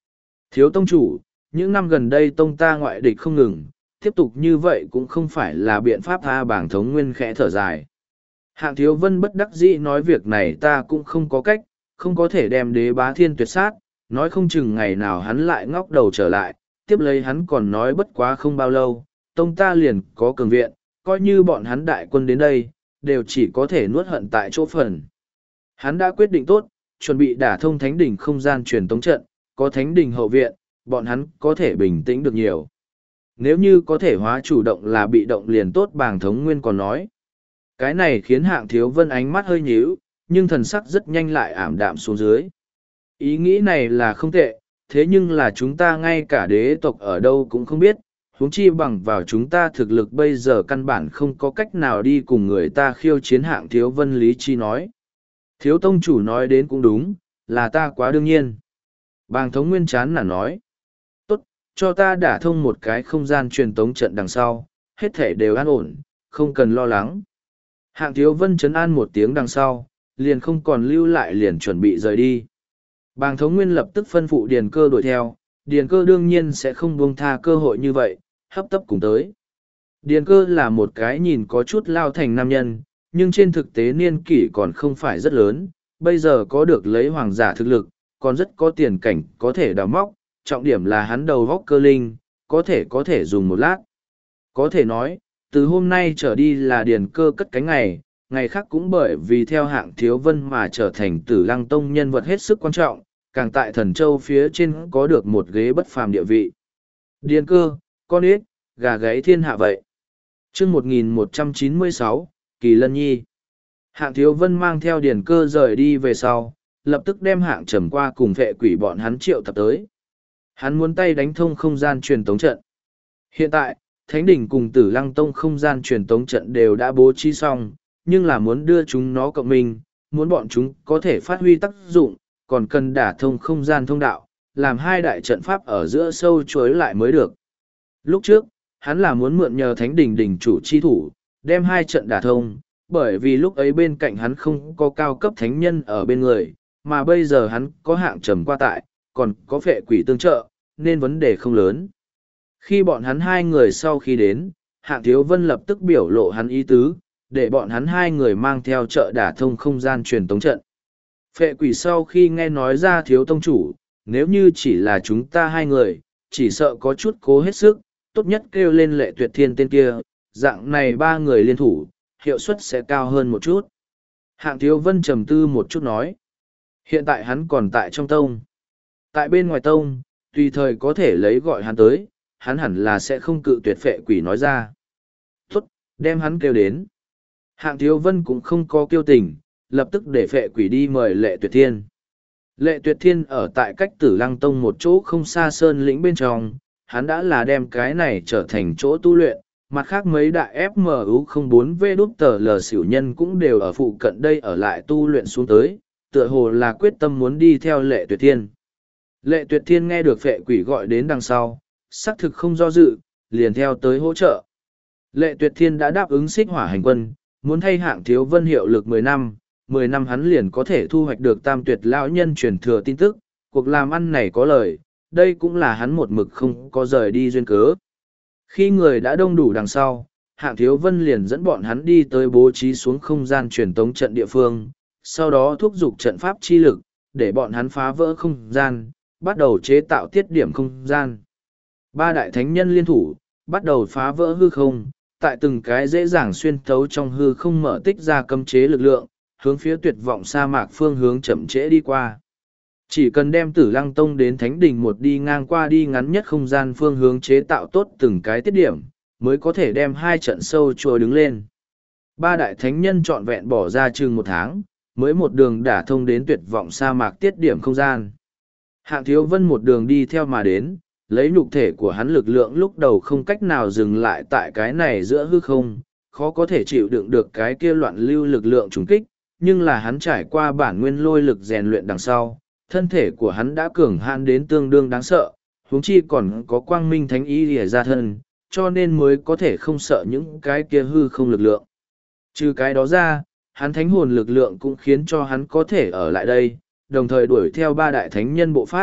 Thiếu tông chủ, những năm gần đây tông ta ngoại địch không ngừng, tiếp tục như vậy cũng không phải là biện pháp. A Bàng Thống Nguyên khẽ thở dài. Hạng Thiếu Vân bất đắc dĩ nói việc này ta cũng không có cách, không có thể đem Đế Bá Thiên tuyệt sát, nói không chừng ngày nào hắn lại ngóc đầu trở lại, tiếp lấy hắn còn nói bất quá không bao lâu, tông ta liền có cường viện, coi như bọn hắn đại quân đến đây, đều chỉ có thể nuốt hận tại chỗ phần. Hắn đã quyết định tốt, chuẩn bị đả thông thánh đỉnh không gian truyền tống trận, có thánh đỉnh hậu viện, bọn hắn có thể bình tĩnh được nhiều. Nếu như có thể hóa chủ động là bị động liền tốt. Bàng Thống Nguyên còn nói. Cái này khiến Hạng Thiếu Vân ánh mắt hơi nhíu, nhưng thần sắc rất nhanh lại ảm đạm xuống dưới. Ý nghĩ này là không tệ, thế nhưng là chúng ta ngay cả đế tộc ở đâu cũng không biết, huống chi bằng vào chúng ta thực lực bây giờ căn bản không có cách nào đi cùng người ta khiêu chiến. Hạng Thiếu Vân lý chi nói. Thiếu tông chủ nói đến cũng đúng, là ta quá đương nhiên. Bàng Thống Nguyên chán nản nói. Tốt, cho ta đả thông một cái không gian truyền tống trận đằng sau, hết thể đều an ổn, không cần lo lắng. Hạng Thiếu Vân trấn an một tiếng đằng sau, liền không còn lưu lại liền chuẩn bị rời đi. Bàng Thống Nguyên lập tức phân phụ Điền Cơ đuổi theo, Điền Cơ đương nhiên sẽ không buông tha cơ hội như vậy, hấp tấp cùng tới. Điền Cơ là một cái nhìn có chút lao thành nam nhân, nhưng trên thực tế niên kỷ còn không phải rất lớn, bây giờ có được lấy hoàng giả thực lực, còn rất có tiền cảnh có thể đào móc, trọng điểm là hắn đầu góc cơ linh, có thể dùng một lát. Có thể nói, từ hôm nay trở đi là Điền Cơ cất cánh ngày, ngày khác cũng bởi vì theo Hạng Thiếu Vân mà trở thành Tử Lăng Tông nhân vật hết sức quan trọng, càng tại Thần Châu phía trên có được một ghế bất phàm địa vị. Điền Cơ, con ếch, gà gáy thiên hạ vậy. Chương 1196, Kỳ Lân Nhi. Hạng Thiếu Vân mang theo Điền Cơ rời đi về sau, lập tức đem Hạng Trầm qua cùng vệ quỷ bọn hắn triệu tập tới. Hắn muốn tay đánh thông không gian truyền tống trận. Hiện tại, Thánh đỉnh cùng Tử Lăng Tông không gian truyền tống trận đều đã bố trí xong, nhưng là muốn đưa chúng nó cộng minh, muốn bọn chúng có thể phát huy tác dụng, còn cần đả thông không gian thông đạo, làm hai đại trận pháp ở giữa sâu chuối lại mới được. Lúc trước, hắn là muốn mượn nhờ Thánh đỉnh đỉnh chủ chi thủ, đem hai trận đả thông, bởi vì lúc ấy bên cạnh hắn không có cao cấp thánh nhân ở bên người, mà bây giờ hắn có Hạng Trầm qua tại, còn có phệ quỷ tương trợ, nên vấn đề không lớn. Khi bọn hắn hai người sau khi đến, Hạng Thiếu Vân lập tức biểu lộ hắn ý tứ, để bọn hắn hai người mang theo trợ đả thông không gian truyền tống trận. Phệ quỷ sau khi nghe nói ra Thiếu tông chủ, nếu như chỉ là chúng ta hai người, chỉ sợ có chút cố hết sức, tốt nhất kêu lên Lệ Tuyệt Thiên tên kia, dạng này ba người liên thủ, hiệu suất sẽ cao hơn một chút. Hạng Thiếu Vân trầm tư một chút nói. Hiện tại hắn còn tại trong tông. Tại bên ngoài tông, tùy thời có thể lấy gọi hắn tới, hắn hẳn là sẽ không cự tuyệt. Phệ quỷ nói ra. Tốt, đem hắn kêu đến. Hạng Thiếu Vân cũng không có kiêu tình, lập tức để phệ quỷ đi mời Lệ Tuyệt Thiên. Lệ Tuyệt Thiên ở tại cách Tử Lăng Tông một chỗ không xa sơn lĩnh bên trong, hắn đã là đem cái này trở thành chỗ tu luyện, mặt khác mấy đại FMU04V đúp tờ lờ xỉu nhân cũng đều ở phụ cận đây ở lại tu luyện xuống tới, tựa hồ là quyết tâm muốn đi theo Lệ Tuyệt Thiên. Lệ Tuyệt Thiên nghe được phệ quỷ gọi đến đằng sau, xác thực không do dự, liền theo tới hỗ trợ. Lệ Tuyệt Thiên đã đáp ứng Xích Hỏa hành quân, muốn thay Hạng Thiếu Vân hiệu lực 10 năm, 10 năm hắn liền có thể thu hoạch được Tam Tuyệt lão nhân truyền thừa tin tức, cuộc làm ăn này có lời, đây cũng là hắn một mực không có rời đi duyên cớ. Khi người đã đông đủ đằng sau, Hạng Thiếu Vân liền dẫn bọn hắn đi tới bố trí xuống không gian truyền tống trận địa phương, sau đó thúc giục trận pháp chi lực, để bọn hắn phá vỡ không gian, bắt đầu chế tạo tiết điểm không gian. Ba đại thánh nhân liên thủ, bắt đầu phá vỡ hư không, tại từng cái dễ dàng xuyên thấu trong hư không mở tích ra cấm chế lực lượng, hướng phía tuyệt vọng sa mạc phương hướng chậm trễ đi qua. Chỉ cần đem Tử Lăng Tông đến Thánh Đình một đi ngang qua đi ngắn nhất không gian phương hướng chế tạo tốt từng cái tiết điểm, mới có thể đem hai trận sâu trôi đứng lên. Ba đại thánh nhân trọn vẹn bỏ ra chừng 1 tháng, mới một đường đả thông đến tuyệt vọng sa mạc tiết điểm không gian. Hạng Thiếu Vân một đường đi theo mà đến, lấy nhục thể của hắn lực lượng lúc đầu không cách nào dừng lại tại cái này giữa hư không, khó có thể chịu đựng được cái kia loạn lưu lực lượng trùng kích, nhưng là hắn trải qua bản nguyên lôi lực rèn luyện đằng sau, thân thể của hắn đã cường hãn đến tương đương đáng sợ, huống chi còn có quang minh thánh ý lìa ra thân, cho nên mới có thể không sợ những cái kia hư không lực lượng. Trừ cái đó ra, hắn thánh hồn lực lượng cũng khiến cho hắn có thể ở lại đây, đồng thời đuổi theo ba đại thánh nhân bộ pháp,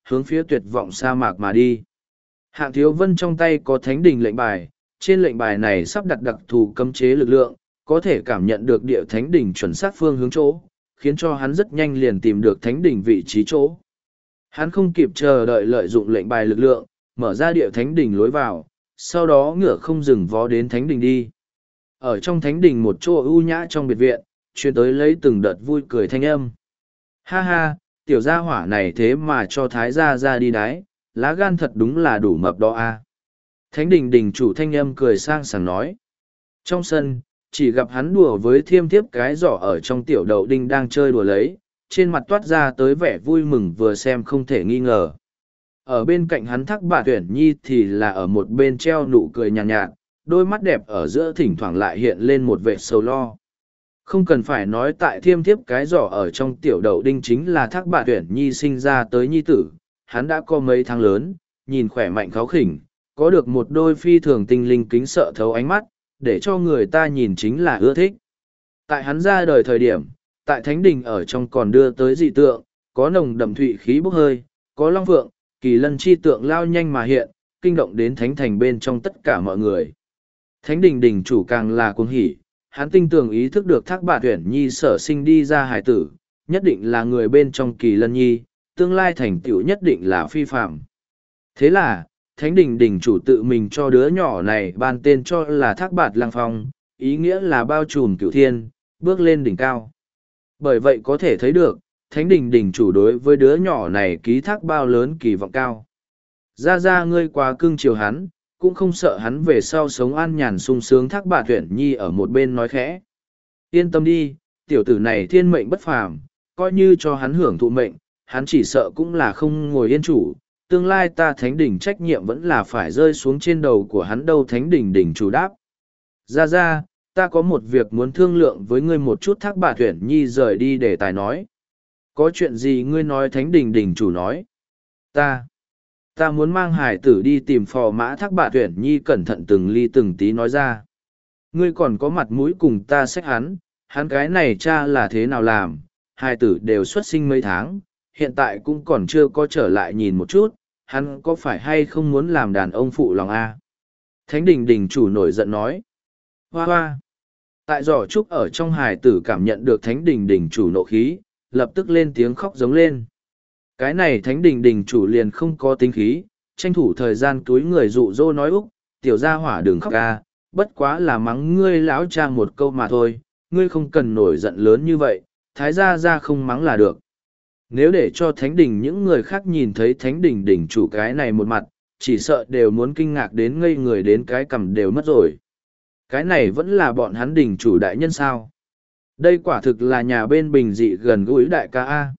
hướng phía tuyệt vọng sa mạc mà đi. Hạng Thiếu Vân trong tay có thánh đình lệnh bài, trên lệnh bài này sắp đặt đặc thù cấm chế lực lượng, có thể cảm nhận được địa thánh đỉnh chuẩn xác phương hướng chỗ, khiến cho hắn rất nhanh liền tìm được thánh đỉnh vị trí chỗ. Hắn không kịp chờ đợi lợi dụng lệnh bài lực lượng, mở ra địa thánh đỉnh lối vào, sau đó ngựa không dừng vó đến thánh đỉnh đi. Ở trong thánh đỉnh một chỗ ưu nhã trong biệt viện, chuyên tới lấy từng đợt vui cười thanh âm. Ha ha, tiểu gia hỏa này thế mà cho thái gia ra đi đái, lá gan thật đúng là đủ mập đó a. Thánh đỉnh đỉnh chủ thanh âm cười sang sảng nói. Trong sân, chỉ gặp hắn đùa với thiêm thiếp cái giỏ ở trong tiểu đậu đinh đang chơi đùa lấy, trên mặt toát ra tới vẻ vui mừng vừa xem không thể nghi ngờ. Ở bên cạnh hắn Thác Bạt Uyển Nhi thì là ở một bên treo nụ cười nhàn nhạt, đôi mắt đẹp ở giữa thỉnh thoảng lại hiện lên một vẻ sầu lo. Không cần phải nói tại thiêm thiếp cái giỏ ở trong tiểu đậu đinh chính là Thác Bạt Uyển Nhi sinh ra tới nhi tử, hắn đã có mấy tháng lớn, nhìn khỏe mạnh kháu khỉnh, có được một đôi phi thường tinh linh kính sợ thấu ánh mắt, để cho người ta nhìn chính là ưa thích. Tại hắn ra đời thời điểm, tại thánh đình ở trong còn đưa tới dị tượng, có nồng đậm thụy khí bốc hơi, có long phượng, kỳ lân chi tượng lao nhanh mà hiện, kinh động đến thánh thành bên trong tất cả mọi người. Thánh đình đình chủ càng là cuồng hỉ, hắn tinh tường ý thức được Thác Bạt Uyển Nhi sở sinh đi ra hài tử, nhất định là người bên trong kỳ lân nhi, tương lai thành tựu nhất định là phi phạm. Thế là, thánh đình đình chủ tự mình cho đứa nhỏ này ban tên cho là Thác Bạt Lăng Phong, ý nghĩa là bao trùm cửu thiên, bước lên đỉnh cao. Bởi vậy có thể thấy được, thánh đình đình chủ đối với đứa nhỏ này ký thác bao lớn kỳ vọng cao. Ra ngươi quá cưng chiều hắn, cũng không sợ hắn về sau sống an nhàn sung sướng. Thác Bạt Uyển Nhi ở một bên nói khẽ. Yên tâm đi, tiểu tử này thiên mệnh bất phàm, coi như cho hắn hưởng thụ mệnh, hắn chỉ sợ cũng là không ngồi yên chủ. Tương lai ta thánh đỉnh trách nhiệm vẫn là phải rơi xuống trên đầu của hắn đâu. Thánh đỉnh đỉnh chủ đáp. Ra, ta có một việc muốn thương lượng với ngươi một chút. Thác Bạt Uyển Nhi rời đi để tài nói. Có chuyện gì ngươi nói? Thánh đỉnh đỉnh chủ nói. Ta muốn mang hải tử đi tìm phò mã. Thác Bạt Uyển Nhi cẩn thận từng ly từng tí nói ra. Ngươi còn có mặt mũi cùng ta xách hắn cái này cha là thế nào làm, hải tử đều xuất sinh mấy tháng, hiện tại cũng còn chưa có trở lại nhìn một chút, hắn có phải hay không muốn làm đàn ông phụ lòng a? Thánh đình đình chủ nổi giận nói. Hoa hoa! Tại giỏ trúc ở trong hải tử cảm nhận được thánh đình đình chủ nộ khí, lập tức lên tiếng khóc giống lên. Cái này thánh đình đình chủ liền không có tính khí, tranh thủ thời gian túi người dụ dỗ nói úc, tiểu gia hỏa đừng khóc ca, bất quá là mắng ngươi lão cha một câu mà thôi, ngươi không cần nổi giận lớn như vậy, thái gia ra không mắng là được. Nếu để cho thánh đình những người khác nhìn thấy thánh đình đỉnh chủ cái này một mặt, chỉ sợ đều muốn kinh ngạc đến ngây người đến cái cằm đều mất rồi. Cái này vẫn là bọn hắn đình chủ đại nhân sao? Đây quả thực là nhà bên bình dị gần gũi đại ca A.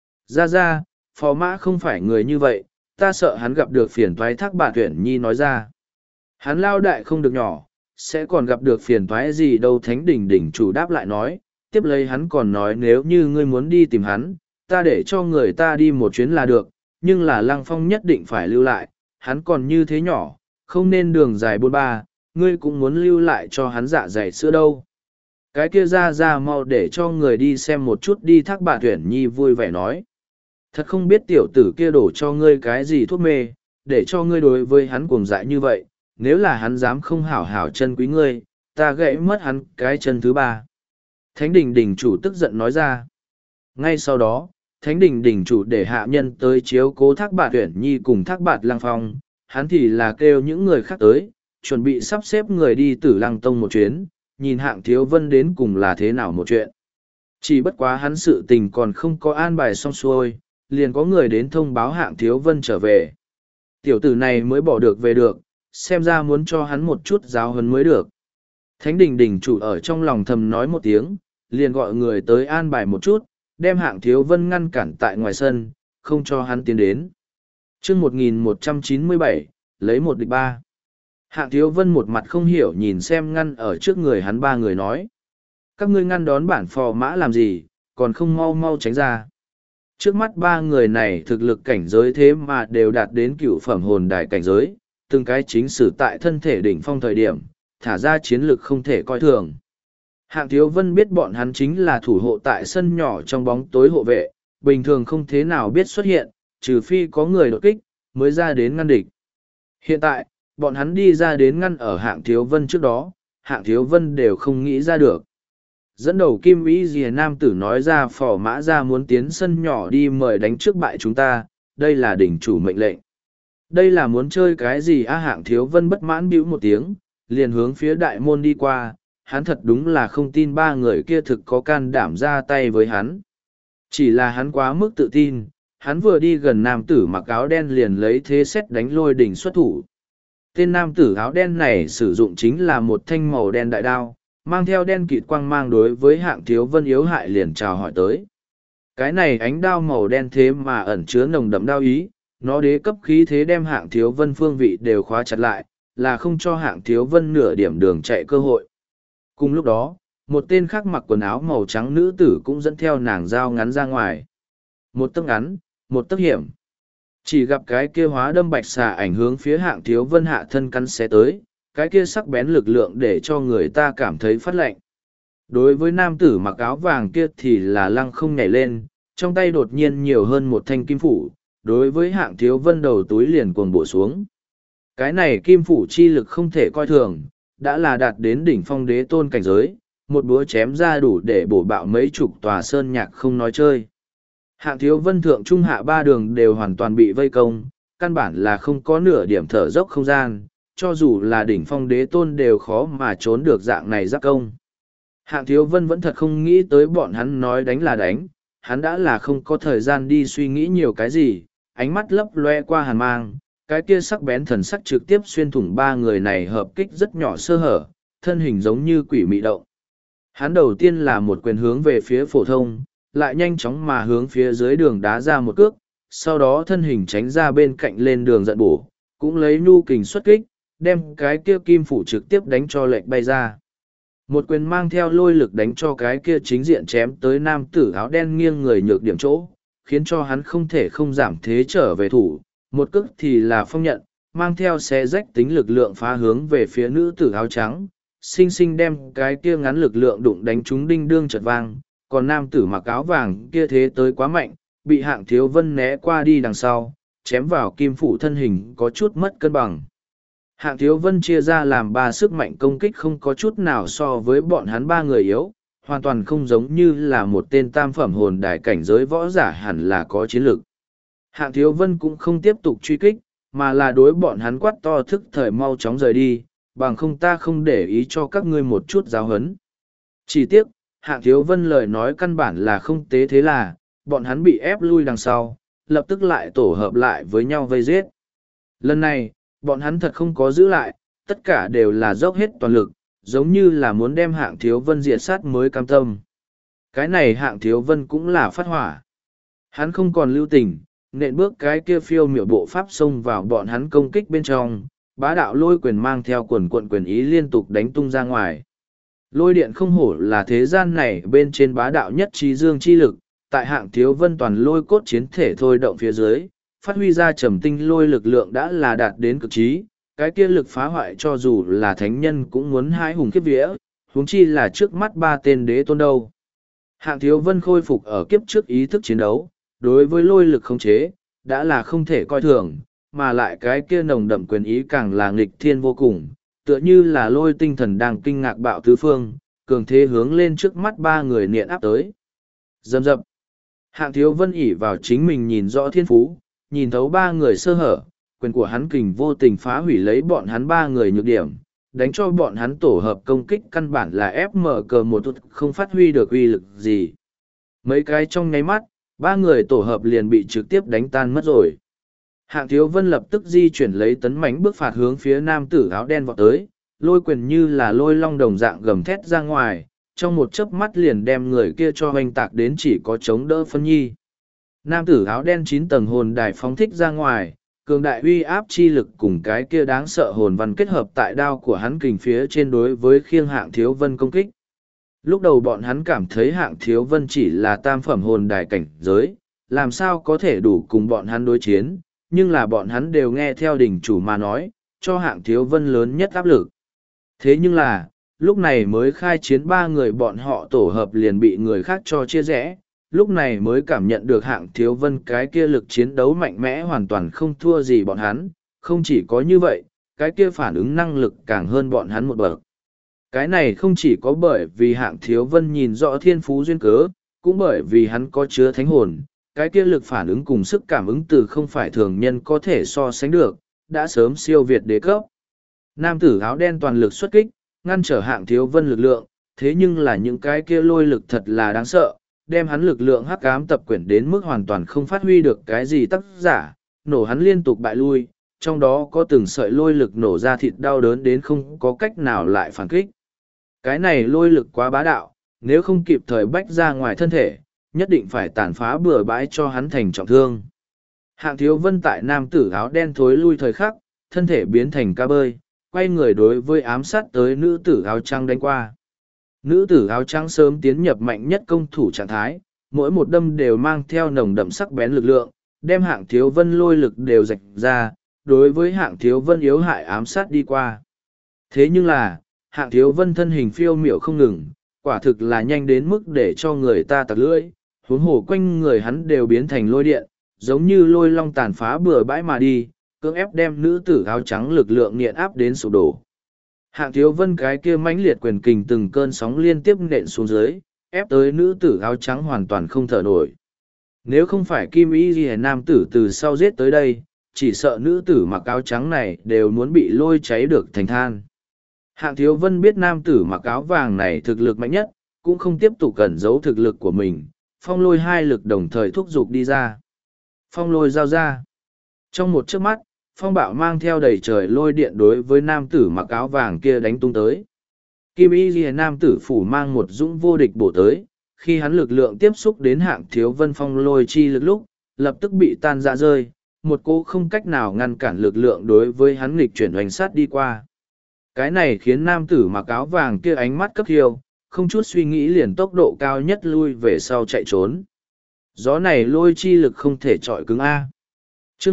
Ra, phò mã không phải người như vậy, ta sợ hắn gặp được phiền toái. Thác Bạt Uyển Nhi nói ra. Hắn lao đại không được nhỏ, sẽ còn gặp được phiền toái gì đâu. Thánh đình đỉnh chủ đáp lại nói, tiếp lấy hắn còn nói nếu như ngươi muốn đi tìm hắn, ta để cho người ta đi một chuyến là được, nhưng là Lăng Phong nhất định phải lưu lại, hắn còn như thế nhỏ, không nên đường dài bôn ba, ngươi cũng muốn lưu lại cho hắn dạ dày sữa đâu. Cái kia ra mau để cho người đi xem một chút đi. Thác Bạt Uyển Nhi vui vẻ nói. Thật không biết tiểu tử kia đổ cho ngươi cái gì thuốc mê, để cho ngươi đối với hắn cuồng dại như vậy, nếu là hắn dám không hảo hảo chân quý ngươi, ta gãy mất hắn cái chân thứ ba. Thánh đình đình chủ tức giận nói ra. Ngay sau đó, Thánh đình đình chủ để hạ nhân tới chiếu cố Thác Bạt Uyển Nhi cùng Thác Bạt Lăng Phong, hắn thì là kêu những người khác tới, chuẩn bị sắp xếp người đi Tử Lăng Tông một chuyến, nhìn Hạng Thiếu Vân đến cùng là thế nào một chuyện. Chỉ bất quá hắn sự tình còn không có an bài xong xuôi, liền có người đến thông báo Hạng Thiếu Vân trở về. Tiểu tử này mới bỏ được về được, xem ra muốn cho hắn một chút giáo huấn mới được. Thánh đình đình chủ ở trong lòng thầm nói một tiếng, liền gọi người tới an bài một chút, đem Hạng Thiếu Vân ngăn cản tại ngoài sân, không cho hắn tiến đến. chương 1197, lấy một địch ba. Hạng Thiếu Vân một mặt không hiểu nhìn xem ngăn ở trước người hắn ba người nói. Các ngươi ngăn đón bản phò mã làm gì, còn không mau mau tránh ra. Trước mắt ba người này thực lực cảnh giới thế mà đều đạt đến cựu phẩm hồn đài cảnh giới, từng cái chính sử tại thân thể đỉnh phong thời điểm, thả ra chiến lực không thể coi thường. Hạng Thiếu Vân biết bọn hắn chính là thủ hộ tại sân nhỏ trong bóng tối hộ vệ, bình thường không thế nào biết xuất hiện, trừ phi có người đột kích, mới ra đến ngăn địch. Hiện tại, bọn hắn đi ra đến ngăn ở Hạng Thiếu Vân trước đó, Hạng Thiếu Vân đều không nghĩ ra được. Dẫn đầu Kim Ý Dìa Nam tử nói ra Phò Mã Gia muốn tiến sân nhỏ đi mời đánh trước bại chúng ta, đây là đỉnh chủ mệnh lệnh. Đây là muốn chơi cái gì á? Hạng Thiếu Vân bất mãn bĩu một tiếng, liền hướng phía đại môn đi qua, hắn thật đúng là không tin ba người kia thực có can đảm ra tay với hắn. Chỉ là hắn quá mức tự tin, hắn vừa đi gần nam tử mặc áo đen liền lấy thế xét đánh Lôi Đỉnh xuất thủ. Tên nam tử áo đen này sử dụng chính là một thanh màu đen đại đao, mang theo đen kịt quang mang đối với Hạng Thiếu Vân yếu hại liền chào hỏi tới. Cái này ánh đao màu đen thế mà ẩn chứa nồng đậm đao ý, nó đế cấp khí thế đem Hạng Thiếu Vân phương vị đều khóa chặt lại, là không cho Hạng Thiếu Vân nửa điểm đường chạy cơ hội. Cùng lúc đó, một tên khác mặc quần áo màu trắng nữ tử cũng dẫn theo nàng dao ngắn ra ngoài. Một tấc ngắn, một tấc hiểm. Chỉ gặp cái kia hóa đâm bạch xà ảnh hướng phía Hạng Thiếu Vân hạ thân cắn xé tới, cái kia sắc bén lực lượng để cho người ta cảm thấy phát lạnh. Đối với nam tử mặc áo vàng kia thì là lăng không nhảy lên, trong tay đột nhiên nhiều hơn một thanh kim phủ, đối với Hạng Thiếu Vân đầu túi liền cuồng bổ xuống. Cái này kim phủ chi lực không thể coi thường, đã là đạt đến đỉnh phong đế tôn cảnh giới, một búa chém ra đủ để bổ bạo mấy chục tòa sơn nhạc không nói chơi. Hạng Thiếu Vân thượng trung hạ ba đường đều hoàn toàn bị vây công, căn bản là không có nửa điểm thở dốc không gian, cho dù là đỉnh phong đế tôn đều khó mà trốn được dạng này giáp công. Hạng Thiếu Vân vẫn thật không nghĩ tới bọn hắn nói đánh là đánh, hắn đã là không có thời gian đi suy nghĩ nhiều cái gì, ánh mắt lấp loe qua hàn mang, cái kia sắc bén thần sắc trực tiếp xuyên thủng ba người này hợp kích rất nhỏ sơ hở, thân hình giống như quỷ mị động. Hắn đầu tiên là một quyền hướng về phía phổ thông, lại nhanh chóng mà hướng phía dưới đường đá ra một cước, sau đó thân hình tránh ra bên cạnh lên đường giận bổ, cũng lấy nhu kình xuất kích, đem cái kia kim phủ trực tiếp đánh cho lệch bay ra. Một quyền mang theo lôi lực đánh cho cái kia chính diện chém tới nam tử áo đen nghiêng người nhược điểm chỗ, khiến cho hắn không thể không giảm thế trở về thủ, một cước thì là phong nhận, mang theo xé rách tính lực lượng phá hướng về phía nữ tử áo trắng, xinh xinh đem cái kia ngắn lực lượng đụng đánh trúng đinh đương chật vang, còn nam tử mặc áo vàng kia thế tới quá mạnh, bị Hạng Thiếu Vân né qua đi đằng sau, chém vào kim phủ thân hình có chút mất cân bằng. Hạng Thiếu Vân chia ra làm ba sức mạnh công kích không có chút nào so với bọn hắn ba người yếu, hoàn toàn không giống như là một tên tam phẩm hồn đài cảnh giới võ giả hẳn là có chiến lược. Hạng Thiếu Vân cũng không tiếp tục truy kích, mà là đối bọn hắn quát to thức thời mau chóng rời đi, bằng không ta không để ý cho các ngươi một chút giáo huấn. Chỉ tiếc, Hạng Thiếu Vân lời nói căn bản là không tế, thế là, bọn hắn bị ép lui đằng sau, lập tức lại tổ hợp lại với nhau vây giết. Lần này, bọn hắn thật không có giữ lại, tất cả đều là dốc hết toàn lực, giống như là muốn đem Hạng Thiếu Vân diệt sát mới cam tâm. Cái này Hạng Thiếu Vân cũng là phát hỏa. Hắn không còn lưu tình, nện bước cái kia phiêu miểu bộ pháp xông vào bọn hắn công kích bên trong, bá đạo lôi quyền mang theo quần quận quyền ý liên tục đánh tung ra ngoài. Lôi điện không hổ là thế gian này bên trên bá đạo nhất trí dương chi lực, tại Hạng Thiếu Vân toàn lôi cốt chiến thể thôi động phía dưới, phát huy ra trầm tinh lôi lực lượng đã là đạt đến cực trí, cái kia lực phá hoại cho dù là thánh nhân cũng muốn hãi hùng kiếp vía, huống chi là trước mắt ba tên đế tôn đâu. Hạng Thiếu Vân khôi phục ở kiếp trước ý thức chiến đấu, đối với lôi lực khống chế, đã là không thể coi thường, mà lại cái kia nồng đậm quyền ý càng là nghịch thiên vô cùng, tựa như là lôi tinh thần đang kinh ngạc bạo tứ phương, cường thế hướng lên trước mắt ba người niệm áp tới. Dầm dập. Hạng Thiếu Vân ỷ vào chính mình nhìn rõ thiên phú, nhìn thấu ba người sơ hở, quyền của hắn kình vô tình phá hủy lấy bọn hắn ba người nhược điểm, đánh cho bọn hắn tổ hợp công kích căn bản là ép mở cờ một chút không phát huy được uy lực gì. Mấy cái trong nháy mắt, ba người tổ hợp liền bị trực tiếp đánh tan mất rồi. Hạng Thiếu Vân lập tức di chuyển lấy tấn mãnh bước phạt hướng phía nam tử áo đen vọt tới, lôi quyền như là lôi long đồng dạng gầm thét ra ngoài, trong một chớp mắt liền đem người kia cho hoành tạc đến chỉ có chống đỡ phân nhi. Nam tử áo đen 9 tầng hồn đài phóng thích ra ngoài, cường đại uy áp chi lực cùng cái kia đáng sợ hồn văn kết hợp tại đao của hắn kình phía trên đối với khiêng Hạng Thiếu Vân công kích. Lúc đầu bọn hắn cảm thấy Hạng Thiếu Vân chỉ là tam phẩm hồn đài cảnh giới, làm sao có thể đủ cùng bọn hắn đối chiến, nhưng là bọn hắn đều nghe theo đỉnh chủ mà nói, cho Hạng Thiếu Vân lớn nhất áp lực. Thế nhưng là, lúc này mới khai chiến ba người bọn họ tổ hợp liền bị người khác cho chia rẽ, lúc này mới cảm nhận được Hạng Thiếu Vân cái kia lực chiến đấu mạnh mẽ hoàn toàn không thua gì bọn hắn, không chỉ có như vậy, cái kia phản ứng năng lực càng hơn bọn hắn một bậc. Cái này không chỉ có bởi vì Hạng Thiếu Vân nhìn rõ thiên phú duyên cớ, cũng bởi vì hắn có chứa thánh hồn, cái kia lực phản ứng cùng sức cảm ứng từ không phải thường nhân có thể so sánh được, đã sớm siêu việt đế cấp. Nam tử áo đen toàn lực xuất kích, ngăn trở Hạng Thiếu Vân lực lượng, thế nhưng là những cái kia lôi lực thật là đáng sợ, đem hắn lực lượng hắc ám tập quyển đến mức hoàn toàn không phát huy được cái gì tác giả, nổ hắn liên tục bại lui, trong đó có từng sợi lôi lực nổ ra thịt đau đớn đến không có cách nào lại phản kích. Cái này lôi lực quá bá đạo, nếu không kịp thời bách ra ngoài thân thể, nhất định phải tàn phá bừa bãi cho hắn thành trọng thương. Hạng Thiếu Vân tại nam tử áo đen thối lui thời khắc, thân thể biến thành ca bơi, quay người đối với ám sát tới nữ tử áo trắng đánh qua. Nữ tử áo trắng sớm tiến nhập mạnh nhất công thủ trạng thái, mỗi một đâm đều mang theo nồng đậm sắc bén lực lượng, đem Hạng Thiếu Vân lôi lực đều rạch ra, đối với Hạng Thiếu Vân yếu hại ám sát đi qua. Thế nhưng là, Hạng Thiếu Vân thân hình phiêu miểu không ngừng, quả thực là nhanh đến mức để cho người ta tặc lưỡi, huống hồ quanh người hắn đều biến thành lôi điện, giống như lôi long tàn phá bừa bãi mà đi, cưỡng ép đem nữ tử áo trắng lực lượng nghiện áp đến sụp đổ. Hạng Thiếu Vân cái kia mãnh liệt quyền kình từng cơn sóng liên tiếp nện xuống dưới, ép tới nữ tử áo trắng hoàn toàn không thở nổi. Nếu không phải Kim Y Ghi nam tử từ sau giết tới đây, chỉ sợ nữ tử mặc áo trắng này đều muốn bị lôi cháy được thành than. Hạng Thiếu Vân biết nam tử mặc áo vàng này thực lực mạnh nhất, cũng không tiếp tục cẩn giấu thực lực của mình, phong lôi hai lực đồng thời thúc giục đi ra. Phong lôi giao ra. Trong một chớp mắt, phong bạo mang theo đầy trời lôi điện đối với nam tử mặc áo vàng kia đánh tung tới. Kim Y Ghi nam tử phủ mang một dũng vô địch bổ tới, khi hắn lực lượng tiếp xúc đến Hạng Thiếu Vân phong lôi chi lực lúc, lập tức bị tan ra rơi, một cô không cách nào ngăn cản lực lượng đối với hắn nghịch chuyển hoành sát đi qua. Cái này khiến nam tử mặc áo vàng kia ánh mắt cấp hiêu, không chút suy nghĩ liền tốc độ cao nhất lui về sau chạy trốn. Gió này lôi chi lực không thể chọi cứng A. Chương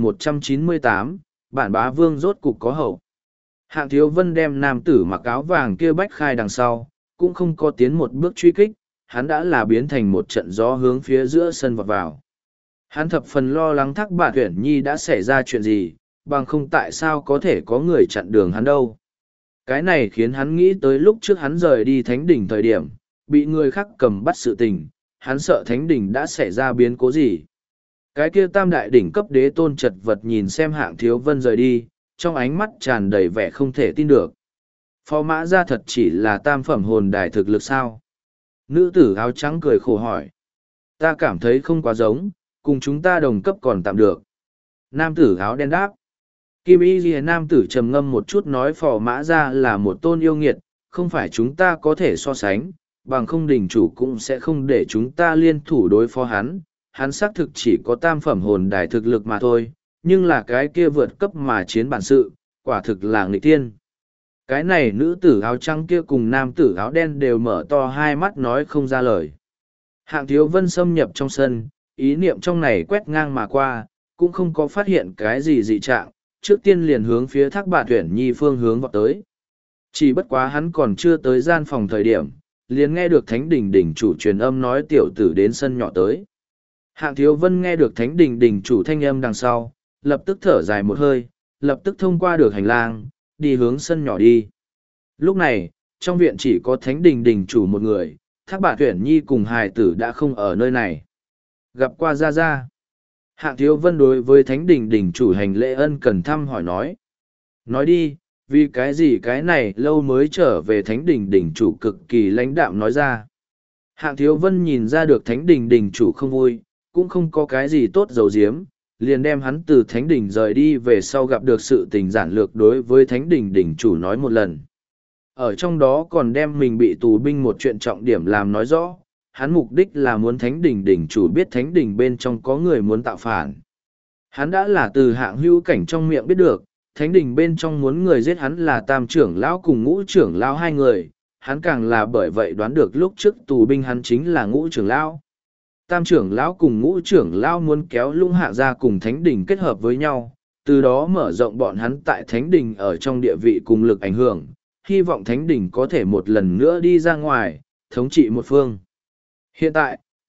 1198, bản bá vương rốt cục có hậu. Hạng Thiếu Vân đem nam tử mặc áo vàng kia bách khai đằng sau, cũng không có tiến một bước truy kích, hắn đã là biến thành một trận gió hướng phía giữa sân vọt vào. Hắn thập phần lo lắng Thác Bạt Uyển Nhi đã xảy ra chuyện gì, bằng không tại sao có thể có người chặn đường hắn đâu. Cái này khiến hắn nghĩ tới lúc trước hắn rời đi thánh đỉnh thời điểm, bị người khác cầm bắt sự tình, hắn sợ thánh đỉnh đã xảy ra biến cố gì. Cái kia tam đại đỉnh cấp đế tôn chật vật nhìn xem Hạng Thiếu Vân rời đi, trong ánh mắt tràn đầy vẻ không thể tin được. Phó Mã Gia thật chỉ là tam phẩm hồn đài thực lực sao? Nữ tử áo trắng cười khổ hỏi. Ta cảm thấy không quá giống, cùng chúng ta đồng cấp còn tạm được. Nam tử áo đen đáp. Kim Y Ghi nam tử trầm ngâm một chút nói Phò Mã Gia là một tôn yêu nghiệt, không phải chúng ta có thể so sánh, bằng không đỉnh chủ cũng sẽ không để chúng ta liên thủ đối phó hắn. Hắn xác thực chỉ có tam phẩm hồn đài thực lực mà thôi, nhưng là cái kia vượt cấp mà chiến bản sự, quả thực là nghịch tiên. Cái này nữ tử áo trắng kia cùng nam tử áo đen đều mở to hai mắt nói không ra lời. Hạng Thiếu Vân xâm nhập trong sân, ý niệm trong này quét ngang mà qua, cũng không có phát hiện cái gì dị trạng, trước tiên liền hướng phía Thác Bạt Uyển Nhi phương hướng vọt tới. Chỉ bất quá hắn còn chưa tới gian phòng thời điểm, liền nghe được Thánh Đình Đình chủ truyền âm nói tiểu tử đến sân nhỏ tới. Hạng Thiếu Vân nghe được Thánh Đình Đình chủ thanh âm đằng sau, lập tức thở dài một hơi, lập tức thông qua được hành lang, đi hướng sân nhỏ đi. Lúc này, trong viện chỉ có Thánh Đình Đình chủ một người, Thác Bạt Uyển Nhi cùng hài tử đã không ở nơi này. Gặp qua Gia Gia. Hạng Thiếu Vân đối với Thánh Đình Đình chủ hành lễ ân cần thăm hỏi nói. Nói đi, vì cái gì cái này lâu mới trở về Thánh Đình Đình chủ cực kỳ lãnh đạm nói ra. Hạng Thiếu Vân nhìn ra được Thánh Đình Đình chủ không vui, cũng không có cái gì tốt dầu diếm, liền đem hắn từ Thánh Đình rời đi về sau gặp được sự tình giản lược đối với Thánh Đình Đình chủ nói một lần. Ở trong đó còn đem mình bị tù binh một chuyện trọng điểm làm nói rõ, hắn mục đích là muốn Thánh Đình Đình chủ biết Thánh Đình bên trong có người muốn tạo phản. Hắn đã là từ Hạng Hữu Cảnh trong miệng biết được, Thánh Đình bên trong muốn người giết hắn là Tam trưởng lão cùng Ngũ trưởng lão hai người, hắn càng là bởi vậy đoán được lúc trước tù binh hắn chính là Ngũ trưởng lão. Tam trưởng lão cùng Ngũ trưởng lão muốn kéo Lũng Hạng gia cùng Thánh Đình kết hợp với nhau, từ đó mở rộng bọn hắn tại Thánh Đình ở trong địa vị cùng lực ảnh hưởng, hy vọng Thánh Đình có thể một lần nữa đi ra ngoài, thống trị một phương. Hiện tại,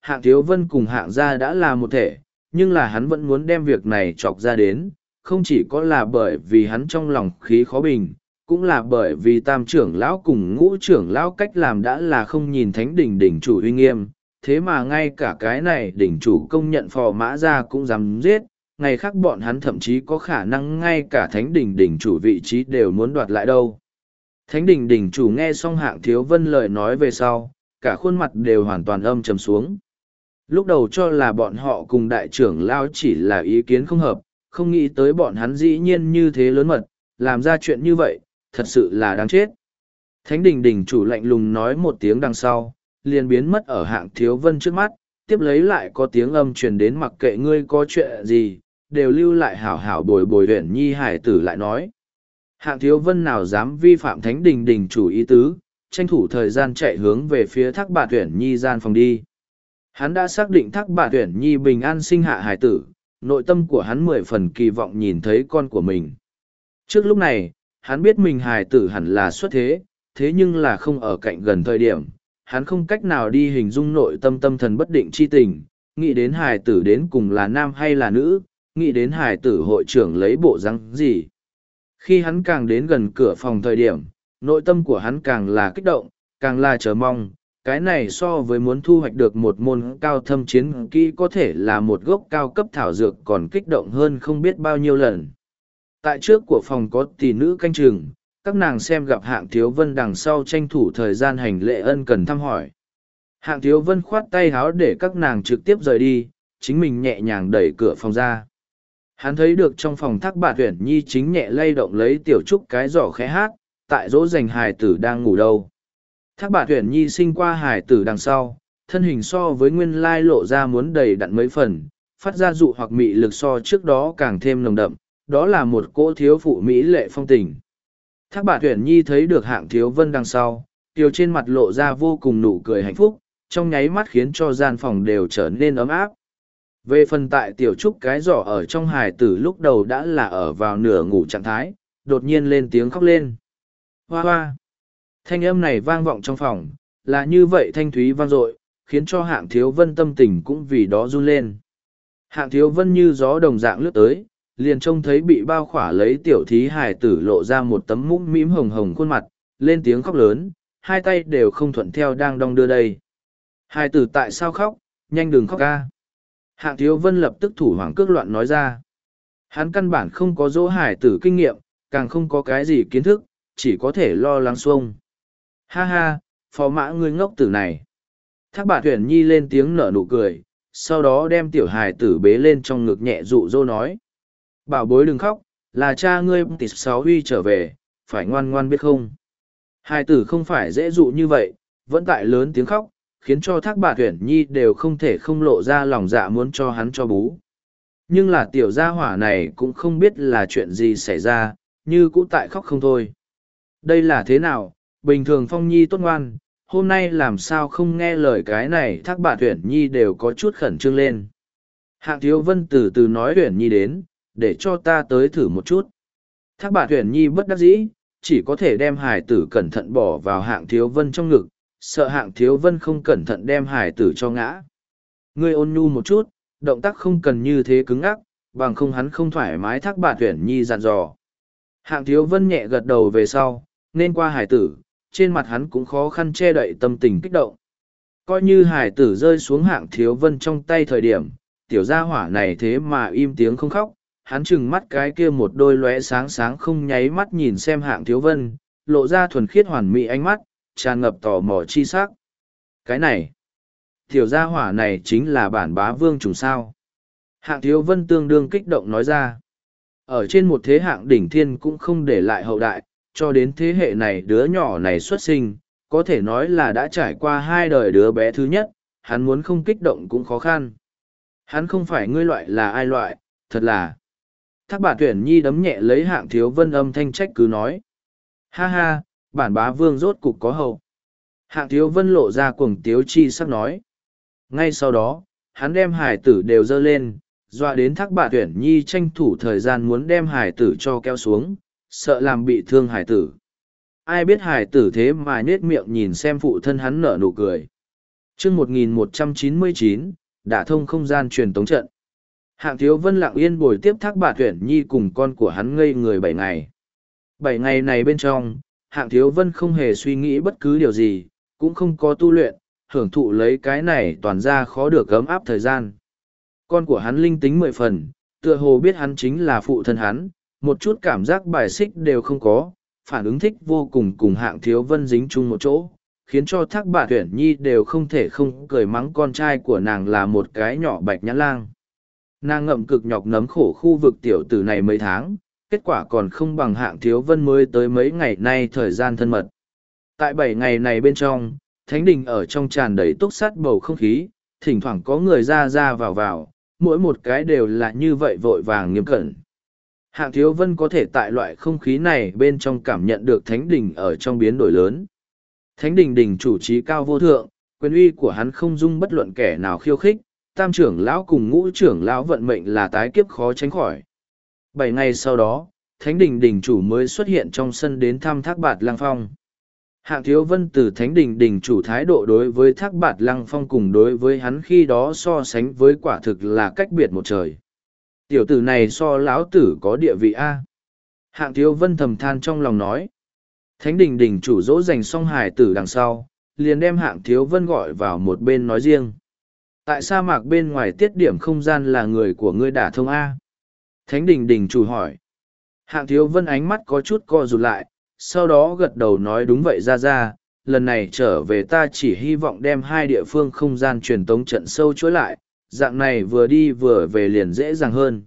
Hạng Thiếu Vân cùng hạng gia đã là một thể, nhưng là hắn vẫn muốn đem việc này chọc ra đến, không chỉ có là bởi vì hắn trong lòng khí khó bình, cũng là bởi vì tam trưởng lão cùng ngũ trưởng lão cách làm đã là không nhìn thánh đỉnh đỉnh chủ uy nghiêm, thế mà ngay cả cái này đỉnh chủ công nhận phò mã ra cũng dám giết, ngày khác bọn hắn thậm chí có khả năng ngay cả thánh đỉnh đỉnh chủ vị trí đều muốn đoạt lại đâu. Thánh đỉnh đỉnh chủ nghe xong hạng Thiếu Vân lời nói về sau, cả khuôn mặt đều hoàn toàn âm trầm xuống. Lúc đầu cho là bọn họ cùng đại trưởng lão chỉ là ý kiến không hợp, không nghĩ tới bọn hắn dĩ nhiên như thế lớn mật, làm ra chuyện như vậy, thật sự là đáng chết. Thánh đình đình chủ lạnh lùng nói một tiếng đằng sau, liền biến mất ở hạng Thiếu Vân trước mắt, tiếp lấy lại có tiếng âm truyền đến mặc kệ ngươi có chuyện gì, đều lưu lại hảo hảo bồi bồi huyện nhi hải tử lại nói. Hạng Thiếu Vân nào dám vi phạm thánh đình đình chủ ý tứ, tranh thủ thời gian chạy hướng về phía Thác Bạt Uyển Nhi gian phòng đi. Hắn đã xác định Thác Bạt Uyển Nhi bình an sinh hạ hải tử, nội tâm của hắn 10 phần kỳ vọng nhìn thấy con của mình. Trước lúc này, hắn biết mình hải tử hẳn là xuất thế, thế nhưng là không ở cạnh gần thời điểm, hắn không cách nào đi hình dung nội tâm tâm thần bất định chi tình, nghĩ đến hải tử đến cùng là nam hay là nữ, nghĩ đến hải tử hội trưởng lấy bộ răng gì. Khi hắn càng đến gần cửa phòng thời điểm, nội tâm của hắn càng là kích động, càng là chờ mong, cái này so với muốn thu hoạch được một môn cao thâm chiến kỹ có thể là một gốc cao cấp thảo dược còn kích động hơn không biết bao nhiêu lần. Tại trước của phòng có tỷ nữ canh chừng, các nàng xem gặp hạng Thiếu Vân đằng sau tranh thủ thời gian hành lễ ân cần thăm hỏi. Hạng Thiếu Vân khoát tay háo để các nàng trực tiếp rời đi, chính mình nhẹ nhàng đẩy cửa phòng ra. Hắn thấy được trong phòng Thác Bạt Uyển Nhi chính nhẹ lay động lấy tiểu trúc cái giỏ khẽ hát, tại dỗ dành hài tử đang ngủ đâu. Thác Bạt Uyển Nhi sinh qua hài tử đằng sau, thân hình so với nguyên lai lộ ra muốn đầy đặn mấy phần, phát ra dụ hoặc mị lực so trước đó càng thêm nồng đậm, đó là một cỗ thiếu phụ mỹ lệ phong tình. Thác Bạt Uyển Nhi thấy được hạng Thiếu Vân đằng sau, tiểu trên mặt lộ ra vô cùng nụ cười hạnh phúc, trong nháy mắt khiến cho gian phòng đều trở nên ấm áp. Về phần tại tiểu trúc cái giỏ ở trong hài tử lúc đầu đã là ở vào nửa ngủ trạng thái, đột nhiên lên tiếng khóc lên. Hoa hoa! Thanh âm này vang vọng trong phòng, là như vậy thanh thúy vang dội, khiến cho hạng Thiếu Vân tâm tình cũng vì đó run lên. Hạng Thiếu Vân như gió đồng dạng lướt tới, liền trông thấy bị bao khỏa lấy tiểu thí hài tử lộ ra một tấm mũm mĩm hồng hồng khuôn mặt, lên tiếng khóc lớn, hai tay đều không thuận theo đang đong đưa đây. Hài tử tại sao khóc, nhanh đừng khóc ca. Hạng Thiếu Vân lập tức thủ hoàng cước loạn nói ra. Hắn căn bản không có dỗ hài tử kinh nghiệm, càng không có cái gì kiến thức, chỉ có thể lo lắng xuông. Ha ha, phó mã ngươi ngốc tử này. Thác Bạt Uyển Nhi lên tiếng nở nụ cười, sau đó đem tiểu hài tử bế lên trong ngực nhẹ dụ dỗ nói. Bảo bối đừng khóc, là cha ngươi tịt sáu huy trở về, phải ngoan ngoan biết không. Hài tử không phải dễ dụ như vậy, vẫn tại lớn tiếng khóc, khiến cho Thác Bạt Uyển Nhi đều không thể không lộ ra lòng dạ muốn cho hắn cho bú. Nhưng là tiểu gia hỏa này cũng không biết là chuyện gì xảy ra, như cũ tại khóc không thôi. Đây là thế nào, bình thường Phong Nhi tốt ngoan, hôm nay làm sao không nghe lời cái này. Thác Bạt Uyển Nhi đều có chút khẩn trương lên. Hạng Thiếu Vân từ từ nói Uyển Nhi đến, để cho ta tới thử một chút. Thác Bạt Uyển Nhi bất đắc dĩ, chỉ có thể đem hài tử cẩn thận bỏ vào hạng Thiếu Vân trong ngực, sợ hạng Thiếu Vân không cẩn thận đem hài tử cho ngã. Ngươi ôn nhu một chút, động tác không cần như thế cứng ắc, bằng không hắn không thoải mái. Thác Bạt Uyển Nhi dặn dò. Hạng Thiếu Vân nhẹ gật đầu về sau, nên qua hài tử, trên mặt hắn cũng khó khăn che đậy tâm tình kích động. Coi như hài tử rơi xuống hạng Thiếu Vân trong tay thời điểm, tiểu gia hỏa này thế mà im tiếng không khóc, hắn trừng mắt cái kia một đôi lóe sáng sáng không nháy mắt nhìn xem hạng Thiếu Vân, lộ ra thuần khiết hoàn mỹ ánh mắt, tràn ngập tò mò chi sắc. Cái này, tiểu gia hỏa này chính là bản bá vương trùng sao. Hạng Thiếu Vân tương đương kích động nói ra. Ở trên một thế hạng đỉnh thiên cũng không để lại hậu đại, cho đến thế hệ này đứa nhỏ này xuất sinh, có thể nói là đã trải qua 2 đời đứa bé thứ nhất, hắn muốn không kích động cũng khó khăn. Hắn không phải ngươi loại là ai loại, thật là. Thác Bạt Uyển Nhi đấm nhẹ lấy hạng Thiếu Vân âm thanh trách cứ nói. Ha ha, bản bá vương rốt cục có hậu. Hạng Thiếu Vân lộ ra cuồng tiếu chi sắc nói. Ngay sau đó, hắn đem hải tử đều dơ lên, dọa đến Thác Bạt Uyển Nhi tranh thủ thời gian muốn đem hải tử cho kéo xuống, sợ làm bị thương hải tử. Ai biết hải tử thế mà nết miệng nhìn xem phụ thân hắn nở nụ cười. chương 1199, đả thông không gian truyền tống trận. Hạng Thiếu Vân lặng yên bồi tiếp Thác Bạt Uyển Nhi cùng con của hắn ngây người 7 ngày. 7 ngày này bên trong, Hạng Thiếu Vân không hề suy nghĩ bất cứ điều gì, cũng không có tu luyện, hưởng thụ lấy cái này toàn ra khó được ấm áp thời gian. Con của hắn linh tính 10 phần, tựa hồ biết hắn chính là phụ thân hắn, một chút cảm giác bài xích đều không có, phản ứng thích vô cùng cùng Hạng Thiếu Vân dính chung một chỗ, khiến cho Thác Bạt Uyển Nhi đều không thể không cười mắng con trai của nàng là một cái nhỏ bạch nhãn lang. Nàng ngậm cực nhọc nấm khổ khu vực tiểu tử này mấy tháng, kết quả còn không bằng Hạng Thiếu Vân mới tới mấy ngày nay thời gian thân mật. Tại 7 ngày này bên trong, thánh đình ở trong tràn đầy túc sắt bầu không khí, thỉnh thoảng có người ra ra vào vào, mỗi một cái đều là như vậy vội vàng nghiêm cẩn. Hạng Thiếu Vân có thể tại loại không khí này bên trong cảm nhận được thánh đình ở trong biến đổi lớn. Thánh đình đình chủ trí cao vô thượng, quyền uy của hắn không dung bất luận kẻ nào khiêu khích, tam trưởng lão cùng ngũ trưởng lão vận mệnh là tái kiếp khó tránh khỏi. 7 ngày sau đó, thánh đình đình chủ mới xuất hiện trong sân đến thăm Thác Bạt Lăng Phong. Hạng Thiếu Vân từ thánh đình đình chủ thái độ đối với Thác Bạt Lăng Phong cùng đối với hắn khi đó so sánh với quả thực là cách biệt một trời. Tiểu tử này so lão tử có địa vị A. Hạng Thiếu Vân thầm than trong lòng nói. Thánh đình đình chủ dỗ dành xong hải tử đằng sau, liền đem Hạng Thiếu Vân gọi vào một bên nói riêng. Tại sa mạc bên ngoài tiết điểm không gian là người của ngươi đả thông A. Thánh đình đình chủ hỏi. Hạng Thiếu Vân ánh mắt có chút co rụt lại, sau đó gật đầu nói đúng vậy ra, lần này trở về ta chỉ hy vọng đem hai địa phương không gian truyền tống trận sâu chối lại, dạng này vừa đi vừa về liền dễ dàng hơn.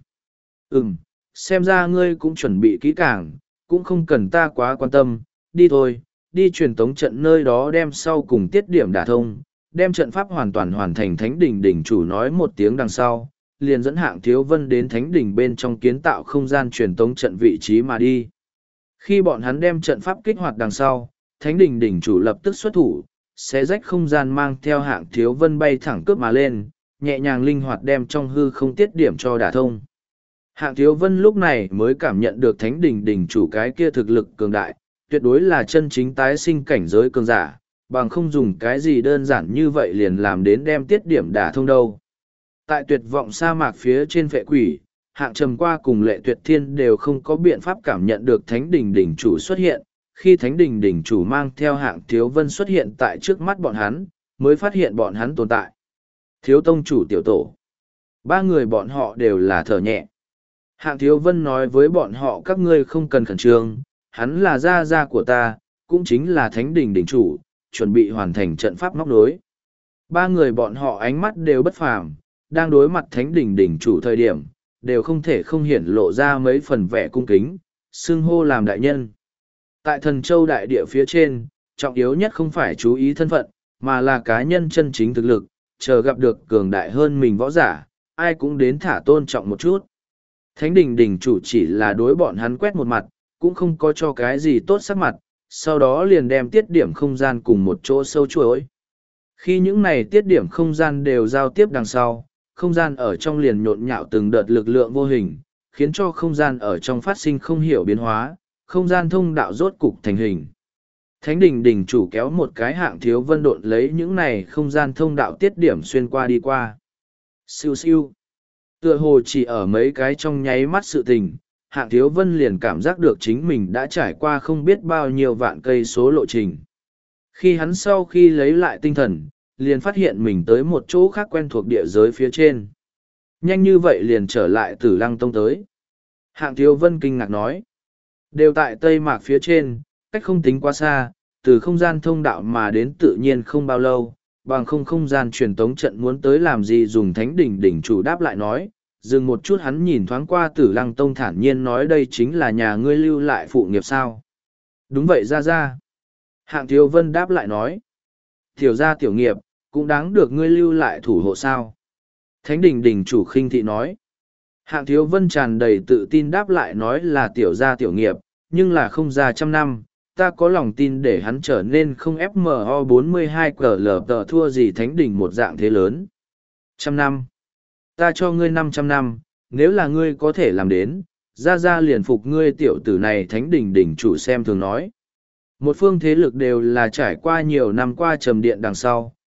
Xem ra ngươi cũng chuẩn bị kỹ càng, cũng không cần ta quá quan tâm, đi thôi, đi truyền tống trận nơi đó đem sau cùng tiết điểm đả thông, đem trận pháp hoàn toàn hoàn thành. Thánh đình đỉnh chủ nói một tiếng đằng sau, liền dẫn Hạng Thiếu Vân đến thánh đình bên trong kiến tạo không gian truyền tống trận vị trí mà đi. Khi bọn hắn đem trận pháp kích hoạt đằng sau, thánh đình đỉnh chủ lập tức xuất thủ, xé rách không gian mang theo Hạng Thiếu Vân bay thẳng cướp mà lên, nhẹ nhàng linh hoạt đem trong hư không tiết điểm cho đả thông. Hạng Thiếu Vân lúc này mới cảm nhận được thánh đình đỉnh chủ cái kia thực lực cường đại, tuyệt đối là chân chính tái sinh cảnh giới cường giả, bằng không dùng cái gì đơn giản như vậy liền làm đến đem tiết điểm đả thông đâu. Tại tuyệt vọng sa mạc phía trên Phệ Quỷ, Hạng Trầm Qua cùng Lệ Tuyệt Thiên đều không có biện pháp cảm nhận được thánh đình đỉnh chủ xuất hiện. Khi thánh đình đỉnh chủ mang theo Hạng Thiếu Vân xuất hiện tại trước mắt bọn hắn, mới phát hiện bọn hắn tồn tại. Thiếu tông chủ tiểu tổ. Ba người bọn họ đều là thở nhẹ. Hạng Thiếu Vân nói với bọn họ các ngươi không cần khẩn trương, hắn là gia gia của ta, cũng chính là thánh đình đỉnh chủ, chuẩn bị hoàn thành trận pháp móc nối. Ba người bọn họ ánh mắt đều bất phàm, đang đối mặt thánh đình đỉnh chủ thời điểm, đều không thể không hiển lộ ra mấy phần vẻ cung kính, xưng hô làm đại nhân. Tại Thần Châu đại địa phía trên, trọng yếu nhất không phải chú ý thân phận, mà là cá nhân chân chính thực lực, chờ gặp được cường đại hơn mình võ giả, ai cũng đến thả tôn trọng một chút. Thánh đình đỉnh chủ chỉ là đối bọn hắn quét một mặt, cũng không có cho cái gì tốt sắc mặt, sau đó liền đem tiết điểm không gian cùng một chỗ sâu chuỗi. Khi những này tiết điểm không gian đều giao tiếp đằng sau, không gian ở trong liền nhộn nhạo từng đợt lực lượng vô hình, khiến cho không gian ở trong phát sinh không hiểu biến hóa, không gian thông đạo rốt cục thành hình. Thánh đình đỉnh chủ kéo một cái Hạng Thiếu Vân độn lấy những này không gian thông đạo tiết điểm xuyên qua đi qua. Siêu siêu. Tựa hồ chỉ ở mấy cái trong nháy mắt sự tình, Hạng Thiếu Vân liền cảm giác được chính mình đã trải qua không biết bao nhiêu vạn cây số lộ trình. Khi hắn sau khi lấy lại tinh thần, liền phát hiện mình tới một chỗ khác quen thuộc địa giới phía trên. Nhanh như vậy liền trở lại Tử Lăng Tông tới. Hạng Thiếu Vân kinh ngạc nói. Đều tại Tây Mạc phía trên, cách không tính quá xa, từ không gian thông đạo mà đến tự nhiên không bao lâu, bằng không gian truyền tống trận muốn tới làm gì dùng. Thánh đỉnh đỉnh chủ đáp lại nói, dừng một chút hắn nhìn thoáng qua Tử Lăng Tông thản nhiên nói đây chính là nhà ngươi lưu lại phụ nghiệp sao. Đúng vậy ra. Hạng Thiếu Vân đáp lại nói, tiểu gia tiểu nghiệp, cũng đáng được ngươi lưu lại thủ hộ sao. Thánh đình đỉnh chủ khinh thị nói. Hạng Thiếu Vân tràn đầy tự tin đáp lại nói là tiểu gia tiểu nghiệp, nhưng là không ra 100 năm, ta có lòng tin để hắn trở nên không FMO 42 CL tờ thua gì thánh đình một dạng thế lớn. 100 năm. Ta cho ngươi 500 năm, nếu là ngươi có thể làm đến, ra liền phục ngươi tiểu tử này. Thánh đình đỉnh chủ xem thường nói. Một phương thế lực đều là trải qua nhiều năm qua trầm điện đằng sau,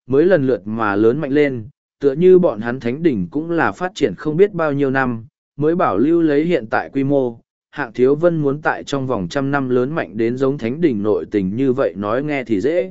mới lần lượt mà lớn mạnh lên, tựa như bọn hắn thánh đỉnh cũng là phát triển không biết bao nhiêu năm, mới bảo lưu lấy hiện tại quy mô. Hạng Thiếu Vân muốn tại trong vòng 100 năm lớn mạnh đến giống thánh đỉnh nội tình như vậy nói nghe thì dễ.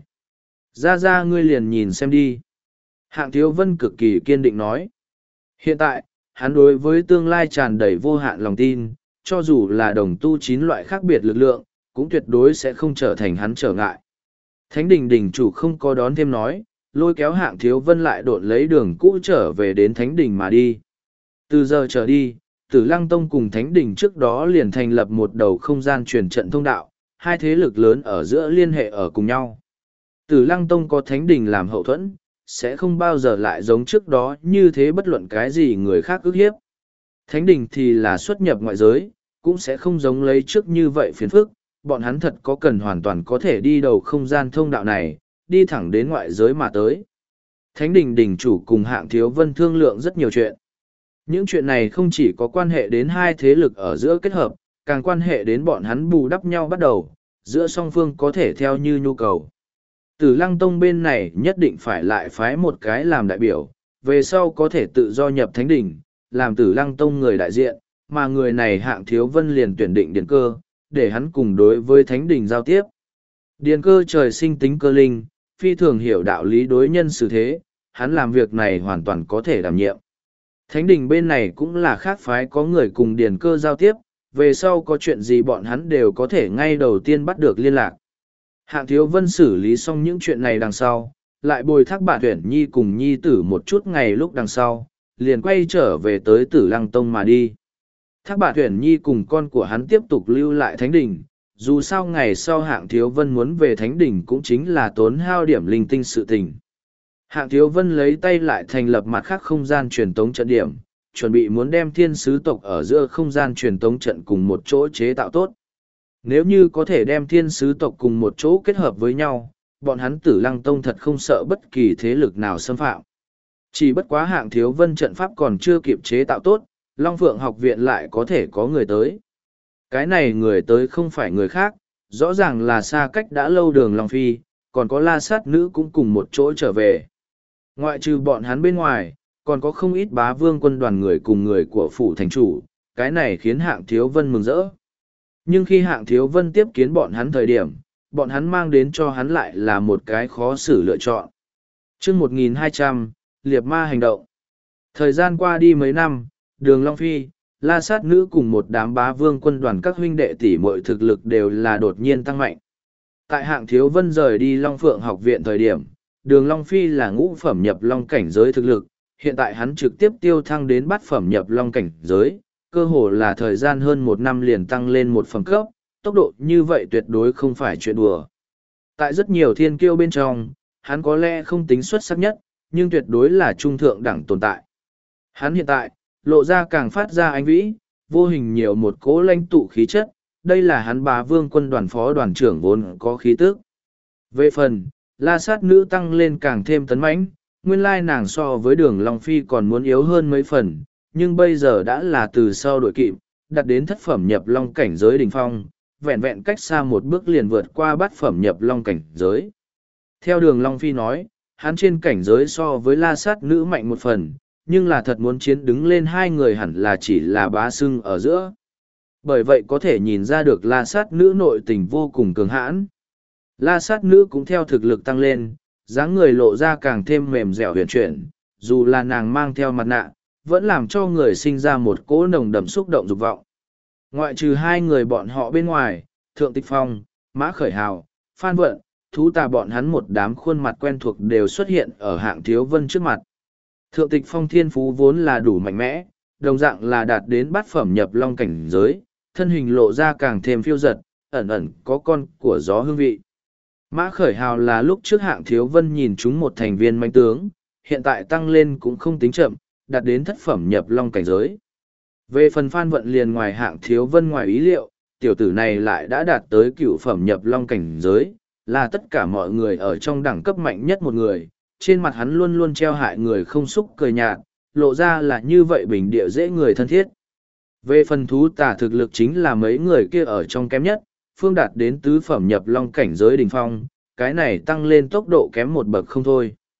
Ra ngươi liền nhìn xem đi. Hạng Thiếu Vân cực kỳ kiên định nói. Hiện tại, hắn đối với tương lai tràn đầy vô hạn lòng tin, cho dù là đồng tu 9 loại khác biệt lực lượng, cũng tuyệt đối sẽ không trở thành hắn trở ngại. Thánh đỉnh đỉnh chủ không có đón thêm nói, lôi kéo Hạng Thiếu Vân lại độn lấy đường cũ trở về đến thánh đỉnh mà đi. Từ giờ trở đi, Tử Lăng Tông cùng thánh đỉnh trước đó liền thành lập một đầu không gian truyền trận thông đạo, hai thế lực lớn ở giữa liên hệ ở cùng nhau. Tử Lăng Tông có thánh đỉnh làm hậu thuẫn, sẽ không bao giờ lại giống trước đó như thế bất luận cái gì người khác ức hiếp. Thánh đỉnh thì là xuất nhập ngoại giới, cũng sẽ không giống lấy trước như vậy phiền phức, bọn hắn thật có cần hoàn toàn có thể đi đầu không gian thông đạo này, đi thẳng đến ngoại giới mà tới. Thánh đỉnh đỉnh chủ cùng Hạng Thiếu Vân thương lượng rất nhiều chuyện. Những chuyện này không chỉ có quan hệ đến hai thế lực ở giữa kết hợp, càng quan hệ đến bọn hắn bù đắp nhau bắt đầu, giữa song phương có thể theo như nhu cầu. Tử Lăng Tông bên này nhất định phải lại phái một cái làm đại biểu, về sau có thể tự do nhập thánh đỉnh, làm Tử Lăng Tông người đại diện, mà người này Hạng Thiếu Vân liền tuyển định Điền Cơ, để hắn cùng đối với thánh đỉnh giao tiếp. Điền Cơ trời sinh tính cơ linh, phi thường hiểu đạo lý đối nhân xử thế, hắn làm việc này hoàn toàn có thể đảm nhiệm. Thánh đỉnh bên này cũng là khác phái có người cùng Điền Cơ giao tiếp, về sau có chuyện gì bọn hắn đều có thể ngay đầu tiên bắt được liên lạc. Hạng Thiếu Vân xử lý xong những chuyện này đằng sau, lại bồi thác bà tuyển nhi cùng nhi tử một chút ngày lúc đằng sau, liền quay trở về tới Tử Lăng Tông mà đi. Thác bà tuyển nhi cùng con của hắn tiếp tục lưu lại thánh đỉnh, dù sao ngày sau Hạng Thiếu Vân muốn về thánh đỉnh cũng chính là tốn hao điểm linh tinh sự tình. Hạng Thiếu Vân lấy tay lại thành lập mặt khác không gian truyền tống trận điểm, chuẩn bị muốn đem thiên sứ tộc ở giữa không gian truyền tống trận cùng một chỗ chế tạo tốt. Nếu như có thể đem thiên sứ tộc cùng một chỗ kết hợp với nhau, bọn hắn Tử Lăng Tông thật không sợ bất kỳ thế lực nào xâm phạm. Chỉ bất quá Hạng Thiếu Vân trận pháp còn chưa kịp chế tạo tốt, Long Phượng học viện lại có thể có người tới. Cái này người tới không phải người khác, rõ ràng là xa cách đã lâu Đường Long Phi, còn có La Sát Nữ cũng cùng một chỗ trở về. Ngoại trừ bọn hắn bên ngoài, còn có không ít bá vương quân đoàn người cùng người của phủ thành chủ, cái này khiến Hạng Thiếu Vân mừng rỡ. Nhưng khi Hạng Thiếu Vân tiếp kiến bọn hắn thời điểm, bọn hắn mang đến cho hắn lại là một cái khó xử lựa chọn. Chương 1200, Liệp Ma hành động. Thời gian qua đi mấy năm, Đường Long Phi, La Sát Nữ cùng một đám bá vương quân đoàn các huynh đệ tỷ muội thực lực đều là đột nhiên tăng mạnh. Tại Hạng Thiếu Vân rời đi Long Phượng học viện thời điểm, Đường Long Phi là ngũ phẩm nhập long cảnh giới thực lực, hiện tại hắn trực tiếp tiêu thăng đến bát phẩm nhập long cảnh giới, cơ hồ là thời gian hơn 1 năm liền tăng lên một phẩm cấp, tốc độ như vậy tuyệt đối không phải chuyện đùa. Tại rất nhiều thiên kiêu bên trong, hắn có lẽ không tính xuất sắc nhất, nhưng tuyệt đối là trung thượng đẳng tồn tại. Hắn hiện tại, lộ ra càng phát ra ánh vĩ, vô hình nhiều một cỗ lãnh tụ khí chất, đây là hắn bá vương quân đoàn phó đoàn trưởng vốn có khí tức. Về phần, La Sát Nữ tăng lên càng thêm tấn mãnh, nguyên lai nàng so với Đường Long Phi còn muốn yếu hơn mấy phần, nhưng bây giờ đã là từ sau đội kịp, đặt đến thất phẩm nhập long cảnh giới đỉnh phong, vẹn vẹn cách xa một bước liền vượt qua bát phẩm nhập long cảnh giới. Theo Đường Long Phi nói, hắn trên cảnh giới so với La Sát Nữ mạnh một phần, nhưng là thật muốn chiến đứng lên hai người hẳn là chỉ là bá sưng ở giữa. Bởi vậy có thể nhìn ra được La Sát Nữ nội tình vô cùng cường hãn. La Sát Nữ cũng theo thực lực tăng lên, dáng người lộ ra càng thêm mềm dẻo huyền chuyển, dù là nàng mang theo mặt nạ, vẫn làm cho người sinh ra một cỗ nồng đậm xúc động dục vọng. Ngoại trừ hai người bọn họ bên ngoài, Thượng Tịch Phong, Mã Khởi Hào, Phan Vận, Thú Tà bọn hắn một đám khuôn mặt quen thuộc đều xuất hiện ở Hạng Thiếu Vân trước mặt. Thượng Tịch Phong thiên phú vốn là đủ mạnh mẽ, đồng dạng là đạt đến bát phẩm nhập long cảnh giới, thân hình lộ ra càng thêm phiêu dật, ẩn ẩn có con của gió hương vị. Mã Khởi Hào là lúc trước Hạng Thiếu Vân nhìn chúng một thành viên manh tướng, hiện tại tăng lên cũng không tính chậm, đạt đến thất phẩm nhập long cảnh giới. Về phần Phan Vận liền ngoài Hạng Thiếu Vân ngoài ý liệu, tiểu tử này lại đã đạt tới cửu phẩm nhập long cảnh giới, là tất cả mọi người ở trong đẳng cấp mạnh nhất một người, trên mặt hắn luôn luôn treo hại người không xúc cười nhạt, lộ ra là như vậy bình địa dễ người thân thiết. Về phần Thú Tà thực lực chính là mấy người kia ở trong kém nhất, phương đạt đến tứ phẩm nhập long cảnh giới đỉnh phong, cái này tăng lên tốc độ kém một bậc không thôi.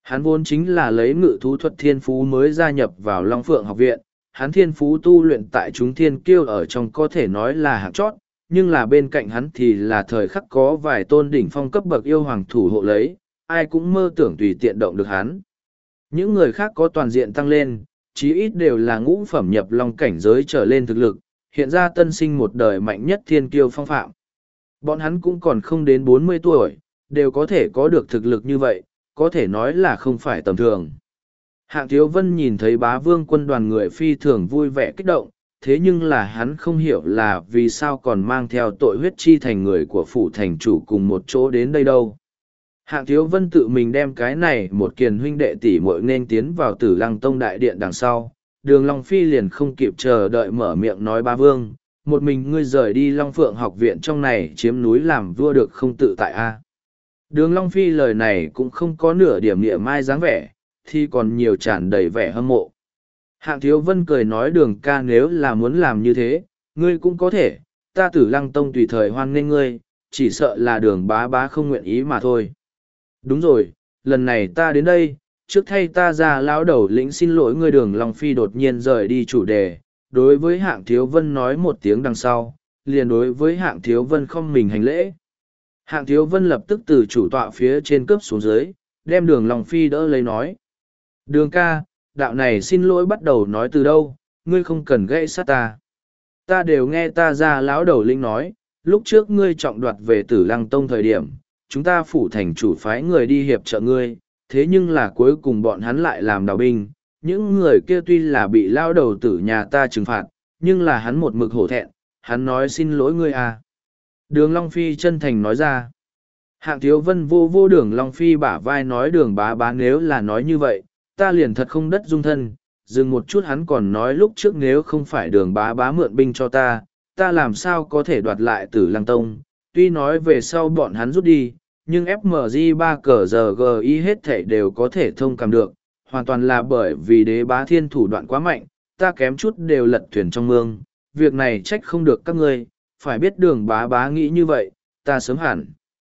Hắn vốn chính là lấy ngự thú thuật thiên phú mới gia nhập vào Long Phượng học viện, hắn thiên phú tu luyện tại chúng thiên kiêu ở trong có thể nói là hạng chót, nhưng là bên cạnh hắn thì là thời khắc có vài tôn đỉnh phong cấp bậc yêu hoàng thủ hộ lấy, ai cũng mơ tưởng tùy tiện động được hắn. Những người khác có toàn diện tăng lên, chí ít đều là ngũ phẩm nhập long cảnh giới trở lên thực lực, hiện ra tân sinh một đời mạnh nhất thiên kiêu phong phạm. Bọn hắn cũng còn không đến 40 tuổi, đều có thể có được thực lực như vậy, có thể nói là không phải tầm thường. Hạng Thiếu Vân nhìn thấy bá vương quân đoàn người phi thường vui vẻ kích động, thế nhưng là hắn không hiểu là vì sao còn mang theo tội huyết chi thành người của phủ thành chủ cùng một chỗ đến đây đâu. Hạng Thiếu Vân tự mình đem cái này một kiền huynh đệ tỷ muội nên tiến vào Tử Lăng Tông đại điện đằng sau, Đường Long Phi liền không kịp chờ đợi mở miệng nói bá vương, một mình ngươi rời đi Long Phượng học viện trong này chiếm núi làm vua được không tự tại a? Đường Long Phi lời này cũng không có nửa điểm nghĩa mai dáng vẻ, thì còn nhiều tràn đầy vẻ hâm mộ. Hạng Thiếu Vân cười nói Đường ca nếu là muốn làm như thế, ngươi cũng có thể, ta Tử Lăng Tông tùy thời hoan nghênh ngươi, chỉ sợ là Đường bá bá không nguyện ý mà thôi. Đúng rồi, lần này ta đến đây, trước thay ta ra lão đầu lĩnh xin lỗi ngươi. Đường Long Phi đột nhiên rời đi chủ đề, đối với Hạng Thiếu Vân nói một tiếng đằng sau, liền đối với Hạng Thiếu Vân không mình hành lễ. Hạng Thiếu Vân lập tức từ chủ tọa phía trên cướp xuống dưới, đem Đường Long Phi đỡ lấy nói. Đường ca, đạo này xin lỗi bắt đầu nói từ đâu, ngươi không cần gãy sát ta. Ta đều nghe ta ra lão đầu linh nói, lúc trước ngươi trọng đoạt về Tử Lăng Tông thời điểm, chúng ta phủ thành chủ phái người đi hiệp trợ ngươi, thế nhưng là cuối cùng bọn hắn lại làm đào binh. Những người kia tuy là bị lao đầu tử nhà ta trừng phạt, nhưng là hắn một mực hổ thẹn, hắn nói xin lỗi ngươi à. Đường Long Phi chân thành nói ra. Hạng Thiếu Vân vô Đường Long Phi bả vai nói Đường bá bá nếu là nói như vậy, ta liền thật không đất dung thân. Dừng một chút hắn còn nói lúc trước nếu không phải Đường bá bá mượn binh cho ta, ta làm sao có thể đoạt lại Tử Lăng Tông. Tuy nói về sau bọn hắn rút đi, nhưng FMG 3 cờ giờ GI hết thể đều có thể thông cảm được, hoàn toàn là bởi vì đế bá thiên thủ đoạn quá mạnh, ta kém chút đều lật thuyền trong mương, việc này trách không được các ngươi, phải biết Đường bá bá nghĩ như vậy, ta sớm hẳn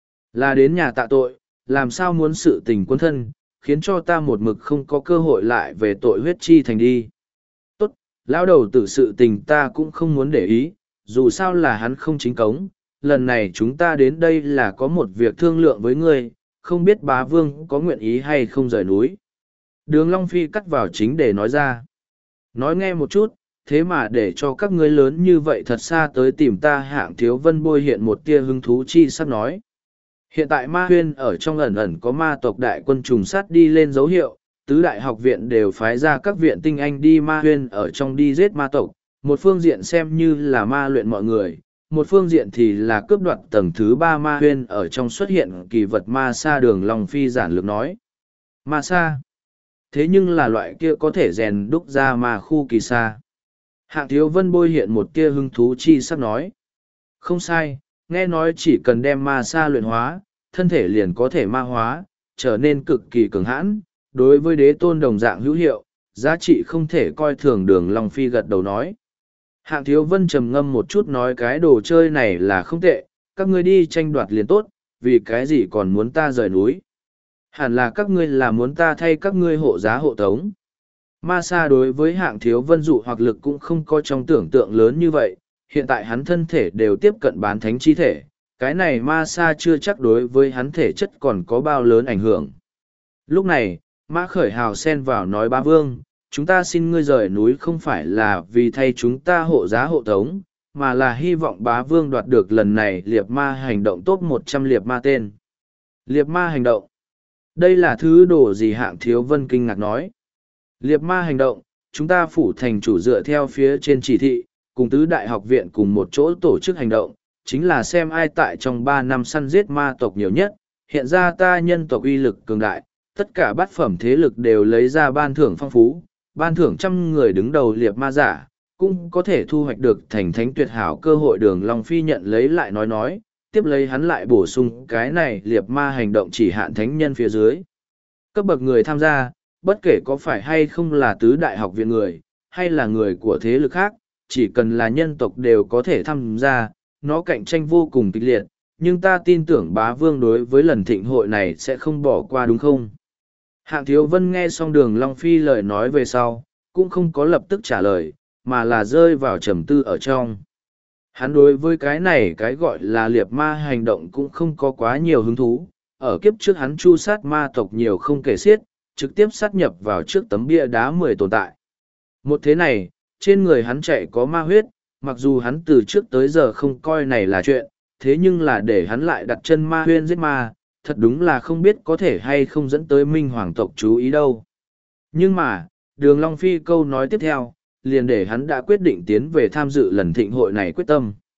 là đến nhà tạ tội, làm sao muốn sự tình quân thân, khiến cho ta một mực không có cơ hội lại về tội huyết chi thành đi. Tốt, lão đầu tử sự tình ta cũng không muốn để ý, dù sao là hắn không chính cống, lần này chúng ta đến đây là có một việc thương lượng với ngươi, không biết bá vương có nguyện ý hay không rời núi. Đường Long Phi cắt vào chính để nói ra. Nói nghe một chút, thế mà để cho các ngươi lớn như vậy thật xa tới tìm ta. Hạng Thiếu Vân bôi hiện một tia hứng thú chi sắp nói. Hiện tại ma huyên ở trong ẩn ẩn có ma tộc đại quân trùng sát đi lên dấu hiệu, tứ đại học viện đều phái ra các viện tinh anh đi ma huyên ở trong đi giết ma tộc, một phương diện xem như là ma luyện mọi người, một phương diện thì là cướp đoạt tầng thứ 3 ma huyên ở trong xuất hiện kỳ vật ma sa. Đường Long Phi giản lược nói. Ma sa? Thế nhưng là loại kia có thể rèn đúc ra ma khu kỳ sa. Hạng Thiếu Vân bôi hiện một tia hứng thú chi sắc nói. Không sai, nghe nói chỉ cần đem ma sa luyện hóa, thân thể liền có thể ma hóa, trở nên cực kỳ cường hãn, đối với đế tôn đồng dạng hữu hiệu, giá trị không thể coi thường. Đường Long Phi gật đầu nói. Hạng Thiếu Vân trầm ngâm một chút nói cái đồ chơi này là không tệ, các ngươi đi tranh đoạt liền tốt, vì cái gì còn muốn ta rời núi. Hẳn là các ngươi là muốn ta thay các ngươi hộ giá hộ tống. Ma sa đối với Hạng Thiếu Vân dụ hoặc lực cũng không có trong tưởng tượng lớn như vậy, hiện tại hắn thân thể đều tiếp cận bán thánh chi thể, cái này ma sa chưa chắc đối với hắn thể chất còn có bao lớn ảnh hưởng. Lúc này, Mã Khởi Hào xen vào nói bá vương, chúng ta xin ngươi rời núi không phải là vì thay chúng ta hộ giá hộ tống, mà là hy vọng bá vương đoạt được lần này liệp ma hành động top 100 liệp ma tên. Liệp ma hành động. Đây là thứ đồ gì? Hạng Thiếu Vân kinh ngạc nói. Liệp ma hành động, chúng ta phủ thành chủ dựa theo phía trên chỉ thị, cùng tứ đại học viện cùng một chỗ tổ chức hành động, chính là xem ai tại trong 3 năm săn giết ma tộc nhiều nhất. Hiện ra ta nhân tộc uy lực cường đại, tất cả bát phẩm thế lực đều lấy ra ban thưởng phong phú, ban thưởng 100 người đứng đầu liệp ma giả, cũng có thể thu hoạch được thành thánh tuyệt hảo cơ hội. Đường Long Phi nhận lấy lại nói, tiếp lấy hắn lại bổ sung cái này liệp ma hành động chỉ hạn thánh nhân phía dưới. Cấp bậc người tham gia, bất kể có phải hay không là tứ đại học viện người, hay là người của thế lực khác, chỉ cần là nhân tộc đều có thể tham gia, nó cạnh tranh vô cùng kịch liệt, nhưng ta tin tưởng bá vương đối với lần thịnh hội này sẽ không bỏ qua đúng không? Hạng Thiếu Vân nghe xong Đường Long Phi lời nói về sau, cũng không có lập tức trả lời, mà là rơi vào trầm tư ở trong. Hắn đối với cái này cái gọi là liệt ma hành động cũng không có quá nhiều hứng thú. Ở kiếp trước hắn chu sát ma tộc nhiều không kể xiết, trực tiếp sát nhập vào trước tấm bia đá 10 tồn tại. Một thế này, trên người hắn chạy có ma huyết, mặc dù hắn từ trước tới giờ không coi này là chuyện, thế nhưng là để hắn lại đặt chân ma huyên giết ma, thật đúng là không biết có thể hay không dẫn tới minh hoàng tộc chú ý đâu. Nhưng mà, Đường Long Phi câu nói tiếp theo, liền để hắn đã quyết định tiến về tham dự lần thịnh hội này quyết tâm.